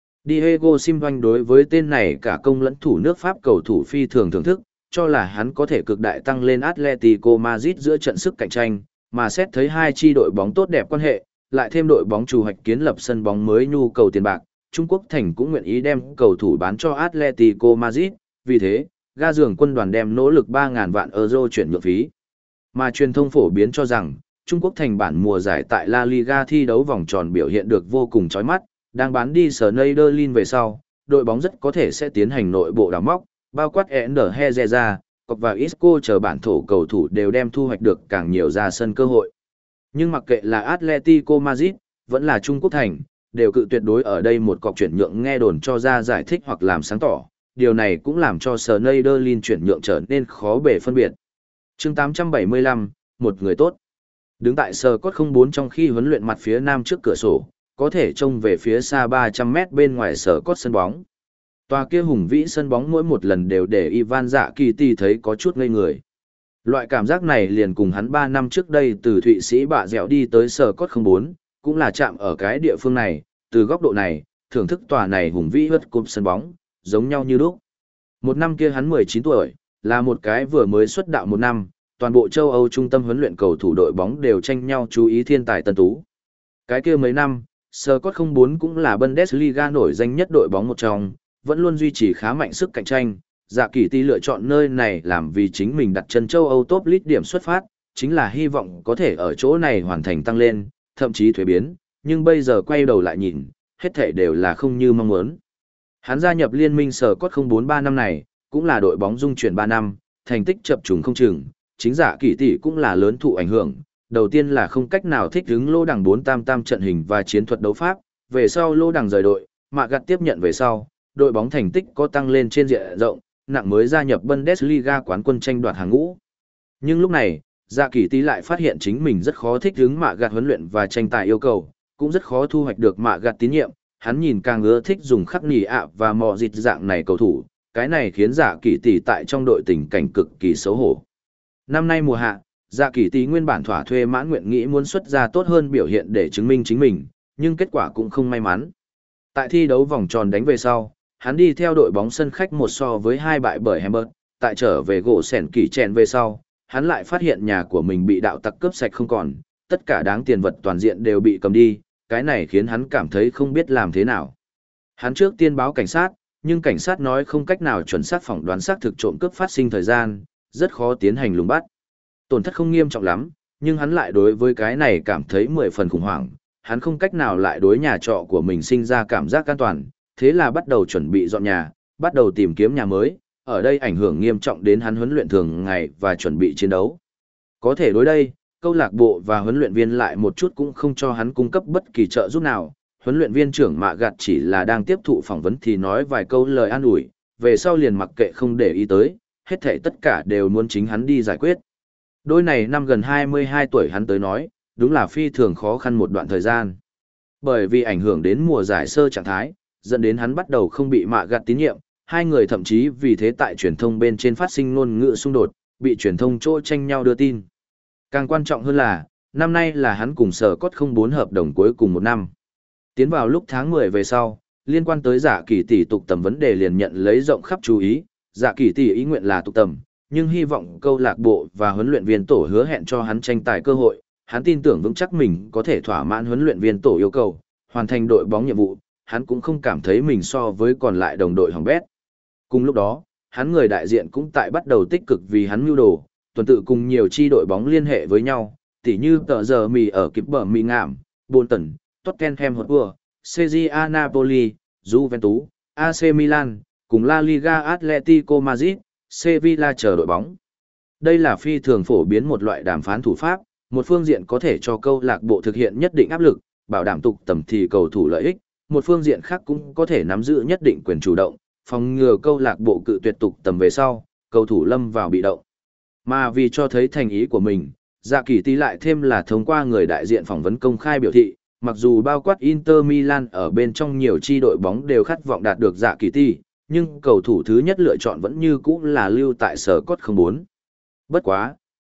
Diego Simeone đối với tên này cả công lẫn thủ nước Pháp cầu thủ phi thường thưởng thức, cho là hắn có thể cực đại tăng lên Atletico Madrid giữa trận sức cạnh tranh, mà xét thấy hai chi đội bóng tốt đẹp quan hệ, lại thêm đội bóng chủ hoạch kiến lập sân bóng mới nhu cầu tiền bạc, Trung Quốc thành cũng nguyện ý đem cầu thủ bán cho Atletico Madrid, vì thế, ga giường quân đoàn đem nỗ lực ba nghìn vạn euro chuyển nhượng phí. Mà truyền thông phổ biến cho rằng, Trung Quốc thành bản mùa giải tại La Liga thi đấu vòng tròn biểu hiện được vô cùng chói mắt, đang bán đi Schneiderlin về sau, đội bóng rất có thể sẽ tiến hành nội bộ đào móc, bao quát Ender Herrera, Cọc và Isco chờ bản thổ cầu thủ đều đem thu hoạch được càng nhiều ra sân cơ hội. Nhưng mặc kệ là Atletico Madrid, vẫn là Trung Quốc thành, đều cự tuyệt đối ở đây một cọc chuyển nhượng nghe đồn cho ra giải thích hoặc làm sáng tỏ, điều này cũng làm cho Schneiderlin chuyển nhượng trở nên khó bề phân biệt. Chương tám trăm bảy mươi lăm, một người tốt. Đứng tại Scott không bốn trong khi huấn luyện mặt phía nam trước cửa sổ, có thể trông về phía xa ba trăm mét bên ngoài Scott sân bóng. Tòa kia hùng vĩ sân bóng mỗi một lần đều để Ivan Dạ Kỳ Tỷ thấy có chút ngây người. Loại cảm giác này liền cùng hắn ba năm trước đây từ Thụy Sĩ bạ dẻo đi tới Scott không bốn, cũng là chạm ở cái địa phương này, từ góc độ này, thưởng thức tòa này hùng vĩ hất cúp sân bóng, giống nhau như lúc. Một năm kia hắn mười chín tuổi, là một cái vừa mới xuất đạo một năm, toàn bộ châu Âu trung tâm huấn luyện cầu thủ đội bóng đều tranh nhau chú ý thiên tài tân tú. Cái kia mấy năm, Scott không bốn cũng là Bundesliga nổi danh nhất đội bóng một trong, vẫn luôn duy trì khá mạnh sức cạnh tranh. Dạ Kỳ Tỷ lựa chọn nơi này làm vì chính mình đặt chân châu Âu top league điểm xuất phát, chính là hy vọng có thể ở chỗ này hoàn thành tăng lên, thậm chí thuế biến, nhưng bây giờ quay đầu lại nhìn, hết thảy đều là không như mong muốn. Hắn gia nhập liên minh Scott không bốn ba năm này, cũng là đội bóng dung chuyển ba năm, thành tích chập trùng không chừng, chính Dạ Kỳ Tỷ cũng là lớn thụ ảnh hưởng. Đầu tiên là không cách nào thích ứng lô đằng bốn tam tam trận hình và chiến thuật đấu pháp, về sau lô đằng rời đội, mạ gặt tiếp nhận về sau, đội bóng thành tích có tăng lên trên diện rộng, nặng mới gia nhập Bundesliga quán quân tranh đoạt hàng ngũ. Nhưng lúc này, Dạ Kỳ Tỷ lại phát hiện chính mình rất khó thích ứng mạ gặt huấn luyện và tranh tài yêu cầu, cũng rất khó thu hoạch được mạ gặt tín nhiệm, hắn nhìn càng ưa thích dùng khắc nỉ ạ và mò dịch dạng này cầu thủ, cái này khiến Dạ Kỳ Tỷ tại trong đội tình cảnh cực kỳ xấu hổ. Năm nay mùa hạ, Dạ Kỳ Tỷ nguyên bản thỏa thuê mãn nguyện nghĩ muốn xuất ra tốt hơn biểu hiện để chứng minh chính mình, nhưng kết quả cũng không may mắn. Tại thi đấu vòng tròn đánh về sau, hắn đi theo đội bóng sân khách một so với hai bại bởi Hamburg, tại trở về gỗ sẻn kỳ chèn về sau, hắn lại phát hiện nhà của mình bị đạo tặc cướp sạch không còn, tất cả đáng tiền vật toàn diện đều bị cầm đi, cái này khiến hắn cảm thấy không biết làm thế nào. Hắn trước tiên báo cảnh sát, nhưng cảnh sát nói không cách nào chuẩn xác phỏng đoán xác thực trộm cướp phát sinh thời gian, rất khó tiến hành lùng bắt. Tổn thất không nghiêm trọng lắm, nhưng hắn lại đối với cái này cảm thấy mười phần khủng hoảng, hắn không cách nào lại đối nhà trọ của mình sinh ra cảm giác an toàn, thế là bắt đầu chuẩn bị dọn nhà, bắt đầu tìm kiếm nhà mới, ở đây ảnh hưởng nghiêm trọng đến hắn huấn luyện thường ngày và chuẩn bị chiến đấu. Có thể đối đây, câu lạc bộ và huấn luyện viên lại một chút cũng không cho hắn cung cấp bất kỳ trợ giúp nào, huấn luyện viên trưởng Mạ Gặt chỉ là đang tiếp thụ phỏng vấn thì nói vài câu lời an ủi, về sau liền mặc kệ không để ý tới, hết thảy tất cả đều muốn chính hắn đi giải quyết. Đôi này năm gần hai mươi hai tuổi hắn tới nói, đúng là phi thường khó khăn một đoạn thời gian. Bởi vì ảnh hưởng đến mùa giải sơ trạng thái, dẫn đến hắn bắt đầu không bị Mạ Gặt tín nhiệm, hai người thậm chí vì thế tại truyền thông bên trên phát sinh ngôn ngữ xung đột, bị truyền thông chỗ tranh nhau đưa tin. Càng quan trọng hơn là, năm nay là hắn cùng Sở Cốt không bốn hợp đồng cuối cùng một năm. Tiến vào lúc tháng mười về sau, liên quan tới Dạ Kỳ Tỷ tục tầm vấn đề liền nhận lấy rộng khắp chú ý, Dạ Kỳ Tỷ ý nguyện là tục tầm, nhưng hy vọng câu lạc bộ và huấn luyện viên tổ hứa hẹn cho hắn tranh tài cơ hội, hắn tin tưởng vững chắc mình có thể thỏa mãn huấn luyện viên tổ yêu cầu, hoàn thành đội bóng nhiệm vụ, hắn cũng không cảm thấy mình so với còn lại đồng đội hỏng bét. Cùng lúc đó, hắn người đại diện cũng tại bắt đầu tích cực vì hắn mưu đồ, tuần tự cùng nhiều chi đội bóng liên hệ với nhau, tỉ như tờ giờ mì ở kịp bờ mì ngảm, Bolton, Tottenham Hotspur, Cagliari Napoli, Juventus, a xê Milan, cùng La Liga Atletico Madrid, Sevilla chờ đội bóng. Đây là phi thường phổ biến một loại đàm phán thủ pháp, một phương diện có thể cho câu lạc bộ thực hiện nhất định áp lực, bảo đảm tục tầm thì cầu thủ lợi ích, một phương diện khác cũng có thể nắm giữ nhất định quyền chủ động, phòng ngừa câu lạc bộ cự tuyệt tục tầm về sau, cầu thủ lâm vào bị động. Mà vì cho thấy thành ý của mình, Dạ Kỳ Tỷ lại thêm là thông qua người đại diện phỏng vấn công khai biểu thị, mặc dù bao quát Inter Milan ở bên trong nhiều chi đội bóng đều khát vọng đạt được Dạ Kỳ Tỷ, nhưng cầu thủ thứ nhất lựa chọn vẫn như cũ là lưu tại Sở Cốt không bốn. Bất quá,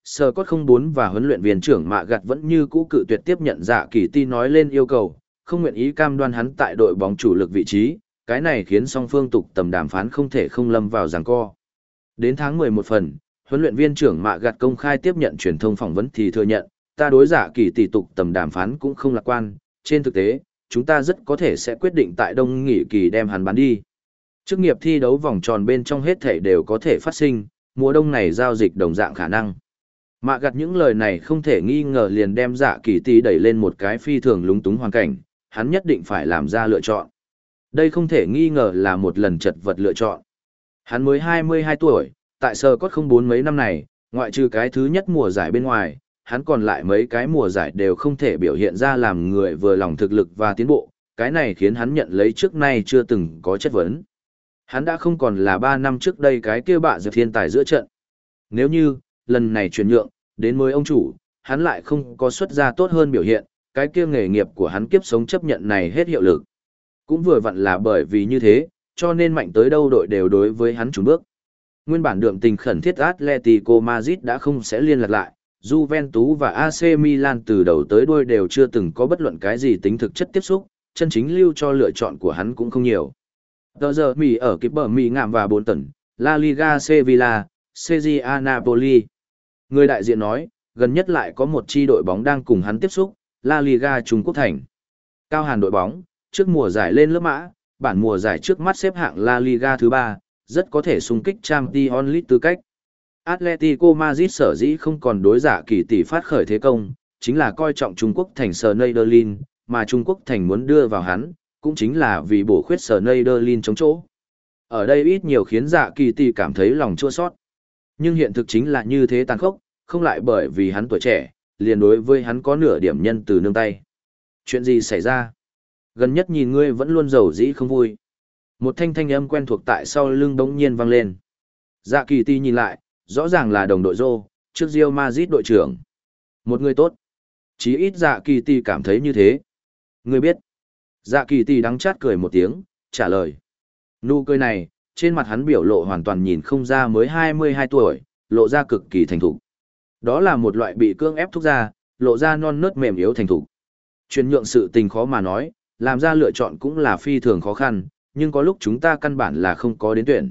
Scott không bốn và huấn luyện viên trưởng Mạ Gặt vẫn như cũ cự tuyệt tiếp nhận Dạ Kỳ Ti nói lên yêu cầu, không nguyện ý cam đoan hắn tại đội bóng chủ lực vị trí, cái này khiến song phương tục tầm đàm phán không thể không lâm vào giằng co. Đến tháng mười một phần, huấn luyện viên trưởng Mạ Gặt công khai tiếp nhận truyền thông phỏng vấn thì thừa nhận, ta đối Dạ Kỳ Tỷ tục tầm đàm phán cũng không lạc quan, trên thực tế, chúng ta rất có thể sẽ quyết định tại đông nghỉ kỳ đem hắn bán đi. Chức nghiệp thi đấu vòng tròn bên trong hết thể đều có thể phát sinh, mùa đông này giao dịch đồng dạng khả năng. Mạ Gặt những lời này không thể nghi ngờ liền đem Dạ Kỳ Tỷ đẩy lên một cái phi thường lúng túng hoàn cảnh, hắn nhất định phải làm ra lựa chọn. Đây không thể nghi ngờ là một lần chật vật lựa chọn. Hắn mới hai mươi hai tuổi, tại Scott không bốn mấy năm này, ngoại trừ cái thứ nhất mùa giải bên ngoài, hắn còn lại mấy cái mùa giải đều không thể biểu hiện ra làm người vừa lòng thực lực và tiến bộ, cái này khiến hắn nhận lấy trước nay chưa từng có chất vấn. Hắn đã không còn là ba năm trước đây cái kia bạ dược thiên tài giữa trận. Nếu như, lần này chuyển nhượng, đến mới ông chủ, hắn lại không có xuất ra tốt hơn biểu hiện, cái kia nghề nghiệp của hắn kiếp sống chấp nhận này hết hiệu lực. Cũng vừa vặn là bởi vì như thế, cho nên mạnh tới đâu đội đều đối với hắn trùn bước. Nguyên bản đượm tình khẩn thiết Atletico Madrid đã không sẽ liên lạc lại, Juventus và a xê Milan từ đầu tới đuôi đều chưa từng có bất luận cái gì tính thực chất tiếp xúc, chân chính lưu cho lựa chọn của hắn cũng không nhiều. Tờ giờ Mỹ ở kịp bờ Mỹ ngạm và bốn tần, La Liga Sevilla, Serie Napoli. Người đại diện nói, gần nhất lại có một chi đội bóng đang cùng hắn tiếp xúc, La Liga Trung Quốc thành. Cao Hàn đội bóng, trước mùa giải lên lớp mã, bản mùa giải trước mắt xếp hạng La Liga thứ ba, rất có thể xung kích Champions League tư cách. Atletico Madrid sở dĩ không còn đối Dạ Kỳ Tỷ phát khởi thế công, chính là coi trọng Trung Quốc thành Schneiderlin, mà Trung Quốc thành muốn đưa vào hắn, cũng chính là vì bổ khuyết Schneiderlin chống chỗ. Ở đây ít nhiều khiến Dạ Kỳ Tỷ cảm thấy lòng chua xót. Nhưng hiện thực chính là như thế tàn khốc, không lại bởi vì hắn tuổi trẻ, liền đối với hắn có nửa điểm nhân từ nương tay. Chuyện gì xảy ra? Gần nhất nhìn ngươi vẫn luôn giàu dĩ không vui. Một thanh thanh âm quen thuộc tại sau lưng đống nhiên vang lên. Dạ Kỳ Tỷ nhìn lại, rõ ràng là đồng đội Rô, trước Real Madrid đội trưởng. Một người tốt. Chí ít Dạ Kỳ Tỷ cảm thấy như thế. Ngươi biết. Dạ Kỳ Tỷ đắng chát cười một tiếng, trả lời. Nụ cười này, trên mặt hắn biểu lộ hoàn toàn nhìn không ra mới hai mươi hai tuổi, lộ ra cực kỳ thành thục. Đó là một loại bị cưỡng ép thúc ra, lộ ra non nớt mềm yếu thành thục. Chuyển nhượng sự tình khó mà nói, làm ra lựa chọn cũng là phi thường khó khăn, nhưng có lúc chúng ta căn bản là không có đến tuyển.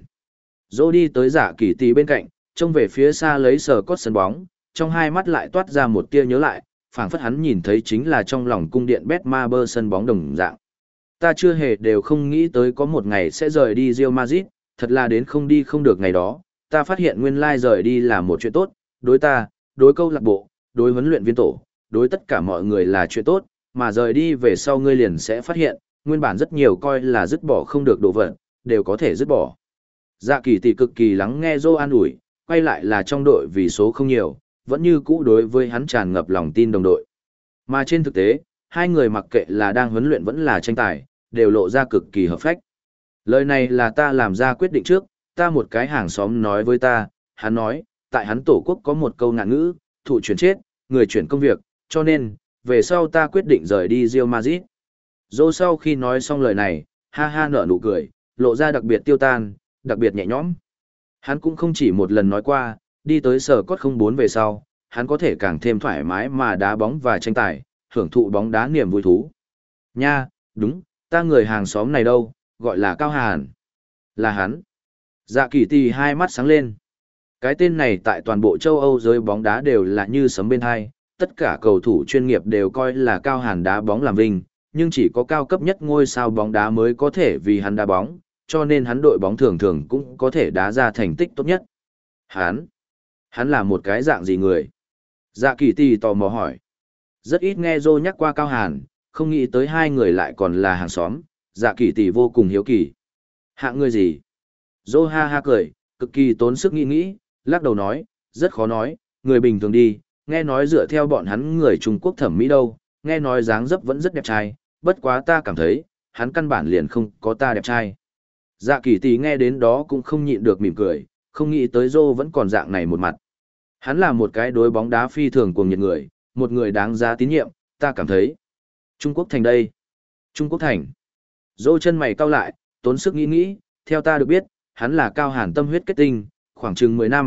Dô đi tới Dạ Kỳ Tỷ bên cạnh, trông về phía xa lấy sờ cốt sân bóng, trong hai mắt lại toát ra một tia nhớ lại, phảng phất hắn nhìn thấy chính là trong lòng cung điện Betmaber sân bóng đồng dạng. Ta chưa hề đều không nghĩ tới có một ngày sẽ rời đi Real Madrid, thật là đến không đi không được ngày đó, ta phát hiện nguyên lai rời đi là một chuyện tốt, đối ta, đối câu lạc bộ, đối huấn luyện viên tổ, đối tất cả mọi người là chuyện tốt, mà rời đi về sau ngươi liền sẽ phát hiện, nguyên bản rất nhiều coi là dứt bỏ không được đồ vật, đều có thể dứt bỏ. Dạ Kỳ Tỷ cực kỳ lắng nghe Joe an ủi, quay lại là trong đội vì số không nhiều, vẫn như cũ đối với hắn tràn ngập lòng tin đồng đội. Mà trên thực tế, hai người mặc kệ là đang huấn luyện vẫn là tranh tài, đều lộ ra cực kỳ hợp phách. Lời này là ta làm ra quyết định trước, ta một cái hàng xóm nói với ta, hắn nói, tại hắn tổ quốc có một câu ngạn ngữ, thụ chuyển chết, người chuyển công việc, cho nên, về sau ta quyết định rời đi Real Madrid. Dô sau khi nói xong lời này, ha ha nở nụ cười, lộ ra đặc biệt tiêu tan, đặc biệt nhẹ nhõm. Hắn cũng không chỉ một lần nói qua, đi tới sở cốt không bốn về sau, hắn có thể càng thêm thoải mái mà đá bóng và tranh tài, hưởng thụ bóng đá niềm vui thú. Nha, đúng, ta người hàng xóm này đâu, gọi là Cao Hàn. Là hắn. Dạ Kỳ Tỷ hai mắt sáng lên. Cái tên này tại toàn bộ châu Âu giới bóng đá đều là như sấm bên hai, tất cả cầu thủ chuyên nghiệp đều coi là Cao Hàn đá bóng làm vinh, nhưng chỉ có cao cấp nhất ngôi sao bóng đá mới có thể vì hắn đá bóng, cho nên hắn đội bóng thường thường cũng có thể đá ra thành tích tốt nhất. Hắn, hắn là một cái dạng gì người? Dạ Kỳ Tỷ tò mò hỏi. Rất ít nghe Joe nhắc qua Cao Hàn, không nghĩ tới hai người lại còn là hàng xóm, Dạ Kỳ Tỷ vô cùng hiếu kỳ. Hạng người gì? Joe ha ha cười, cực kỳ tốn sức nghĩ nghĩ, lắc đầu nói, rất khó nói, người bình thường đi, nghe nói dựa theo bọn hắn người Trung Quốc thẩm mỹ đâu, nghe nói dáng dấp vẫn rất đẹp trai, bất quá ta cảm thấy, hắn căn bản liền không có ta đẹp trai. Dạ Kỳ Tỷ nghe đến đó cũng không nhịn được mỉm cười, không nghĩ tới Joe vẫn còn dạng này một mặt. Hắn là một cái đối bóng đá phi thường cuồng nhiệt người, một người đáng giá tín nhiệm, ta cảm thấy. Trung Quốc thành đây. Trung Quốc thành. Joe chân mày cau lại, tốn sức nghĩ nghĩ, theo ta được biết, hắn là Cao Hàn tâm huyết kết tinh, khoảng chừng mười năm,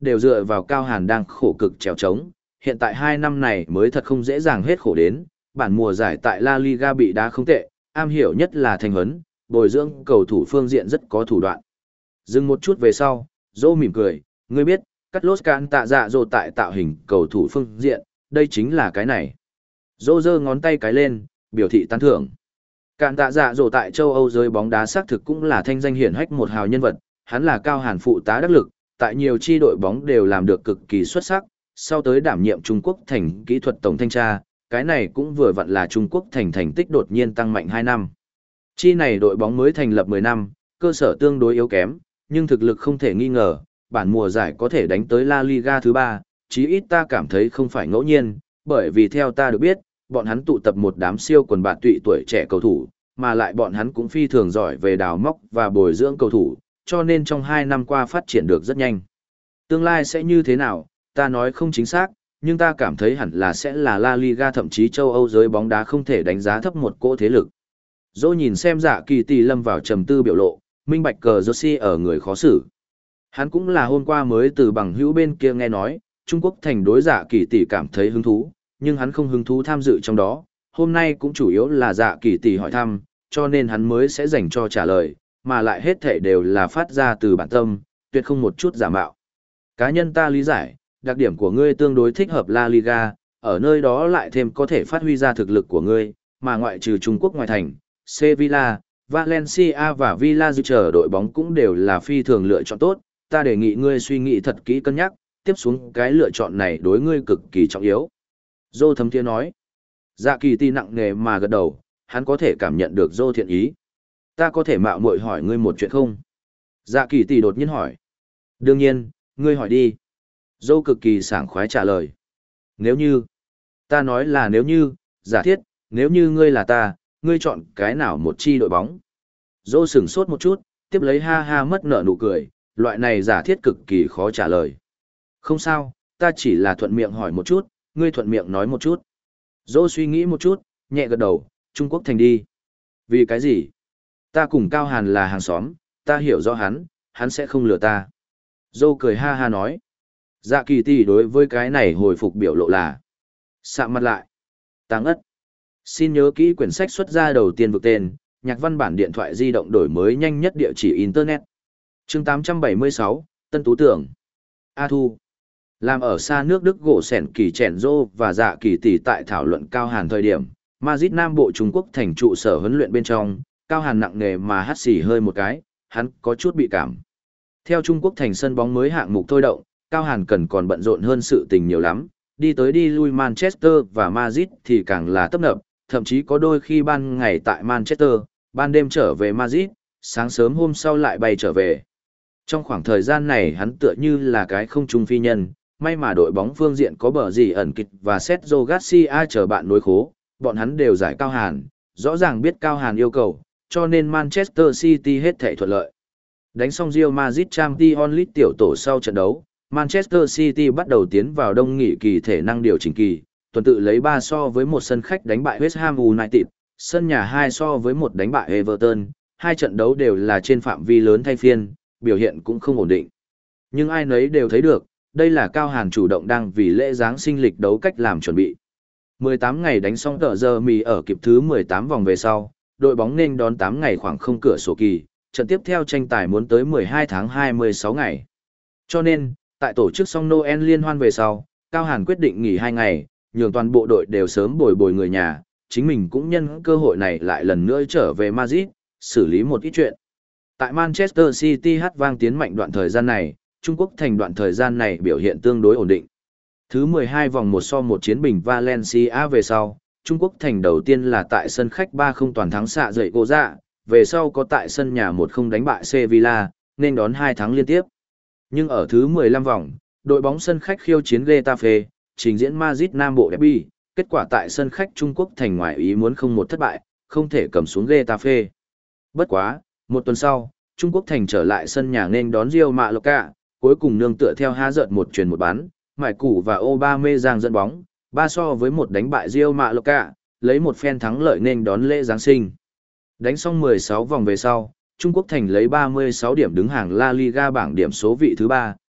đều dựa vào Cao Hàn đang khổ cực trèo trống, hiện tại hai năm này mới thật không dễ dàng hết khổ đến, bản mùa giải tại La Liga bị đá không tệ, am hiểu nhất là thành huấn, bồi dưỡng cầu thủ phương diện rất có thủ đoạn. Dừng một chút về sau, Dô mỉm cười, ngươi biết, Carlos Can tạ dạ dồ tại tạo hình cầu thủ phương diện, đây chính là cái này. Dô giơ ngón tay cái lên, biểu thị tán thưởng. Cạn tạ dạ dồ tại châu Âu giới bóng đá xác thực cũng là thanh danh hiển hách một hào nhân vật, hắn là Cao Hàn phụ tá đắc lực, tại nhiều chi đội bóng đều làm được cực kỳ xuất sắc, sau tới đảm nhiệm Trung Quốc thành kỹ thuật tổng thanh tra, cái này cũng vừa vặn là Trung Quốc thành thành tích đột nhiên tăng mạnh hai năm. Chi này đội bóng mới thành lập mười năm, cơ sở tương đối yếu kém, nhưng thực lực không thể nghi ngờ, bản mùa giải có thể đánh tới La Liga thứ ba, chí ít ta cảm thấy không phải ngẫu nhiên, bởi vì theo ta được biết, bọn hắn tụ tập một đám siêu quần bạn tụy tuổi trẻ cầu thủ, mà lại bọn hắn cũng phi thường giỏi về đào móc và bồi dưỡng cầu thủ, cho nên trong hai năm qua phát triển được rất nhanh. Tương lai sẽ như thế nào, ta nói không chính xác, nhưng ta cảm thấy hẳn là sẽ là La Liga thậm chí châu Âu giới bóng đá không thể đánh giá thấp một cỗ thế lực. Dô nhìn xem Dạ Kỳ Tỷ lâm vào trầm tư biểu lộ, minh bạch cờ Joshi ở người khó xử. Hắn cũng là hôm qua mới từ bằng hữu bên kia nghe nói, Trung Quốc thành đối Dạ Kỳ Tỷ cảm thấy hứng thú, nhưng hắn không hứng thú tham dự trong đó, hôm nay cũng chủ yếu là Dạ Kỳ Tỷ hỏi thăm, cho nên hắn mới sẽ dành cho trả lời, mà lại hết thể đều là phát ra từ bản tâm, tuyệt không một chút giả mạo. Cá nhân ta lý giải, đặc điểm của ngươi tương đối thích hợp La Liga, ở nơi đó lại thêm có thể phát huy ra thực lực của ngươi, mà ngoại trừ Trung Quốc ngoài thành, Sevilla, Valencia và Villa dự chờ đội bóng cũng đều là phi thường lựa chọn tốt, ta đề nghị ngươi suy nghĩ thật kỹ cân nhắc, tiếp xuống cái lựa chọn này đối ngươi cực kỳ trọng yếu. Dô thấm thiế nói. Dạ Kỳ Tỷ nặng nề mà gật đầu, hắn có thể cảm nhận được Dô thiện ý. Ta có thể mạo muội hỏi ngươi một chuyện không? Dạ Kỳ Tỷ đột nhiên hỏi. Đương nhiên, ngươi hỏi đi. Dô cực kỳ sảng khoái trả lời. Nếu như, ta nói là nếu như, giả thiết, nếu như ngươi là ta, ngươi chọn cái nào một chi đội bóng? Dô sửng sốt một chút, tiếp lấy ha ha mất nở nụ cười, loại này giả thiết cực kỳ khó trả lời. Không sao, ta chỉ là thuận miệng hỏi một chút, ngươi thuận miệng nói một chút. Dô suy nghĩ một chút, nhẹ gật đầu, Trung Quốc thành đi. Vì cái gì? Ta cùng Cao Hàn là hàng xóm, ta hiểu rõ hắn, hắn sẽ không lừa ta. Dô cười ha ha nói. Dạ Kỳ Tỷ đối với cái này hồi phục biểu lộ là sạm mặt lại. Tăng ất. Xin nhớ kỹ quyển sách xuất ra đầu tiên vực tên, nhạc văn bản điện thoại di động đổi mới nhanh nhất địa chỉ Internet. Chương tám trăm bảy mươi sáu, Tân Tú Tưởng. A Thu. Làm ở xa nước Đức gỗ sẻn kỳ chèn rô và Dạ Kỳ Tỷ tại thảo luận Cao Hàn thời điểm, Madrid Nam Bộ Trung Quốc thành trụ sở huấn luyện bên trong, Cao Hàn nặng nề mà hắt xì hơi một cái, hắn có chút bị cảm. Theo Trung Quốc thành sân bóng mới hạng mục thôi động, Cao Hàn cần còn bận rộn hơn sự tình nhiều lắm, đi tới đi lui Manchester và Madrid thì càng là tấp nập, thậm chí có đôi khi ban ngày tại Manchester, ban đêm trở về Madrid, sáng sớm hôm sau lại bay trở về. Trong khoảng thời gian này hắn tựa như là cái không trung phi nhân, may mà đội bóng phương diện có bờ gì ẩn kịch và Sergio Garcia chờ bạn nối khố, bọn hắn đều giải Cao Hàn, rõ ràng biết Cao Hàn yêu cầu, cho nên Manchester City hết thảy thuận lợi. Đánh xong Real Madrid Champions League tiểu tổ sau trận đấu, Manchester City bắt đầu tiến vào đông nghỉ kỳ thể năng điều chỉnh kỳ, tuần tự lấy ba so với một sân khách đánh bại West Ham United, sân nhà hai so với một đánh bại Everton, hai trận đấu đều là trên phạm vi lớn thay phiên, biểu hiện cũng không ổn định. Nhưng ai nấy đều thấy được, đây là Cao Hàn chủ động đang vì lễ Giáng sinh lịch đấu cách làm chuẩn bị. mười tám ngày đánh xong tờ giờ mì ở kịp thứ mười tám vòng về sau, đội bóng nên đón tám ngày khoảng không cửa sổ kỳ, trận tiếp theo tranh tài muốn tới mười hai tháng hai mươi sáu ngày. Cho nên, tại tổ chức xong Noel liên hoan về sau, Cao Hàn quyết định nghỉ hai ngày, nhường toàn bộ đội đều sớm bồi bồi người nhà, chính mình cũng nhân cơ hội này lại lần nữa trở về Madrid, xử lý một ít chuyện. Tại Manchester City hát vang tiến mạnh đoạn thời gian này, Trung Quốc thành đoạn thời gian này biểu hiện tương đối ổn định. Thứ mười hai vòng một so một chiến bình Valencia về sau, Trung Quốc thành đầu tiên là tại sân khách ba không toàn thắng xạ dậy gỗ dạ, về sau có tại sân nhà một không đánh bại Sevilla, nên đón hai thắng liên tiếp. Nhưng ở thứ mười lăm vòng, đội bóng sân khách khiêu chiến Getafe, trình diễn Madrid Nam Bộ derby, kết quả tại sân khách Trung Quốc thành ngoại ý muốn không một thất bại, không thể cầm xuống Getafe. Bất quá, một tuần sau, Trung Quốc thành trở lại sân nhà nên đón Real Mallorca, cuối cùng nương tựa theo há giận một truyền một bán, Mại Củ và Aubameyang dẫn bóng, ba so với một đánh bại Real Mallorca, lấy một phen thắng lợi nên đón lễ Giáng sinh. Đánh xong mười sáu vòng về sau, Trung Quốc thành lấy ba mươi sáu điểm đứng hàng La Liga bảng điểm số vị thứ ba,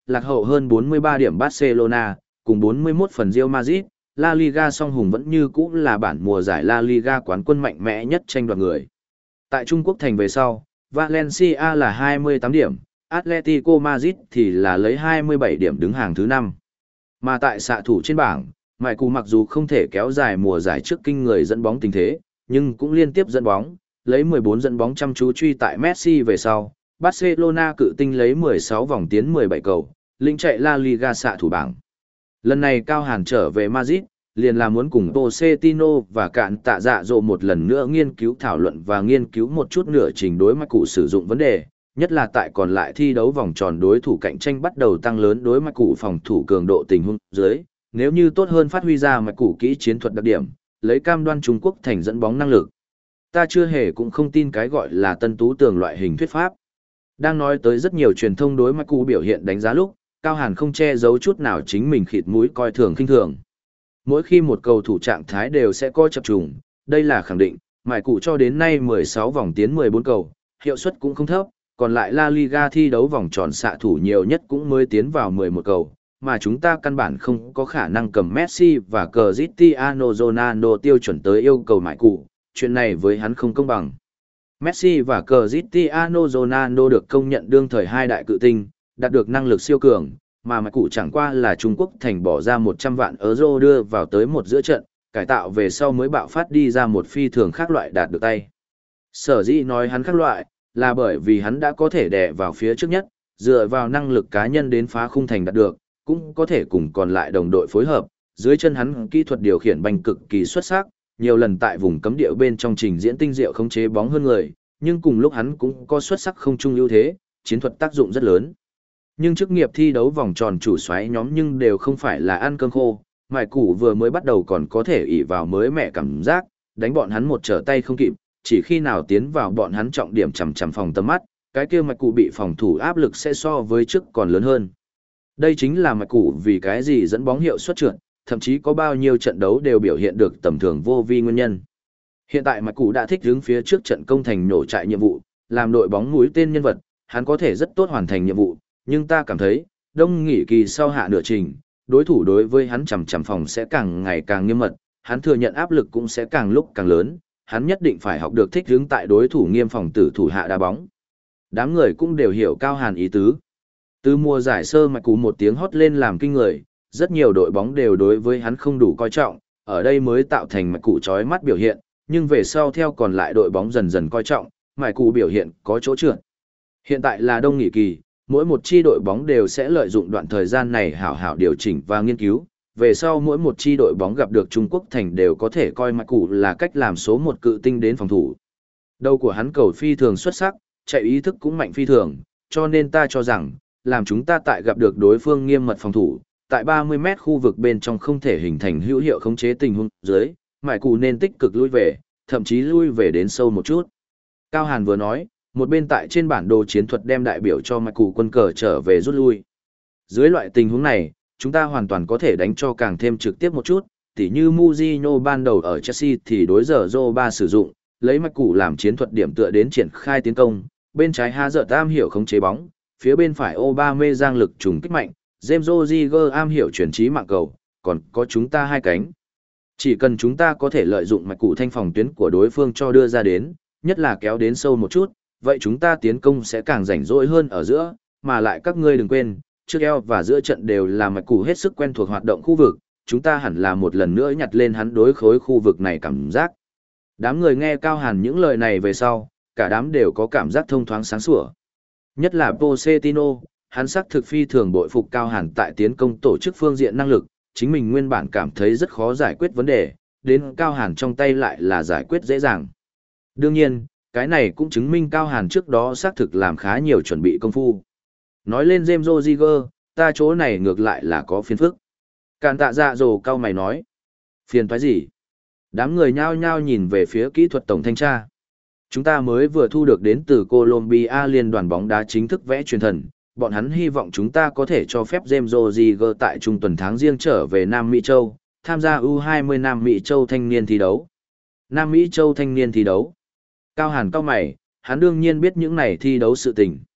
lạc hậu hơn bốn mươi ba điểm Barcelona, cùng bốn mươi mốt phần Real Madrid, La Liga song hùng vẫn như cũ là bản mùa giải La Liga quán quân mạnh mẽ nhất tranh đoạt người. Tại Trung Quốc thành về sau, Valencia là hai mươi tám điểm, Atletico Madrid thì là lấy hai mươi bảy điểm đứng hàng thứ năm. Mà tại xạ thủ trên bảng, Mại Cù mặc dù không thể kéo dài mùa giải trước kinh người dẫn bóng tình thế, nhưng cũng liên tiếp dẫn bóng, lấy mười bốn dẫn bóng chăm chú truy tại Messi về sau. Barcelona cự tinh lấy mười sáu vòng tiến mười bảy cầu, lĩnh chạy La Liga xạ thủ bảng. Lần này Cao Hàn trở về Madrid, liền là muốn cùng Pochettino và Cạn Tạ Dạ Dỗ một lần nữa nghiên cứu thảo luận và nghiên cứu một chút nửa trình đối mặt cụ sử dụng vấn đề, nhất là tại còn lại thi đấu vòng tròn đối thủ cạnh tranh bắt đầu tăng lớn đối mặt cụ phòng thủ cường độ tình huống dưới, nếu như tốt hơn phát huy ra mặt cụ kỹ chiến thuật đặc điểm, lấy cam đoan Trung Quốc thành dẫn bóng năng lực. Ta chưa hề cũng không tin cái gọi là tân tú tường loại hình thuyết pháp. Đang nói tới rất nhiều truyền thông đối mặt cụ biểu hiện đánh giá lúc, Cao Hàn không che giấu chút nào chính mình khịt mũi coi thường khinh thường. Mỗi khi một cầu thủ trạng thái đều sẽ coi chập trùng, đây là khẳng định, mải cụ cho đến nay mười sáu vòng tiến mười bốn cầu, hiệu suất cũng không thấp, còn lại La Liga thi đấu vòng tròn xạ thủ nhiều nhất cũng mới tiến vào mười một cầu, mà chúng ta căn bản không có khả năng cầm Messi và Cristiano Ronaldo tiêu chuẩn tới yêu cầu mải cụ, chuyện này với hắn không công bằng. Messi và Cristiano Ronaldo được công nhận đương thời hai đại cự tinh, đạt được năng lực siêu cường, mà mạch cụ chẳng qua là Trung Quốc thành bỏ ra một trăm vạn euro đưa vào tới một giữa trận, cải tạo về sau mới bạo phát đi ra một phi thường khác loại đạt được tay. Sở dĩ nói hắn khác loại, là bởi vì hắn đã có thể đè vào phía trước nhất, dựa vào năng lực cá nhân đến phá khung thành đạt được, cũng có thể cùng còn lại đồng đội phối hợp, dưới chân hắn kỹ thuật điều khiển banh cực kỳ xuất sắc, nhiều lần tại vùng cấm địa bên trong trình diễn tinh diệu khống chế bóng hơn người, nhưng cùng lúc hắn cũng có xuất sắc không trung ưu thế, chiến thuật tác dụng rất lớn. Nhưng chức nghiệp thi đấu vòng tròn chủ soái nhóm nhưng đều không phải là ăn cơm khô, mải củ vừa mới bắt đầu còn có thể ỷ vào mới mẻ cảm giác, đánh bọn hắn một trở tay không kịp, chỉ khi nào tiến vào bọn hắn trọng điểm chằm chằm phòng tầm mắt, cái kia mạch cụ bị phòng thủ áp lực sẽ so với trước còn lớn hơn. Đây chính là mạch cụ vì cái gì dẫn bóng hiệu suất trượt, thậm chí có bao nhiêu trận đấu đều biểu hiện được tầm thường vô vi nguyên nhân. Hiện tại mạch cụ đã thích hướng phía trước trận công thành nổ trại nhiệm vụ, làm đội bóng mũi tên nhân vật, hắn có thể rất tốt hoàn thành nhiệm vụ, nhưng ta cảm thấy, đông nghỉ kỳ sau hạ nửa trình, đối thủ đối với hắn chằm chằm phòng sẽ càng ngày càng nghiêm mật, hắn thừa nhận áp lực cũng sẽ càng lúc càng lớn, hắn nhất định phải học được thích hướng tại đối thủ nghiêm phòng tử thủ hạ đá bóng. Đám người cũng đều hiểu Cao Hàn ý tứ. Từ mùa giải sơ mạch cụ một tiếng hót lên làm kinh người, rất nhiều đội bóng đều đối với hắn không đủ coi trọng, ở đây mới tạo thành mạch cụ chói mắt biểu hiện, nhưng về sau theo còn lại đội bóng dần dần coi trọng, mạch cụ biểu hiện có chỗ trượt. Hiện tại là đông nghỉ kỳ, mỗi một chi đội bóng đều sẽ lợi dụng đoạn thời gian này hảo hảo điều chỉnh và nghiên cứu, về sau mỗi một chi đội bóng gặp được Trung Quốc thành đều có thể coi mạch cụ là cách làm số một cự tinh đến phòng thủ. Đầu của hắn cầu phi thường xuất sắc, chạy ý thức cũng mạnh phi thường, cho nên ta cho rằng, làm chúng ta tại gặp được đối phương nghiêm mật phòng thủ, tại ba mươi mét khu vực bên trong không thể hình thành hữu hiệu khống chế tình huống dưới, mạch cụ nên tích cực lui về, thậm chí lui về đến sâu một chút. Cao Hàn vừa nói, một bên tại trên bản đồ chiến thuật đem đại biểu cho mạch cụ quân cờ trở về rút lui. Dưới loại tình huống này, chúng ta hoàn toàn có thể đánh cho càng thêm trực tiếp một chút, tỉ như Mourinho ban đầu ở Chelsea thì đối giờ Zô ba sử dụng, lấy mạch cụ làm chiến thuật điểm tựa đến triển khai tiến công, bên trái Hazard am hiểu khống chế bóng, phía bên phải Aubameyang lực trùng kích mạnh, James Rodriguez am hiểu chuyển trí mạng cầu, còn có chúng ta hai cánh. Chỉ cần chúng ta có thể lợi dụng mạch cụ thanh phòng tuyến của đối phương cho đưa ra đến, nhất là kéo đến sâu một chút, vậy chúng ta tiến công sẽ càng rảnh rỗi hơn ở giữa, mà lại các ngươi đừng quên, trước eo và giữa trận đều là mạch cụ hết sức quen thuộc hoạt động khu vực, chúng ta hẳn là một lần nữa nhặt lên hắn đối khối khu vực này cảm giác. Đám người nghe Cao Hàn những lời này về sau, cả đám đều có cảm giác thông thoáng sáng sủa. Nhất là Pochettino, hắn sắc thực phi thường bội phục Cao Hàn tại tiến công tổ chức phương diện năng lực, chính mình nguyên bản cảm thấy rất khó giải quyết vấn đề, đến Cao Hàn trong tay lại là giải quyết dễ dàng. Đương nhiên, cái này cũng chứng minh Cao Hàn trước đó xác thực làm khá nhiều chuẩn bị công phu. Nói lên James Rodriguez, ta chỗ này ngược lại là có phiền phức. Càn Tạ Dạ Dỗ cao mày nói. Phiền toái gì? Đám người nhao nhao nhìn về phía kỹ thuật tổng thanh tra. Chúng ta mới vừa thu được đến từ Colombia liên đoàn bóng đá chính thức vẽ truyền thần, bọn hắn hy vọng chúng ta có thể cho phép James Rodriguez tại trung tuần tháng riêng trở về Nam Mỹ Châu, tham gia U hai mươi Nam Mỹ Châu thanh niên thi đấu. Nam Mỹ Châu thanh niên thi đấu. Cao Hàn cao mày, hắn đương nhiên biết những này thi đấu sự tình.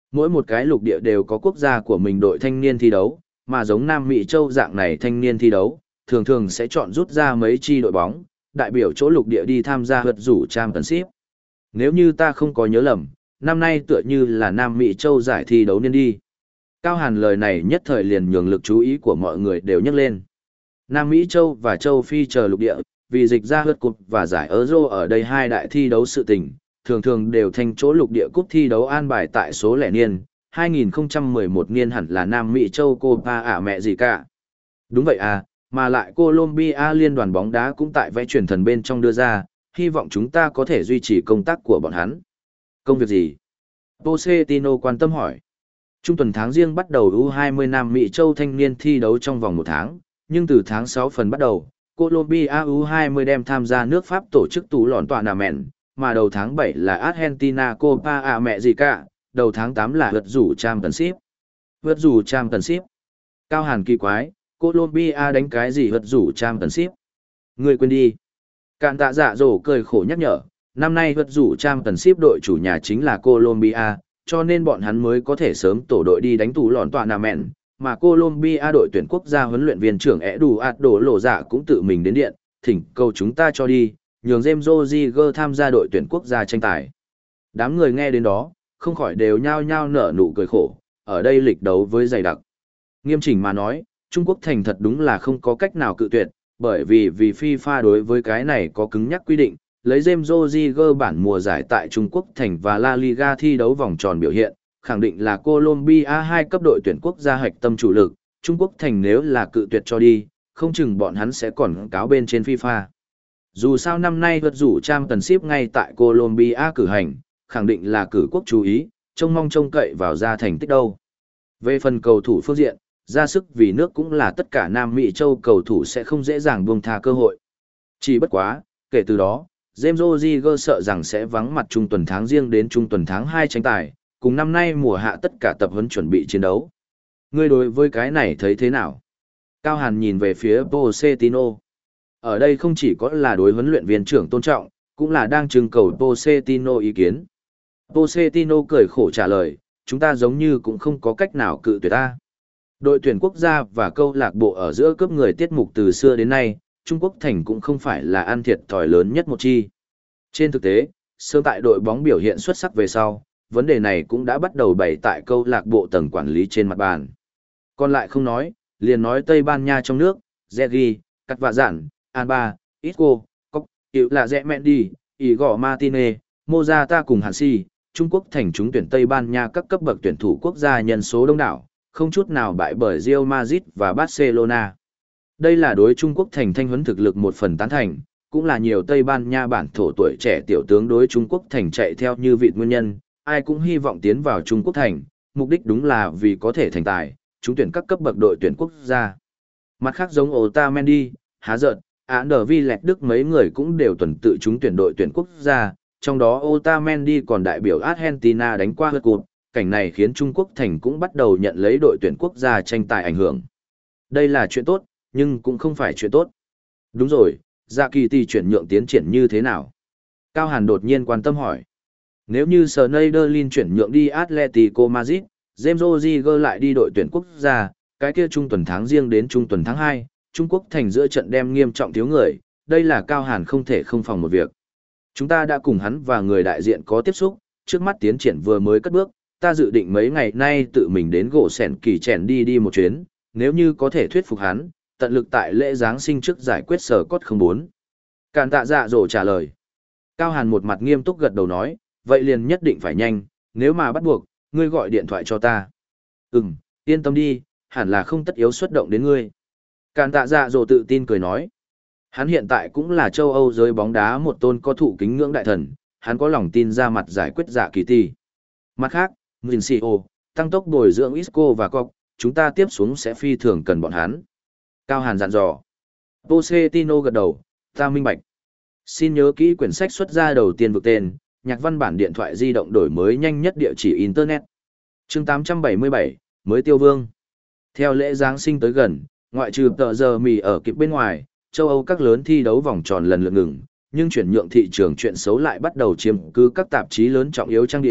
Mỗi một cái lục địa đều có quốc gia của mình đội thanh niên thi đấu, mà giống Nam Mỹ châu dạng này thanh niên thi đấu, thường thường sẽ chọn rút ra mấy chi đội bóng, đại biểu chỗ lục địa đi tham gia vượt rủ Championship. Nếu như ta không có nhớ lầm, năm nay tựa như là Nam Mỹ châu giải thi đấu nên đi. Cao Hàn lời này nhất thời liền nhường lực chú ý của mọi người đều nhắc lên. Nam Mỹ châu và châu Phi chờ lục địa, vì dịch ra hớt cục và giải Euro ở đây hai đại thi đấu sự tình, thường thường đều thành chỗ lục địa cúp thi đấu an bài tại số lẻ niên, hai nghìn không trăm mười một niên hẳn là Nam Mỹ châu Copa ả mẹ gì cả. Đúng vậy à, mà lại Colombia liên đoàn bóng đá cũng tại vẽ truyền thần bên trong đưa ra, hy vọng chúng ta có thể duy trì công tác của bọn hắn. Công việc gì? Pochettino quan tâm hỏi. Trung tuần tháng riêng bắt đầu U hai mươi Nam Mỹ châu thanh niên thi đấu trong vòng một tháng, nhưng từ tháng sáu phần bắt đầu, Colombia U hai mươi đem tham gia nước Pháp tổ chức tủ lọn tọa nà mẹn, mà đầu tháng bảy là Argentina Copa America, đầu tháng tám là vượt rủ Championship. Vượt rủ Championship. Cao Hàn kỳ quái, Colombia đánh cái gì vượt rủ Championship? Người quên đi. Cạn tạ dạ dỗ cười khổ nhắc nhở, năm nay vượt rủ Championship đội chủ nhà chính là Colombia, cho nên bọn hắn mới có thể sớm tổ đội đi đánh tủ lọn tọa nà mẹn, mà Colombia đội tuyển quốc gia huấn luyện viên trưởng Eduardo Lộ Dạ cũng tự mình đến điện, thỉnh cầu chúng ta cho đi, nhường James Rodriguez tham gia đội tuyển quốc gia tranh tài. Đám người nghe đến đó, không khỏi đều nhao nhao nở nụ cười khổ, ở đây lịch đấu với dày đặc. Nghiêm chỉnh mà nói, Trung Quốc thành thật đúng là không có cách nào cự tuyệt, bởi vì vì FIFA đối với cái này có cứng nhắc quy định, lấy James Rodriguez bản mùa giải tại Trung Quốc thành và La Liga thi đấu vòng tròn biểu hiện, khẳng định là Colombia hai cấp đội tuyển quốc gia hạch tâm chủ lực, Trung Quốc thành nếu là cự tuyệt cho đi, không chừng bọn hắn sẽ còn cáo bên trên FIFA. Dù sao năm nay vượt rủ Championship ngay tại Colombia cử hành, khẳng định là cử quốc chú ý, trông mong trông cậy vào ra thành tích đâu. Về phần cầu thủ phương diện, ra sức vì nước cũng là tất cả Nam Mỹ châu cầu thủ sẽ không dễ dàng buông tha cơ hội. Chỉ bất quá, kể từ đó, James Rodriguez sợ rằng sẽ vắng mặt trung tuần tháng riêng đến trung tuần tháng hai tranh tài, cùng năm nay mùa hạ tất cả tập huấn chuẩn bị chiến đấu. Ngươi đối với cái này thấy thế nào? Cao Hàn nhìn về phía Pochettino. Ở đây không chỉ có là đối huấn luyện viên trưởng tôn trọng, cũng là đang trưng cầu Pochettino ý kiến. Pochettino cười khổ trả lời, chúng ta giống như cũng không có cách nào cự tuyệt ta. Đội tuyển quốc gia và câu lạc bộ ở giữa cướp người tiết mục từ xưa đến nay, Trung Quốc thành cũng không phải là ăn thiệt thòi lớn nhất một chi. Trên thực tế, sớm tại đội bóng biểu hiện xuất sắc về sau, vấn đề này cũng đã bắt đầu bày tại câu lạc bộ tầng quản lý trên mặt bàn. Còn lại không nói, liền nói Tây Ban Nha trong nước, Zegi, Cắt Vạ Giản, Alba, Isco, Cóc, Hiệu là Rẽ Mendy, Igor Martinez, Mozata cùng Hansi, Trung Quốc thành trúng tuyển Tây Ban Nha các cấp bậc tuyển thủ quốc gia nhân số đông đảo, không chút nào bại bởi Real Madrid và Barcelona. Đây là đối Trung Quốc thành thanh huấn thực lực một phần tán thành, cũng là nhiều Tây Ban Nha bản thổ tuổi trẻ tiểu tướng đối Trung Quốc thành chạy theo như vị nguyên nhân, ai cũng hy vọng tiến vào Trung Quốc thành, mục đích đúng là vì có thể thành tài, trúng tuyển các cấp bậc đội tuyển quốc gia. Mặt khác giống Otamendi, Há Giợt, Andervi Lẹt Đức mấy người cũng đều tuần tự trúng tuyển đội tuyển quốc gia, trong đó Otamendi còn đại biểu Argentina đánh qua World Cup, cảnh này khiến Trung Quốc thành cũng bắt đầu nhận lấy đội tuyển quốc gia tranh tài ảnh hưởng. Đây là chuyện tốt, nhưng cũng không phải chuyện tốt. Đúng rồi, Dạ Kỳ tỷ chuyển nhượng tiến triển như thế nào? Cao Hàn đột nhiên quan tâm hỏi. Nếu như Schneiderlin chuyển nhượng đi Atletico Madrid, James Rodriguez lại đi đội tuyển quốc gia, cái kia trung tuần tháng riêng đến trung tuần tháng hai, Trung Quốc thành giữa trận đem nghiêm trọng thiếu người, đây là Cao Hàn không thể không phòng một việc. Chúng ta đã cùng hắn và người đại diện có tiếp xúc, trước mắt tiến triển vừa mới cất bước, ta dự định mấy ngày nay tự mình đến gỗ sẻn kỳ chèn đi đi một chuyến, nếu như có thể thuyết phục hắn, tận lực tại lễ Giáng sinh trước giải quyết sở cốt không bốn. Càn tạ dạ dỗ trả lời. Cao Hàn một mặt nghiêm túc gật đầu nói, vậy liền nhất định phải nhanh, nếu mà bắt buộc, ngươi gọi điện thoại cho ta. Ừm, yên tâm đi, hẳn là không tất yếu xuất động đến ngươi. Càn tạ dạ dỗ tự tin cười nói. Hắn hiện tại cũng là châu Âu giới bóng đá một tôn có thụ kính ngưỡng đại thần, hắn có lòng tin ra mặt giải quyết Dạ Kỳ tỷ. Mặt khác, Vincio, tăng tốc bồi dưỡng Isco và Cọc, chúng ta tiếp xuống sẽ phi thường cần bọn hắn. Cao Hàn dặn dò. Pochettino gật đầu, ta minh bạch. Xin nhớ kỹ quyển sách xuất ra đầu tiên vực tên, nhạc văn bản điện thoại di động đổi mới nhanh nhất địa chỉ Internet. chương tám trăm bảy mươi bảy, mới tiêu vương. Theo lễ Giáng sinh tới gần, ngoại trừ tờ giờ mì ở kịp bên ngoài, châu Âu các lớn thi đấu vòng tròn lần lượt ngừng, nhưng chuyển nhượng thị trường chuyện xấu lại bắt đầu chiếm cứ các tạp chí lớn trọng yếu trang địa,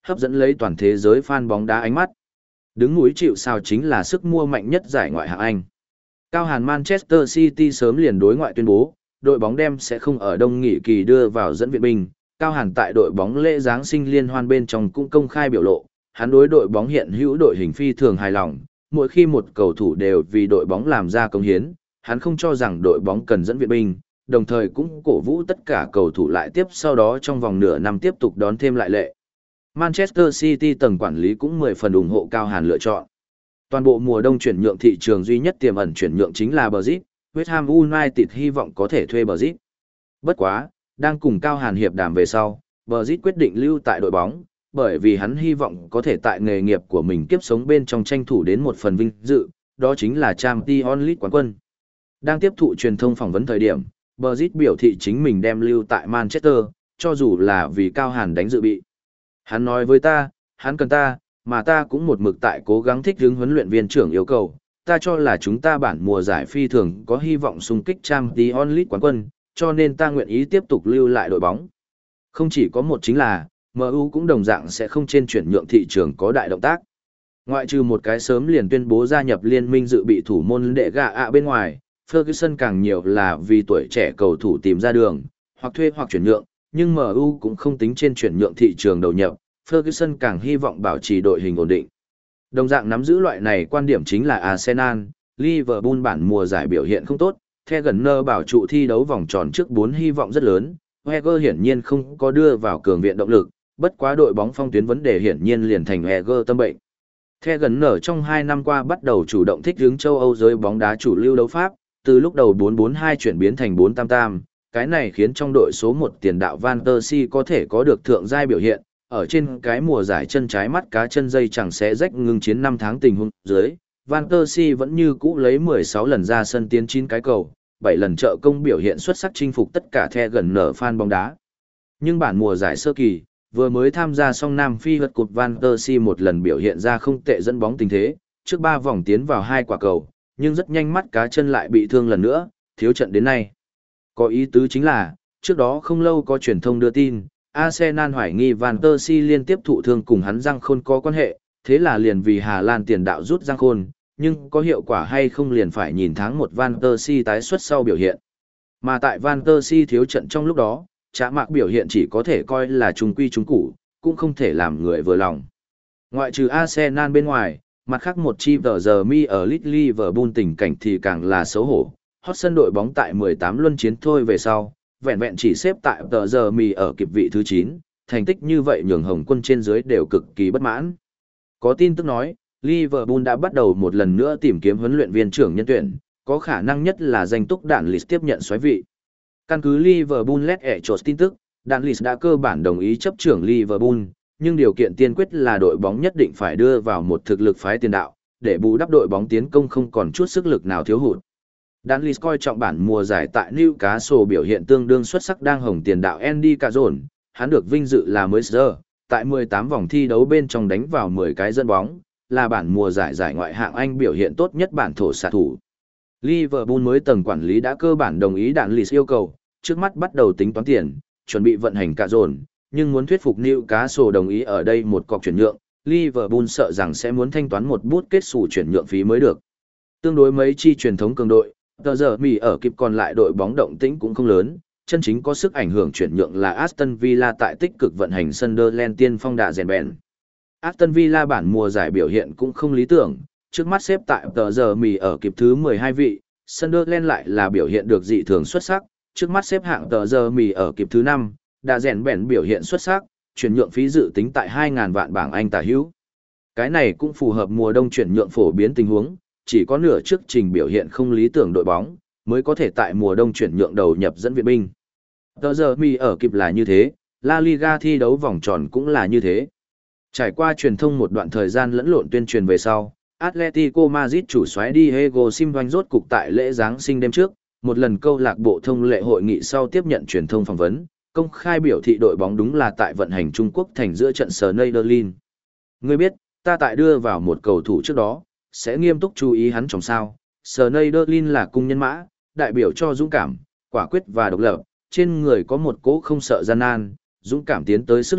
hấp dẫn lấy toàn thế giới fan bóng đá ánh mắt. Đứng núi chịu sào chính là sức mua mạnh nhất giải ngoại hạng Anh. Cao Hàn Manchester City sớm liền đối ngoại tuyên bố, đội bóng đem sẽ không ở đông nghỉ kỳ đưa vào dẫn viện binh. Cao Hàn tại đội bóng lễ Giáng sinh liên hoan bên trong cũng công khai biểu lộ, hắn đối đội bóng hiện hữu đội hình phi thường hài lòng, mỗi khi một cầu thủ đều vì đội bóng làm ra công hiến, hắn không cho rằng đội bóng cần dẫn viện binh, đồng thời cũng cổ vũ tất cả cầu thủ lại tiếp sau đó trong vòng nửa năm tiếp tục đón thêm lại lệ. Manchester City tầng quản lý cũng mười phần ủng hộ Cao Hàn lựa chọn. Toàn bộ mùa đông chuyển nhượng thị trường duy nhất tiềm ẩn chuyển nhượng chính là Bridge, West Ham United hy vọng có thể thuê Bridge. Bất quá, đang cùng Cao Hàn hiệp đàm về sau, Bridge quyết định lưu tại đội bóng, bởi vì hắn hy vọng có thể tại nghề nghiệp của mình kiếp sống bên trong tranh thủ đến một phần vinh dự, đó chính là Champions League quán quân. Đang tiếp thụ truyền thông phỏng vấn thời điểm, Bridge biểu thị chính mình đem lưu tại Manchester, cho dù là vì Cao Hàn đánh dự bị. Hắn nói với ta, hắn cần ta, mà ta cũng một mực tại cố gắng thích ứng huấn luyện viên trưởng yêu cầu. Ta cho là chúng ta bản mùa giải phi thường có hy vọng xung kích Champions League quán quân, cho nên ta nguyện ý tiếp tục lưu lại đội bóng. Không chỉ có một chính là, em u cũng đồng dạng sẽ không trên chuyển nhượng thị trường có đại động tác. Ngoại trừ một cái sớm liền tuyên bố gia nhập liên minh dự bị thủ môn đệ gà ạ bên ngoài, Ferguson càng nhiều là vì tuổi trẻ cầu thủ tìm ra đường, hoặc thuê hoặc chuyển nhượng, nhưng em u cũng không tính trên chuyển nhượng thị trường đầu nhập, Ferguson càng hy vọng bảo trì đội hình ổn định. Đồng dạng nắm giữ loại này quan điểm chính là Arsenal, Liverpool bản mùa giải biểu hiện không tốt, The Gunner bảo trụ thi đấu vòng tròn trước bốn hy vọng rất lớn, Wenger hiển nhiên không có đưa vào cường viện động lực, bất quá đội bóng phong tuyến vấn đề hiển nhiên liền thành Wenger tâm bệnh. The Gunner trong hai năm qua bắt đầu chủ động thích ứng châu Âu giới bóng đá chủ lưu đấu pháp, từ lúc đầu bốn bốn hai chuyển biến thành bốn tam tam, cái này khiến trong đội số một tiền đạo Van der Si có thể có được thượng giai biểu hiện, ở trên cái mùa giải chân trái mắt cá chân dây chẳng sẽ rách ngưng chiến năm tháng tình huống dưới, Van der Si vẫn như cũ lấy mười sáu lần ra sân tiến chín cái cầu, bảy lần trợ công biểu hiện xuất sắc chinh phục tất cả The Gunner fan bóng đá. Nhưng bản mùa giải sơ kỳ, vừa mới tham gia xong Nam Phi vượt cột Van der Si một lần biểu hiện ra không tệ dẫn bóng tình thế, trước ba vòng tiến vào hai quả cầu, nhưng rất nhanh mắt cá chân lại bị thương lần nữa, thiếu trận đến nay. Có ý tứ chính là, trước đó không lâu có truyền thông đưa tin, Arsenal hoài nghi Van der Si liên tiếp thụ thương cùng hắn răng khôn có quan hệ, thế là liền vì Hà Lan tiền đạo rút răng khôn, nhưng có hiệu quả hay không liền phải nhìn tháng một Van der Si tái xuất sau biểu hiện. Mà tại Van der Si thiếu trận trong lúc đó, Trá Mạc biểu hiện chỉ có thể coi là trung quy trung củ, cũng không thể làm người vừa lòng. Ngoại trừ Arsenal bên ngoài, mặt khác một chi tờ giờ mi ở Liverpool tình cảnh thì càng là xấu hổ. Hot sân đội bóng tại mười tám luân chiến thôi về sau, vẹn vẹn chỉ xếp tại tờ giờ mì ở kịp vị thứ chín, thành tích như vậy nhường Hồng Quân trên dưới đều cực kỳ bất mãn. Có tin tức nói, Liverpool đã bắt đầu một lần nữa tìm kiếm huấn luyện viên trưởng nhân tuyển, có khả năng nhất là danh túc Đạn Lịch tiếp nhận soái vị. Căn cứ Liverpool lét ẹ trột tin tức, Đạn Lịch đã cơ bản đồng ý chấp trưởng Liverpool, nhưng điều kiện tiên quyết là đội bóng nhất định phải đưa vào một thực lực phái tiền đạo, để bù đắp đội bóng tiến công không còn chút sức lực nào thiếu hụt. Đan Lis coi trọng bản mùa giải tại Newcastle biểu hiện tương đương xuất sắc đang hồng tiền đạo Andy Carroll, hắn được vinh dự là mới giờ, tại mười tám vòng thi đấu bên trong đánh vào mười cái dẫn bóng, là bản mùa giải giải ngoại hạng Anh biểu hiện tốt nhất bản thổ xạ thủ. Liverpool mới tầng quản lý đã cơ bản đồng ý Đan Lis yêu cầu, trước mắt bắt đầu tính toán tiền, chuẩn bị vận hành Carroll, nhưng muốn thuyết phục Newcastle đồng ý ở đây một cọc chuyển nhượng, Liverpool sợ rằng sẽ muốn thanh toán một bút kết sổ chuyển nhượng phí mới được. Tương đối mấy chi truyền thống cường đội, tờ giờ mì ở kịp còn lại đội bóng động tĩnh cũng không lớn, chân chính có sức ảnh hưởng chuyển nhượng là Aston Villa tại tích cực vận hành Sunderland tiên phong đà rèn bèn. Aston Villa bản mùa giải biểu hiện cũng không lý tưởng, trước mắt xếp tại tờ giờ mì ở kịp thứ mười hai vị, Sunderland lại là biểu hiện được dị thường xuất sắc, trước mắt xếp hạng tờ giờ mì ở kịp thứ năm, đà rèn bèn biểu hiện xuất sắc, chuyển nhượng phí dự tính tại hai nghìn vạn bảng Anh tả hữu. Cái này cũng phù hợp mùa đông chuyển nhượng phổ biến tình huống, chỉ có nửa trước trình biểu hiện không lý tưởng đội bóng, mới có thể tại mùa đông chuyển nhượng đầu nhập dẫn viện binh. Tờ giờ mi ở kịp là như thế, La Liga thi đấu vòng tròn cũng là như thế. Trải qua truyền thông một đoạn thời gian lẫn lộn tuyên truyền về sau, Atletico Madrid chủ soái Diego Simeone rốt cục tại lễ Giáng sinh đêm trước, một lần câu lạc bộ thông lệ hội nghị sau tiếp nhận truyền thông phỏng vấn, công khai biểu thị đội bóng đúng là tại vận hành Trung Quốc thành giữa trận Schneiderlin. Ngươi biết, ta tại đưa vào một cầu thủ trước đó, sẽ nghiêm túc chú ý hắn trong sao. Schneiderlin là cung nhân mã, đại biểu cho dũng cảm, quả quyết và độc lập, trên người có một cỗ không sợ gian nan, dũng cảm tiến tới sức lực,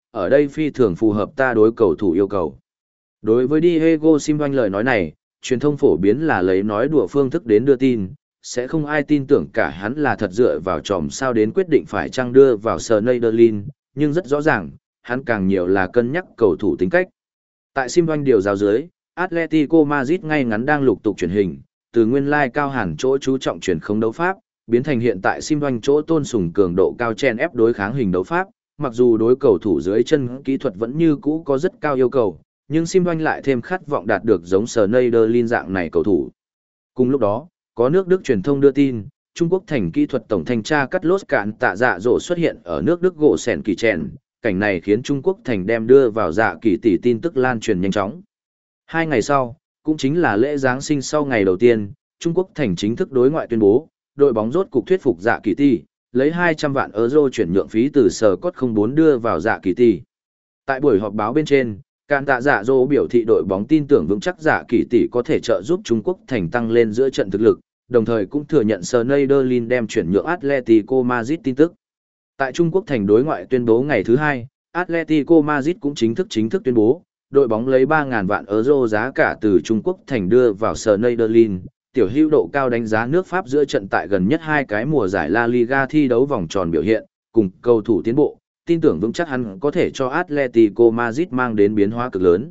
ở đây phi thường phù hợp ta đối cầu thủ yêu cầu. Đối với Diego Simeone lời nói này, truyền thông phổ biến là lấy nói đùa phương thức đến đưa tin, sẽ không ai tin tưởng cả hắn là thật dựa vào tròm sao đến quyết định phải chăng đưa vào Schneiderlin, nhưng rất rõ ràng, hắn càng nhiều là cân nhắc cầu thủ tính cách. Tại Simeone điều giáo dưới, Atletico Madrid ngay ngắn đang lục tục chuyển hình, từ nguyên lai cao hẳn chỗ chú trọng chuyển không đấu pháp, biến thành hiện tại Simeone chỗ tôn sùng cường độ cao chen ép đối kháng hình đấu pháp, mặc dù đối cầu thủ dưới chân kỹ thuật vẫn như cũ có rất cao yêu cầu, nhưng Simeone lại thêm khát vọng đạt được giống Schneiderlin dạng này cầu thủ. Cùng lúc đó, có nước Đức truyền thông đưa tin, Trung Quốc thành kỹ thuật tổng thanh tra Carlos Cạn tạ dạ dỗ xuất hiện ở nước Đức gỗ sèn kỳ chèn, cảnh này khiến Trung Quốc thành đem đưa vào dạ kỳ tỷ tin tức lan truyền nhanh chóng. Hai ngày sau, cũng chính là lễ Giáng sinh sau ngày đầu tiên, Trung Quốc thành chính thức đối ngoại tuyên bố, đội bóng rốt cục thuyết phục dạ kỳ tỷ, lấy hai trăm vạn euro chuyển nhượng phí từ sở cốt không bốn đưa vào dạ kỳ tỷ. Tại buổi họp báo bên trên, Cạn tạ dạ dỗ biểu thị đội bóng tin tưởng vững chắc dạ kỳ tỷ có thể trợ giúp Trung Quốc thành tăng lên giữa trận thực lực, đồng thời cũng thừa nhận Schneiderlin đem chuyển nhượng Atletico Madrid tin tức. Tại Trung Quốc thành đối ngoại tuyên bố ngày thứ hai, Atletico Madrid cũng chính thức chính thức tuyên bố, đội bóng lấy ba nghìn vạn euro giá cả từ Trung Quốc thành đưa vào Schneiderlin, tiểu hữu độ cao đánh giá nước Pháp giữa trận tại gần nhất hai cái mùa giải La Liga thi đấu vòng tròn biểu hiện, cùng cầu thủ tiến bộ, tin tưởng vững chắc hắn có thể cho Atletico Madrid mang đến biến hóa cực lớn.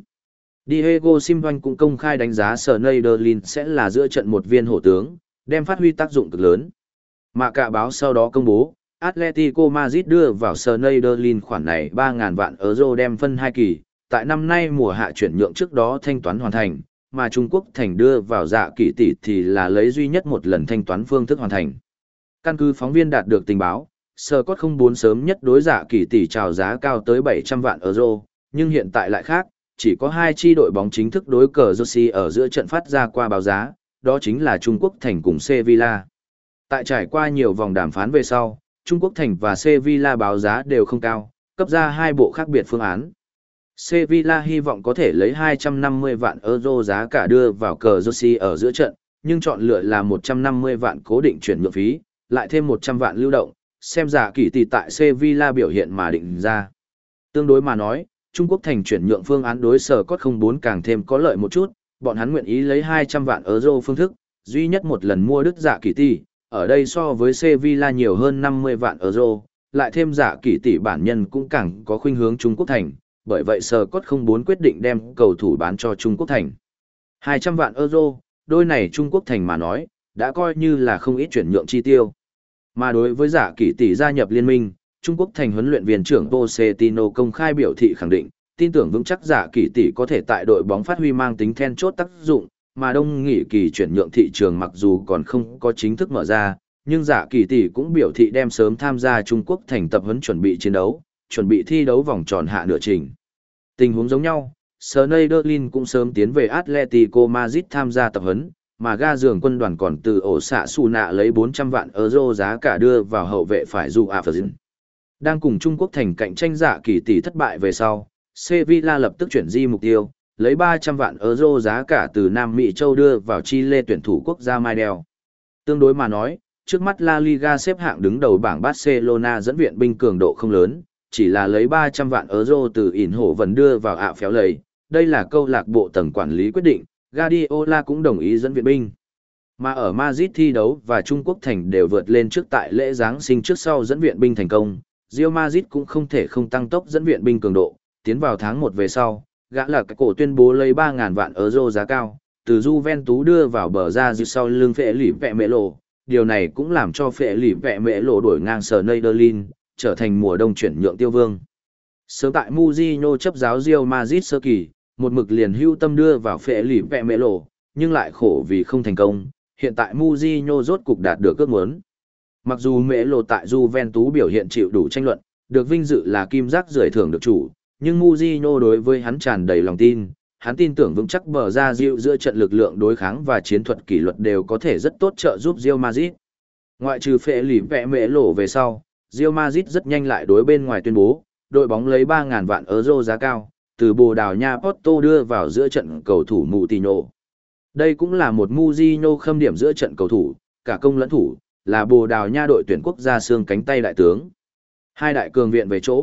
Diego Simeone cũng công khai đánh giá Schneiderlin sẽ là giữa trận một viên hổ tướng, đem phát huy tác dụng cực lớn. Mà cả báo sau đó công bố, Atletico Madrid đưa vào Schneiderlin khoản này ba nghìn vạn euro đem phân hai kỳ, tại năm nay mùa hạ chuyển nhượng trước đó thanh toán hoàn thành, mà Trung Quốc thành đưa vào dạ kỳ tỷ thì là lấy duy nhất một lần thanh toán phương thức hoàn thành. Căn cứ phóng viên đạt được tình báo, Scott không bốn sớm nhất đối dạ kỳ tỷ chào giá cao tới bảy trăm vạn euro, nhưng hiện tại lại khác, chỉ có hai chi đội bóng chính thức đối cờ Jersey ở giữa trận phát ra qua báo giá, đó chính là Trung Quốc thành cùng Sevilla. Tại trải qua nhiều vòng đàm phán về sau, Trung Quốc thành và Sevilla báo giá đều không cao, cấp ra hai bộ khác biệt phương án. Sevilla hy vọng có thể lấy hai trăm năm mươi vạn euro giá cả đưa vào cờ Jersey ở giữa trận, nhưng chọn lựa là một trăm năm mươi vạn cố định chuyển nhượng phí, lại thêm một trăm vạn lưu động, xem giả kỳ tỷ tại Sevilla biểu hiện mà định ra. Tương đối mà nói, Trung Quốc thành chuyển nhượng phương án đối sở cốt không bốn càng thêm có lợi một chút, bọn hắn nguyện ý lấy hai trăm vạn euro phương thức, duy nhất một lần mua đứt giả kỳ tỷ, ở đây so với Sevilla nhiều hơn năm mươi vạn euro, lại thêm giả kỳ tỷ bản nhân cũng càng có khuynh hướng Trung Quốc thành, bởi vậy sở cốt không bốn quyết định đem cầu thủ bán cho Trung Quốc thành. hai trăm vạn euro, đôi này Trung Quốc thành mà nói, đã coi như là không ít chuyển nhượng chi tiêu. Mà đối với giả kỳ tỷ gia nhập liên minh, Trung Quốc thành huấn luyện viên trưởng Pochettino công khai biểu thị khẳng định, tin tưởng vững chắc giả kỳ tỷ có thể tại đội bóng phát huy mang tính then chốt tác dụng, mà đông nghị kỳ chuyển nhượng thị trường mặc dù còn không có chính thức mở ra, nhưng giả kỳ tỷ cũng biểu thị đem sớm tham gia Trung Quốc thành tập huấn chuẩn bị chiến đấu, chuẩn bị thi đấu vòng tròn hạ nửa trình. Tình huống giống nhau, Schneiderlin cũng sớm tiến về Atletico Madrid tham gia tập huấn, mà ga giường quân đoàn còn từ ổ xạ xù nạ lấy bốn trăm vạn euro giá cả đưa vào hậu vệ phải dù Aferzin. Đang cùng Trung Quốc thành cạnh tranh giả kỳ tỷ thất bại về sau, Sevilla lập tức chuyển di mục tiêu, lấy ba trăm vạn euro giá cả từ Nam Mỹ Châu đưa vào Chile tuyển thủ quốc gia Maidel. Tương đối mà nói, trước mắt La Liga xếp hạng đứng đầu bảng Barcelona dẫn viện binh cường độ không lớn, chỉ là lấy ba trăm vạn euro từ ỉn hổ vần đưa vào ạ phéo lầy. Đây là câu lạc bộ tầng quản lý quyết định, Guardiola cũng đồng ý dẫn viện binh. Mà ở Madrid thi đấu và Trung Quốc thành đều vượt lên trước tại lễ Giáng sinh trước sau dẫn viện binh thành công, Real Madrid cũng không thể không tăng tốc dẫn viện binh cường độ, tiến vào tháng một về sau, gã là cái cổ tuyên bố lấy ba nghìn vạn euro giá cao, từ Juventus đưa vào bờ ra dư sau lưng phệ lỉ vẹ mẹ lộ, điều này cũng làm cho phệ lỉ vẹ mẹ lộ đổi ngang Schneiderlin, trở thành mùa đông chuyển nhượng tiêu vương. Sớm tại Mourinho chấp giáo Real Madrid sơ kỳ, một mực liền hưu tâm đưa vào phệ lỉ vẹ mẹ lộ, nhưng lại khổ vì không thành công, hiện tại Mourinho rốt cục đạt được ước muốn. Mặc dù mẹ lộ tại Juventus biểu hiện chịu đủ tranh luận, được vinh dự là kim giác rưỡi thưởng được chủ, nhưng Mourinho đối với hắn tràn đầy lòng tin, hắn tin tưởng vững chắc bờ ra Real giữa trận lực lượng đối kháng và chiến thuật kỷ luật đều có thể rất tốt trợ giúp Real Madrid. Ngoại trừ phệ lỉ vẹ mẹ lộ về sau, Real Madrid rất nhanh lại đối bên ngoài tuyên bố, đội bóng lấy ba nghìn vạn euro giá cao, từ Bồ Đào Nha Porto đưa vào giữa trận cầu thủ Moutinho. Đây cũng là một Mourinho khâm điểm giữa trận cầu thủ, cả công lẫn thủ, là Bồ Đào Nha đội tuyển quốc gia xương cánh tay đại tướng. Hai đại cường viện về chỗ,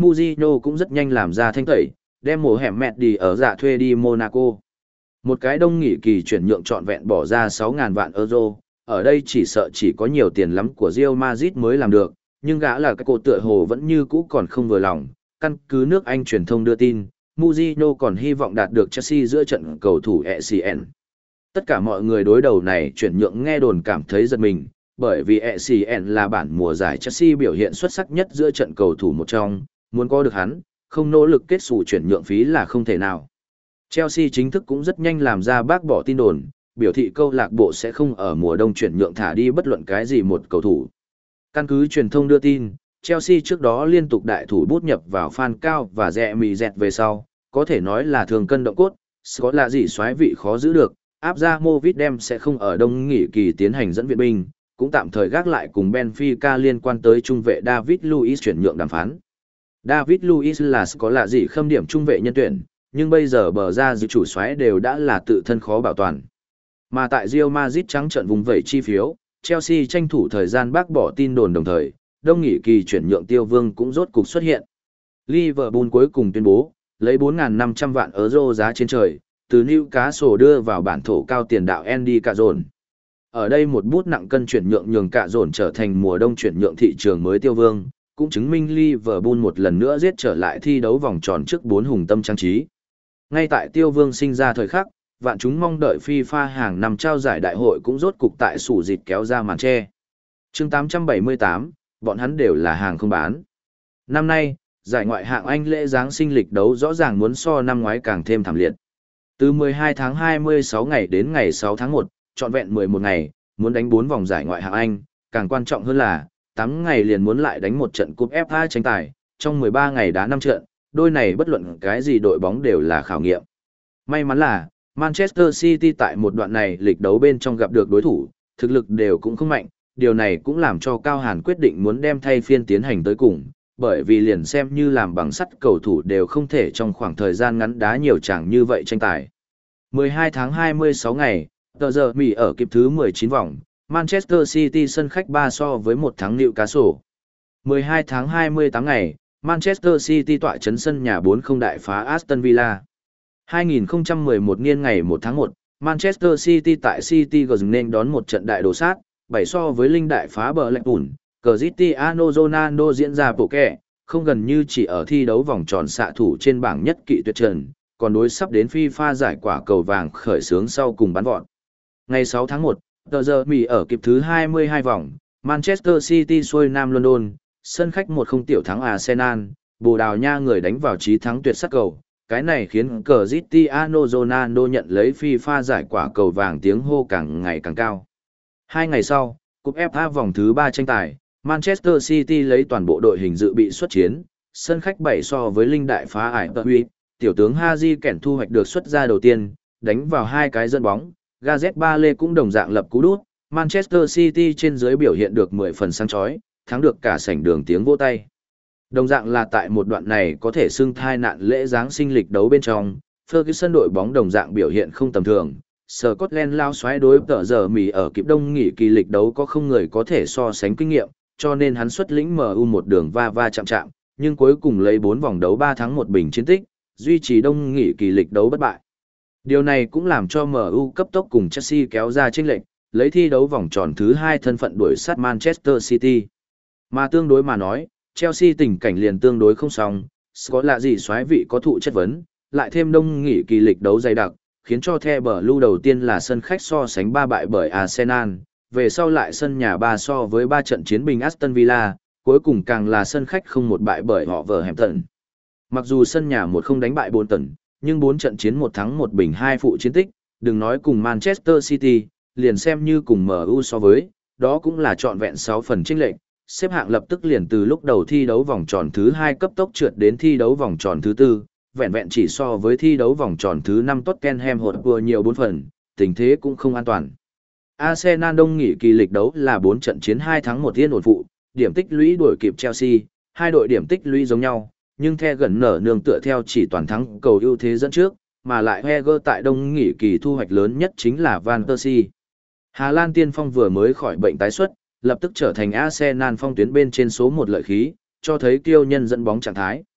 Mourinho cũng rất nhanh làm ra thanh tẩy, đem mùa hẻm mẹt đi ở dạ thuê đi Monaco. Một cái đông nghỉ kỳ chuyển nhượng trọn vẹn bỏ ra sáu nghìn vạn euro, ở đây chỉ sợ chỉ có nhiều tiền lắm của Real Madrid mới làm được, nhưng gã là cái cổ tựa hồ vẫn như cũ còn không vừa lòng, căn cứ nước Anh truyền thông đưa tin, Mourinho còn hy vọng đạt được Chelsea giữa trận cầu thủ e xê en. Tất cả mọi người đối đầu này chuyển nhượng nghe đồn cảm thấy giật mình, bởi vì e xê en là bản mùa giải Chelsea biểu hiện xuất sắc nhất giữa trận cầu thủ một trong, muốn có được hắn, không nỗ lực kết xù chuyển nhượng phí là không thể nào. Chelsea chính thức cũng rất nhanh làm ra bác bỏ tin đồn, biểu thị câu lạc bộ sẽ không ở mùa đông chuyển nhượng thả đi bất luận cái gì một cầu thủ. Căn cứ truyền thông đưa tin, Chelsea trước đó liên tục đại thủ bút nhập vào Fan Cao và rẻ mì dẹt về sau, có thể nói là thường cân động cốt, có là gì xoái vị khó giữ được, áp ra Movit đem sẽ không ở đông nghỉ kỳ tiến hành dẫn viện binh, cũng tạm thời gác lại cùng Benfica liên quan tới trung vệ David Luiz chuyển nhượng đàm phán. David Luiz là có là gì khâm điểm trung vệ nhân tuyển, nhưng bây giờ bờ ra dự chủ xoáy đều đã là tự thân khó bảo toàn. Mà tại Real Madrid trắng trận vùng vẩy chi phiếu, Chelsea tranh thủ thời gian bác bỏ tin đồn đồng thời, đông nghỉ kỳ chuyển nhượng tiêu vương cũng rốt cục xuất hiện. Liverpool cuối cùng tuyên bố, lấy bốn nghìn năm trăm vạn euro giá trên trời, từ Newcastle đưa vào bản thổ cao tiền đạo Andy Cazorla. Ở đây một bút nặng cân chuyển nhượng nhường Cazorla trở thành mùa đông chuyển nhượng thị trường mới tiêu vương, cũng chứng minh Liverpool một lần nữa giết trở lại thi đấu vòng tròn trước bốn hùng tâm trang trí. Ngay tại tiêu vương sinh ra thời khắc, vạn chúng mong đợi FIFA hàng năm trao giải đại hội cũng rốt cục tại sủ dịt kéo ra màn che. Chương tám trăm bảy mươi tám, bọn hắn đều là hàng không bán. Năm nay, giải ngoại hạng Anh lễ Giáng sinh lịch đấu rõ ràng muốn so năm ngoái càng thêm thảm liệt. Từ mười hai tháng hai mươi sáu ngày đến ngày sáu tháng một, trọn vẹn mười một ngày, muốn đánh bốn vòng giải ngoại hạng Anh, càng quan trọng hơn là, tám ngày liền muốn lại đánh một trận cúp ép a tranh tài, trong mười ba ngày đá năm trận, đôi này bất luận cái gì đội bóng đều là khảo nghiệm. May mắn là, Manchester City tại một đoạn này lịch đấu bên trong gặp được đối thủ, thực lực đều cũng không mạnh, điều này cũng làm cho Cao Hàn quyết định muốn đem thay phiên tiến hành tới cùng, bởi vì liền xem như làm bằng sắt cầu thủ đều không thể trong khoảng thời gian ngắn đá nhiều chẳng như vậy tranh tài. mười hai tháng hai mươi sáu ngày, tờ giờ Mỹ ở kịp thứ mười chín vòng, Manchester City sân khách ba so với một thắng Newcastle. mười hai tháng hai mươi tám ngày, Manchester City tọa trấn sân nhà bốn không đại phá Aston Villa. hai nghìn không trăm mười một niên ngày một tháng một, Manchester City tại City Ground nên đón một trận đại đồ sát, bảy so với linh đại phá bờ lạch ủn, Cristiano Ronaldo diễn ra bộ kẹ, không gần như chỉ ở thi đấu vòng tròn xạ thủ trên bảng nhất kỵ tuyệt trần, còn đối sắp đến FIFA giải quả cầu vàng khởi xướng sau cùng bắn vọt. Ngày sáu tháng một, tờ giờ Mỹ ở kịp thứ hai mươi hai vòng, Manchester City xuôi Nam London, sân khách một không tiểu thắng Arsenal, Bồ Đào Nha người đánh vào chí thắng tuyệt sắc cầu. Cái này khiến Cristiano Ronaldo nhận lấy FIFA giải quả cầu vàng tiếng hô càng ngày càng cao. Hai ngày sau, cúp ép a vòng thứ ba tranh tài, Manchester City lấy toàn bộ đội hình dự bị xuất chiến, sân khách bảy so với linh đại phá ải tờ huy, tiểu tướng Haji Kẻn thu hoạch được xuất ra đầu tiên, đánh vào hai cái dẫn bóng, Gareth Bale cũng đồng dạng lập cú đút, Manchester City trên dưới biểu hiện được mười phần sáng chói, thắng được cả sảnh đường tiếng vỗ tay. Đồng dạng là tại một đoạn này có thể xưng thai nạn lễ Giáng sinh lịch đấu bên trong, Ferguson đội bóng đồng dạng biểu hiện không tầm thường. Scotland lao xoáy đối tờ giờ Mỹ ở kịp đông nghỉ kỳ lịch đấu có không người có thể so sánh kinh nghiệm, cho nên hắn xuất lĩnh em u một đường va va chạm chạm, nhưng cuối cùng lấy bốn vòng đấu ba thắng một bình chiến tích, duy trì đông nghỉ kỳ lịch đấu bất bại. Điều này cũng làm cho em u cấp tốc cùng Chelsea kéo ra chênh lệch, lấy thi đấu vòng tròn thứ hai thân phận đuổi sát Manchester City. Mà tương đối mà nói, Chelsea tình cảnh liền tương đối không xong, có lạ gì xoáy vị có thụ chất vấn, lại thêm đông nghỉ kỳ lịch đấu dày đặc, khiến cho The Blue đầu tiên là sân khách so sánh ba bại bởi Arsenal, về sau lại sân nhà ba so với ba trận chiến bình Aston Villa, cuối cùng càng là sân khách không một bại bởi họ Wolverhampton. Mặc dù sân nhà một không đánh bại Bolton, nhưng bốn trận chiến một thắng một bình hai phụ chiến tích, đừng nói cùng Manchester City, liền xem như cùng em u so với, đó cũng là trọn vẹn sáu phần chênh lệch. Xếp hạng lập tức liền từ lúc đầu thi đấu vòng tròn thứ hai cấp tốc trượt đến thi đấu vòng tròn thứ tư, vẹn vẹn chỉ so với thi đấu vòng tròn thứ năm Tottenham Hotspur nhiều bốn phần, tình thế cũng không an toàn. Arsenal đông nghỉ kỳ lịch đấu là bốn trận chiến hai thắng một yên ổn phụ, điểm tích lũy đuổi kịp Chelsea, hai đội điểm tích lũy giống nhau, nhưng The gần nở nương tựa theo chỉ toàn thắng cầu ưu thế dẫn trước, mà lại Heger tại đông nghỉ kỳ thu hoạch lớn nhất chính là Van Persie. Hà Lan tiên phong vừa mới khỏi bệnh tái xuất, lập tức trở thành Arsenal phong tuyến bên trên số một lợi khí, cho thấy kiêu nhân dẫn bóng trạng thái,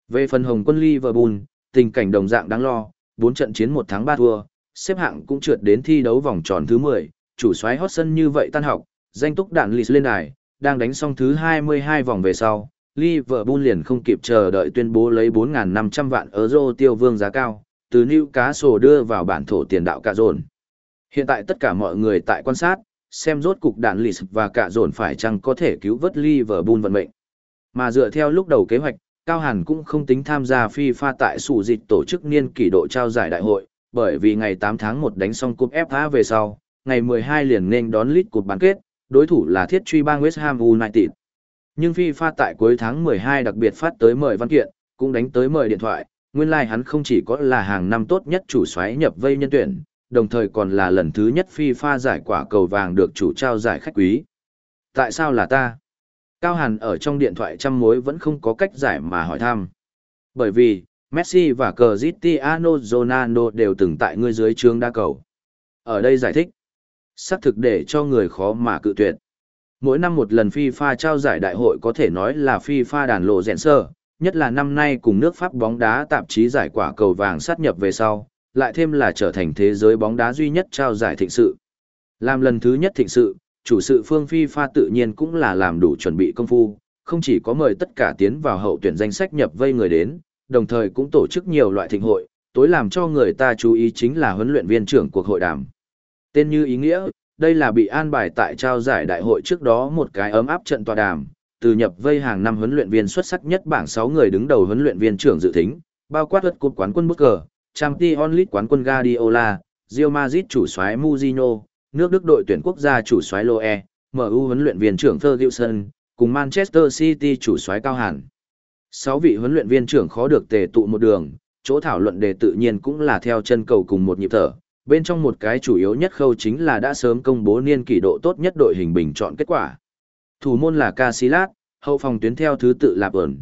Về phần Hồng quân Liverpool, tình cảnh đồng dạng đáng lo, bốn trận chiến một thắng ba thua, xếp hạng cũng trượt đến thi đấu vòng tròn thứ mười, chủ soái hot sân như vậy tan học, danh túc đạn lì lên đài, đang đánh xong thứ hai mươi hai vòng về sau, Liverpool liền không kịp chờ đợi tuyên bố lấy bốn nghìn năm trăm vạn euro tiêu vương giá cao, từ Newcastle đưa vào bản thổ tiền đạo cả dồn. Hiện tại tất cả mọi người tại quan sát, xem rốt cục đạn lì và cả dồn phải chăng có thể cứu vớt Liverpool vận mệnh. Mà dựa theo lúc đầu kế hoạch, Cao Hàn cũng không tính tham gia FIFA tại sủ dịch tổ chức niên kỷ độ trao giải đại hội, bởi vì ngày tám tháng một đánh xong cúp ép a về sau, ngày mười hai liền nên đón League Cup bán kết, đối thủ là thiết truy bang West Ham United. Nhưng FIFA tại cuối tháng mười hai đặc biệt phát tới mời văn kiện, cũng đánh tới mời điện thoại, nguyên lai like hắn không chỉ có là hàng năm tốt nhất chủ soái nhập vây nhân tuyển, đồng thời còn là lần thứ nhất FIFA giải quả cầu vàng được chủ trao giải khách quý. Tại sao là ta? Cao Hàn ở trong điện thoại trăm mối vẫn không có cách giải mà hỏi thăm. Bởi vì, Messi và Cristiano Ronaldo đều từng tại ngươi dưới trướng đa cầu. Ở đây giải thích, xác thực để cho người khó mà cự tuyệt. Mỗi năm một lần FIFA trao giải đại hội có thể nói là FIFA đàn lộ rèn sơ, nhất là năm nay cùng nước Pháp bóng đá tạp chí giải quả cầu vàng sát nhập về sau, lại thêm là trở thành thế giới bóng đá duy nhất trao giải thịnh sự. Làm lần thứ nhất thịnh sự, chủ sự phương FIFA tự nhiên cũng là làm đủ chuẩn bị công phu, không chỉ có mời tất cả tiến vào hậu tuyển danh sách nhập vây người đến, đồng thời cũng tổ chức nhiều loại thịnh hội, tối làm cho người ta chú ý chính là huấn luyện viên trưởng cuộc hội đàm. Tên như ý nghĩa, đây là bị an bài tại trao giải đại hội trước đó một cái ấm áp trận tọa đàm, từ nhập vây hàng năm huấn luyện viên xuất sắc nhất bảng sáu người đứng đầu huấn luyện viên trưởng dự thính, bao quát lượt cúp quán quân Booker, Champions League quán quân Guardiola, Real Madrid chủ soái Mourinho, nước Đức đội tuyển quốc gia chủ soái Loe, em u huấn luyện viên trưởng Ferguson, cùng Manchester City chủ soái Cao Hàn. Sáu vị huấn luyện viên trưởng khó được tề tụ một đường, chỗ thảo luận đề tự nhiên cũng là theo chân cầu cùng một nhịp thở. Bên trong một cái chủ yếu nhất khâu chính là đã sớm công bố niên kỷ độ tốt nhất đội hình bình chọn kết quả. Thủ môn là Casillas, hậu phòng tuyến theo thứ tự là Bern,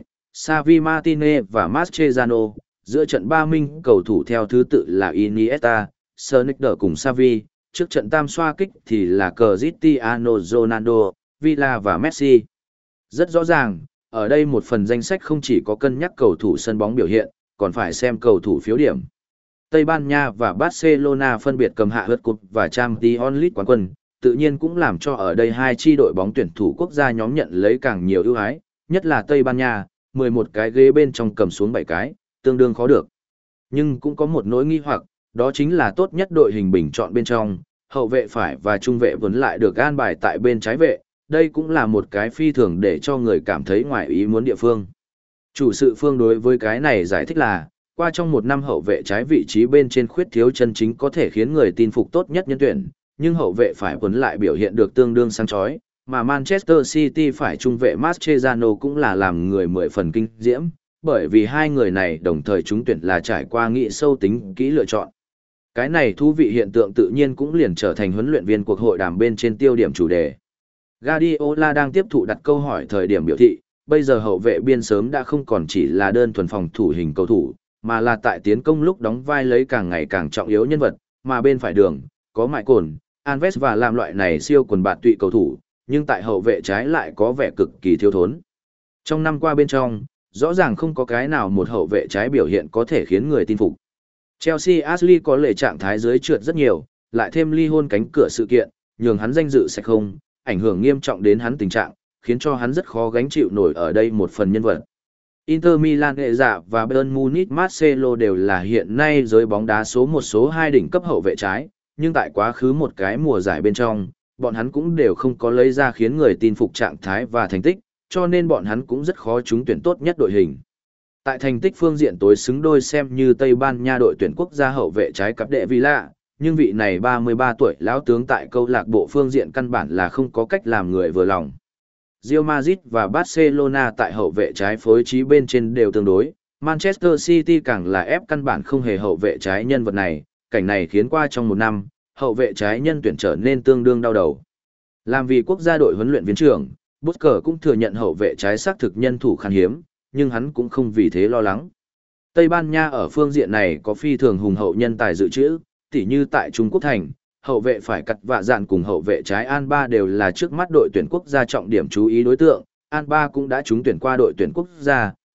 Xavi Martinez và Mascherano, giữa trận ba minh cầu thủ theo thứ tự là Iniesta, Sneijder cùng Xavi, trước trận tam xoa kích thì là Cristiano Ronaldo, Villa và Messi. Rất rõ ràng, ở đây một phần danh sách không chỉ có cân nhắc cầu thủ sân bóng biểu hiện, còn phải xem cầu thủ phiếu điểm. Tây Ban Nha và Barcelona phân biệt cầm hạ lượt cúp và Champions League quán quân, tự nhiên cũng làm cho ở đây hai chi đội bóng tuyển thủ quốc gia nhóm nhận lấy càng nhiều ưu ái, nhất là Tây Ban Nha, mười một cái ghế bên trong cầm xuống bảy cái, tương đương khó được. Nhưng cũng có một nỗi nghi hoặc, đó chính là tốt nhất đội hình bình chọn bên trong, hậu vệ phải và trung vệ vẫn lại được an bài tại bên trái vệ, đây cũng là một cái phi thường để cho người cảm thấy ngoài ý muốn địa phương. Chủ sự phương đối với cái này giải thích là, qua trong một năm hậu vệ trái vị trí bên trên khuyết thiếu chân chính có thể khiến người tin phục tốt nhất nhân tuyển, nhưng hậu vệ phải vẫn lại biểu hiện được tương đương sáng chói, mà Manchester City phải trung vệ Mascherano cũng là làm người mười phần kinh diễm, bởi vì hai người này đồng thời trúng tuyển là trải qua nghị sâu tính kỹ lựa chọn. Cái này thú vị hiện tượng tự nhiên cũng liền trở thành huấn luyện viên cuộc hội đàm bên trên tiêu điểm chủ đề. Guardiola đang tiếp thụ đặt câu hỏi thời điểm biểu thị, bây giờ hậu vệ biên sớm đã không còn chỉ là đơn thuần phòng thủ hình cầu thủ, mà là tại tiến công lúc đóng vai lấy càng ngày càng trọng yếu nhân vật, mà bên phải đường, có Mại Cồn, Alves và làm loại này siêu quần bạt tụy cầu thủ, nhưng tại hậu vệ trái lại có vẻ cực kỳ thiếu thốn. Trong năm qua bên trong, rõ ràng không có cái nào một hậu vệ trái biểu hiện có thể khiến người tin phục. Chelsea Ashley có lệ trạng thái dưới trượt rất nhiều, lại thêm ly hôn cánh cửa sự kiện, nhường hắn danh dự sạch không, ảnh hưởng nghiêm trọng đến hắn tình trạng, khiến cho hắn rất khó gánh chịu nổi ở đây một phần nhân vật. Inter Milan hệ dạ và Bayern Munich Marcelo đều là hiện nay giới bóng đá số một số hai đỉnh cấp hậu vệ trái, nhưng tại quá khứ một cái mùa giải bên trong, bọn hắn cũng đều không có lấy ra khiến người tin phục trạng thái và thành tích, cho nên bọn hắn cũng rất khó trúng tuyển tốt nhất đội hình. Tại thành tích phương diện tối xứng đôi xem như Tây Ban Nha đội tuyển quốc gia hậu vệ trái cặp đệ Villa, nhưng vị này ba mươi ba tuổi lão tướng tại câu lạc bộ phương diện căn bản là không có cách làm người vừa lòng. Real Madrid và Barcelona tại hậu vệ trái phối trí bên trên đều tương đối, Manchester City càng là ép căn bản không hề hậu vệ trái nhân vật này, cảnh này khiến qua trong một năm, hậu vệ trái nhân tuyển trở nên tương đương đau đầu. Làm vì quốc gia đội huấn luyện viên trưởng, Booker cũng thừa nhận hậu vệ trái xác thực nhân thủ khan hiếm, nhưng hắn cũng không vì thế lo lắng. Tây Ban Nha ở phương diện này có phi thường hùng hậu nhân tài dự trữ, tỉ như tại Trung Quốc thành, hậu vệ phải cặt vạ dạn cùng hậu vệ trái Alba đều là trước mắt đội tuyển quốc gia trọng điểm chú ý đối tượng, Alba cũng đã trúng tuyển qua đội tuyển quốc gia,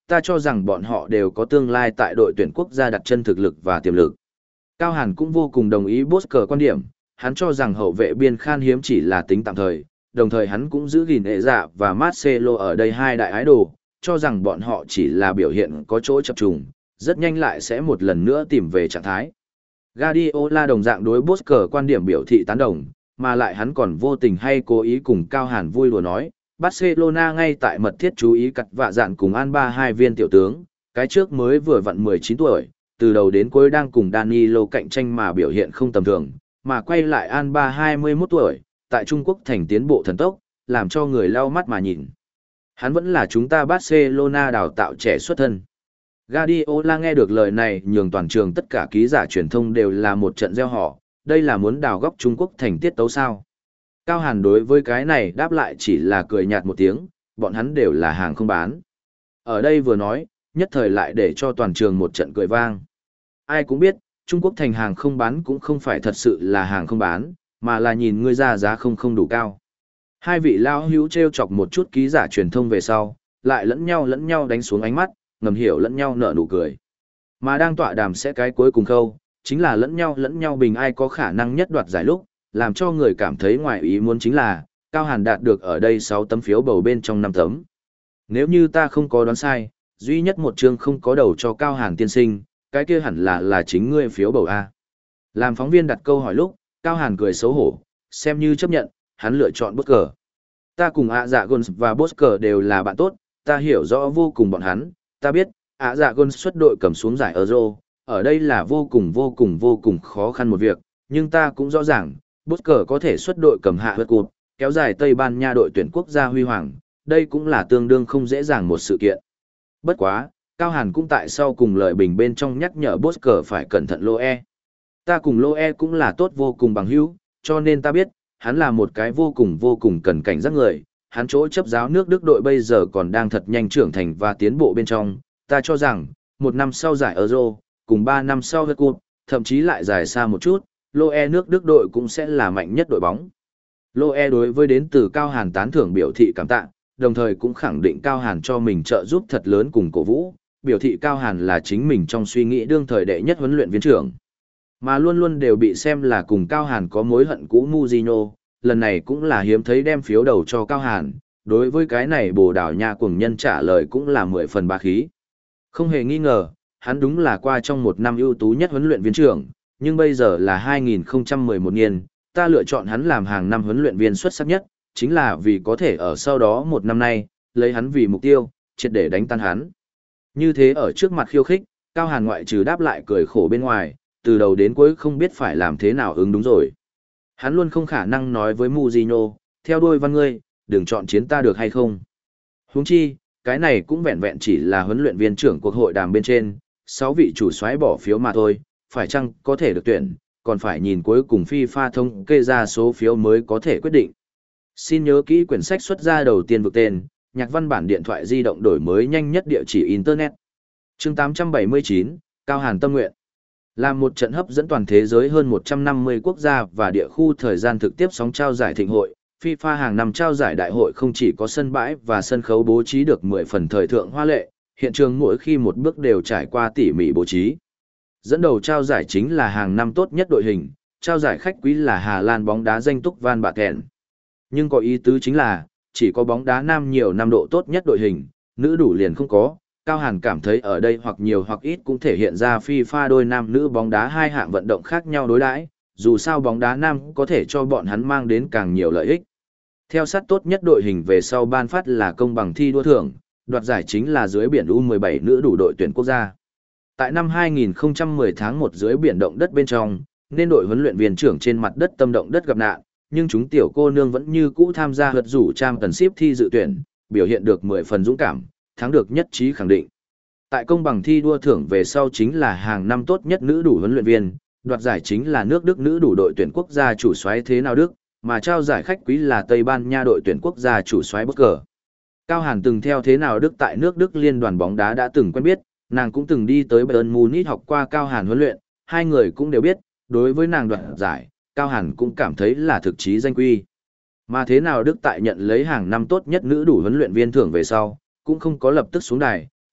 ta cho rằng bọn họ đều có tương lai tại đội tuyển quốc gia đặt chân thực lực và tiềm lực. Cao Hàn cũng vô cùng đồng ý Bosker quan điểm, hắn cho rằng hậu vệ biên khan hiếm chỉ là tính tạm thời, đồng thời hắn cũng giữ gìn hệ dạ và Marcelo ở đây hai đại idol, cho rằng bọn họ chỉ là biểu hiện có chỗ chập trùng, rất nhanh lại sẽ một lần nữa tìm về trạng thái. Guardiola đồng dạng đối Bosker quan điểm biểu thị tán đồng, mà lại hắn còn vô tình hay cố ý cùng Cao Hàn vui đùa nói, Barcelona ngay tại mật thiết chú ý cặt vạ dạn cùng Alba hai viên tiểu tướng, cái trước mới vừa vặn mười chín tuổi, từ đầu đến cuối đang cùng Danilo cạnh tranh mà biểu hiện không tầm thường, mà quay lại Alba hai mươi mốt tuổi, tại Trung Quốc thành tiến bộ thần tốc, làm cho người lau mắt mà nhìn. Hắn vẫn là chúng ta Barcelona đào tạo trẻ xuất thân. Guardiola nghe được lời này nhường toàn trường tất cả ký giả truyền thông đều là một trận gieo họ, đây là muốn đào góc Trung Quốc thành tiết tấu sao. Cao Hàn đối với cái này đáp lại chỉ là cười nhạt một tiếng, bọn hắn đều là hàng không bán. Ở đây vừa nói, nhất thời lại để cho toàn trường một trận cười vang. Ai cũng biết, Trung Quốc thành hàng không bán cũng không phải thật sự là hàng không bán, mà là nhìn ngươi ra giá không không đủ cao. Hai vị lao hữu treo chọc một chút ký giả truyền thông về sau, lại lẫn nhau lẫn nhau đánh xuống ánh mắt, ngầm hiểu lẫn nhau nở nụ cười. Mà đang tọa đàm sẽ cái cuối cùng khâu, chính là lẫn nhau lẫn nhau bình ai có khả năng nhất đoạt giải lúc, làm cho người cảm thấy ngoài ý muốn chính là, Cao Hàn đạt được ở đây sáu tấm phiếu bầu bên trong năm tấm. Nếu như ta không có đoán sai, duy nhất một chương không có đầu cho Cao Hàn tiên sinh, cái kia hẳn là là chính ngươi phiếu bầu A. Làm phóng viên đặt câu hỏi lúc, Cao Hàn cười xấu hổ, xem như chấp nhận, hắn lựa chọn Bosker. Ta cùng ạ dạ Gons và Bosker đều là bạn tốt, ta hiểu rõ vô cùng bọn hắn, ta biết, ạ dạ Gons xuất đội cầm xuống giải Euro, ở đây là vô cùng vô cùng vô cùng khó khăn một việc, nhưng ta cũng rõ ràng, Bosker có thể xuất đội cầm hạ hớt cụt, kéo dài Tây Ban Nha đội tuyển quốc gia huy hoàng, đây cũng là tương đương không dễ dàng một sự kiện. Bất quá, Cao Hàn cũng tại sau cùng lời bình bên trong nhắc nhở Bosker phải cẩn thận Loe. Ta cùng Loe cũng là tốt vô cùng bằng hữu, cho nên ta biết, hắn là một cái vô cùng vô cùng cần cảnh giác người, hắn chỗ chấp giáo nước Đức đội bây giờ còn đang thật nhanh trưởng thành và tiến bộ bên trong, ta cho rằng, một năm sau giải Euro, cùng ba năm sau World Cup, thậm chí lại dài xa một chút, Loe nước Đức đội cũng sẽ là mạnh nhất đội bóng. Loe đối với đến từ Cao Hàn tán thưởng biểu thị cảm tạ, đồng thời cũng khẳng định Cao Hàn cho mình trợ giúp thật lớn cùng cổ vũ, biểu thị Cao Hàn là chính mình trong suy nghĩ đương thời đệ nhất huấn luyện viên trưởng. Mà luôn luôn đều bị xem là cùng Cao Hàn có mối hận cũ Mourinho, lần này cũng là hiếm thấy đem phiếu đầu cho Cao Hàn, đối với cái này Bồ Đào Nha cuồng nhân trả lời cũng là mười phần bá khí. Không hề nghi ngờ, hắn đúng là qua trong một năm ưu tú nhất huấn luyện viên trưởng, nhưng bây giờ là hai nghìn không trăm mười một niên, ta lựa chọn hắn làm hàng năm huấn luyện viên xuất sắc nhất, chính là vì có thể ở sau đó một năm nay, lấy hắn vì mục tiêu, triệt để đánh tan hắn. Như thế ở trước mặt khiêu khích, Cao Hàn ngoại trừ đáp lại cười khổ bên ngoài, từ đầu đến cuối không biết phải làm thế nào ứng đúng rồi. Hắn luôn không khả năng nói với Mourinho, theo đuôi văn ngươi, đừng chọn chiến ta được hay không. Huống chi, cái này cũng vẹn vẹn chỉ là huấn luyện viên trưởng cuộc hội đàm bên trên, sáu vị chủ soái bỏ phiếu mà thôi, phải chăng có thể được tuyển, còn phải nhìn cuối cùng FIFA thống kê ra số phiếu mới có thể quyết định. Xin nhớ kỹ quyển sách xuất ra đầu tiên vực tên, nhạc văn bản điện thoại di động đổi mới nhanh nhất địa chỉ Internet. Chương tám trăm bảy mươi chín, Cao Hàn tâm nguyện. Là một trận hấp dẫn toàn thế giới hơn một trăm năm mươi quốc gia và địa khu thời gian thực tiếp sóng trao giải thịnh hội. FIFA hàng năm trao giải đại hội không chỉ có sân bãi và sân khấu bố trí được mười phần thời thượng hoa lệ, hiện trường mỗi khi một bước đều trải qua tỉ mỉ bố trí. Dẫn đầu trao giải chính là hàng năm tốt nhất đội hình, trao giải khách quý là Hà Lan bóng đá danh túc Van Baten. Nhưng có ý tứ chính là, chỉ có bóng đá nam nhiều năm độ tốt nhất đội hình, nữ đủ liền không có. Cao Hàn cảm thấy ở đây hoặc nhiều hoặc ít cũng thể hiện ra FIFA đôi nam nữ bóng đá hai hạng vận động khác nhau đối đãi, dù sao bóng đá nam có thể cho bọn hắn mang đến càng nhiều lợi ích. Theo sát tốt nhất đội hình về sau ban phát là công bằng thi đua thưởng, đoạt giải chính là dưới biển U mười bảy nữ đủ đội tuyển quốc gia. Tại năm hai nghìn không trăm mười tháng một dưới biển động đất bên trong, nên đội huấn luyện viên trưởng trên mặt đất tâm động đất gặp nạn, nhưng chúng tiểu cô nương vẫn như cũ tham gia lượt rủ trang cần ship thi dự tuyển, biểu hiện được mười phần dũng cảm, thắng được nhất trí khẳng định. Tại công bằng thi đua thưởng về sau chính là hàng năm tốt nhất nữ đủ huấn luyện viên, đoạt giải chính là nước Đức nữ đủ đội tuyển quốc gia chủ soái Thế Nào Đức, mà trao giải khách quý là Tây Ban Nha đội tuyển quốc gia chủ soái Bosker. Cao Hàn từng theo Thế Nào Đức tại nước Đức liên đoàn bóng đá đã từng quen biết, nàng cũng từng đi tới Bayern Munich học qua Cao Hàn huấn luyện, hai người cũng đều biết, đối với nàng đoạt giải, Cao Hàn cũng cảm thấy là thực chí danh quy. Mà Thế Nào Đức tại nhận lấy hàng năm tốt nhất nữ đủ huấn luyện viên thưởng về sau, cũng không có lập tức xuống đài,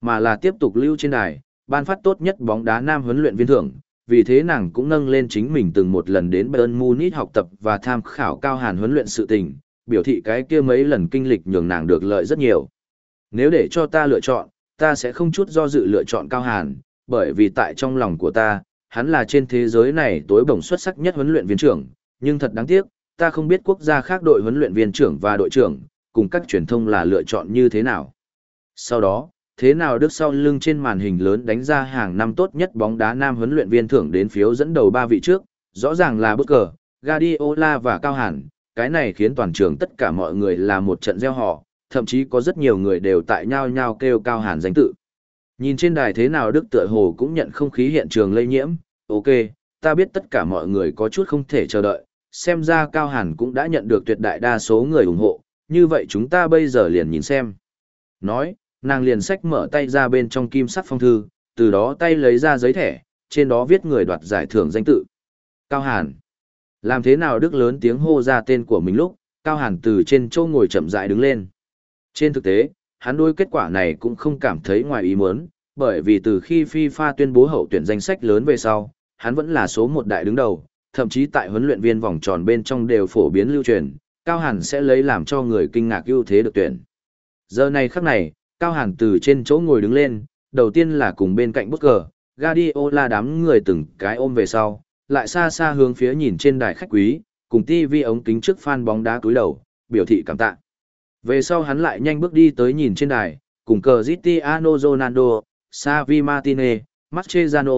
mà là tiếp tục lưu trên đài, ban phát tốt nhất bóng đá nam huấn luyện viên thưởng. Vì thế nàng cũng nâng lên chính mình từng một lần đến Bayern Munich học tập và tham khảo Cao Hàn huấn luyện sự tình, biểu thị cái kia mấy lần kinh lịch nhường nàng được lợi rất nhiều. Nếu để cho ta lựa chọn, ta sẽ không chút do dự lựa chọn Cao Hàn, bởi vì tại trong lòng của ta, hắn là trên thế giới này tối bổng xuất sắc nhất huấn luyện viên trưởng, nhưng thật đáng tiếc, ta không biết quốc gia khác đội huấn luyện viên trưởng và đội trưởng, cùng các truyền thông là lựa chọn như thế nào. Sau đó, thế nào Đức sau lưng trên màn hình lớn đánh ra hàng năm tốt nhất bóng đá nam huấn luyện viên thưởng đến phiếu dẫn đầu ba vị trước, rõ ràng là bất cờ, Guardiola và Cao Hàn, cái này khiến toàn trường tất cả mọi người là một trận gieo họ, thậm chí có rất nhiều người đều tại nhau nhau kêu Cao Hàn danh tự. Nhìn trên đài thế nào Đức tựa hồ cũng nhận không khí hiện trường lây nhiễm, ok, ta biết tất cả mọi người có chút không thể chờ đợi, xem ra Cao Hàn cũng đã nhận được tuyệt đại đa số người ủng hộ, như vậy chúng ta bây giờ liền nhìn xem. Nói, nàng liền xách mở tay ra bên trong kim sắc phong thư, từ đó tay lấy ra giấy thẻ, trên đó viết người đoạt giải thưởng danh tự. Cao Hàn. Làm thế nào Đức lớn tiếng hô ra tên của mình lúc, Cao Hàn từ trên châu ngồi chậm rãi đứng lên. Trên thực tế, hắn đối kết quả này cũng không cảm thấy ngoài ý muốn, bởi vì từ khi FIFA tuyên bố hậu tuyển danh sách lớn về sau, hắn vẫn là số một đại đứng đầu, thậm chí tại huấn luyện viên vòng tròn bên trong đều phổ biến lưu truyền, Cao Hàn sẽ lấy làm cho người kinh ngạc ưu thế được tuyển. Giờ này khắc này, Cao Hàn từ trên chỗ ngồi đứng lên, đầu tiên là cùng bên cạnh bút cờ, Guardiola đám người từng cái ôm về sau, lại xa xa hướng phía nhìn trên đài khách quý, cùng ti vi ống kính trước fan bóng đá cúi đầu, biểu thị cảm tạ. Về sau hắn lại nhanh bước đi tới nhìn trên đài, cùng Cristiano Ronaldo, Xavi Martinez, Mascherano,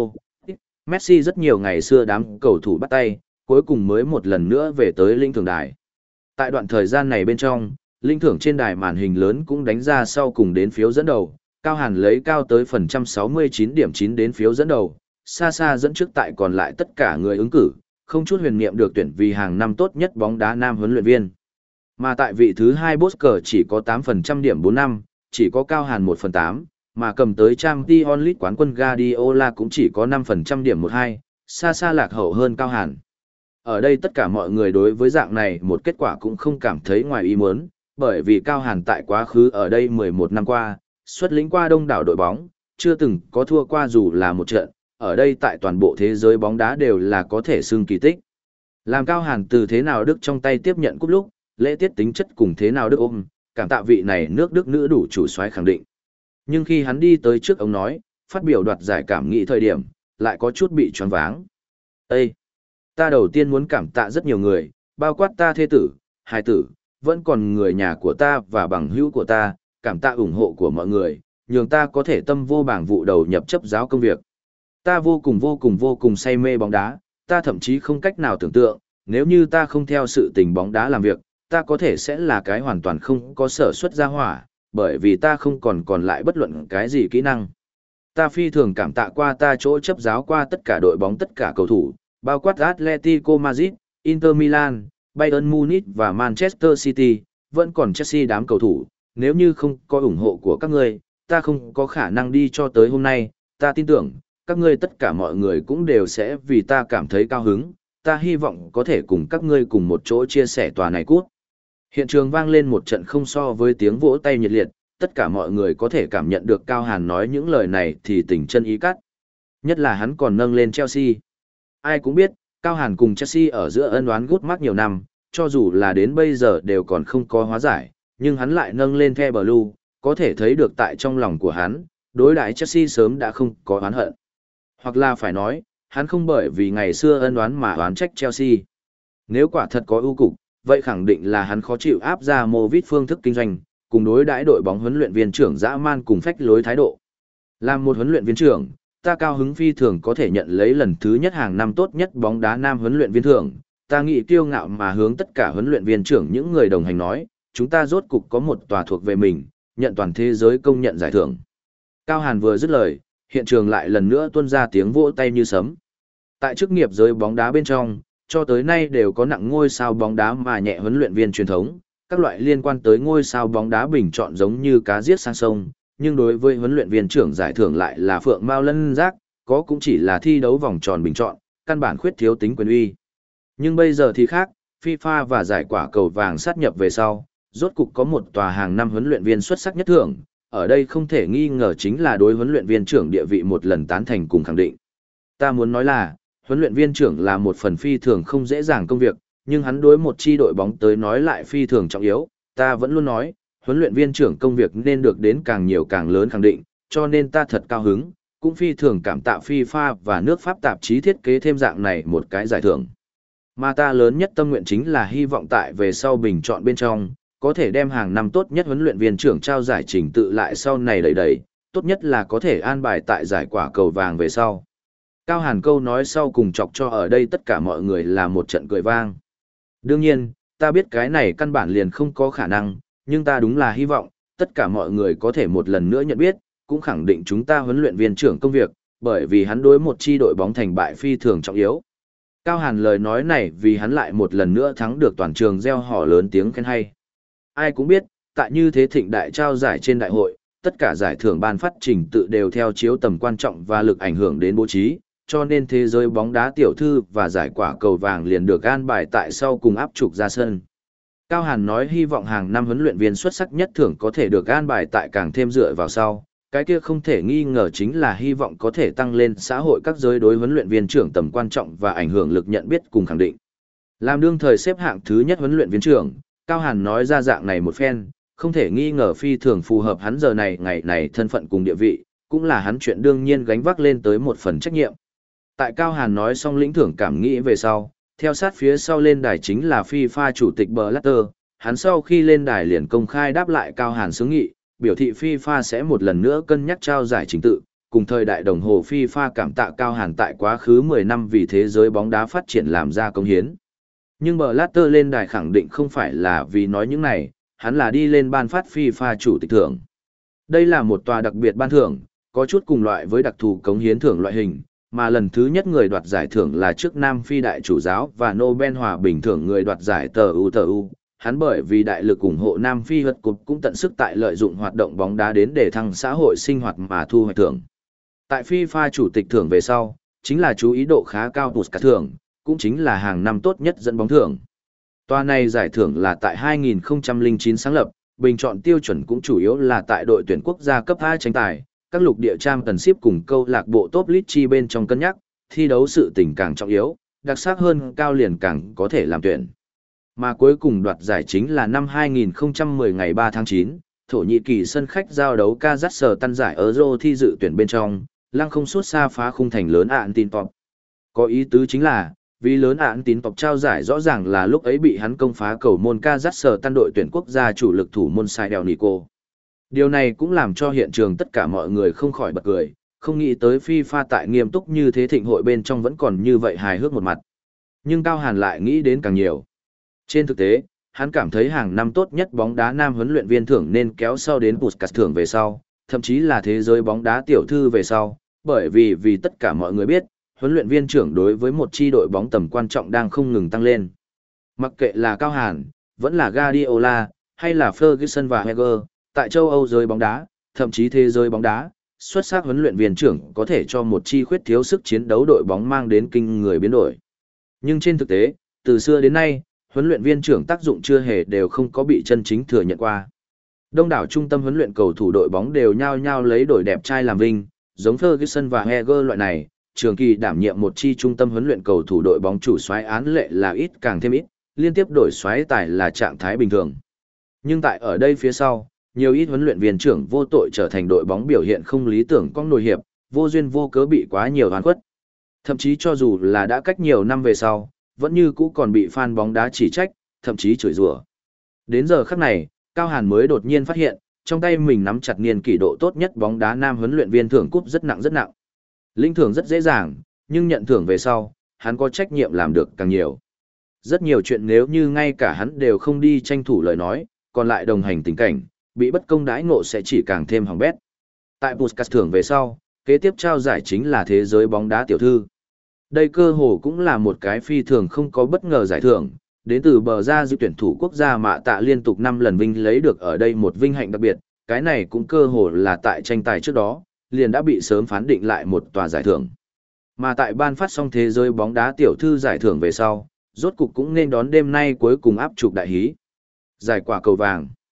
Messi rất nhiều ngày xưa đám cầu thủ bắt tay, cuối cùng mới một lần nữa về tới linh thưởng đài. Tại đoạn thời gian này bên trong, linh thưởng trên đài màn hình lớn cũng đánh ra sau cùng đến phiếu dẫn đầu, Cao Hàn lấy cao tới phần trăm sáu mươi chín điểm chín đến phiếu dẫn đầu, xa xa dẫn trước tại còn lại tất cả người ứng cử, không chút huyền niệm được tuyển vì hàng năm tốt nhất bóng đá nam huấn luyện viên. Mà tại vị thứ hai Bosker chỉ có tám phần trăm điểm bốn năm, chỉ có Cao Hàn một phần tám, mà cầm tới Champions League quán quân Guardiola cũng chỉ có năm phần trăm điểm một hai, xa xa lạc hậu hơn Cao Hàn. Ở đây tất cả mọi người đối với dạng này một kết quả cũng không cảm thấy ngoài ý muốn, bởi vì Cao Hàn tại quá khứ ở đây mười một năm qua, xuất lĩnh qua đông đảo đội bóng, chưa từng có thua qua dù là một trận, ở đây tại toàn bộ thế giới bóng đá đều là có thể xưng kỳ tích. Làm Cao Hàn từ thế nào Đức trong tay tiếp nhận cúp lúc, lễ tiết tính chất cùng thế nào Đức ôm, cảm tạ vị này nước Đức nữ đủ chủ soái khẳng định. Nhưng khi hắn đi tới trước ông nói, phát biểu đoạt giải cảm nghĩ thời điểm, lại có chút bị choáng váng. Ê! Ta đầu tiên muốn cảm tạ rất nhiều người, bao quát ta thê tử, hài tử, vẫn còn người nhà của ta và bằng hữu của ta, cảm tạ ủng hộ của mọi người, nhường ta có thể tâm vô bảng vụ đầu nhập chấp giáo công việc. Ta vô cùng vô cùng vô cùng say mê bóng đá, ta thậm chí không cách nào tưởng tượng, nếu như ta không theo sự tình bóng đá làm việc, ta có thể sẽ là cái hoàn toàn không có sở xuất ra hỏa, bởi vì ta không còn còn lại bất luận cái gì kỹ năng. Ta phi thường cảm tạ qua ta chỗ chấp giáo qua tất cả đội bóng tất cả cầu thủ, bao quát Atletico Madrid, Inter Milan, Bayern Munich và Manchester City, vẫn còn Chelsea đám cầu thủ, nếu như không có ủng hộ của các ngươi, ta không có khả năng đi cho tới hôm nay, ta tin tưởng, các ngươi tất cả mọi người cũng đều sẽ vì ta cảm thấy cao hứng, ta hy vọng có thể cùng các ngươi cùng một chỗ chia sẻ tòa này cút. Hiện trường vang lên một trận không so với tiếng vỗ tay nhiệt liệt, tất cả mọi người có thể cảm nhận được Cao Hàn nói những lời này thì tình chân ý cắt. Nhất là hắn còn nâng lên Chelsea. Ai cũng biết, Cao Hàn cùng Chelsea ở giữa ân oán gút mắc nhiều năm, cho dù là đến bây giờ đều còn không có hóa giải, nhưng hắn lại nâng lên The Blue, có thể thấy được tại trong lòng của hắn, đối đãi Chelsea sớm đã không có oán hận. Hoặc là phải nói, hắn không bởi vì ngày xưa ân oán mà oán trách Chelsea. Nếu quả thật có ưu cục, vậy khẳng định là hắn khó chịu áp ra Movit phương thức kinh doanh, cùng đối đãi đội bóng huấn luyện viên trưởng dã man cùng phách lối thái độ. Làm một huấn luyện viên trưởng, ta cao hứng phi thường có thể nhận lấy lần thứ nhất hàng năm tốt nhất bóng đá nam huấn luyện viên thưởng, ta nghĩ kiêu ngạo mà hướng tất cả huấn luyện viên trưởng những người đồng hành nói, chúng ta rốt cục có một tòa thuộc về mình, nhận toàn thế giới công nhận giải thưởng. Cao Hàn vừa dứt lời, hiện trường lại lần nữa tuôn ra tiếng vỗ tay như sấm. Tại chức nghiệp giới bóng đá bên trong, cho tới nay đều có nặng ngôi sao bóng đá mà nhẹ huấn luyện viên truyền thống, các loại liên quan tới ngôi sao bóng đá bình chọn giống như cá giết sang sông, nhưng đối với huấn luyện viên trưởng giải thưởng lại là phượng mao lân giác, có cũng chỉ là thi đấu vòng tròn bình chọn, căn bản khuyết thiếu tính quyền uy. Nhưng bây giờ thì khác, FIFA và giải quả cầu vàng sát nhập về sau, rốt cục có một tòa hàng năm huấn luyện viên xuất sắc nhất thưởng, ở đây không thể nghi ngờ chính là đối huấn luyện viên trưởng địa vị một lần tán thành cùng khẳng định. Ta muốn nói là, huấn luyện viên trưởng là một phần phi thường không dễ dàng công việc, nhưng hắn đối một chi đội bóng tới nói lại phi thường trọng yếu. Ta vẫn luôn nói, huấn luyện viên trưởng công việc nên được đến càng nhiều càng lớn khẳng định, cho nên ta thật cao hứng, cũng phi thường cảm tạ FIFA và nước Pháp tạp chí thiết kế thêm dạng này một cái giải thưởng. Mà ta lớn nhất tâm nguyện chính là hy vọng tại về sau bình chọn bên trong, có thể đem hàng năm tốt nhất huấn luyện viên trưởng trao giải trình tự lại sau này đẩy đẩy, tốt nhất là có thể an bài tại giải quả cầu vàng về sau. Cao Hàn câu nói sau cùng chọc cho ở đây tất cả mọi người là một trận cười vang. Đương nhiên, ta biết cái này căn bản liền không có khả năng, nhưng ta đúng là hy vọng, tất cả mọi người có thể một lần nữa nhận biết, cũng khẳng định chúng ta huấn luyện viên trưởng công việc, bởi vì hắn đối một chi đội bóng thành bại phi thường trọng yếu. Cao Hàn lời nói này vì hắn lại một lần nữa thắng được toàn trường reo hò lớn tiếng khen hay. Ai cũng biết, tại như thế thịnh đại trao giải trên đại hội, tất cả giải thưởng ban phát trình tự đều theo chiếu tầm quan trọng và lực ảnh hưởng đến bố trí, cho nên thế giới bóng đá tiểu thư và giải quả cầu vàng liền được an bài tại sau cùng áp trục ra sân. Cao Hàn nói hy vọng hàng năm huấn luyện viên xuất sắc nhất thưởng có thể được an bài tại càng thêm dựa vào sau, cái kia không thể nghi ngờ chính là hy vọng có thể tăng lên xã hội các giới đối huấn luyện viên trưởng tầm quan trọng và ảnh hưởng lực nhận biết cùng khẳng định. Làm đương thời xếp hạng thứ nhất huấn luyện viên trưởng, Cao Hàn nói ra dạng này một phen, không thể nghi ngờ phi thường phù hợp hắn giờ này ngày này thân phận cùng địa vị, cũng là hắn chuyện đương nhiên gánh vác lên tới một phần trách nhiệm. Tại Cao Hàn nói xong lĩnh thưởng cảm nghĩ về sau, theo sát phía sau lên đài chính là FIFA chủ tịch Blatter, hắn sau khi lên đài liền công khai đáp lại Cao Hàn xướng nghị, biểu thị FIFA sẽ một lần nữa cân nhắc trao giải chính tự, cùng thời đại đồng hồ FIFA cảm tạ Cao Hàn tại quá khứ mười năm vì thế giới bóng đá phát triển làm ra công hiến. Nhưng Blatter lên đài khẳng định không phải là vì nói những này, hắn là đi lên ban phát FIFA chủ tịch thưởng. Đây là một tòa đặc biệt ban thưởng, có chút cùng loại với đặc thù cống hiến thưởng loại hình, mà lần thứ nhất người đoạt giải thưởng là trước Nam Phi đại chủ giáo và Nobel hòa bình thưởng người đoạt giải tờ u tờ u. Hắn bởi vì đại lực ủng hộ Nam Phi vật cục cũng tận sức tại lợi dụng hoạt động bóng đá đến để thăng xã hội sinh hoạt mà thu hoạch thưởng. Tại FIFA chủ tịch thưởng về sau, chính là chú ý độ khá cao Puskas thưởng, cũng chính là hàng năm tốt nhất dẫn bóng thưởng. Tòa này giải thưởng là tại hai nghìn không trăm lẻ chín sáng lập, bình chọn tiêu chuẩn cũng chủ yếu là tại đội tuyển quốc gia cấp hai tranh tài, các lục địa Championship cùng câu lạc bộ top league chi bên trong cân nhắc, thi đấu sự tình càng trọng yếu, đặc sắc hơn cao liền càng có thể làm tuyển. Mà cuối cùng đoạt giải chính là năm hai nghìn không trăm mười ngày ba tháng chín, Thổ Nhĩ Kỳ sân khách giao đấu Kazakhstan giải Euro thi dự tuyển bên trong, lăng không suốt xa phá khung thành lớn ạn tin top. Có ý tứ chính là, vì lớn ạn tín tộc trao giải rõ ràng là lúc ấy bị hắn công phá cầu môn Kazakhstan đội tuyển quốc gia chủ lực thủ môn Sai Đèo Nico. Điều này cũng làm cho hiện trường tất cả mọi người không khỏi bật cười, không nghĩ tới FIFA tại nghiêm túc như thế thịnh hội bên trong vẫn còn như vậy hài hước một mặt. Nhưng Cao Hàn lại nghĩ đến càng nhiều. Trên thực tế, hắn cảm thấy hàng năm tốt nhất bóng đá nam huấn luyện viên thưởng nên kéo sau đến Puskas thưởng về sau, thậm chí là thế giới bóng đá tiểu thư về sau, bởi vì vì tất cả mọi người biết, huấn luyện viên trưởng đối với một chi đội bóng tầm quan trọng đang không ngừng tăng lên. Mặc kệ là Cao Hàn, vẫn là Guardiola, hay là Ferguson và Wenger, tại châu Âu giới bóng đá, thậm chí thế giới bóng đá, xuất sắc huấn luyện viên trưởng có thể cho một chi khuyết thiếu sức chiến đấu đội bóng mang đến kinh người biến đổi. Nhưng trên thực tế, từ xưa đến nay, huấn luyện viên trưởng tác dụng chưa hề đều không có bị chân chính thừa nhận qua. Đông đảo trung tâm huấn luyện cầu thủ đội bóng đều nhao nhao lấy đổi đẹp trai làm vinh, giống Ferguson và Wenger loại này, trường kỳ đảm nhiệm một chi trung tâm huấn luyện cầu thủ đội bóng chủ soái án lệ là ít càng thêm ít, liên tiếp đổi soái tài là trạng thái bình thường. Nhưng tại ở đây phía sau, nhiều ít huấn luyện viên trưởng vô tội trở thành đội bóng biểu hiện không lý tưởng con nổi hiệp, vô duyên vô cớ bị quá nhiều oan khuất. Thậm chí cho dù là đã cách nhiều năm về sau, vẫn như cũ còn bị fan bóng đá chỉ trách, thậm chí chửi rủa. Đến giờ khắc này, Cao Hàn mới đột nhiên phát hiện, trong tay mình nắm chặt niên kỷ độ tốt nhất bóng đá nam huấn luyện viên thưởng cúp rất nặng rất nặng. Lĩnh thưởng rất dễ dàng, nhưng nhận thưởng về sau, hắn có trách nhiệm làm được càng nhiều. Rất nhiều chuyện nếu như ngay cả hắn đều không đi tranh thủ lời nói, còn lại đồng hành tình cảnh, bị bất công đãi ngộ sẽ chỉ càng thêm hỏng bét. Tại Puskas thưởng về sau, kế tiếp trao giải chính là thế giới bóng đá tiểu thư. Đây cơ hồ cũng là một cái phi thường không có bất ngờ giải thưởng, đến từ bờ ra dự tuyển thủ quốc gia Mạ Tạ liên tục năm lần vinh lấy được ở đây một vinh hạnh đặc biệt, cái này cũng cơ hồ là tại tranh tài trước đó, liền đã bị sớm phán định lại một tòa giải thưởng. Mà tại ban phát xong thế giới bóng đá tiểu thư giải thưởng về sau, rốt cục cũng nên đón đêm nay cuối cùng áp trục đại hí. Giải quả cầu vàng.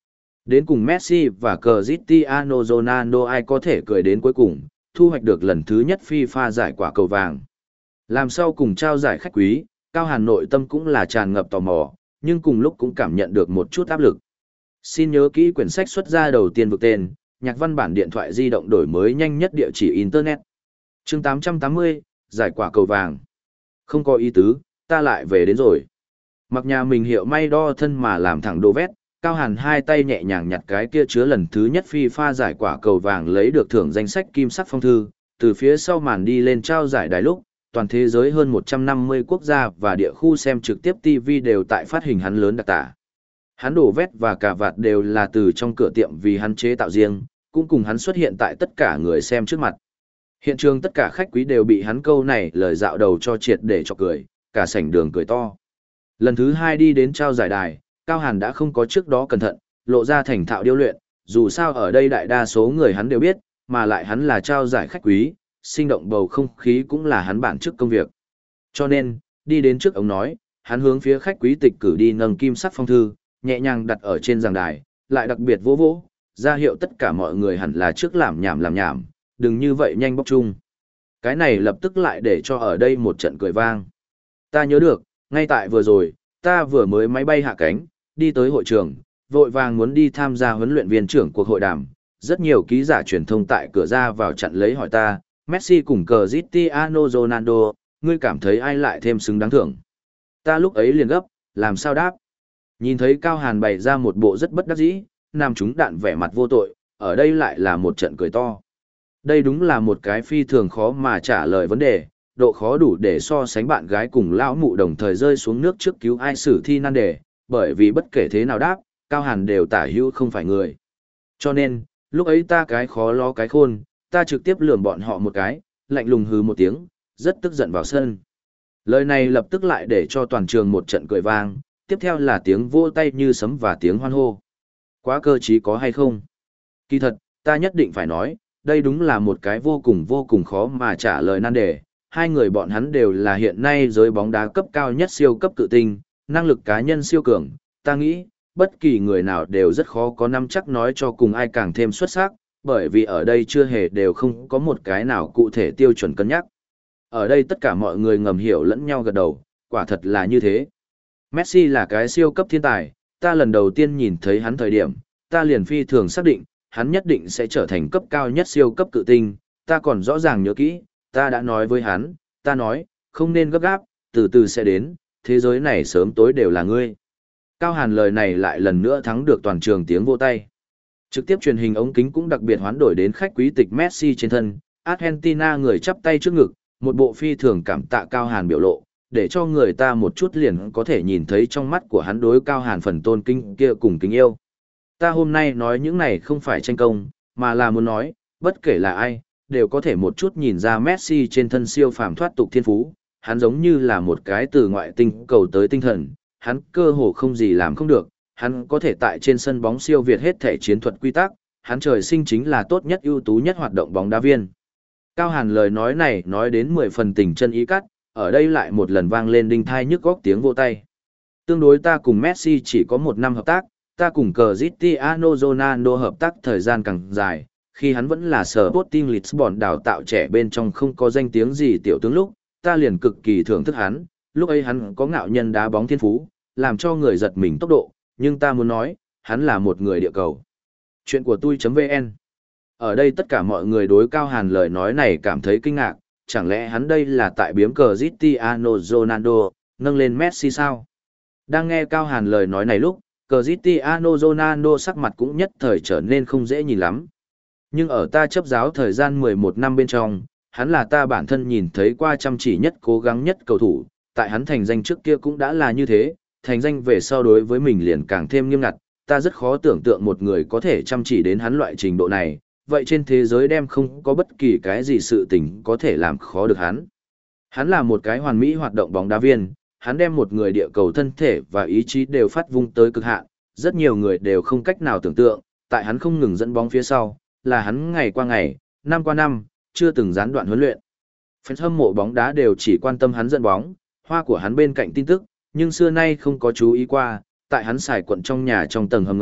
Đến cùng Messi và Cristiano Ronaldo ai có thể cười đến cuối cùng, thu hoạch được lần thứ nhất FIFA giải quả cầu vàng. Làm sau cùng trao giải khách quý, Cao Hàn nội tâm cũng là tràn ngập tò mò, nhưng cùng lúc cũng cảm nhận được một chút áp lực. Xin nhớ kỹ quyển sách xuất ra đầu tiên vực tên, nhạc văn bản điện thoại di động đổi mới nhanh nhất địa chỉ Internet. Chương tám trăm tám mươi, giải quả cầu vàng. Không có ý tứ, ta lại về đến rồi. Mặc nhà mình hiệu may đo thân mà làm thẳng đồ vét, Cao Hàn hai tay nhẹ nhàng nhặt cái kia chứa lần thứ nhất FIFA giải quả cầu vàng lấy được thưởng danh sách kim sắc phong thư, từ phía sau màn đi lên trao giải đài lúc, toàn thế giới hơn một trăm năm mươi quốc gia và địa khu xem trực tiếp ti vi đều tại phát hình hắn lớn đặc tả. Hắn đổ vét và cà vạt đều là từ trong cửa tiệm vì hắn chế tạo riêng, cũng cùng hắn xuất hiện tại tất cả người xem trước mặt. Hiện trường tất cả khách quý đều bị hắn câu này lời dạo đầu cho triệt để cho cười, cả sảnh đường cười to. Lần thứ hai đi đến trao giải đài, Cao Hàn đã không có trước đó cẩn thận, lộ ra thành thạo điêu luyện, dù sao ở đây đại đa số người hắn đều biết, mà lại hắn là trao giải khách quý, sinh động bầu không khí cũng là hắn bản chức công việc. Cho nên, đi đến trước ông nói, hắn hướng phía khách quý tịch cử đi nâng kim sắc phong thư, nhẹ nhàng đặt ở trên giảng đài, lại đặc biệt vỗ vỗ, ra hiệu tất cả mọi người hẳn là trước làm nhảm làm nhảm, đừng như vậy nhanh bóc chung. Cái này lập tức lại để cho ở đây một trận cười vang. Ta nhớ được, ngay tại vừa rồi, ta vừa mới máy bay hạ cánh, đi tới hội trường, vội vàng muốn đi tham gia huấn luyện viên trưởng cuộc hội đàm. Rất nhiều ký giả truyền thông tại cửa ra vào chặn lấy hỏi ta, Messi cùng Cristiano Ronaldo, ngươi cảm thấy ai lại thêm xứng đáng thưởng? Ta lúc ấy liền gấp, làm sao đáp? Nhìn thấy Cao Hàn bày ra một bộ rất bất đắc dĩ, nam chúng đạn vẻ mặt vô tội, ở đây lại là một trận cười to. Đây đúng là một cái phi thường khó mà trả lời vấn đề, độ khó đủ để so sánh bạn gái cùng lão mụ đồng thời rơi xuống nước trước cứu ai xử thi nan đề, bởi vì bất kể thế nào đáp, Cao Hàn đều tả hữu không phải người. Cho nên, lúc ấy ta cái khó lo cái khôn, ta trực tiếp lườm bọn họ một cái, lạnh lùng hừ một tiếng, rất tức giận vào sân. Lời này lập tức lại để cho toàn trường một trận cười vang, tiếp theo là tiếng vỗ tay như sấm và tiếng hoan hô. Quá cơ trí có hay không? Kỳ thật, ta nhất định phải nói, đây đúng là một cái vô cùng vô cùng khó mà trả lời nan đề. Hai người bọn hắn đều là hiện nay giới bóng đá cấp cao nhất siêu cấp cự tinh, năng lực cá nhân siêu cường, ta nghĩ, bất kỳ người nào đều rất khó có nắm chắc nói cho cùng ai càng thêm xuất sắc, bởi vì ở đây chưa hề đều không có một cái nào cụ thể tiêu chuẩn cân nhắc. Ở đây tất cả mọi người ngầm hiểu lẫn nhau gật đầu, quả thật là như thế. Messi là cái siêu cấp thiên tài, ta lần đầu tiên nhìn thấy hắn thời điểm, ta liền phi thường xác định, hắn nhất định sẽ trở thành cấp cao nhất siêu cấp cự tinh, ta còn rõ ràng nhớ kỹ, ta đã nói với hắn, ta nói, không nên gấp gáp, từ từ sẽ đến, thế giới này sớm tối đều là ngươi. Cao Hàn lời này lại lần nữa thắng được toàn trường tiếng vỗ tay. Trực tiếp truyền hình ống kính cũng đặc biệt hoán đổi đến khách quý tịch Messi trên thân, Argentina người chắp tay trước ngực, một bộ phi thường cảm tạ Cao Hàn biểu lộ, để cho người ta một chút liền có thể nhìn thấy trong mắt của hắn đối Cao Hàn phần tôn kính kia cùng kính yêu. Ta hôm nay nói những này không phải tranh công, mà là muốn nói, bất kể là ai, đều có thể một chút nhìn ra Messi trên thân siêu phàm thoát tục thiên phú, hắn giống như là một cái từ ngoại tinh cầu tới tinh thần, hắn cơ hồ không gì làm không được, hắn có thể tại trên sân bóng siêu việt hết thể chiến thuật quy tắc, hắn trời sinh chính là tốt nhất ưu tú nhất hoạt động bóng đá viên. Cao Hàn lời nói này nói đến mười phần tình chân ý cắt, ở đây lại một lần vang lên đinh thai nhức góc tiếng vỗ tay. Tương đối ta cùng Messi chỉ có một năm hợp tác, ta cùng Cristiano Ronaldo hợp tác thời gian càng dài, khi hắn vẫn là Sporting Lisbon đào tạo trẻ bên trong không có danh tiếng gì tiểu tướng lúc, ta liền cực kỳ thưởng thức hắn, lúc ấy hắn có ngạo nhân đá bóng thiên phú, làm cho người giật mình tốc độ, nhưng ta muốn nói, hắn là một người địa cầu. Chuyện của tôi.vn. Ở đây tất cả mọi người đối Cao Hàn lời nói này cảm thấy kinh ngạc, chẳng lẽ hắn đây là tại biếm Cristiano Ronaldo, nâng lên Messi sao? Đang nghe Cao Hàn lời nói này lúc, Cristiano Ronaldo sắc mặt cũng nhất thời trở nên không dễ nhìn lắm. Nhưng ở ta chấp giáo thời gian mười một năm bên trong, hắn là ta bản thân nhìn thấy qua chăm chỉ nhất cố gắng nhất cầu thủ, tại hắn thành danh trước kia cũng đã là như thế, thành danh về sau đối với mình liền càng thêm nghiêm ngặt, ta rất khó tưởng tượng một người có thể chăm chỉ đến hắn loại trình độ này, vậy trên thế giới đem không có bất kỳ cái gì sự tình có thể làm khó được hắn. Hắn là một cái hoàn mỹ hoạt động bóng đá viên, hắn đem một người địa cầu thân thể và ý chí đều phát vung tới cực hạn, rất nhiều người đều không cách nào tưởng tượng, tại hắn không ngừng dẫn bóng phía sau, là hắn ngày qua ngày, năm qua năm, chưa từng gián đoạn huấn luyện. Fans hâm mộ bóng đá đều chỉ quan tâm hắn dẫn bóng, hoa của hắn bên cạnh tin tức, nhưng xưa nay không có chú ý qua, tại hắn xài quận trong nhà trong tầng hầm ngầm,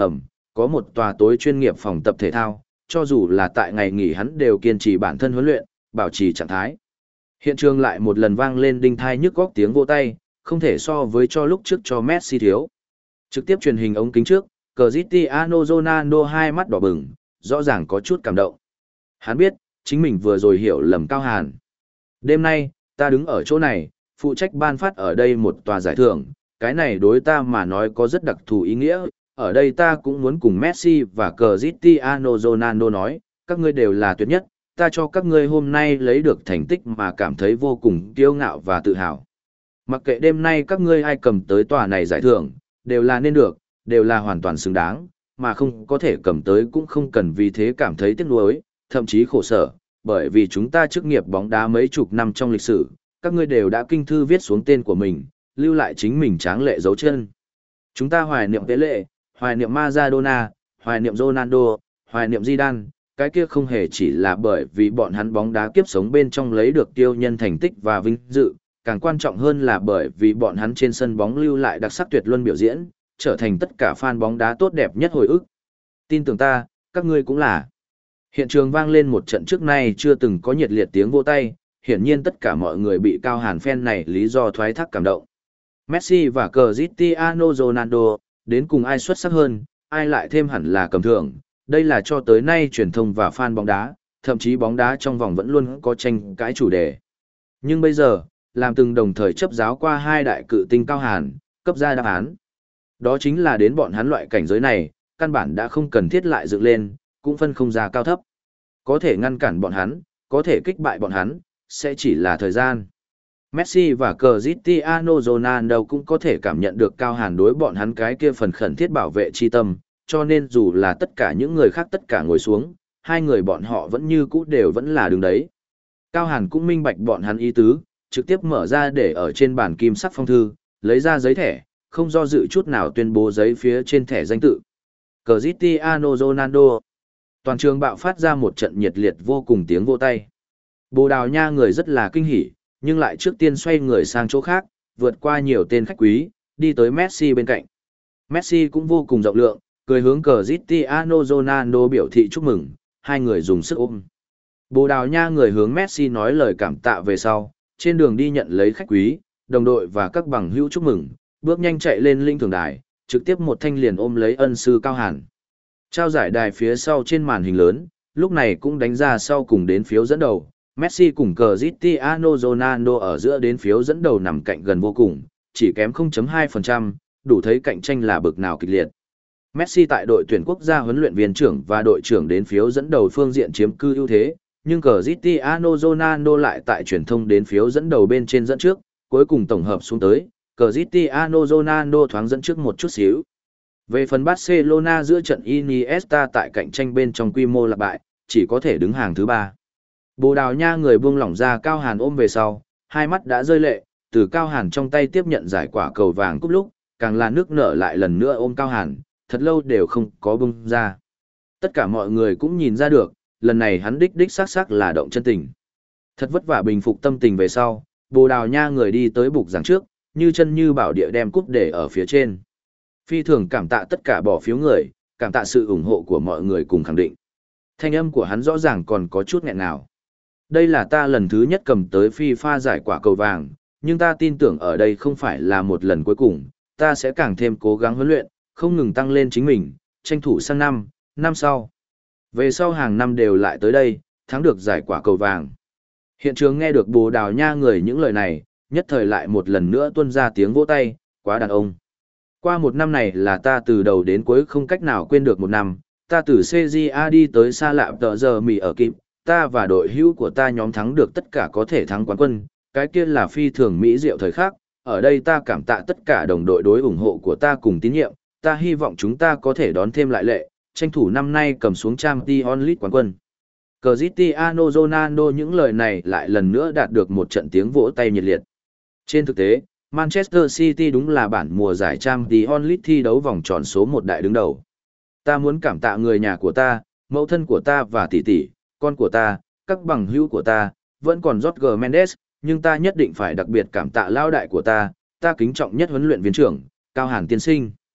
có một tòa tối chuyên nghiệp phòng tập thể thao, cho dù là tại ngày nghỉ hắn đều kiên trì bản thân huấn luyện, bảo trì trạng thái. Hiện trường lại một lần vang lên đinh thai nhức góc tiếng vỗ tay, không thể so với cho lúc trước cho Messi thiếu. Trực tiếp truyền hình ống kính trước, Cristiano Ronaldo hai mắt đỏ bừng, rõ ràng có chút cảm động. Hắn biết, chính mình vừa rồi hiểu lầm Cao Hàn. Đêm nay, ta đứng ở chỗ này, phụ trách ban phát ở đây một tòa giải thưởng, cái này đối ta mà nói có rất đặc thù ý nghĩa. Ở đây ta cũng muốn cùng Messi và Cristiano Ronaldo nói, các ngươi đều là tuyệt nhất, ta cho các ngươi hôm nay lấy được thành tích mà cảm thấy vô cùng kiêu ngạo và tự hào. Mặc kệ đêm nay các ngươi ai cầm tới tòa này giải thưởng, đều là nên được, đều là hoàn toàn xứng đáng, mà không có thể cầm tới cũng không cần vì thế cảm thấy tiếc nuối, thậm chí khổ sở, bởi vì chúng ta chức nghiệp bóng đá mấy chục năm trong lịch sử, các ngươi đều đã kinh thư viết xuống tên của mình, lưu lại chính mình tráng lệ dấu chân. Chúng ta hoài niệm Pelé, hoài niệm Maradona, hoài niệm Ronaldo, hoài niệm Zidane, cái kia không hề chỉ là bởi vì bọn hắn bóng đá kiếp sống bên trong lấy được tiêu nhân thành tích và vinh dự, càng quan trọng hơn là bởi vì bọn hắn trên sân bóng lưu lại đặc sắc tuyệt luân biểu diễn, trở thành tất cả fan bóng đá tốt đẹp nhất hồi ức. Tin tưởng ta, các ngươi cũng là. Hiện trường vang lên một trận trước nay chưa từng có nhiệt liệt tiếng vỗ tay, hiển nhiên tất cả mọi người bị Cao Hàn fan này lý do thoái thác cảm động. Messi và Cristiano Ronaldo, đến cùng ai xuất sắc hơn, ai lại thêm hẳn là cầm thưởng, đây là cho tới nay truyền thông và fan bóng đá, thậm chí bóng đá trong vòng vẫn luôn có tranh cãi chủ đề. Nhưng bây giờ, làm từng đồng thời chấp giáo qua hai đại cự tinh Cao Hàn, cấp ra đáp án. Đó chính là đến bọn hắn loại cảnh giới này, căn bản đã không cần thiết lại dựng lên, cũng phân không ra cao thấp. Có thể ngăn cản bọn hắn, có thể kích bại bọn hắn, sẽ chỉ là thời gian. Messi và Cristiano Ronaldo cũng có thể cảm nhận được Cao Hàn đối bọn hắn cái kia phần khẩn thiết bảo vệ chi tâm, cho nên dù là tất cả những người khác tất cả ngồi xuống, hai người bọn họ vẫn như cũ đều vẫn là đứng đấy. Cao Hàn cũng minh bạch bọn hắn ý tứ, trực tiếp mở ra để ở trên bàn kim sắc phong thư, lấy ra giấy thẻ, không do dự chút nào tuyên bố giấy phía trên thẻ danh tự. Cristiano Ronaldo. Toàn trường bạo phát ra một trận nhiệt liệt vô cùng tiếng vỗ tay. Bồ Đào Nha người rất là kinh hỉ, nhưng lại trước tiên xoay người sang chỗ khác, vượt qua nhiều tên khách quý, đi tới Messi bên cạnh. Messi cũng vô cùng rộng lượng, cười hướng Cristiano Ronaldo biểu thị chúc mừng, hai người dùng sức ôm. Bồ Đào Nha người hướng Messi nói lời cảm tạ về sau, trên đường đi nhận lấy khách quý, đồng đội và các bằng hữu chúc mừng, bước nhanh chạy lên linh thường đài, trực tiếp một thanh liền ôm lấy ân sư Cao Hàn. Trao giải đài phía sau trên màn hình lớn, lúc này cũng đánh ra sau cùng đến phiếu dẫn đầu, Messi cùng Cristiano Ronaldo ở giữa đến phiếu dẫn đầu nằm cạnh gần vô cùng, chỉ kém không phẩy hai phần trăm, đủ thấy cạnh tranh là bực nào kịch liệt. Messi tại đội tuyển quốc gia huấn luyện viên trưởng và đội trưởng đến phiếu dẫn đầu phương diện chiếm cư ưu thế, nhưng Cristiano Ronaldo lại tại truyền thông đến phiếu dẫn đầu bên trên dẫn trước, cuối cùng tổng hợp xuống tới, Cristiano Ronaldo thoáng dẫn trước một chút xíu. Về phần Barcelona giữa trận Iniesta tại cạnh tranh bên trong quy mô là bại, chỉ có thể đứng hàng thứ ba. Bồ Đào Nha người buông lỏng ra Cao Hàn ôm về sau, hai mắt đã rơi lệ, từ Cao Hàn trong tay tiếp nhận giải quả cầu vàng cúp lúc, càng là nước nở lại lần nữa ôm Cao Hàn, thật lâu đều không có buông ra. Tất cả mọi người cũng nhìn ra được, lần này hắn đích đích xác xác là động chân tình. Thật vất vả bình phục tâm tình về sau, Bồ Đào Nha người đi tới bục giảng trước, như chân như bảo địa đem cúp để ở phía trên. Phi thường cảm tạ tất cả bỏ phiếu người, cảm tạ sự ủng hộ của mọi người cùng khẳng định. Thanh âm của hắn rõ ràng còn có chút nghẹn ngào. Đây là ta lần thứ nhất cầm tới FIFA giải quả cầu vàng, nhưng ta tin tưởng ở đây không phải là một lần cuối cùng, ta sẽ càng thêm cố gắng huấn luyện, không ngừng tăng lên chính mình, tranh thủ sang năm, năm sau. Về sau hàng năm đều lại tới đây, thắng được giải quả cầu vàng. Hiện trường nghe được Bồ Đào Nha người những lời này, nhất thời lại một lần nữa tuôn ra tiếng vỗ tay, quá đàn ông. Qua một năm này là ta từ đầu đến cuối không cách nào quên được một năm, ta từ xê giê a đi tới xa lạ tờ giờ mì ở kịp, ta và đội hữu của ta nhóm thắng được tất cả có thể thắng quán quân, cái kia là phi thường mỹ diệu thời khắc, ở đây ta cảm tạ tất cả đồng đội đối ủng hộ của ta cùng tín nhiệm, ta hy vọng chúng ta có thể đón thêm lại lệ, tranh thủ năm nay cầm xuống Champions League quán quân. Cristiano Ronaldo những lời này lại lần nữa đạt được một trận tiếng vỗ tay nhiệt liệt. Trên thực tế, Manchester City đúng là bản mùa giải Champions League thi đấu vòng tròn số một đại đứng đầu. Ta muốn cảm tạ người nhà của ta, mẫu thân của ta và tỷ tỷ, con của ta, các bằng hữu của ta, vẫn còn Jorge Mendes, nhưng ta nhất định phải đặc biệt cảm tạ lao đại của ta, ta kính trọng nhất huấn luyện viên trưởng, Cao Hàn tiên sinh.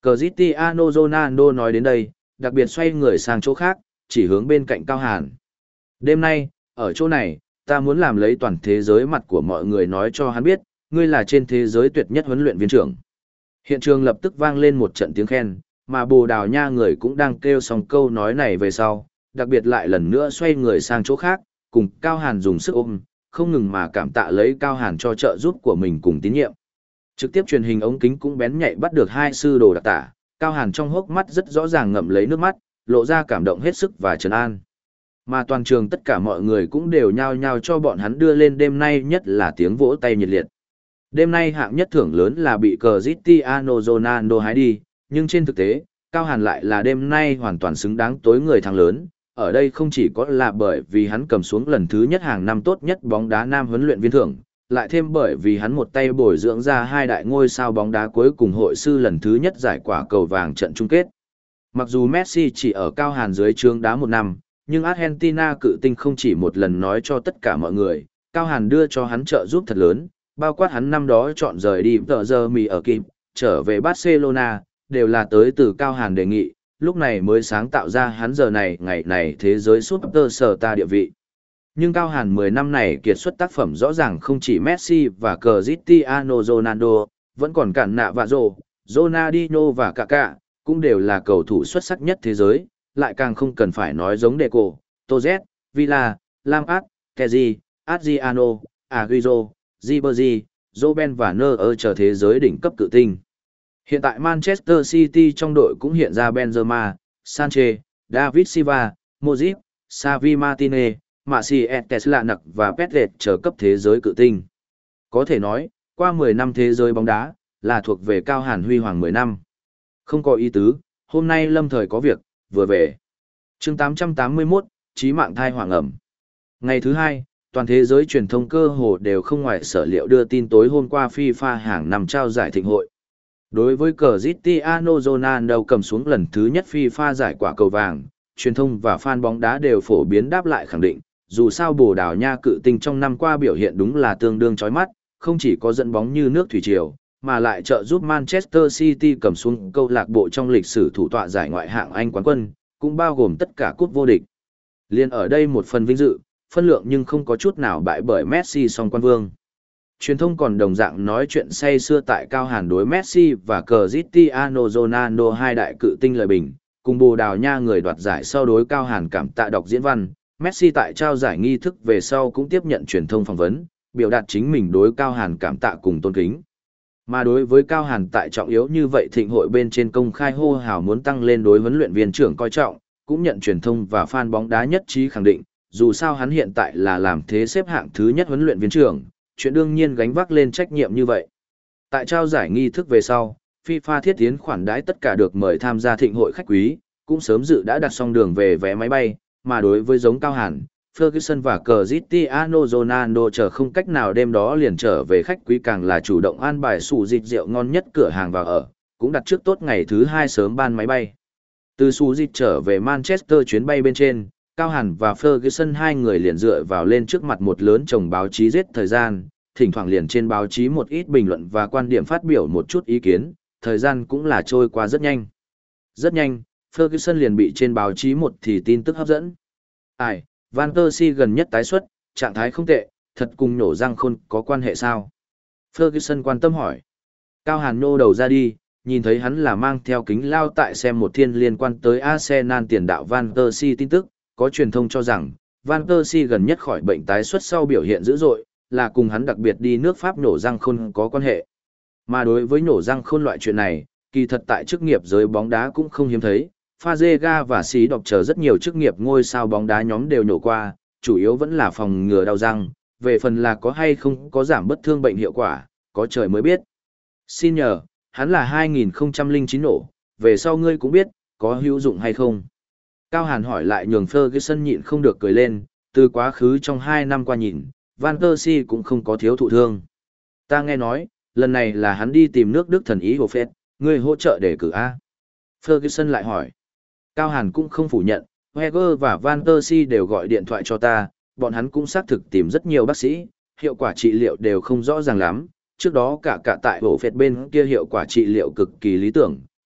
Cristiano Ronaldo nói đến đây, đặc biệt xoay người sang chỗ khác, chỉ hướng bên cạnh Cao Hàn. Đêm nay, ở chỗ này, ta muốn làm lấy toàn thế giới mặt của mọi người nói cho hắn biết, ngươi là trên thế giới tuyệt nhất huấn luyện viên trưởng. Hiện trường lập tức vang lên một trận tiếng khen, mà Bồ Đào Nha người cũng đang kêu xong câu nói này về sau, đặc biệt lại lần nữa xoay người sang chỗ khác, cùng Cao Hàn dùng sức ôm, không ngừng mà cảm tạ lấy Cao Hàn cho trợ giúp của mình cùng tín nhiệm. Trực tiếp truyền hình ống kính cũng bén nhạy bắt được hai sư đồ đặc tả, Cao Hàn trong hốc mắt rất rõ ràng ngậm lấy nước mắt, lộ ra cảm động hết sức và trấn an. Mà toàn trường tất cả mọi người cũng đều nhao nhao cho bọn hắn đưa lên đêm nay nhất là tiếng vỗ tay nhiệt liệt. Đêm nay hạng nhất thưởng lớn là bị Cristiano Ronaldo hái đi, nhưng trên thực tế, Cao Hàn lại là đêm nay hoàn toàn xứng đáng tối người thắng lớn. Ở đây không chỉ có là bởi vì hắn cầm xuống lần thứ nhất hàng năm tốt nhất bóng đá nam huấn luyện viên thưởng, lại thêm bởi vì hắn một tay bồi dưỡng ra hai đại ngôi sao bóng đá cuối cùng hội sư lần thứ nhất giải quả cầu vàng trận chung kết. Mặc dù Messi chỉ ở Cao Hàn dưới trướng đá một năm, nhưng Argentina cự tinh không chỉ một lần nói cho tất cả mọi người, Cao Hàn đưa cho hắn trợ giúp thật lớn, bao quát hắn năm đó chọn rời đi tờ giờ mì ở kịp, trở về Barcelona, đều là tới từ Cao Hàn đề nghị, lúc này mới sáng tạo ra hắn giờ này ngày này thế giới superstar địa vị. Nhưng Cao Hàn mười năm này kiệt xuất tác phẩm rõ ràng không chỉ Messi và Cristiano Ronaldo, vẫn còn cản nạ và rồ, Ronaldinho và Kaká, cũng đều là cầu thủ xuất sắc nhất thế giới, lại càng không cần phải nói giống Deco, Toz, Villa, Lampard, Kessié, Adriano, Agüero, Ribery, Robben và Neuer chờ thế giới đỉnh cấp cự tinh. Hiện tại Manchester City trong đội cũng hiện ra Benzema, Sanchez, David Silva, Modric, Xavi Martinez, Martial Tesla nặc và Pedret chờ cấp thế giới cự tinh. Có thể nói, qua mười năm thế giới bóng đá, là thuộc về Cao Hàn huy hoàng mười năm. Không có ý tứ, hôm nay lâm thời có việc, vừa về. chương tám trăm tám mươi mốt, chí mạng thai hoàng ẩm. Ngày thứ hai, toàn thế giới truyền thông cơ hồ đều không ngoài sở liệu đưa tin tối hôm qua FIFA hàng năm trao giải thịnh hội. Đối với Cristiano Ronaldo cầm xuống lần thứ nhất FIFA giải quả cầu vàng, truyền thông và fan bóng đá đều phổ biến đáp lại khẳng định, dù sao Bồ Đào Nha cự tinh trong năm qua biểu hiện đúng là tương đương chói mắt, không chỉ có dẫn bóng như nước thủy triều, mà lại trợ giúp Manchester City cầm xuống câu lạc bộ trong lịch sử thủ tọa giải ngoại hạng Anh quán quân, cũng bao gồm tất cả cúp vô địch. Liên ở đây một phần vinh dự, phân lượng nhưng không có chút nào bại bởi Messi song quan vương. Truyền thông còn đồng dạng nói chuyện say xưa tại Cao Hàn đối Messi và Cristiano Ronaldo hai đại cự tinh lời bình, cùng Bồ Đào Nha người đoạt giải sau đối Cao Hàn cảm tạ đọc diễn văn. Messi tại trao giải nghi thức về sau cũng tiếp nhận truyền thông phỏng vấn, biểu đạt chính mình đối Cao Hàn cảm tạ cùng tôn kính. Mà đối với Cao Hàn tại trọng yếu như vậy thịnh hội bên trên công khai hô hào muốn tăng lên đối huấn luyện viên trưởng coi trọng, cũng nhận truyền thông và fan bóng đá nhất trí khẳng định, dù sao hắn hiện tại là làm thế xếp hạng thứ nhất huấn luyện viên trưởng, chuyện đương nhiên gánh vác lên trách nhiệm như vậy. Tại trao giải nghi thức về sau, FIFA thiết tiến khoản đãi tất cả được mời tham gia thịnh hội khách quý, cũng sớm dự đã đặt xong đường về vé máy bay, mà đối với giống Cao Hàn, Ferguson và Cristiano Ronaldo chờ không cách nào đêm đó liền trở về khách quý càng là chủ động an bài sủ dịch rượu ngon nhất cửa hàng vào ở, cũng đặt trước tốt ngày thứ hai sớm ban máy bay. Từ sủ dịch trở về Manchester chuyến bay bên trên, Cao Hàn và Ferguson hai người liền dựa vào lên trước mặt một lớn chồng báo chí giết thời gian, thỉnh thoảng liền trên báo chí một ít bình luận và quan điểm phát biểu một chút ý kiến, thời gian cũng là trôi qua rất nhanh. Rất nhanh, Ferguson liền bị trên báo chí một thì tin tức hấp dẫn. Ai, Van Persie gần nhất tái xuất, trạng thái không tệ, thật cùng nhổ răng khôn có quan hệ sao? Ferguson quan tâm hỏi. Cao Hàn nô đầu ra đi, nhìn thấy hắn là mang theo kính lao tại xem một thiên liên quan tới Arsenal tiền đạo Van Persie tin tức, có truyền thông cho rằng, Van Persie gần nhất khỏi bệnh tái xuất sau biểu hiện dữ dội, là cùng hắn đặc biệt đi nước Pháp nổ răng khôn có quan hệ. Mà đối với nổ răng khôn loại chuyện này, kỳ thật tại chức nghiệp giới bóng đá cũng không hiếm thấy. Fazega và Xí đọc chờ rất nhiều chức nghiệp ngôi sao bóng đá nhóm đều nhổ qua, chủ yếu vẫn là phòng ngừa đau răng, về phần là có hay không có giảm bất thương bệnh hiệu quả, có trời mới biết. Xin nhờ, hắn là hai nghìn không trăm lẻ chín nổ, về sau ngươi cũng biết, có hữu dụng hay không? Cao Hàn hỏi lại nhường Ferguson nhịn không được cười lên, từ quá khứ trong hai năm qua nhìn, Van Persie cũng không có thiếu thụ thương. Ta nghe nói, lần này là hắn đi tìm nước Đức thần ý của Phết, ngươi hỗ trợ để cử A. Ferguson lại hỏi. Cao Hàn cũng không phủ nhận, Wenger và Van Persie đều gọi điện thoại cho ta, bọn hắn cũng xác thực tìm rất nhiều bác sĩ, hiệu quả trị liệu đều không rõ ràng lắm, trước đó cả cả tại hổ phệt bên kia hiệu quả trị liệu cực kỳ lý tưởng,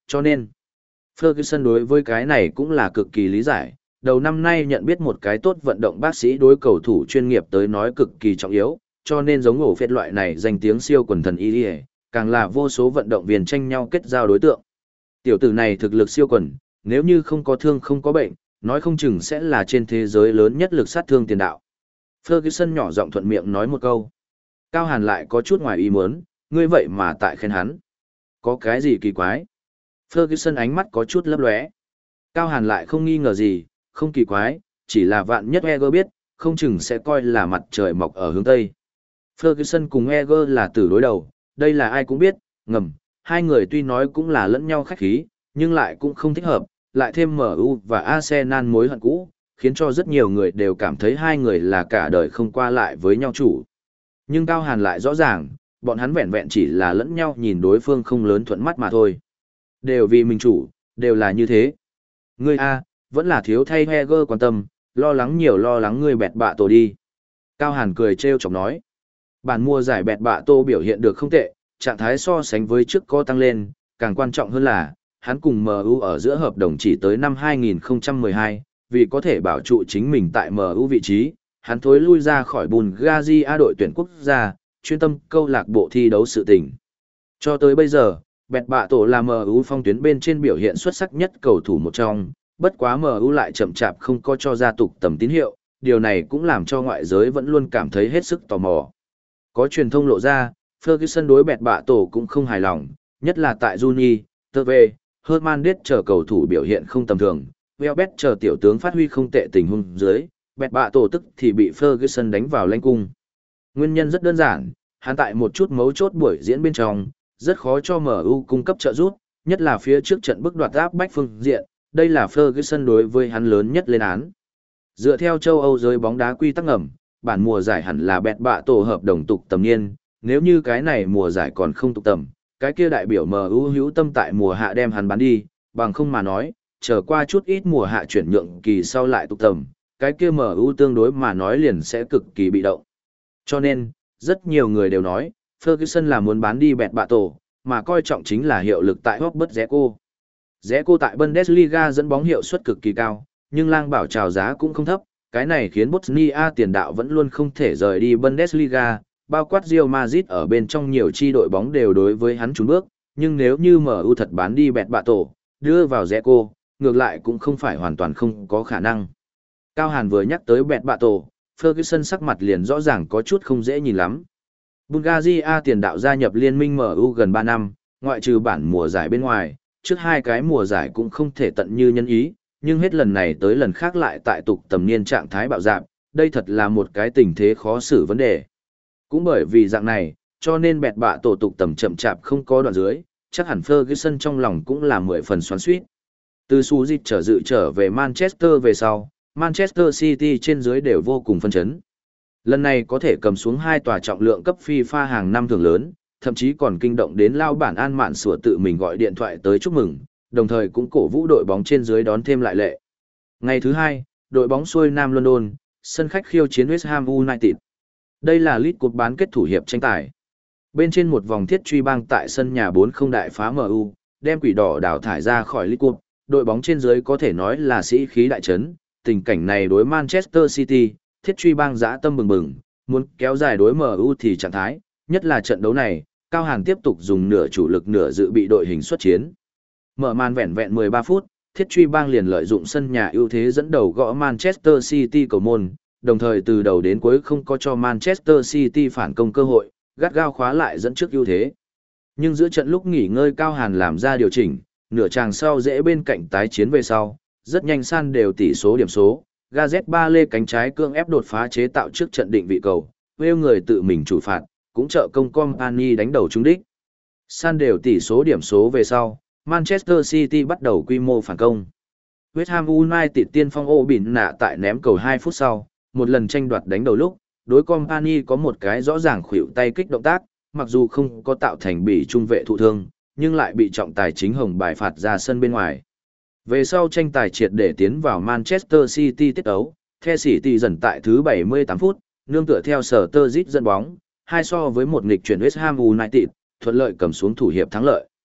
cho nên Ferguson đối với cái này cũng là cực kỳ lý giải. Đầu năm nay nhận biết một cái tốt vận động bác sĩ đối cầu thủ chuyên nghiệp tới nói cực kỳ trọng yếu, cho nên giống ổ phết loại này danh tiếng siêu quần thần y, càng là vô số vận động viên tranh nhau kết giao đối tượng. Tiểu tử này thực lực siêu quần, nếu như không có thương không có bệnh, nói không chừng sẽ là trên thế giới lớn nhất lực sát thương tiền đạo. Ferguson nhỏ giọng thuận miệng nói một câu. Cao Hàn lại có chút ngoài ý muốn, ngươi vậy mà tại khen hắn. Có cái gì kỳ quái? Ferguson ánh mắt có chút lấp lóe. Cao Hàn lại không nghi ngờ gì, không kỳ quái, chỉ là vạn nhất Eger biết, không chừng sẽ coi là mặt trời mọc ở hướng Tây. Ferguson cùng Eger là tử đối đầu, đây là ai cũng biết, ngầm, hai người tuy nói cũng là lẫn nhau khách khí, nhưng lại cũng không thích hợp, lại thêm em u và Arsenal mối hận cũ, khiến cho rất nhiều người đều cảm thấy hai người là cả đời không qua lại với nhau chủ. Nhưng Cao Hàn lại rõ ràng, bọn hắn vẹn vẹn chỉ là lẫn nhau nhìn đối phương không lớn thuận mắt mà thôi. Đều vì mình chủ, đều là như thế. Ngươi A, vẫn là thiếu thay Heger quan tâm, lo lắng nhiều lo lắng ngươi bẹt bạ tổ đi. Cao Hàn cười trêu chọc nói. Bản mùa giải bẹt bạ tổ biểu hiện được không tệ, trạng thái so sánh với trước có tăng lên, càng quan trọng hơn là, hắn cùng em u ở giữa hợp đồng chỉ tới năm hai nghìn không trăm mười hai, vì có thể bảo trụ chính mình tại em u vị trí, hắn thối lui ra khỏi Bulgaria đội tuyển quốc gia, chuyên tâm câu lạc bộ thi đấu sự tình. Cho tới bây giờ, bẹt bạ tổ là em u phong tuyến bên trên biểu hiện xuất sắc nhất cầu thủ một trong, bất quá em u lại chậm chạp không có cho ra tục tầm tín hiệu, điều này cũng làm cho ngoại giới vẫn luôn cảm thấy hết sức tò mò. Có truyền thông lộ ra, Ferguson đối bẹt bạ tổ cũng không hài lòng, nhất là tại Juni, Teve, Hernandez chờ cầu thủ biểu hiện không tầm thường, Welbeck chờ tiểu tướng phát huy không tệ tình huống dưới, bẹt bạ tổ tức thì bị Ferguson đánh vào lãnh cung. Nguyên nhân rất đơn giản, hắn tại một chút mấu chốt buổi diễn bên trong, rất khó cho em u cung cấp trợ giúp, nhất là phía trước trận bức đoạt áp bách phương diện, đây là Ferguson đối với hắn lớn nhất lên án. Dựa theo châu Âu giới bóng đá quy tắc ngầm, bản mùa giải hẳn là bẹt bạ tổ hợp đồng tục tầm niên, nếu như cái này mùa giải còn không tục tầm, cái kia đại biểu em u hữu tâm tại mùa hạ đem hắn bán đi, bằng không mà nói, chờ qua chút ít mùa hạ chuyển nhượng kỳ sau lại tục tầm, cái kia em u tương đối mà nói liền sẽ cực kỳ bị động. Cho nên, rất nhiều người đều nói, Ferguson là muốn bán đi bẹt bạ tổ, mà coi trọng chính là hiệu lực tại Robert Dzeko. Dzeko tại Bundesliga dẫn bóng hiệu suất cực kỳ cao, nhưng lang bảo chào giá cũng không thấp, cái này khiến Bosnia tiền đạo vẫn luôn không thể rời đi Bundesliga, bao quát Real Madrid ở bên trong nhiều chi đội bóng đều đối với hắn trốn bước, nhưng nếu như em u thật bán đi bẹt bạ tổ, đưa vào Dzeko, ngược lại cũng không phải hoàn toàn không có khả năng. Cao Hàn vừa nhắc tới bẹt bạ tổ, Ferguson sắc mặt liền rõ ràng có chút không dễ nhìn lắm. Bulgaria tiền đạo gia nhập liên minh em u gần ba năm, ngoại trừ bản mùa giải bên ngoài, trước hai cái mùa giải cũng không thể tận như nhân ý, nhưng hết lần này tới lần khác lại tại tục tầm niên trạng thái bạo dạn, đây thật là một cái tình thế khó xử vấn đề. Cũng bởi vì dạng này, cho nên bẹt bạ tổ tục tầm chậm chạp không có đoạn dưới, chắc hẳn Ferguson trong lòng cũng là mười phần xoắn xuýt. Từ Su Dịch trở dự trở về Manchester về sau, Manchester City trên dưới đều vô cùng phân chấn. Lần này có thể cầm xuống hai tòa trọng lượng cấp FIFA hàng năm thường lớn, thậm chí còn kinh động đến lao bản An Mạn sủa tự mình gọi điện thoại tới chúc mừng, đồng thời cũng cổ vũ đội bóng trên dưới đón thêm lại lệ. Ngày thứ hai, đội bóng xuôi Nam London, sân khách khiêu chiến West Ham United. Đây là League Cup bán kết thủ hiệp tranh tài. Bên trên một vòng thiết truy băng tại sân nhà bốn không đại phá em u, đem quỷ đỏ đào thải ra khỏi League Cup, đội bóng trên dưới có thể nói là sĩ khí đại trấn, tình cảnh này đối Manchester City, thiết truy băng dã tâm bừng bừng, muốn kéo dài đối em u thì trạng thái, nhất là trận đấu này, Cao Hàn tiếp tục dùng nửa chủ lực nửa dự bị đội hình xuất chiến. Mở màn vẹn vẹn mười ba phút, thiết truy bang liền lợi dụng sân nhà ưu thế dẫn đầu gõ Manchester City cầu môn, đồng thời từ đầu đến cuối không có cho Manchester City phản công cơ hội, gắt gao khóa lại dẫn trước ưu thế. Nhưng giữa trận lúc nghỉ ngơi Cao Hàn làm ra điều chỉnh, nửa chàng sau dễ bên cạnh tái chiến về sau, rất nhanh san đều tỷ số điểm số, Gareth Bale cánh trái cương ép đột phá chế tạo trước trận định vị cầu, Wales người tự mình chủ phạt, cũng trợ công Company đánh đầu trúng đích. San đều tỷ số điểm số về sau, Manchester City bắt đầu quy mô phản công. West Ham United tiên phong ô bỉn nạ tại ném cầu hai phút sau, một lần tranh đoạt đánh đầu lúc, đối Company có một cái rõ ràng khuỷu tay kích động tác, mặc dù không có tạo thành bị trung vệ thụ thương, nhưng lại bị trọng tài chính hồng bài phạt ra sân bên ngoài. Về sau tranh tài triệt để tiến vào Manchester City tiết ấu, The City dần tại thứ bảy mươi tám phút, nương tựa theo sở tơ dít dẫn bóng, hai so với một nghịch chuyển West Ham United, thuận lợi cầm xuống thủ hiệp thắng lợi.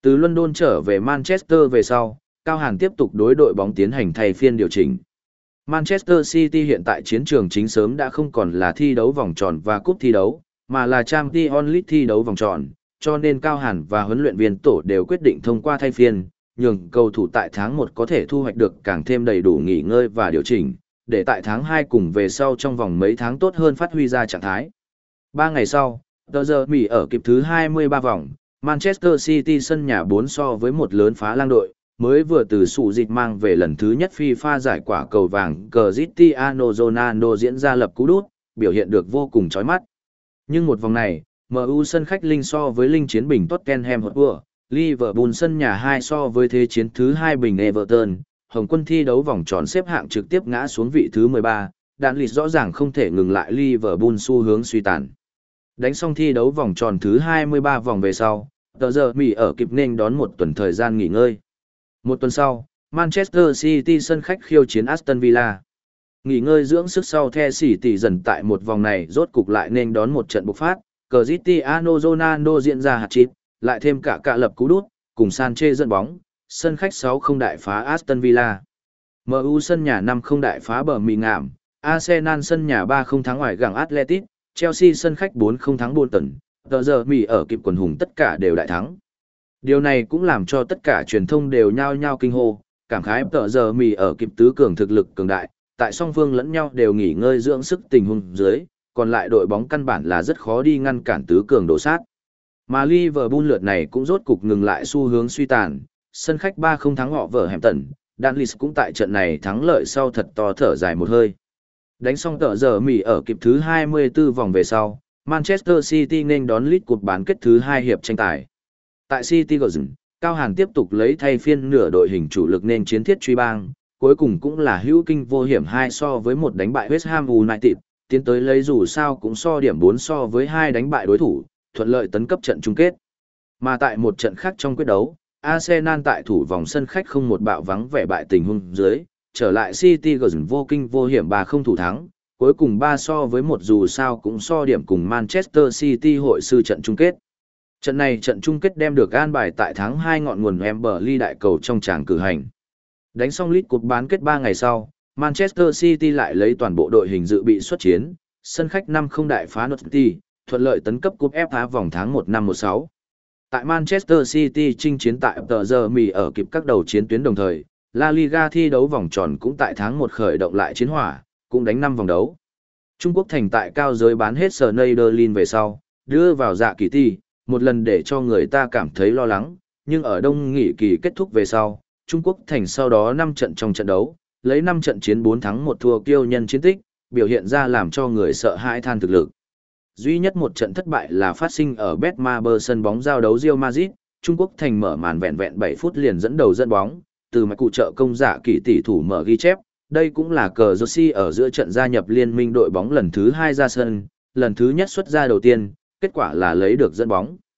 Từ London trở về Manchester về sau, Cao Hàn tiếp tục đối đội bóng tiến hành thay phiên điều chỉnh. Manchester City hiện tại chiến trường chính sớm đã không còn là thi đấu vòng tròn và cúp thi đấu, mà là Champions League thi đấu vòng tròn, cho nên Cao Hàn và huấn luyện viên tổ đều quyết định thông qua thay phiên, nhường cầu thủ tại tháng một có thể thu hoạch được càng thêm đầy đủ nghỉ ngơi và điều chỉnh, để tại tháng hai cùng về sau trong vòng mấy tháng tốt hơn phát huy ra trạng thái. Ba ngày sau, tờ giờ Mỹ ở kịp thứ hai mươi ba vòng, Manchester City sân nhà bốn so với một lớn phá lang đội, mới vừa từ sụ dịch mang về lần thứ nhất FIFA giải quả cầu vàng Cristiano Ronaldo diễn ra lập cú đút, biểu hiện được vô cùng chói mắt. Nhưng một vòng này, em u sân khách linh so với linh chiến bình Tottenham Hotspur, Liverpool sân nhà hai so với thế chiến thứ hai bình Everton, Hồng quân thi đấu vòng tròn xếp hạng trực tiếp ngã xuống vị thứ mười ba, đạn lịch rõ ràng không thể ngừng lại Liverpool xu hướng suy tàn. Đánh xong thi đấu vòng tròn thứ hai mươi ba vòng về sau, tờ giờ Mỹ ở kịp nên đón một tuần thời gian nghỉ ngơi. Một tuần sau, Manchester City sân khách khiêu chiến Aston Villa. Nghỉ ngơi dưỡng sức sau The City dần tại một vòng này rốt cục lại nên đón một trận bộc phát, Cristiano Ronaldo diễn ra hat-trick, lại thêm cả cạ lập cú đút, cùng Sanchez dẫn bóng, sân khách sáu không đại phá Aston Villa. em u sân nhà năm không đại phá bờ mì ngảm, Arsenal sân nhà ba không thắng ngoài gặng Atletico, Chelsea sân khách bốn không thắng Bolton, tờ giờ Mỹ ở kịp quần hùng tất cả đều đại thắng. Điều này cũng làm cho tất cả truyền thông đều nhao nhao kinh hô, cảm khái tờ giờ Mỹ ở kịp tứ cường thực lực cường đại, tại song phương lẫn nhau đều nghỉ ngơi dưỡng sức tình huống dưới, còn lại đội bóng căn bản là rất khó đi ngăn cản tứ cường đổ sát. Mà Liverpool lượt này cũng rốt cục ngừng lại xu hướng suy tàn, sân khách ba không thắng họ vở Hampton, Danlis cũng tại trận này thắng lợi sau thật to thở dài một hơi. Đánh xong tờ giờ Mỹ ở kịp thứ hai mươi tư vòng về sau, Manchester City nên đón League Cup bán kết thứ hai hiệp tranh tài. Tại City Garden, Cao Hàn tiếp tục lấy thay phiên nửa đội hình chủ lực nên chiến thiết truy bang, cuối cùng cũng là hữu kinh vô hiểm hai so với một đánh bại West Ham United, tiến tới lấy dù sao cũng so điểm bốn so với hai đánh bại đối thủ, thuận lợi tấn cấp trận chung kết. Mà tại một trận khác trong quyết đấu, Arsenal tại thủ vòng sân khách không một bạo vắng vẻ bại tình huống dưới, trở lại City Garden vô kinh vô hiểm ba không thủ thắng, cuối cùng ba so với một dù sao cũng so điểm cùng Manchester City hội sư trận chung kết. Trận này trận chung kết đem được an bài tại tháng hai ngọn nguồn Wembley đại cầu trong tràng cử hành. Đánh xong League Cup bán kết ba ngày sau, Manchester City lại lấy toàn bộ đội hình dự bị xuất chiến, sân khách năm không đại phá Norwich City, thuận lợi tấn cấp cúp ép a vòng tháng một năm mười sáu. Tại Manchester City chinh chiến tại tờ giờ Mỹ ở kịp các đầu chiến tuyến đồng thời, La Liga thi đấu vòng tròn cũng tại tháng một khởi động lại chiến hỏa, cũng đánh năm vòng đấu. Trung Quốc thành tại cao giới bán hết Schneiderlin về sau, đưa vào dạ kỳ ti, một lần để cho người ta cảm thấy lo lắng, nhưng ở đông nghỉ kỳ kết thúc về sau, Trung Quốc thành sau đó năm trận trong trận đấu, lấy năm trận chiến bốn thắng một thua kiêu nhân chiến tích, biểu hiện ra làm cho người sợ hãi than thực lực. Duy nhất một trận thất bại là phát sinh ở Betmaber sân bóng giao đấu Real Madrid, Trung Quốc thành mở màn vẹn vẹn bảy phút liền dẫn đầu dẫn bóng, từ mạch cụ trợ công giả kỳ tỷ thủ mở ghi chép, đây cũng là cờ Josi ở giữa trận gia nhập liên minh đội bóng lần thứ hai ra sân, lần thứ nhất xuất ra đầu tiên, kết quả là lấy được dẫn bóng.